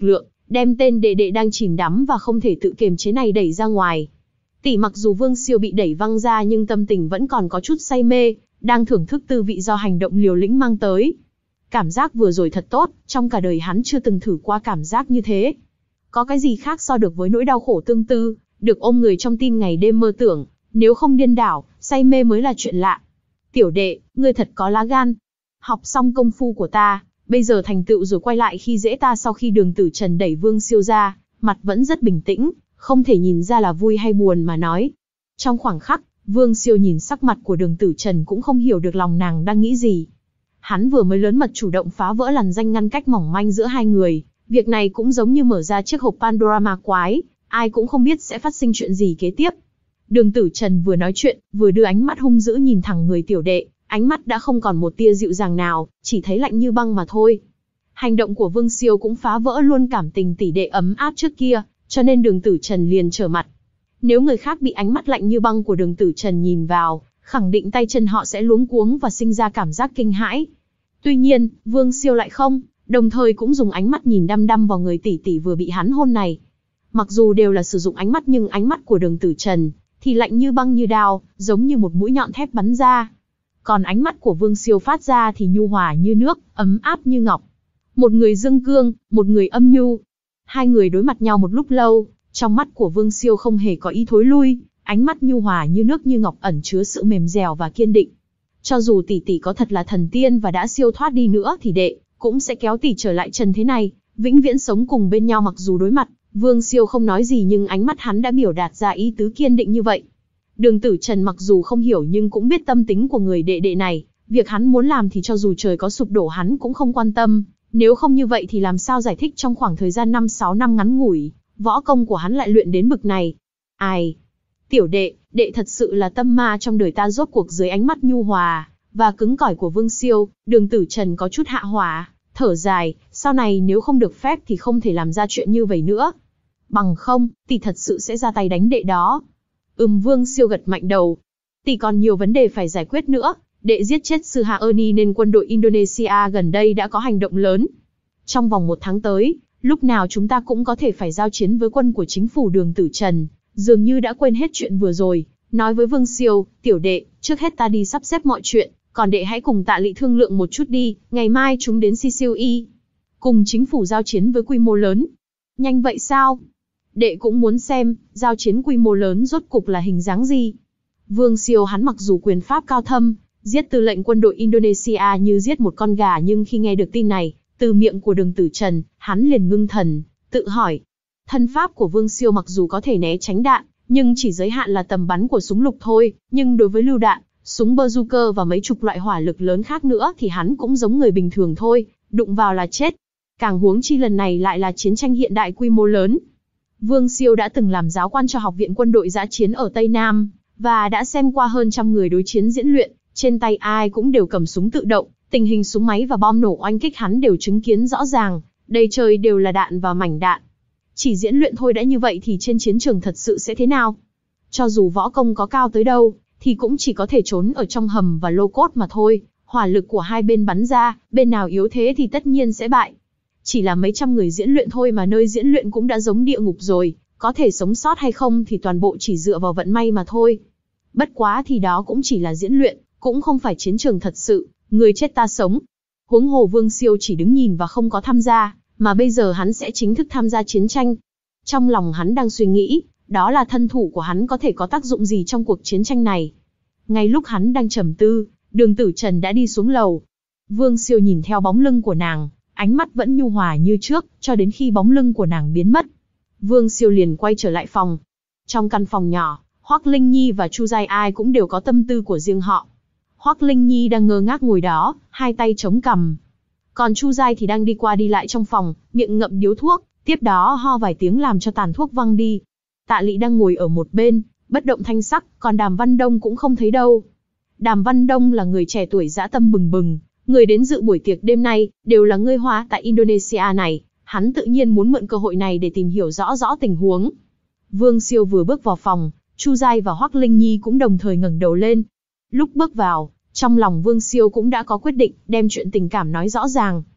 đem tên đệ đệ đang chìm đắm và không thể tự kiềm chế này đẩy ra ngoài. Tỷ mặc dù Vương Siêu bị đẩy văng ra nhưng tâm tình vẫn còn có chút say mê, đang thưởng thức tư vị do hành động liều lĩnh mang tới. Cảm giác vừa rồi thật tốt, trong cả đời hắn chưa từng thử qua cảm giác như thế. Có cái gì khác so được với nỗi đau khổ tương tư, được ôm người trong tim ngày đêm mơ tưởng, nếu không điên đảo, say mê mới là chuyện lạ. Tiểu đệ, ngươi thật có lá gan. Học xong công phu của ta, bây giờ thành tựu rồi quay lại khi dễ ta. Sau khi Đường Tử Trần đẩy Vương Siêu ra, mặt vẫn rất bình tĩnh, không thể nhìn ra là vui hay buồn mà nói. Trong khoảng khắc, Vương Siêu nhìn sắc mặt của Đường Tử Trần cũng không hiểu được lòng nàng đang nghĩ gì. Hắn vừa mới lớn mật chủ động phá vỡ làn ranh ngăn cách mỏng manh giữa hai người, việc này cũng giống như mở ra chiếc hộp Pandora ma quái, ai cũng không biết sẽ phát sinh chuyện gì kế tiếp. Đường Tử Trần vừa nói chuyện, vừa đưa ánh mắt hung dữ nhìn thẳng người tiểu đệ, ánh mắt đã không còn một tia dịu dàng nào, chỉ thấy lạnh như băng mà thôi. Hành động của Vương Siêu cũng phá vỡ luôn cảm tình tỷ đệ ấm áp trước kia, cho nên Đường Tử Trần liền trở mặt. Nếu người khác bị ánh mắt lạnh như băng của Đường Tử Trần nhìn vào, khẳng định tay chân họ sẽ luống cuống và sinh ra cảm giác kinh hãi. Tuy nhiên, Vương Siêu lại không, đồng thời cũng dùng ánh mắt nhìn đăm đăm vào người tỷ tỷ vừa bị hắn hôn này. Mặc dù đều là sử dụng ánh mắt nhưng ánh mắt của Đường Tử Trần thì lạnh như băng như đao, giống như một mũi nhọn thép bắn ra. Còn ánh mắt của Vương Siêu phát ra thì nhu hòa như nước, ấm áp như ngọc. Một người dương cương, một người âm nhu. Hai người đối mặt nhau một lúc lâu, trong mắt của Vương Siêu không hề có ý thối lui, ánh mắt nhu hòa như nước như ngọc ẩn chứa sự mềm dẻo và kiên định. Cho dù tỷ tỷ có thật là thần tiên và đã siêu thoát đi nữa thì đệ cũng sẽ kéo tỷ trở lại trần thế này, vĩnh viễn sống cùng bên nhau. Mặc dù đối mặt, Vương Siêu không nói gì nhưng ánh mắt hắn đã biểu đạt ra ý tứ kiên định như vậy. Đường Tử Trần mặc dù không hiểu nhưng cũng biết tâm tính của người đệ đệ này, việc hắn muốn làm thì cho dù trời có sụp đổ hắn cũng không quan tâm, nếu không như vậy thì làm sao giải thích trong khoảng thời gian năm sáu năm ngắn ngủi, võ công của hắn lại luyện đến bực này. Ai? Tiểu đệ, đệ thật sự là tâm ma trong đời ta. Rốt cuộc dưới ánh mắt nhu hòa và cứng cỏi của Vương Siêu, Đường Tử Trần có chút hạ hỏa, thở dài, sau này nếu không được phép thì không thể làm ra chuyện như vậy nữa. Bằng không, tỷ thật sự sẽ ra tay đánh đệ đó. Ừm, Vương Siêu gật mạnh đầu. Tỷ còn nhiều vấn đề phải giải quyết nữa, đệ giết chết sư Hạ Ernie nên quân đội Indonesia gần đây đã có hành động lớn. Trong vòng một tháng tới, lúc nào chúng ta cũng có thể phải giao chiến với quân của chính phủ. Đường Tử Trần dường như đã quên hết chuyện vừa rồi, nói với Vương Siêu, tiểu đệ, trước hết ta đi sắp xếp mọi chuyện, còn đệ hãy cùng Tạ Lị thương lượng một chút đi, ngày mai chúng đến Sicily, cùng chính phủ giao chiến với quy mô lớn. Nhanh vậy sao? Đệ cũng muốn xem, giao chiến quy mô lớn rốt cục là hình dáng gì. Vương Siêu hắn mặc dù quyền pháp cao thâm, giết tư lệnh quân đội Indonesia như giết một con gà, nhưng khi nghe được tin này, từ miệng của Đường Tử Trần, hắn liền ngưng thần, tự hỏi. Thân pháp của Vương Siêu mặc dù có thể né tránh đạn, nhưng chỉ giới hạn là tầm bắn của súng lục thôi, nhưng đối với lựu đạn, súng bazooka và mấy chục loại hỏa lực lớn khác nữa thì hắn cũng giống người bình thường thôi, đụng vào là chết. Càng huống chi lần này lại là chiến tranh hiện đại quy mô lớn. Vương Siêu đã từng làm giáo quan cho Học viện Quân đội Dã chiến ở Tây Nam, và đã xem qua hơn trăm người đối chiến diễn luyện, trên tay ai cũng đều cầm súng tự động, tình hình súng máy và bom nổ oanh kích hắn đều chứng kiến rõ ràng, đầy trời đều là đạn và mảnh đạn. Chỉ diễn luyện thôi đã như vậy thì trên chiến trường thật sự sẽ thế nào? Cho dù võ công có cao tới đâu, thì cũng chỉ có thể trốn ở trong hầm và lô cốt mà thôi, hỏa lực của hai bên bắn ra, bên nào yếu thế thì tất nhiên sẽ bại. Chỉ là mấy trăm người diễn luyện thôi mà nơi diễn luyện cũng đã giống địa ngục rồi, có thể sống sót hay không thì toàn bộ chỉ dựa vào vận may mà thôi. Bất quá thì đó cũng chỉ là diễn luyện, cũng không phải chiến trường thật sự, người chết ta sống. Huống hồ Vương Siêu chỉ đứng nhìn và không có tham gia, mà bây giờ hắn sẽ chính thức tham gia chiến tranh. Trong lòng hắn đang suy nghĩ, đó là thân thủ của hắn có thể có tác dụng gì trong cuộc chiến tranh này. Ngay lúc hắn đang trầm tư, Đường Tử Trần đã đi xuống lầu. Vương Siêu nhìn theo bóng lưng của nàng, ánh mắt vẫn nhu hòa như trước, cho đến khi bóng lưng của nàng biến mất. Vương Siêu liền quay trở lại phòng. Trong căn phòng nhỏ, Hoắc Linh Nhi và Chu Giai ai cũng đều có tâm tư của riêng họ. Hoắc Linh Nhi đang ngơ ngác ngồi đó, hai tay chống cằm. Còn Chu Giai thì đang đi qua đi lại trong phòng, miệng ngậm điếu thuốc, tiếp đó ho vài tiếng làm cho tàn thuốc văng đi. Tạ Lị đang ngồi ở một bên, bất động thanh sắc, còn Đàm Văn Đông cũng không thấy đâu. Đàm Văn Đông là người trẻ tuổi dã tâm bừng bừng, người đến dự buổi tiệc đêm nay, đều là người Hoa tại Indonesia này, hắn tự nhiên muốn mượn cơ hội này để tìm hiểu rõ rõ tình huống. Vương Siêu vừa bước vào phòng, Chu Giai và Hoắc Linh Nhi cũng đồng thời ngẩng đầu lên. Lúc bước vào, trong lòng Vương Siêu cũng đã có quyết định, đem chuyện tình cảm nói rõ ràng.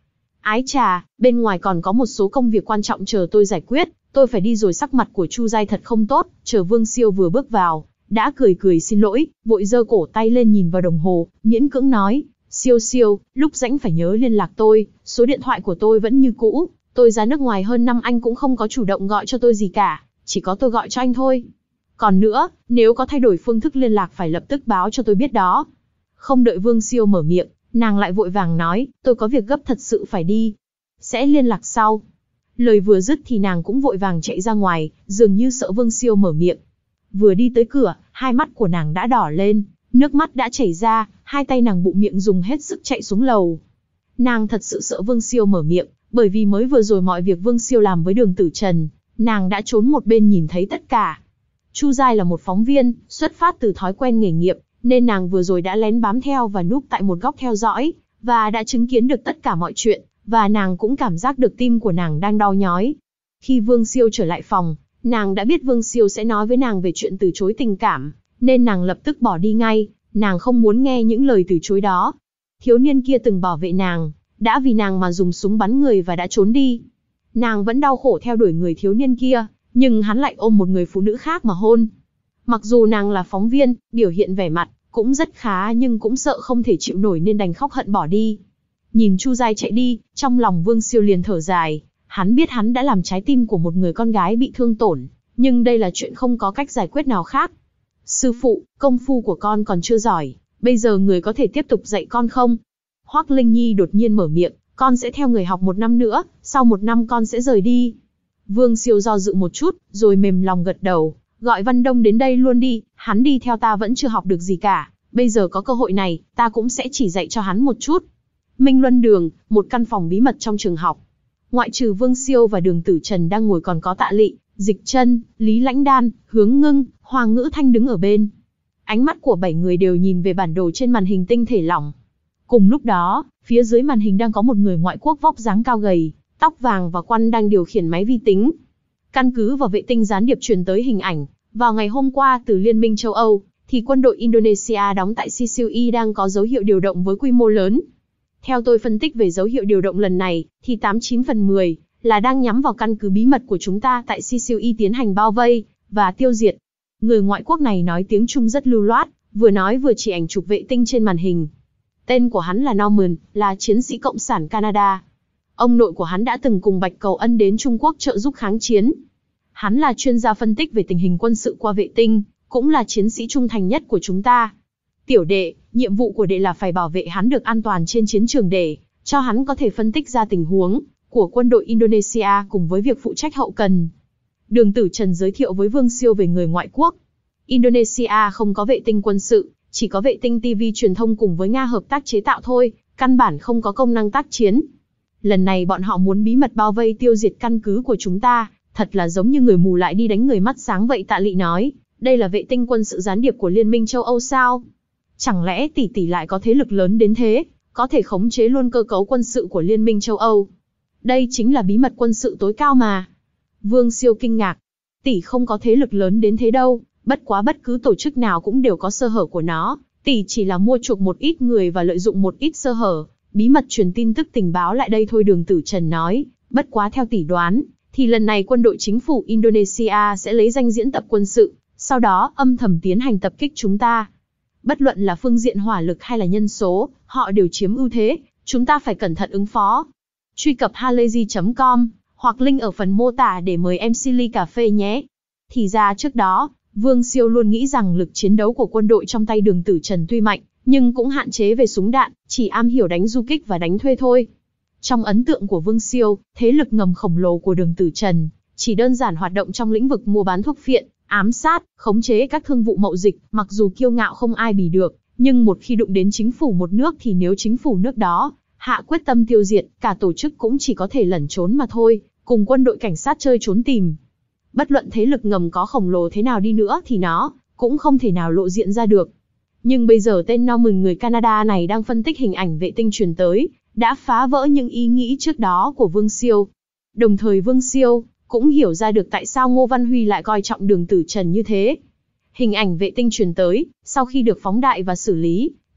Ái chà, bên ngoài còn có một số công việc quan trọng chờ tôi giải quyết, tôi phải đi rồi. Sắc mặt của Chu Giai thật không tốt, chờ Vương Siêu vừa bước vào, đã cười cười xin lỗi, vội giơ cổ tay lên nhìn vào đồng hồ, miễn cưỡng nói, Siêu Siêu, lúc rảnh phải nhớ liên lạc tôi, số điện thoại của tôi vẫn như cũ, tôi ra nước ngoài hơn năm anh cũng không có chủ động gọi cho tôi gì cả, chỉ có tôi gọi cho anh thôi. Còn nữa, nếu có thay đổi phương thức liên lạc phải lập tức báo cho tôi biết đó. Không đợi Vương Siêu mở miệng, nàng lại vội vàng nói, tôi có việc gấp thật sự phải đi. Sẽ liên lạc sau. Lời vừa dứt thì nàng cũng vội vàng chạy ra ngoài, dường như sợ Vương Siêu mở miệng. Vừa đi tới cửa, hai mắt của nàng đã đỏ lên, nước mắt đã chảy ra, hai tay nàng bụng miệng dùng hết sức chạy xuống lầu. Nàng thật sự sợ Vương Siêu mở miệng, bởi vì mới vừa rồi mọi việc Vương Siêu làm với Đường Tử Trần, nàng đã trốn một bên nhìn thấy tất cả. Chu Giai là một phóng viên, xuất phát từ thói quen nghề nghiệp, nên nàng vừa rồi đã lén bám theo và núp tại một góc theo dõi, và đã chứng kiến được tất cả mọi chuyện, và nàng cũng cảm giác được tim của nàng đang đau nhói. Khi Vương Siêu trở lại phòng, nàng đã biết Vương Siêu sẽ nói với nàng về chuyện từ chối tình cảm, nên nàng lập tức bỏ đi ngay, nàng không muốn nghe những lời từ chối đó. Thiếu niên kia từng bảo vệ nàng, đã vì nàng mà dùng súng bắn người và đã trốn đi. Nàng vẫn đau khổ theo đuổi người thiếu niên kia, nhưng hắn lại ôm một người phụ nữ khác mà hôn. Mặc dù nàng là phóng viên, biểu hiện vẻ mặt cũng rất khá nhưng cũng sợ không thể chịu nổi nên đành khóc hận bỏ đi. Nhìn Chu Giai chạy đi, trong lòng Vương Siêu liền thở dài, hắn biết hắn đã làm trái tim của một người con gái bị thương tổn, nhưng đây là chuyện không có cách giải quyết nào khác. Sư phụ, công phu của con còn chưa giỏi, bây giờ người có thể tiếp tục dạy con không? Hoắc Linh Nhi đột nhiên mở miệng, con sẽ theo người học một năm nữa, sau một năm con sẽ rời đi. Vương Siêu do dự một chút, rồi mềm lòng gật đầu, gọi Văn Đông đến đây luôn đi, hắn đi theo ta vẫn chưa học được gì cả, bây giờ có cơ hội này, ta cũng sẽ chỉ dạy cho hắn một chút. Minh Luân Đường, một căn phòng bí mật trong trường học. Ngoại trừ Vương Siêu và Đường Tử Trần đang ngồi còn có Tạ Lị, Dịch Chân, Lý Lãnh Đan, Hướng Ngưng, Hoàng Ngữ Thanh đứng ở bên. Ánh mắt của bảy người đều nhìn về bản đồ trên màn hình tinh thể lỏng. Cùng lúc đó, phía dưới màn hình đang có một người ngoại quốc vóc dáng cao gầy, tóc vàng và quăn đang điều khiển máy vi tính. Căn cứ vào vệ tinh gián điệp truyền tới hình ảnh, vào ngày hôm qua từ Liên minh châu Âu, thì quân đội Indonesia đóng tại Sicily đang có dấu hiệu điều động với quy mô lớn. Theo tôi phân tích về dấu hiệu điều động lần này, thì tám chín phần mười là đang nhắm vào căn cứ bí mật của chúng ta tại Sicily tiến hành bao vây và tiêu diệt. Người ngoại quốc này nói tiếng Trung rất lưu loát, vừa nói vừa chỉ ảnh chụp vệ tinh trên màn hình. Tên của hắn là Norman, là chiến sĩ cộng sản Canada. Ông nội của hắn đã từng cùng Bạch Cầu Ân đến Trung Quốc trợ giúp kháng chiến. Hắn là chuyên gia phân tích về tình hình quân sự qua vệ tinh, cũng là chiến sĩ trung thành nhất của chúng ta. Tiểu đệ, nhiệm vụ của đệ là phải bảo vệ hắn được an toàn trên chiến trường để cho hắn có thể phân tích ra tình huống của quân đội Indonesia cùng với việc phụ trách hậu cần. Đường Tử Trần giới thiệu với Vương Siêu về người ngoại quốc. Indonesia không có vệ tinh quân sự, chỉ có vệ tinh ti vi truyền thông cùng với Nga hợp tác chế tạo thôi, căn bản không có công năng tác chiến. Lần này bọn họ muốn bí mật bao vây tiêu diệt căn cứ của chúng ta, thật là giống như người mù lại đi đánh người mắt sáng vậy. Tạ Lị nói, đây là vệ tinh quân sự gián điệp của Liên minh châu Âu sao? Chẳng lẽ tỷ tỷ lại có thế lực lớn đến thế, có thể khống chế luôn cơ cấu quân sự của Liên minh châu Âu? Đây chính là bí mật quân sự tối cao mà. Vương Siêu kinh ngạc, tỷ không có thế lực lớn đến thế đâu, bất quá bất cứ tổ chức nào cũng đều có sơ hở của nó, tỷ chỉ là mua chuộc một ít người và lợi dụng một ít sơ hở, bí mật truyền tin tức tình báo lại đây thôi. Đường Tử Trần nói, bất quá theo tỷ đoán, thì lần này quân đội chính phủ Indonesia sẽ lấy danh diễn tập quân sự, sau đó âm thầm tiến hành tập kích chúng ta. Bất luận là phương diện hỏa lực hay là nhân số, họ đều chiếm ưu thế, chúng ta phải cẩn thận ứng phó. Truy cập halayzi chấm com, hoặc link ở phần mô tả để mời em xê ly cà phê nhé. Thì ra trước đó, Vương Siêu luôn nghĩ rằng lực chiến đấu của quân đội trong tay Đường Tử Trần tuy mạnh, nhưng cũng hạn chế về súng đạn, chỉ am hiểu đánh du kích và đánh thuê thôi. Trong ấn tượng của Vương Siêu, thế lực ngầm khổng lồ của Đường Tử Trần chỉ đơn giản hoạt động trong lĩnh vực mua bán thuốc phiện, ám sát, khống chế các thương vụ mậu dịch. Mặc dù kiêu ngạo không ai bì được, nhưng một khi đụng đến chính phủ một nước thì nếu chính phủ nước đó hạ quyết tâm tiêu diệt, cả tổ chức cũng chỉ có thể lẩn trốn mà thôi, cùng quân đội cảnh sát chơi trốn tìm. Bất luận thế lực ngầm có khổng lồ thế nào đi nữa thì nó cũng không thể nào lộ diện ra được. Nhưng bây giờ tên Norman người Canada này đang phân tích hình ảnh vệ tinh truyền tới, đã phá vỡ những ý nghĩ trước đó của Vương Siêu. Đồng thời Vương Siêu cũng hiểu ra được tại sao Ngô Văn Huy lại coi trọng Đường Tử Trần như thế. Hình ảnh vệ tinh truyền tới, sau khi được phóng đại và xử lý,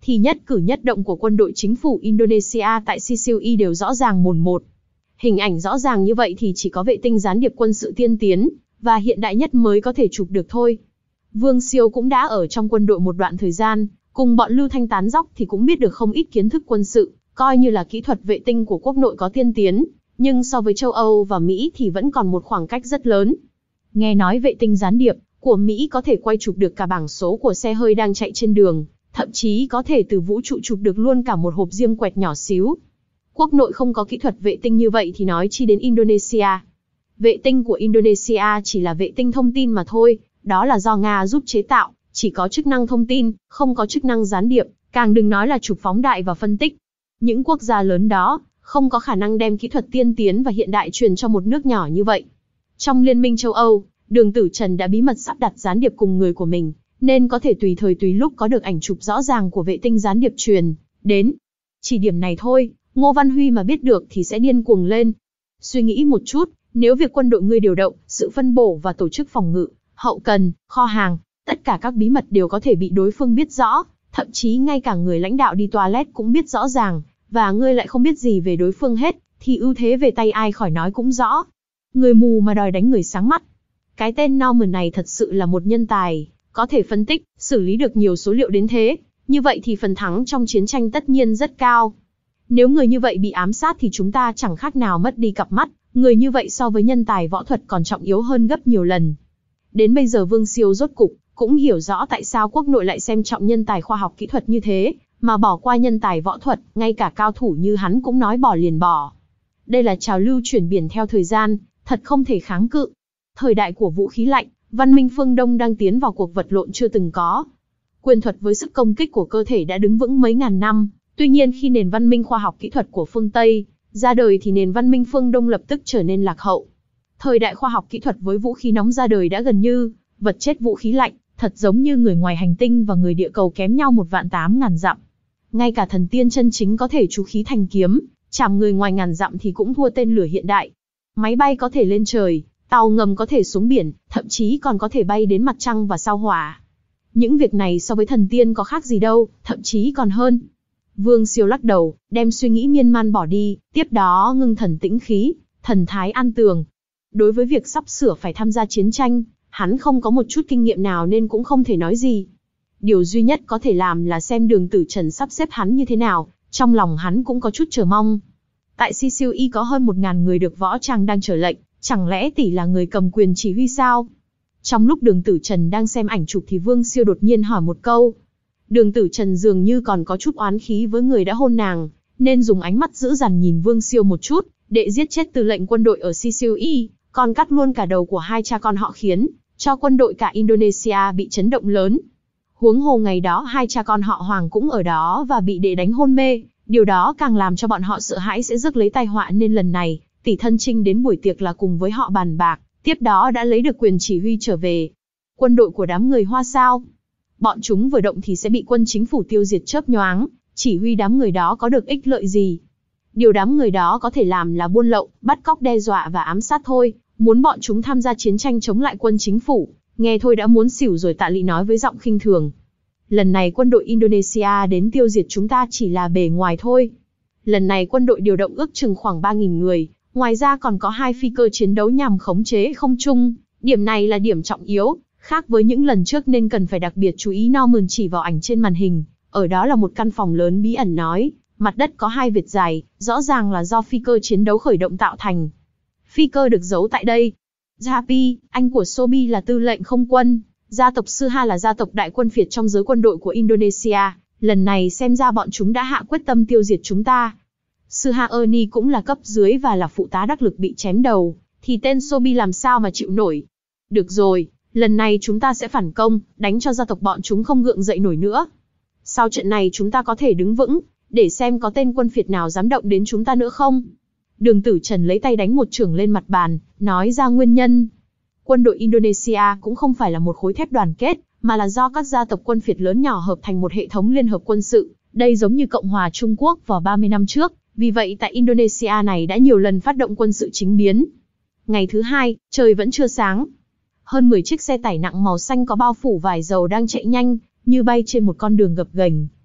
thì nhất cử nhất động của quân đội chính phủ Indonesia tại Sicily đều rõ ràng mồn một. Hình ảnh rõ ràng như vậy thì chỉ có vệ tinh gián điệp quân sự tiên tiến và hiện đại nhất mới có thể chụp được thôi. Vương Siêu cũng đã ở trong quân đội một đoạn thời gian, cùng bọn Lưu Thanh tán dóc thì cũng biết được không ít kiến thức quân sự, coi như là kỹ thuật vệ tinh của quốc nội có tiên tiến, nhưng so với châu Âu và Mỹ thì vẫn còn một khoảng cách rất lớn. Nghe nói vệ tinh gián điệp của Mỹ có thể quay chụp được cả bảng số của xe hơi đang chạy trên đường, thậm chí có thể từ vũ trụ chụp được luôn cả một hộp diêm quẹt nhỏ xíu. Quốc nội không có kỹ thuật vệ tinh như vậy thì nói chi đến Indonesia. Vệ tinh của Indonesia chỉ là vệ tinh thông tin mà thôi, đó là do Nga giúp chế tạo, chỉ có chức năng thông tin, không có chức năng gián điệp, càng đừng nói là chụp phóng đại và phân tích. Những quốc gia lớn đó không có khả năng đem kỹ thuật tiên tiến và hiện đại truyền cho một nước nhỏ như vậy. Trong Liên minh châu Âu, Đường Tử Trần đã bí mật sắp đặt gián điệp cùng người của mình, nên có thể tùy thời tùy lúc có được ảnh chụp rõ ràng của vệ tinh gián điệp truyền đến. Chỉ điểm này thôi, Ngô Văn Huy mà biết được thì sẽ điên cuồng lên. Suy nghĩ một chút, nếu việc quân đội ngươi điều động, sự phân bổ và tổ chức phòng ngự, hậu cần, kho hàng, tất cả các bí mật đều có thể bị đối phương biết rõ, thậm chí ngay cả người lãnh đạo đi toilet cũng biết rõ ràng, và ngươi lại không biết gì về đối phương hết, thì ưu thế về tay ai khỏi nói cũng rõ. Người mù mà đòi đánh người sáng mắt. Cái tên Norman này thật sự là một nhân tài, có thể phân tích, xử lý được nhiều số liệu đến thế, như vậy thì phần thắng trong chiến tranh tất nhiên rất cao. Nếu người như vậy bị ám sát thì chúng ta chẳng khác nào mất đi cặp mắt, người như vậy so với nhân tài võ thuật còn trọng yếu hơn gấp nhiều lần. Đến bây giờ Vương Siêu rốt cục cũng hiểu rõ tại sao quốc nội lại xem trọng nhân tài khoa học kỹ thuật như thế, mà bỏ qua nhân tài võ thuật, ngay cả cao thủ như hắn cũng nói bỏ liền bỏ. Đây là trào lưu chuyển biển theo thời gian, thật không thể kháng cự. Thời đại của vũ khí lạnh, văn minh phương Đông đang tiến vào cuộc vật lộn chưa từng có. Quyền thuật với sức công kích của cơ thể đã đứng vững mấy ngàn năm, tuy nhiên khi nền văn minh khoa học kỹ thuật của phương Tây ra đời thì nền văn minh phương Đông lập tức trở nên lạc hậu. Thời đại khoa học kỹ thuật với vũ khí nóng ra đời đã gần như vật chết vũ khí lạnh, thật giống như người ngoài hành tinh và người địa cầu kém nhau một vạn tám ngàn dặm. Ngay cả thần tiên chân chính có thể chú khí thành kiếm, chạm người ngoài ngàn dặm thì cũng thua tên lửa hiện đại. Máy bay có thể lên trời, tàu ngầm có thể xuống biển, thậm chí còn có thể bay đến mặt trăng và sao hỏa. Những việc này so với thần tiên có khác gì đâu, thậm chí còn hơn. Vương Siêu lắc đầu, đem suy nghĩ miên man bỏ đi, tiếp đó ngưng thần tĩnh khí, thần thái an tường. Đối với việc sắp sửa phải tham gia chiến tranh, hắn không có một chút kinh nghiệm nào nên cũng không thể nói gì. Điều duy nhất có thể làm là xem Đường Tử Trần sắp xếp hắn như thế nào, trong lòng hắn cũng có chút chờ mong. Tại Sicily có hơn một ngàn người được võ trang đang chờ lệnh, chẳng lẽ tỷ là người cầm quyền chỉ huy sao? Trong lúc Đường Tử Trần đang xem ảnh chụp thì Vương Siêu đột nhiên hỏi một câu. Đường Tử Trần dường như còn có chút oán khí với người đã hôn nàng, nên dùng ánh mắt dữ dằn nhìn Vương Siêu một chút, để giết chết tư lệnh quân đội ở Sicily, còn cắt luôn cả đầu của hai cha con họ khiến cho quân đội cả Indonesia bị chấn động lớn. Huống hồ ngày đó hai cha con họ Hoàng cũng ở đó và bị đệ đánh hôn mê, điều đó càng làm cho bọn họ sợ hãi sẽ rước lấy tai họa nên lần này, tỷ thân Trinh đến buổi tiệc là cùng với họ bàn bạc, tiếp đó đã lấy được quyền chỉ huy trở về. Quân đội của đám người Hoa sao? Bọn chúng vừa động thì sẽ bị quân chính phủ tiêu diệt chớp nhoáng, chỉ huy đám người đó có được ích lợi gì? Điều đám người đó có thể làm là buôn lậu, bắt cóc đe dọa và ám sát thôi, muốn bọn chúng tham gia chiến tranh chống lại quân chính phủ, nghe thôi đã muốn xỉu rồi. Tạ Lị nói với giọng khinh thường. Lần này quân đội Indonesia đến tiêu diệt chúng ta chỉ là bề ngoài thôi. Lần này quân đội điều động ước chừng khoảng ba nghìn người, ngoài ra còn có hai phi cơ chiến đấu nhằm khống chế không trung, điểm này là điểm trọng yếu, khác với những lần trước nên cần phải đặc biệt chú ý. Norman chỉ vào ảnh trên màn hình, ở đó là một căn phòng lớn bí ẩn nói, mặt đất có hai vệt dài, rõ ràng là do phi cơ chiến đấu khởi động tạo thành. Phi cơ được giấu tại đây. Japi, anh của Sobi là tư lệnh không quân, gia tộc Suha là gia tộc đại quân phiệt trong giới quân đội của Indonesia, lần này xem ra bọn chúng đã hạ quyết tâm tiêu diệt chúng ta. Suha Ernie cũng là cấp dưới và là phụ tá đắc lực bị chém đầu, thì tên Sobi làm sao mà chịu nổi. Được rồi, lần này chúng ta sẽ phản công, đánh cho gia tộc bọn chúng không gượng dậy nổi nữa. Sau trận này chúng ta có thể đứng vững, để xem có tên quân phiệt nào dám động đến chúng ta nữa không. Đường Tử Trần lấy tay đánh một chưởng lên mặt bàn, nói ra nguyên nhân. Quân đội Indonesia cũng không phải là một khối thép đoàn kết, mà là do các gia tộc quân phiệt lớn nhỏ hợp thành một hệ thống liên hợp quân sự. Đây giống như Cộng hòa Trung Quốc vào ba mươi năm trước, vì vậy tại Indonesia này đã nhiều lần phát động quân sự chính biến. Ngày thứ hai, trời vẫn chưa sáng. Hơn mười chiếc xe tải nặng màu xanh có bao phủ vải dầu đang chạy nhanh, như bay trên một con đường gập ghềnh.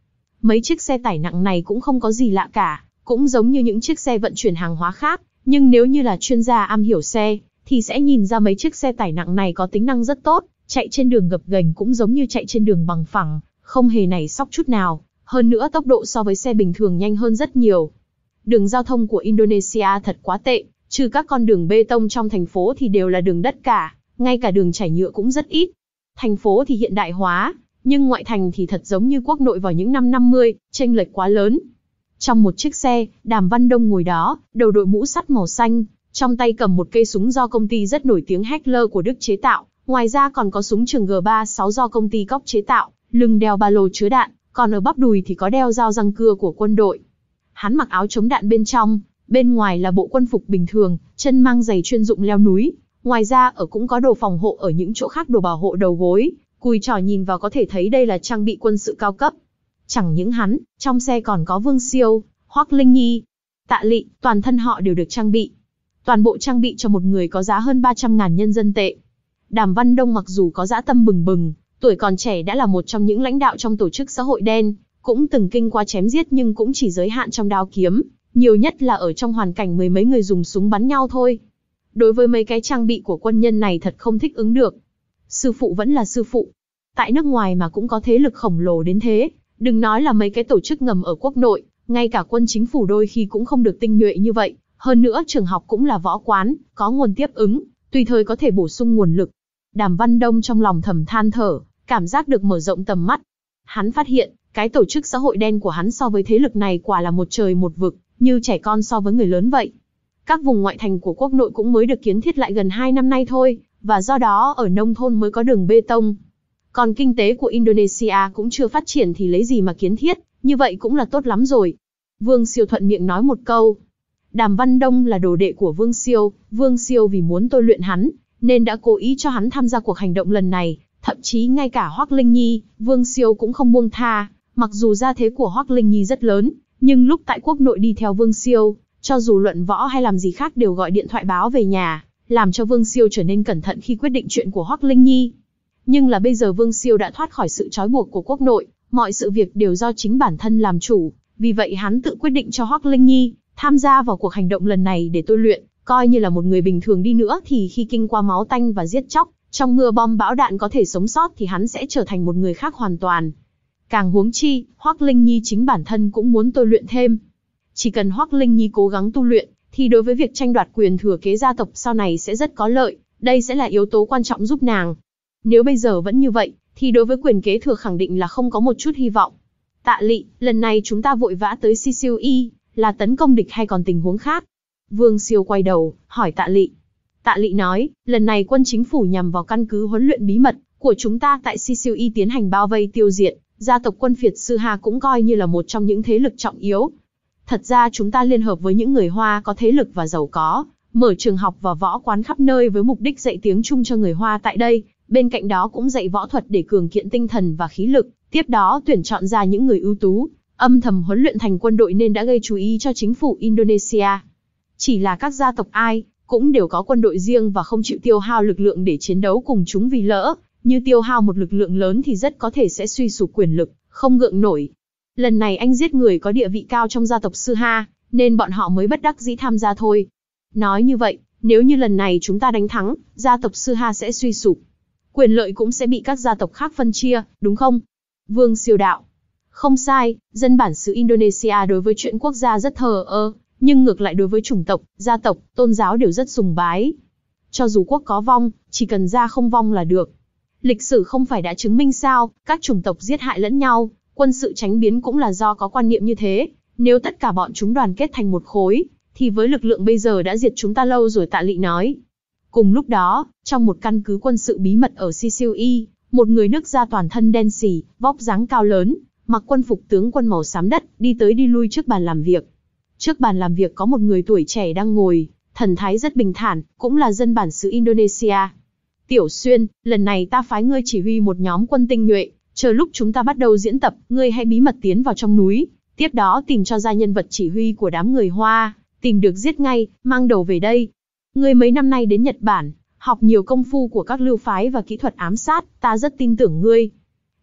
Mấy chiếc xe tải nặng này cũng không có gì lạ cả, cũng giống như những chiếc xe vận chuyển hàng hóa khác, nhưng nếu như là chuyên gia am hiểu xe, thì sẽ nhìn ra mấy chiếc xe tải nặng này có tính năng rất tốt, chạy trên đường gập ghềnh cũng giống như chạy trên đường bằng phẳng, không hề nảy xóc chút nào, hơn nữa tốc độ so với xe bình thường nhanh hơn rất nhiều. Đường giao thông của Indonesia thật quá tệ, trừ các con đường bê tông trong thành phố thì đều là đường đất cả, ngay cả đường trải nhựa cũng rất ít. Thành phố thì hiện đại hóa, nhưng ngoại thành thì thật giống như quốc nội vào những năm năm mươi, chênh lệch quá lớn. Trong một chiếc xe, Đàm Văn Đông ngồi đó, đầu đội mũ sắt màu xanh, trong tay cầm một cây súng do công ty rất nổi tiếng Heckler của Đức chế tạo, ngoài ra còn có súng trường G ba mươi sáu do công ty Koch chế tạo, lưng đeo ba lô chứa đạn, còn ở bắp đùi thì có đeo dao răng cưa của quân đội. Hắn mặc áo chống đạn bên trong, bên ngoài là bộ quân phục bình thường, chân mang giày chuyên dụng leo núi, ngoài ra ở cũng có đồ phòng hộ ở những chỗ khác, đồ bảo hộ đầu gối, cùi chỏ nhìn vào có thể thấy đây là trang bị quân sự cao cấp. Chẳng những hắn, trong xe còn có Vương Siêu, Hoắc Linh Nhi, Tạ Lị, toàn thân họ đều được trang bị. Toàn bộ trang bị cho một người có giá hơn ba trăm ngàn nhân dân tệ. Đàm Văn Đông mặc dù có dã tâm bừng bừng, tuổi còn trẻ đã là một trong những lãnh đạo trong tổ chức xã hội đen, cũng từng kinh qua chém giết nhưng cũng chỉ giới hạn trong đao kiếm, nhiều nhất là ở trong hoàn cảnh mười mấy người dùng súng bắn nhau thôi. Đối với mấy cái trang bị của quân nhân này thật không thích ứng được. Sư phụ vẫn là sư phụ. Tại nước ngoài mà cũng có thế lực khổng lồ đến thế, đừng nói là mấy cái tổ chức ngầm ở quốc nội, ngay cả quân chính phủ đôi khi cũng không được tinh nhuệ như vậy. Hơn nữa trường học cũng là võ quán, có nguồn tiếp ứng, tùy thời có thể bổ sung nguồn lực. Đàm Văn Đông trong lòng thầm than thở, cảm giác được mở rộng tầm mắt. Hắn phát hiện, cái tổ chức xã hội đen của hắn so với thế lực này quả là một trời một vực, như trẻ con so với người lớn vậy. Các vùng ngoại thành của quốc nội cũng mới được kiến thiết lại gần hai năm nay thôi, và do đó ở nông thôn mới có đường bê tông. Còn kinh tế của Indonesia cũng chưa phát triển thì lấy gì mà kiến thiết, như vậy cũng là tốt lắm rồi. Vương Siêu thuận miệng nói một câu. Đàm Văn Đông là đồ đệ của Vương Siêu, Vương Siêu vì muốn tôi luyện hắn, nên đã cố ý cho hắn tham gia cuộc hành động lần này, thậm chí ngay cả Hoắc Linh Nhi, Vương Siêu cũng không buông tha, mặc dù gia thế của Hoắc Linh Nhi rất lớn, nhưng lúc tại quốc nội đi theo Vương Siêu, cho dù luận võ hay làm gì khác đều gọi điện thoại báo về nhà, làm cho Vương Siêu trở nên cẩn thận khi quyết định chuyện của Hoắc Linh Nhi. Nhưng là bây giờ Vương Siêu đã thoát khỏi sự trói buộc của quốc nội, mọi sự việc đều do chính bản thân làm chủ, vì vậy hắn tự quyết định cho Hoắc Linh Nhi tham gia vào cuộc hành động lần này để tôi luyện, coi như là một người bình thường đi nữa thì khi kinh qua máu tanh và giết chóc, trong mưa bom bão đạn có thể sống sót thì hắn sẽ trở thành một người khác hoàn toàn. Càng huống chi, Hoắc Linh Nhi chính bản thân cũng muốn tôi luyện thêm. Chỉ cần Hoắc Linh Nhi cố gắng tu luyện, thì đối với việc tranh đoạt quyền thừa kế gia tộc sau này sẽ rất có lợi, đây sẽ là yếu tố quan trọng giúp nàng. Nếu bây giờ vẫn như vậy, thì đối với quyền kế thừa khẳng định là không có một chút hy vọng. Tạ Lị, lần này chúng ta vội vã tới xê xê u e, là tấn công địch hay còn tình huống khác? Vương Siêu quay đầu, hỏi Tạ Lị. Tạ Lị nói, lần này quân chính phủ nhằm vào căn cứ huấn luyện bí mật của chúng ta tại xê xê u e tiến hành bao vây tiêu diệt, gia tộc quân phiệt Sư Ha cũng coi như là một trong những thế lực trọng yếu. Thật ra chúng ta liên hợp với những người Hoa có thế lực và giàu có, mở trường học và võ quán khắp nơi với mục đích dạy tiếng Trung cho người Hoa tại đây, bên cạnh đó cũng dạy võ thuật để cường kiện tinh thần và khí lực, tiếp đó tuyển chọn ra những người ưu tú, âm thầm huấn luyện thành quân đội nên đã gây chú ý cho chính phủ Indonesia. Chỉ là các gia tộc ai cũng đều có quân đội riêng và không chịu tiêu hao lực lượng để chiến đấu cùng chúng, vì lỡ như tiêu hao một lực lượng lớn thì rất có thể sẽ suy sụp quyền lực, không gượng nổi. Lần này anh giết người có địa vị cao trong gia tộc Sư Ha, nên bọn họ mới bất đắc dĩ tham gia thôi. Nói như vậy, nếu như lần này chúng ta đánh thắng, gia tộc Sư Ha sẽ suy sụp. Quyền lợi cũng sẽ bị các gia tộc khác phân chia, đúng không? Vương Siêu đạo. Không sai, dân bản xứ Indonesia đối với chuyện quốc gia rất thờ ơ, nhưng ngược lại đối với chủng tộc, gia tộc, tôn giáo đều rất sùng bái. Cho dù quốc có vong, chỉ cần gia không vong là được. Lịch sử không phải đã chứng minh sao, các chủng tộc giết hại lẫn nhau, quân sự tránh biến cũng là do có quan niệm như thế. Nếu tất cả bọn chúng đoàn kết thành một khối, thì với lực lượng bây giờ đã diệt chúng ta lâu rồi, Tạ Lị nói. Cùng lúc đó, trong một căn cứ quân sự bí mật ở xê xê u e, một người nước da toàn thân đen xì, vóc dáng cao lớn, mặc quân phục tướng quân màu xám đất, đi tới đi lui trước bàn làm việc. Trước bàn làm việc có một người tuổi trẻ đang ngồi, thần thái rất bình thản, cũng là dân bản xứ Indonesia. Tiểu Xuyên, lần này ta phái ngươi chỉ huy một nhóm quân tinh nhuệ, chờ lúc chúng ta bắt đầu diễn tập, ngươi hãy bí mật tiến vào trong núi, tiếp đó tìm cho ra nhân vật chỉ huy của đám người Hoa, tìm được giết ngay, mang đầu về đây. Ngươi mấy năm nay đến Nhật Bản, học nhiều công phu của các lưu phái và kỹ thuật ám sát, ta rất tin tưởng ngươi.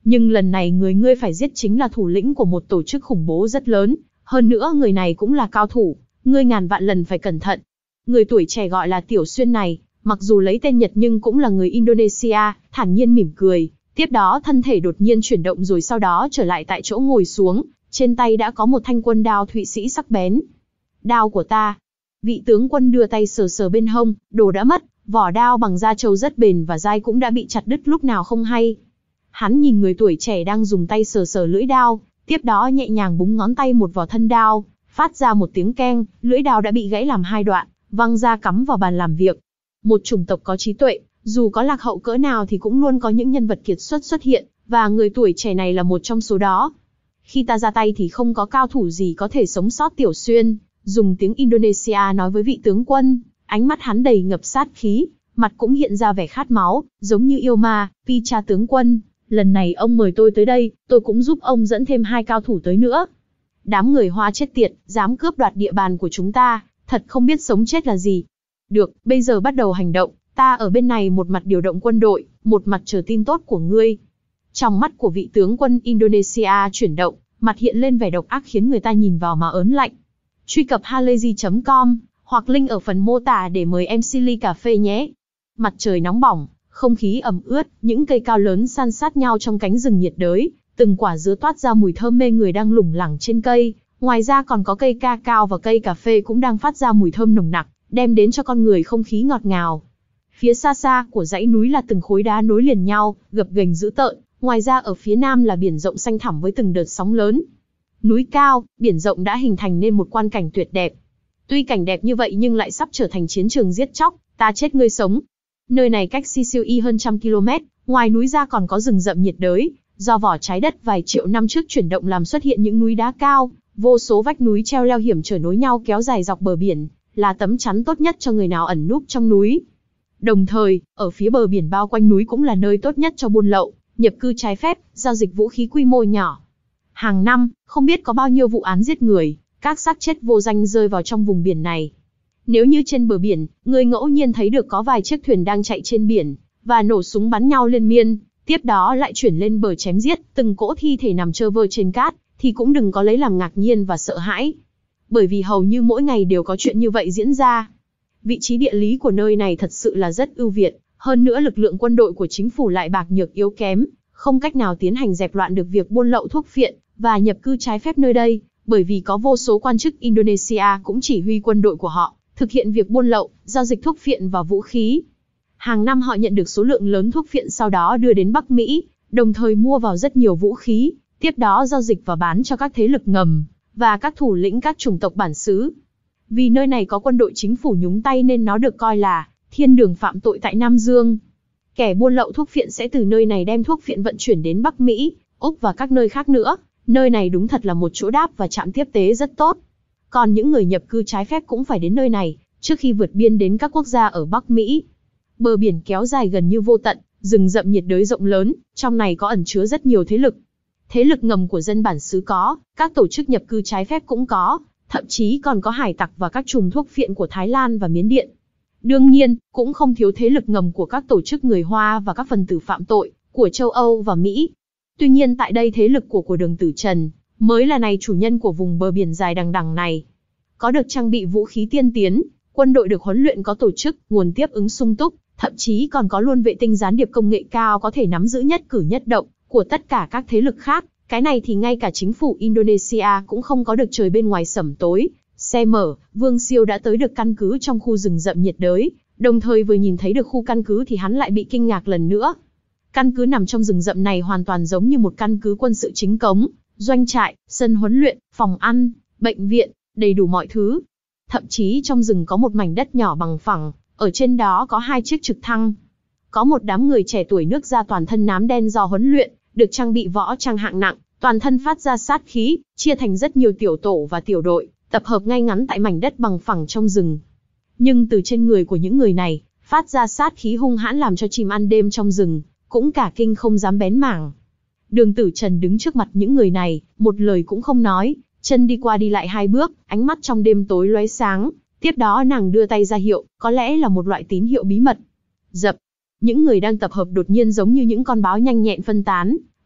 Nhưng lần này người ngươi phải giết chính là thủ lĩnh của một tổ chức khủng bố rất lớn, hơn nữa người này cũng là cao thủ, ngươi ngàn vạn lần phải cẩn thận. Người tuổi trẻ gọi là Tiểu Xuyên này, mặc dù lấy tên Nhật nhưng cũng là người Indonesia, thản nhiên mỉm cười, tiếp đó thân thể đột nhiên chuyển động rồi sau đó trở lại tại chỗ ngồi xuống, trên tay đã có một thanh quân đao Thụy Sĩ sắc bén. Đao của ta. Vị tướng quân đưa tay sờ sờ bên hông, đồ đã mất, vỏ đao bằng da trâu rất bền và dai cũng đã bị chặt đứt lúc nào không hay. Hắn nhìn người tuổi trẻ đang dùng tay sờ sờ lưỡi đao, tiếp đó nhẹ nhàng búng ngón tay một vào thân đao, phát ra một tiếng keng, lưỡi đao đã bị gãy làm hai đoạn, văng ra cắm vào bàn làm việc. Một chủng tộc có trí tuệ, dù có lạc hậu cỡ nào thì cũng luôn có những nhân vật kiệt xuất xuất hiện, và người tuổi trẻ này là một trong số đó. Khi ta ra tay thì không có cao thủ gì có thể sống sót. Tiểu Xuyên dùng tiếng Indonesia nói với vị tướng quân, ánh mắt hắn đầy ngập sát khí, mặt cũng hiện ra vẻ khát máu, giống như yêu ma. Picha tướng quân, lần này ông mời tôi tới đây, tôi cũng giúp ông dẫn thêm hai cao thủ tới nữa. Đám người Hoa chết tiệt, dám cướp đoạt địa bàn của chúng ta, thật không biết sống chết là gì. Được, bây giờ bắt đầu hành động, ta ở bên này một mặt điều động quân đội, một mặt chờ tin tốt của ngươi. Trong mắt của vị tướng quân Indonesia chuyển động, mặt hiện lên vẻ độc ác khiến người ta nhìn vào mà ớn lạnh. Truy cập halayzi chấm com, hoặc link ở phần mô tả để mời em xê ly cà phê nhé. Mặt trời nóng bỏng, không khí ẩm ướt, những cây cao lớn san sát nhau trong cánh rừng nhiệt đới, từng quả dứa toát ra mùi thơm mê người đang lủng lẳng trên cây. Ngoài ra còn có cây ca cao và cây cà phê cũng đang phát ra mùi thơm nồng nặc, đem đến cho con người không khí ngọt ngào. Phía xa xa của dãy núi là từng khối đá nối liền nhau, gập ghềnh dữ tợn. Ngoài ra ở phía nam là biển rộng xanh thẳm với từng đợt sóng lớn. Núi cao, biển rộng đã hình thành nên một quan cảnh tuyệt đẹp. Tuy cảnh đẹp như vậy nhưng lại sắp trở thành chiến trường giết chóc, ta chết ngươi sống. Nơi này cách Sicily hơn trăm km, ngoài núi ra còn có rừng rậm nhiệt đới, do vỏ trái đất vài triệu năm trước chuyển động làm xuất hiện những núi đá cao, vô số vách núi treo leo hiểm trở nối nhau kéo dài dọc bờ biển, là tấm chắn tốt nhất cho người nào ẩn núp trong núi. Đồng thời, ở phía bờ biển bao quanh núi cũng là nơi tốt nhất cho buôn lậu, nhập cư trái phép, giao dịch vũ khí quy mô nhỏ. Hàng năm, không biết có bao nhiêu vụ án giết người, các xác chết vô danh rơi vào trong vùng biển này. Nếu như trên bờ biển, người ngẫu nhiên thấy được có vài chiếc thuyền đang chạy trên biển, và nổ súng bắn nhau liên miên, tiếp đó lại chuyển lên bờ chém giết, từng cỗ thi thể nằm trơ vơ trên cát, thì cũng đừng có lấy làm ngạc nhiên và sợ hãi. Bởi vì hầu như mỗi ngày đều có chuyện như vậy diễn ra. Vị trí địa lý của nơi này thật sự là rất ưu việt, hơn nữa lực lượng quân đội của chính phủ lại bạc nhược yếu kém, không cách nào tiến hành dẹp loạn được việc buôn lậu thuốc phiện và nhập cư trái phép nơi đây, bởi vì có vô số quan chức Indonesia cũng chỉ huy quân đội của họ thực hiện việc buôn lậu, giao dịch thuốc phiện và vũ khí. Hàng năm họ nhận được số lượng lớn thuốc phiện sau đó đưa đến Bắc Mỹ, đồng thời mua vào rất nhiều vũ khí, tiếp đó giao dịch và bán cho các thế lực ngầm và các thủ lĩnh các chủng tộc bản xứ. Vì nơi này có quân đội chính phủ nhúng tay nên nó được coi là thiên đường phạm tội tại Nam Dương. Kẻ buôn lậu thuốc phiện sẽ từ nơi này đem thuốc phiện vận chuyển đến Bắc Mỹ, Úc và các nơi khác nữa. Nơi này đúng thật là một chỗ đáp và trạm tiếp tế rất tốt. Còn những người nhập cư trái phép cũng phải đến nơi này, trước khi vượt biên đến các quốc gia ở Bắc Mỹ. Bờ biển kéo dài gần như vô tận, rừng rậm nhiệt đới rộng lớn, trong này có ẩn chứa rất nhiều thế lực. Thế lực ngầm của dân bản xứ có, các tổ chức nhập cư trái phép cũng có, thậm chí còn có hải tặc và các chùm thuốc phiện của Thái Lan và Miến Điện. Đương nhiên, cũng không thiếu thế lực ngầm của các tổ chức người Hoa và các phần tử phạm tội của châu Âu và Mỹ. Tuy nhiên tại đây thế lực của của Đường Tử Trần mới là này chủ nhân của vùng bờ biển dài đằng đằng này. Có được trang bị vũ khí tiên tiến, quân đội được huấn luyện có tổ chức, nguồn tiếp ứng sung túc, thậm chí còn có luôn vệ tinh gián điệp công nghệ cao có thể nắm giữ nhất cử nhất động của tất cả các thế lực khác. Cái này thì ngay cả chính phủ Indonesia cũng không có được. Trời bên ngoài sẩm tối, xe mở, Vương Siêu đã tới được căn cứ trong khu rừng rậm nhiệt đới, đồng thời vừa nhìn thấy được khu căn cứ thì hắn lại bị kinh ngạc lần nữa. Căn cứ nằm trong rừng rậm này hoàn toàn giống như một căn cứ quân sự chính cống, doanh trại, sân huấn luyện, phòng ăn, bệnh viện, đầy đủ mọi thứ. Thậm chí trong rừng có một mảnh đất nhỏ bằng phẳng, ở trên đó có hai chiếc trực thăng. Có một đám người trẻ tuổi nước da toàn thân nám đen do huấn luyện, được trang bị võ trang hạng nặng, toàn thân phát ra sát khí, chia thành rất nhiều tiểu tổ và tiểu đội, tập hợp ngay ngắn tại mảnh đất bằng phẳng trong rừng. Nhưng từ trên người của những người này, phát ra sát khí hung hãn làm cho chim ăn đêm trong rừng cũng cả kinh không dám bén mảng. Đường Tử Trần đứng trước mặt những người này, một lời cũng không nói, chân đi qua đi lại hai bước, ánh mắt trong đêm tối lóe sáng, tiếp đó nàng đưa tay ra hiệu, có lẽ là một loại tín hiệu bí mật. Dập, những người đang tập hợp đột nhiên giống như những con báo nhanh nhẹn phân tán,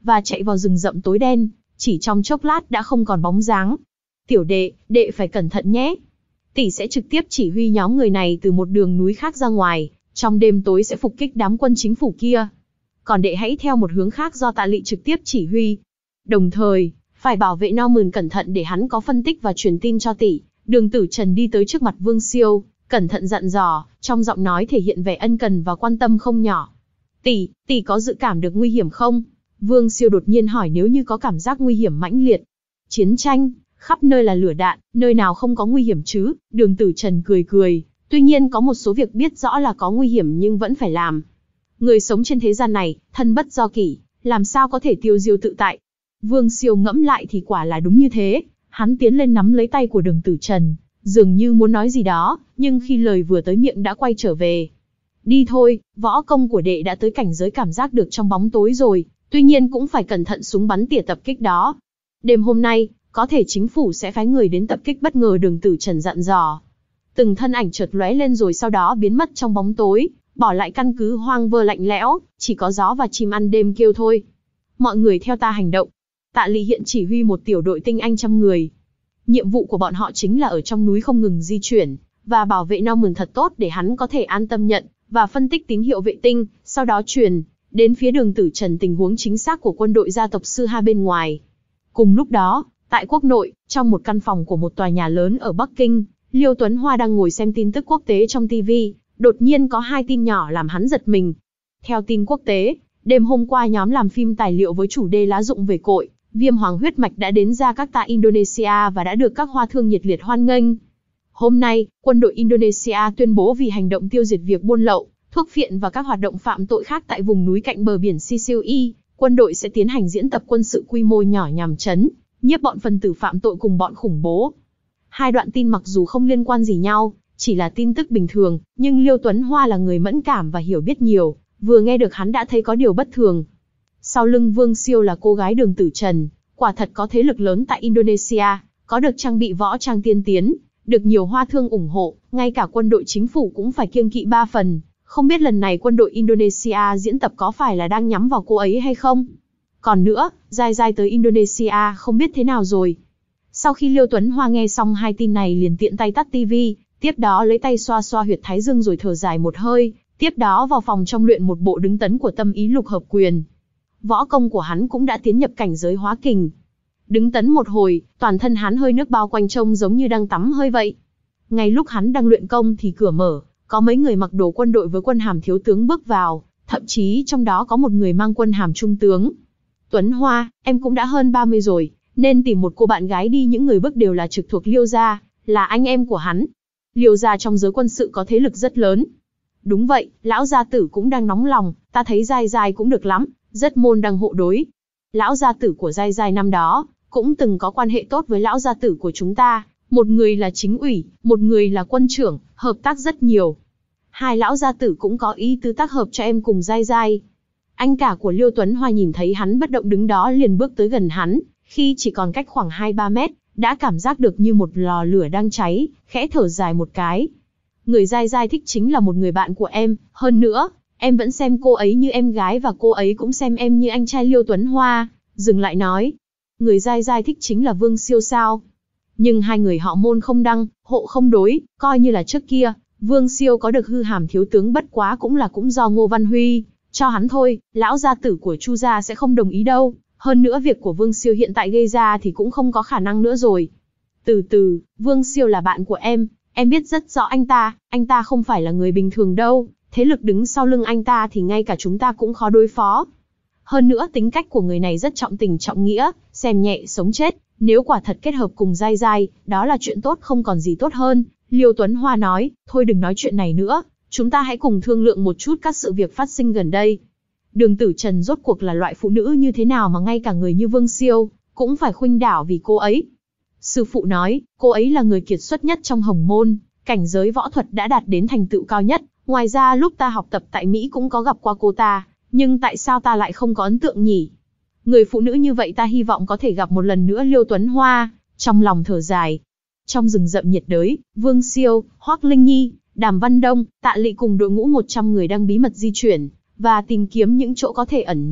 và chạy vào rừng rậm tối đen, chỉ trong chốc lát đã không còn bóng dáng. Tiểu đệ, đệ phải cẩn thận nhé. Tỷ sẽ trực tiếp chỉ huy nhóm người này từ một đường núi khác ra ngoài, trong đêm tối sẽ phục kích đám quân chính phủ kia. Còn đệ hãy theo một hướng khác do Tạ Lị trực tiếp chỉ huy. Đồng thời, phải bảo vệ Norman cẩn thận để hắn có phân tích và truyền tin cho tỷ. Đường Tử Trần đi tới trước mặt Vương Siêu, cẩn thận dặn dò, trong giọng nói thể hiện vẻ ân cần và quan tâm không nhỏ. Tỷ, tỷ có dự cảm được nguy hiểm không? Vương Siêu đột nhiên hỏi. Nếu như có cảm giác nguy hiểm mãnh liệt. Chiến tranh, khắp nơi là lửa đạn, nơi nào không có nguy hiểm chứ? Đường Tử Trần cười cười, tuy nhiên có một số việc biết rõ là có nguy hiểm nhưng vẫn phải làm. Người sống trên thế gian này, thân bất do kỷ, làm sao có thể tiêu diêu tự tại? Vương Siêu ngẫm lại thì quả là đúng như thế, hắn tiến lên nắm lấy tay của Đường Tử Trần, dường như muốn nói gì đó, nhưng khi lời vừa tới miệng đã quay trở về. Đi thôi, võ công của đệ đã tới cảnh giới cảm giác được trong bóng tối rồi, tuy nhiên cũng phải cẩn thận súng bắn tỉa tập kích đó. Đêm hôm nay, có thể chính phủ sẽ phái người đến tập kích bất ngờ. Đường Tử Trần dặn dò. Từng thân ảnh chợt lóe lên rồi sau đó biến mất trong bóng tối, bỏ lại căn cứ hoang vơ lạnh lẽo, chỉ có gió và chim ăn đêm kêu thôi. Mọi người theo ta hành động. Tạ Lị hiện chỉ huy một tiểu đội tinh anh trăm người. Nhiệm vụ của bọn họ chính là ở trong núi không ngừng di chuyển, và bảo vệ Norman thật tốt để hắn có thể an tâm nhận và phân tích tín hiệu vệ tinh, sau đó truyền đến phía Đường Tử Trần tình huống chính xác của quân đội gia tộc Sư Ha bên ngoài. Cùng lúc đó, tại quốc nội, trong một căn phòng của một tòa nhà lớn ở Bắc Kinh, Liêu Tuấn Hoa đang ngồi xem tin tức quốc tế trong ti vi, đột nhiên có hai tin nhỏ làm hắn giật mình. Theo tin quốc tế, đêm hôm qua nhóm làm phim tài liệu với chủ đề lá dụng về cội, viêm hoàng huyết mạch đã đến Jakarta, Indonesia và đã được các hoa thương nhiệt liệt hoan nghênh. Hôm nay, quân đội Indonesia tuyên bố vì hành động tiêu diệt việc buôn lậu, thuốc phiện và các hoạt động phạm tội khác tại vùng núi cạnh bờ biển Sicily, quân đội sẽ tiến hành diễn tập quân sự quy mô nhỏ nhằm trấn nhiếp bọn phần tử phạm tội cùng bọn khủng bố. Hai đoạn tin mặc dù không liên quan gì nhau, chỉ là tin tức bình thường, nhưng Liêu Tuấn Hoa là người mẫn cảm và hiểu biết nhiều, vừa nghe được hắn đã thấy có điều bất thường. Sau lưng Vương Siêu là cô gái Đường Tử Trần, quả thật có thế lực lớn tại Indonesia, có được trang bị võ trang tiên tiến, được nhiều hoa thương ủng hộ, ngay cả quân đội chính phủ cũng phải kiêng kỵ ba phần. Không biết lần này quân đội Indonesia diễn tập có phải là đang nhắm vào cô ấy hay không? Còn nữa, Giai Giai tới Indonesia không biết thế nào rồi. Sau khi Liêu Tuấn Hoa nghe xong hai tin này liền tiện tay tắt tivi, tiếp đó lấy tay xoa xoa huyệt thái dương rồi thở dài một hơi, tiếp đó vào phòng trong luyện một bộ đứng tấn của tâm ý lục hợp quyền. Võ công của hắn cũng đã tiến nhập cảnh giới hóa kình. Đứng tấn một hồi, toàn thân hắn hơi nước bao quanh trông giống như đang tắm hơi vậy. Ngay lúc hắn đang luyện công thì cửa mở, có mấy người mặc đồ quân đội với quân hàm thiếu tướng bước vào, thậm chí trong đó có một người mang quân hàm trung tướng. Tuấn Hoa, em cũng đã hơn ba mươi rồi, nên tìm một cô bạn gái đi. Những người bước đều là trực thuộc Liêu gia, là anh em của hắn. Liêu gia trong giới quân sự có thế lực rất lớn. Đúng vậy, lão gia tử cũng đang nóng lòng, ta thấy Giai Giai cũng được lắm, rất môn đăng hộ đối. Lão gia tử của Giai Giai năm đó, cũng từng có quan hệ tốt với lão gia tử của chúng ta, một người là chính ủy, một người là quân trưởng, hợp tác rất nhiều. Hai lão gia tử cũng có ý tứ tác hợp cho em cùng Giai Giai. Anh cả của Liêu Tuấn Hoa nhìn thấy hắn bất động đứng đó liền bước tới gần hắn, khi chỉ còn cách khoảng hai ba mét, đã cảm giác được như một lò lửa đang cháy, khẽ thở dài một cái. Người Giai Giai thích chính là một người bạn của em, hơn nữa, em vẫn xem cô ấy như em gái và cô ấy cũng xem em như anh trai. Liêu Tuấn Hoa dừng lại nói, người Giai Giai thích chính là Vương Siêu sao? Nhưng hai người họ môn không đăng, hộ không đối, coi như là trước kia, Vương Siêu có được hư hàm thiếu tướng bất quá cũng là cũng do Ngô Văn Huy cho hắn thôi, lão gia tử của Chu gia sẽ không đồng ý đâu. Hơn nữa việc của Vương Siêu hiện tại gây ra thì cũng không có khả năng nữa rồi. Từ từ, Vương Siêu là bạn của em, em biết rất rõ anh ta, anh ta không phải là người bình thường đâu, thế lực đứng sau lưng anh ta thì ngay cả chúng ta cũng khó đối phó. Hơn nữa tính cách của người này rất trọng tình trọng nghĩa, xem nhẹ sống chết, nếu quả thật kết hợp cùng Giai Giai, đó là chuyện tốt không còn gì tốt hơn. Liêu Tuấn Hoa nói, thôi đừng nói chuyện này nữa, chúng ta hãy cùng thương lượng một chút các sự việc phát sinh gần đây. Đường Tử Trần rốt cuộc là loại phụ nữ như thế nào mà ngay cả người như Vương Siêu cũng phải khuynh đảo vì cô ấy. Sư phụ nói, cô ấy là người kiệt xuất nhất trong Hồng Môn, cảnh giới võ thuật đã đạt đến thành tựu cao nhất. Ngoài ra lúc ta học tập tại Mỹ cũng có gặp qua cô ta, nhưng tại sao ta lại không có ấn tượng nhỉ? Người phụ nữ như vậy ta hy vọng có thể gặp một lần nữa. Liêu Tuấn Hoa trong lòng thở dài. Trong rừng rậm nhiệt đới, Vương Siêu, Hoắc Linh Nhi, Đàm Văn Đông, Tạ Lị cùng đội ngũ một trăm người đang bí mật di chuyển và tìm kiếm những chỗ có thể ẩn núp,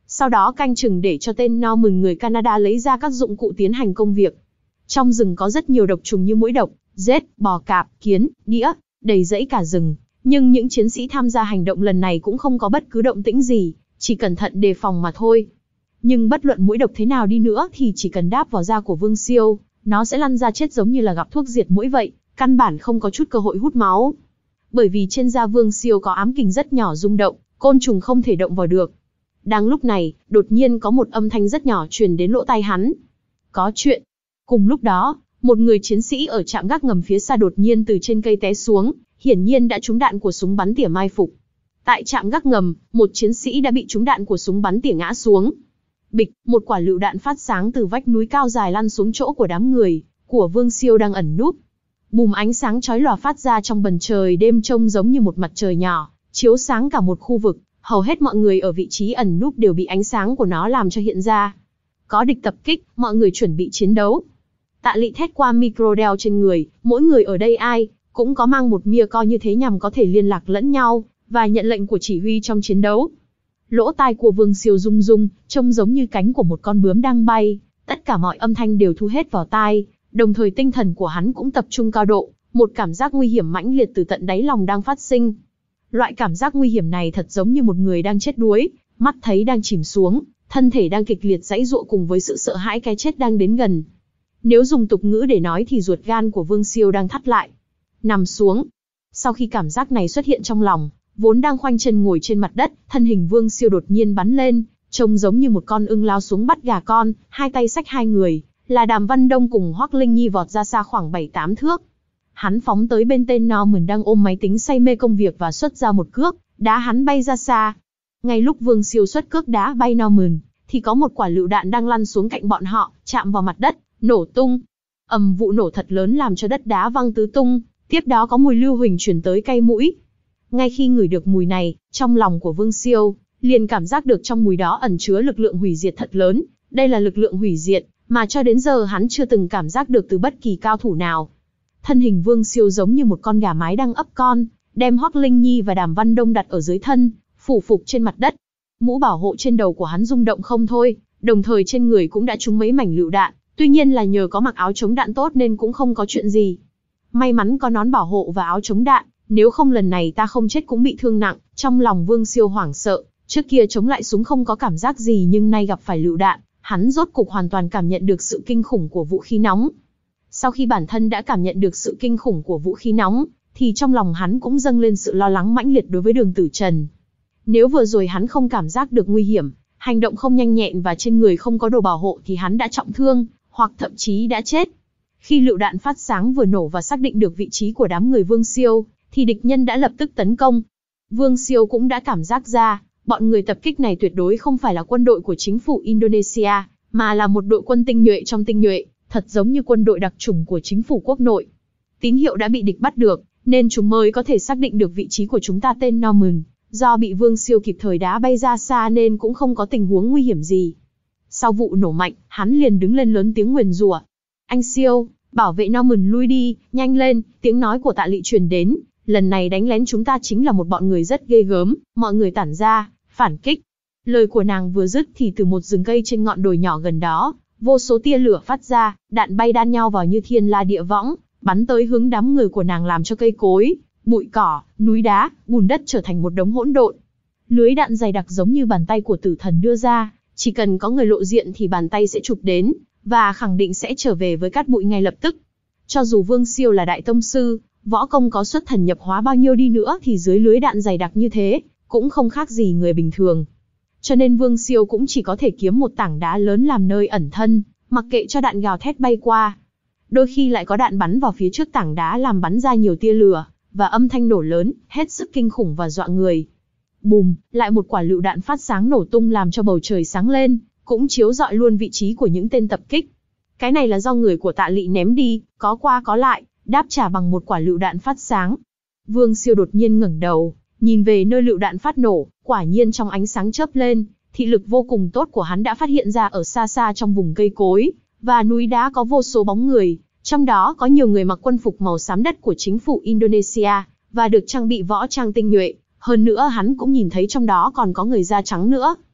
sau đó canh chừng để cho tên Norman người Canada lấy ra các dụng cụ tiến hành công việc. Trong rừng có rất nhiều độc trùng như muỗi độc, rết, bò cạp, kiến, đĩa, đầy rẫy cả rừng. Nhưng những chiến sĩ tham gia hành động lần này cũng không có bất cứ động tĩnh gì, chỉ cẩn thận đề phòng mà thôi. Nhưng bất luận muỗi độc thế nào đi nữa thì chỉ cần đáp vào da của Vương Siêu, nó sẽ lăn ra chết giống như là gặp thuốc diệt muỗi vậy, căn bản không có chút cơ hội hút máu. Bởi vì trên da Vương Siêu có ám kình rất nhỏ rung động, côn trùng không thể động vào được. Đang lúc này, đột nhiên có một âm thanh rất nhỏ truyền đến lỗ tai hắn. Có chuyện. Cùng lúc đó, một người chiến sĩ ở trạm gác ngầm phía xa đột nhiên từ trên cây té xuống, hiển nhiên đã trúng đạn của súng bắn tỉa mai phục. Tại trạm gác ngầm, một chiến sĩ đã bị trúng đạn của súng bắn tỉa ngã xuống. Bịch, một quả lựu đạn phát sáng từ vách núi cao dài lăn xuống chỗ của đám người của Vương Siêu đang ẩn núp. Bùm ánh sáng chói lòa phát ra trong bầu trời đêm trông giống như một mặt trời nhỏ, chiếu sáng cả một khu vực, hầu hết mọi người ở vị trí ẩn núp đều bị ánh sáng của nó làm cho hiện ra. Có địch tập kích, mọi người chuẩn bị chiến đấu. Tạ Lị thét qua micro đeo trên người, mỗi người ở đây ai cũng có mang một mia co như thế nhằm có thể liên lạc lẫn nhau và nhận lệnh của chỉ huy trong chiến đấu. Lỗ tai của Vương Siêu rung rung, trông giống như cánh của một con bướm đang bay, tất cả mọi âm thanh đều thu hết vào tai, đồng thời tinh thần của hắn cũng tập trung cao độ, một cảm giác nguy hiểm mãnh liệt từ tận đáy lòng đang phát sinh. Loại cảm giác nguy hiểm này thật giống như một người đang chết đuối, mắt thấy đang chìm xuống, thân thể đang kịch liệt giãy giụa cùng với sự sợ hãi cái chết đang đến gần. Nếu dùng tục ngữ để nói thì ruột gan của Vương Siêu đang thắt lại. Nằm xuống. Sau khi cảm giác này xuất hiện trong lòng, vốn đang khoanh chân ngồi trên mặt đất, thân hình Vương Siêu đột nhiên bắn lên, trông giống như một con ưng lao xuống bắt gà con, hai tay xách hai người, là Đàm Văn Đông cùng Hoắc Linh Nhi vọt ra xa khoảng bảy tám thước. Hắn phóng tới bên tên Norman đang ôm máy tính say mê công việc và xuất ra một cước, đá hắn bay ra xa. Ngay lúc Vương Siêu xuất cước đá bay Norman, thì có một quả lựu đạn đang lăn xuống cạnh bọn họ, chạm vào mặt đất, nổ tung. Ầm, vụ nổ thật lớn làm cho đất đá văng tứ tung, tiếp đó có mùi lưu huỳnh truyền tới cay mũi. Ngay khi ngửi được mùi này, trong lòng của Vương Siêu liền cảm giác được trong mùi đó ẩn chứa lực lượng hủy diệt thật lớn. Đây là lực lượng hủy diệt mà cho đến giờ hắn chưa từng cảm giác được từ bất kỳ cao thủ nào. Thân hình Vương Siêu giống như một con gà mái đang ấp con, đem Hoắc Linh Nhi và Đàm Văn Đông đặt ở dưới thân, phủ phục trên mặt đất. Mũ bảo hộ trên đầu của hắn rung động không thôi, đồng thời trên người cũng đã trúng mấy mảnh lựu đạn, tuy nhiên là nhờ có mặc áo chống đạn tốt nên cũng không có chuyện gì. May mắn có nón bảo hộ và áo chống đạn, nếu không lần này ta không chết cũng bị thương nặng. Trong lòng Vương Siêu hoảng sợ, trước kia chống lại súng không có cảm giác gì nhưng nay gặp phải lựu đạn, hắn rốt cục hoàn toàn cảm nhận được sự kinh khủng của vũ khí nóng. Sau khi bản thân đã cảm nhận được sự kinh khủng của vũ khí nóng, thì trong lòng hắn cũng dâng lên sự lo lắng mãnh liệt đối với Đường Tử Trần. Nếu vừa rồi hắn không cảm giác được nguy hiểm, hành động không nhanh nhẹn và trên người không có đồ bảo hộ thì hắn đã trọng thương, hoặc thậm chí đã chết. Khi lựu đạn phát sáng vừa nổ và xác định được vị trí của đám người Vương Siêu, thì địch nhân đã lập tức tấn công. Vương Siêu cũng đã cảm giác ra, bọn người tập kích này tuyệt đối không phải là quân đội của chính phủ Indonesia, mà là một đội quân tinh nhuệ trong tinh nhuệ, thật giống như quân đội đặc chủng của chính phủ quốc nội. Tín hiệu đã bị địch bắt được, nên chúng mới có thể xác định được vị trí của chúng ta tên Norman. Do bị Vương Siêu kịp thời đá bay ra xa nên cũng không có tình huống nguy hiểm gì. Sau vụ nổ mạnh, hắn liền đứng lên lớn tiếng nguyền rủa. Anh Siêu, bảo vệ Norman lui đi, nhanh lên, tiếng nói của Tạ Lị truyền đến. Lần này đánh lén chúng ta chính là một bọn người rất ghê gớm, mọi người tản ra, phản kích. Lời của nàng vừa dứt thì từ một rừng cây trên ngọn đồi nhỏ gần đó, vô số tia lửa phát ra, đạn bay đan nhau vào như thiên la địa võng, bắn tới hướng đám người của nàng làm cho cây cối, bụi cỏ, núi đá, bùn đất trở thành một đống hỗn độn. Lưới đạn dày đặc giống như bàn tay của tử thần đưa ra, chỉ cần có người lộ diện thì bàn tay sẽ chụp đến, và khẳng định sẽ trở về với cát bụi ngay lập tức. Cho dù Vương Siêu là đại tông sư, võ công có xuất thần nhập hóa bao nhiêu đi nữa thì dưới lưới đạn dày đặc như thế, cũng không khác gì người bình thường. Cho nên Vương Siêu cũng chỉ có thể kiếm một tảng đá lớn làm nơi ẩn thân, mặc kệ cho đạn gào thét bay qua. Đôi khi lại có đạn bắn vào phía trước tảng đá làm bắn ra nhiều tia lửa, và âm thanh nổ lớn, hết sức kinh khủng và dọa người. Bùm, lại một quả lựu đạn phát sáng nổ tung làm cho bầu trời sáng lên, cũng chiếu rọi luôn vị trí của những tên tập kích. Cái này là do người của Tạ Lị ném đi, có qua có lại, đáp trả bằng một quả lựu đạn phát sáng. Vương Siêu đột nhiên ngẩng đầu, nhìn về nơi lựu đạn phát nổ, quả nhiên trong ánh sáng chớp lên, thị lực vô cùng tốt của hắn đã phát hiện ra ở xa xa trong vùng cây cối và núi đá có vô số bóng người, trong đó có nhiều người mặc quân phục màu xám đất của chính phủ Indonesia và được trang bị võ trang tinh nhuệ, hơn nữa hắn cũng nhìn thấy trong đó còn có người da trắng nữa.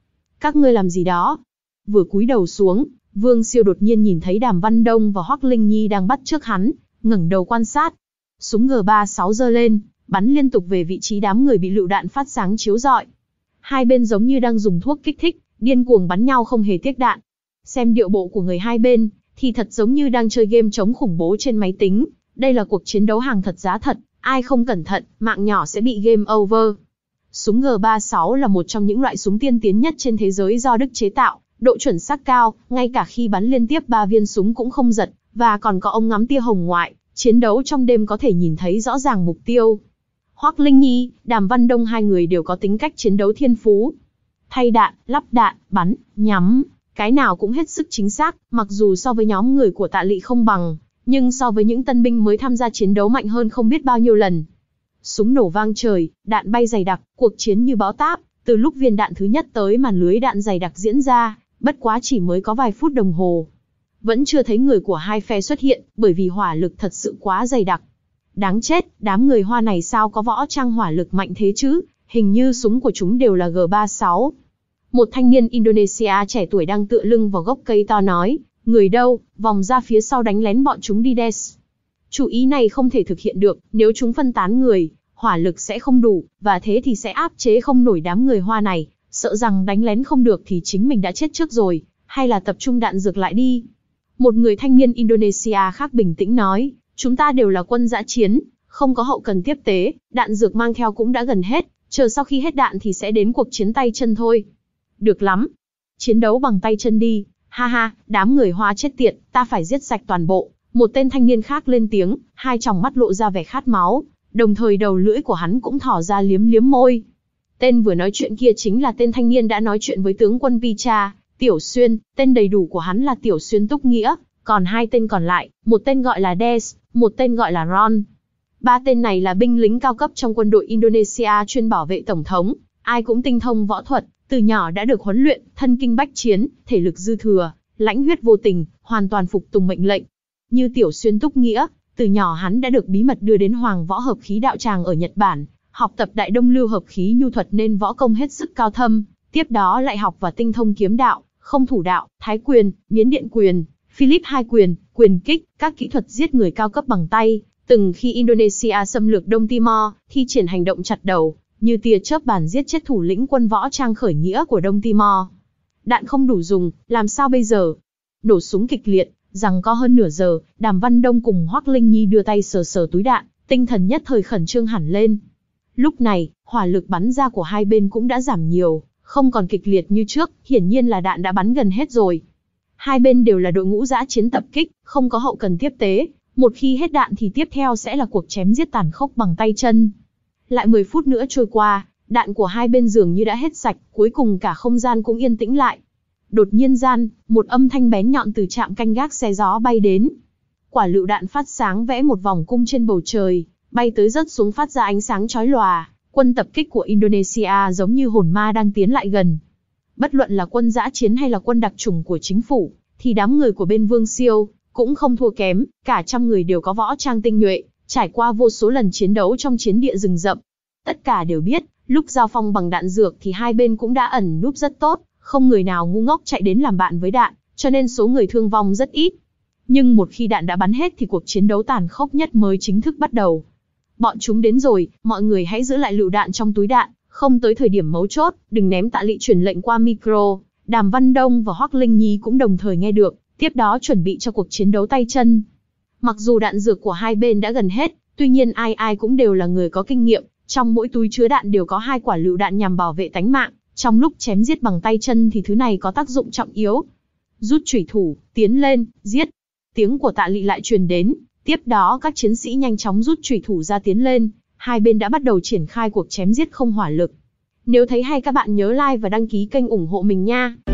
Các ngươi làm gì đó? Vừa cúi đầu xuống, Vương Siêu đột nhiên nhìn thấy Đàm Văn Đông và Hoắc Linh Nhi đang bắt trước hắn, ngẩng đầu quan sát. Súng G ba mươi sáu giơ lên, bắn liên tục về vị trí đám người bị lựu đạn phát sáng chiếu rọi. Hai bên giống như đang dùng thuốc kích thích, điên cuồng bắn nhau không hề tiếc đạn. Xem điệu bộ của người hai bên, thì thật giống như đang chơi game chống khủng bố trên máy tính. Đây là cuộc chiến đấu hàng thật giá thật, ai không cẩn thận, mạng nhỏ sẽ bị game over. Súng G ba mươi sáu là một trong những loại súng tiên tiến nhất trên thế giới do Đức chế tạo, độ chuẩn xác cao, ngay cả khi bắn liên tiếp ba viên súng cũng không giật, và còn có ống ngắm tia hồng ngoại, chiến đấu trong đêm có thể nhìn thấy rõ ràng mục tiêu. Hoắc Linh Nhi, Đàm Văn Đông hai người đều có tính cách chiến đấu thiên phú. Thay đạn, lắp đạn, bắn, nhắm, cái nào cũng hết sức chính xác, mặc dù so với nhóm người của Tạ Lị không bằng, nhưng so với những tân binh mới tham gia chiến đấu mạnh hơn không biết bao nhiêu lần. Súng nổ vang trời, đạn bay dày đặc, cuộc chiến như bão táp, từ lúc viên đạn thứ nhất tới màn lưới đạn dày đặc diễn ra, bất quá chỉ mới có vài phút đồng hồ. Vẫn chưa thấy người của hai phe xuất hiện, bởi vì hỏa lực thật sự quá dày đặc. Đáng chết, đám người Hoa này sao có võ trang hỏa lực mạnh thế chứ, hình như súng của chúng đều là G ba mươi sáu. Một thanh niên Indonesia trẻ tuổi đang tựa lưng vào gốc cây to nói, người đâu, vòng ra phía sau đánh lén bọn chúng đi Des. Chủ ý này không thể thực hiện được, nếu chúng phân tán người, hỏa lực sẽ không đủ, và thế thì sẽ áp chế không nổi đám người Hoa này, sợ rằng đánh lén không được thì chính mình đã chết trước rồi, hay là tập trung đạn dược lại đi. Một người thanh niên Indonesia khác bình tĩnh nói, chúng ta đều là quân dã chiến, không có hậu cần tiếp tế, đạn dược mang theo cũng đã gần hết, chờ sau khi hết đạn thì sẽ đến cuộc chiến tay chân thôi. Được lắm. Chiến đấu bằng tay chân đi, ha ha, đám người Hoa chết tiệt, ta phải giết sạch toàn bộ. Một tên thanh niên khác lên tiếng, hai tròng mắt lộ ra vẻ khát máu, đồng thời đầu lưỡi của hắn cũng thỏ ra liếm liếm môi. Tên vừa nói chuyện kia chính là tên thanh niên đã nói chuyện với tướng quân Picha, Tiểu Xuyên, tên đầy đủ của hắn là Tiểu Xuyên Túc Nghĩa, còn hai tên còn lại, một tên gọi là Des, một tên gọi là Ron. Ba tên này là binh lính cao cấp trong quân đội Indonesia chuyên bảo vệ tổng thống, ai cũng tinh thông võ thuật, từ nhỏ đã được huấn luyện, thân kinh bách chiến, thể lực dư thừa, lãnh huyết vô tình, hoàn toàn phục tùng mệnh lệnh. Như Tiểu Xuyên Túc Nghĩa, từ nhỏ hắn đã được bí mật đưa đến Hoàng Võ Hợp Khí Đạo Tràng ở Nhật Bản, học tập Đại Đông Lưu Hợp Khí Nhu thuật nên võ công hết sức cao thâm, tiếp đó lại học và tinh thông kiếm đạo, không thủ đạo, thái quyền, miến điện quyền, Philip hai quyền, quyền kích, các kỹ thuật giết người cao cấp bằng tay. Từng khi Indonesia xâm lược Đông Timor, thi triển hành động chặt đầu, như tia chớp bản giết chết thủ lĩnh quân võ trang khởi nghĩa của Đông Timor. Đạn không đủ dùng, làm sao bây giờ? Nổ súng kịch liệt, giằng co hơn nửa giờ, Đàm Văn Đông cùng Hoắc Linh Nhi đưa tay sờ sờ túi đạn, tinh thần nhất thời khẩn trương hẳn lên. Lúc này, hỏa lực bắn ra của hai bên cũng đã giảm nhiều, không còn kịch liệt như trước, hiển nhiên là đạn đã bắn gần hết rồi. Hai bên đều là đội ngũ dã chiến tập kích, không có hậu cần tiếp tế, một khi hết đạn thì tiếp theo sẽ là cuộc chém giết tàn khốc bằng tay chân. Lại mười phút nữa trôi qua, đạn của hai bên dường như đã hết sạch, cuối cùng cả không gian cũng yên tĩnh lại. Đột nhiên gian, một âm thanh bén nhọn từ trạm canh gác xe gió bay đến. Quả lựu đạn phát sáng vẽ một vòng cung trên bầu trời, bay tới rớt xuống phát ra ánh sáng chói lòa. Quân tập kích của Indonesia giống như hồn ma đang tiến lại gần. Bất luận là quân dã chiến hay là quân đặc chủng của chính phủ, thì đám người của bên Vương Siêu cũng không thua kém, cả trăm người đều có võ trang tinh nhuệ, trải qua vô số lần chiến đấu trong chiến địa rừng rậm. Tất cả đều biết, lúc giao phong bằng đạn dược thì hai bên cũng đã ẩn núp rất tốt, không người nào ngu ngốc chạy đến làm bạn với đạn, cho nên số người thương vong rất ít. Nhưng một khi đạn đã bắn hết thì cuộc chiến đấu tàn khốc nhất mới chính thức bắt đầu. Bọn chúng đến rồi, mọi người hãy giữ lại lựu đạn trong túi đạn, không tới thời điểm mấu chốt, đừng ném. Tạ Lị truyền lệnh qua micro, Đàm Văn Đông và Hoắc Linh Nhi cũng đồng thời nghe được, tiếp đó chuẩn bị cho cuộc chiến đấu tay chân. Mặc dù đạn dược của hai bên đã gần hết, tuy nhiên ai ai cũng đều là người có kinh nghiệm, trong mỗi túi chứa đạn đều có hai quả lựu đạn nhằm bảo vệ tánh mạng, trong lúc chém giết bằng tay chân thì thứ này có tác dụng trọng yếu. Rút chủy thủ, tiến lên, giết. Tiếng của Tạ Lị lại truyền đến, tiếp đó các chiến sĩ nhanh chóng rút chủy thủ ra tiến lên, hai bên đã bắt đầu triển khai cuộc chém giết không hỏa lực. Nếu thấy hay các bạn nhớ like và đăng ký kênh ủng hộ mình nha.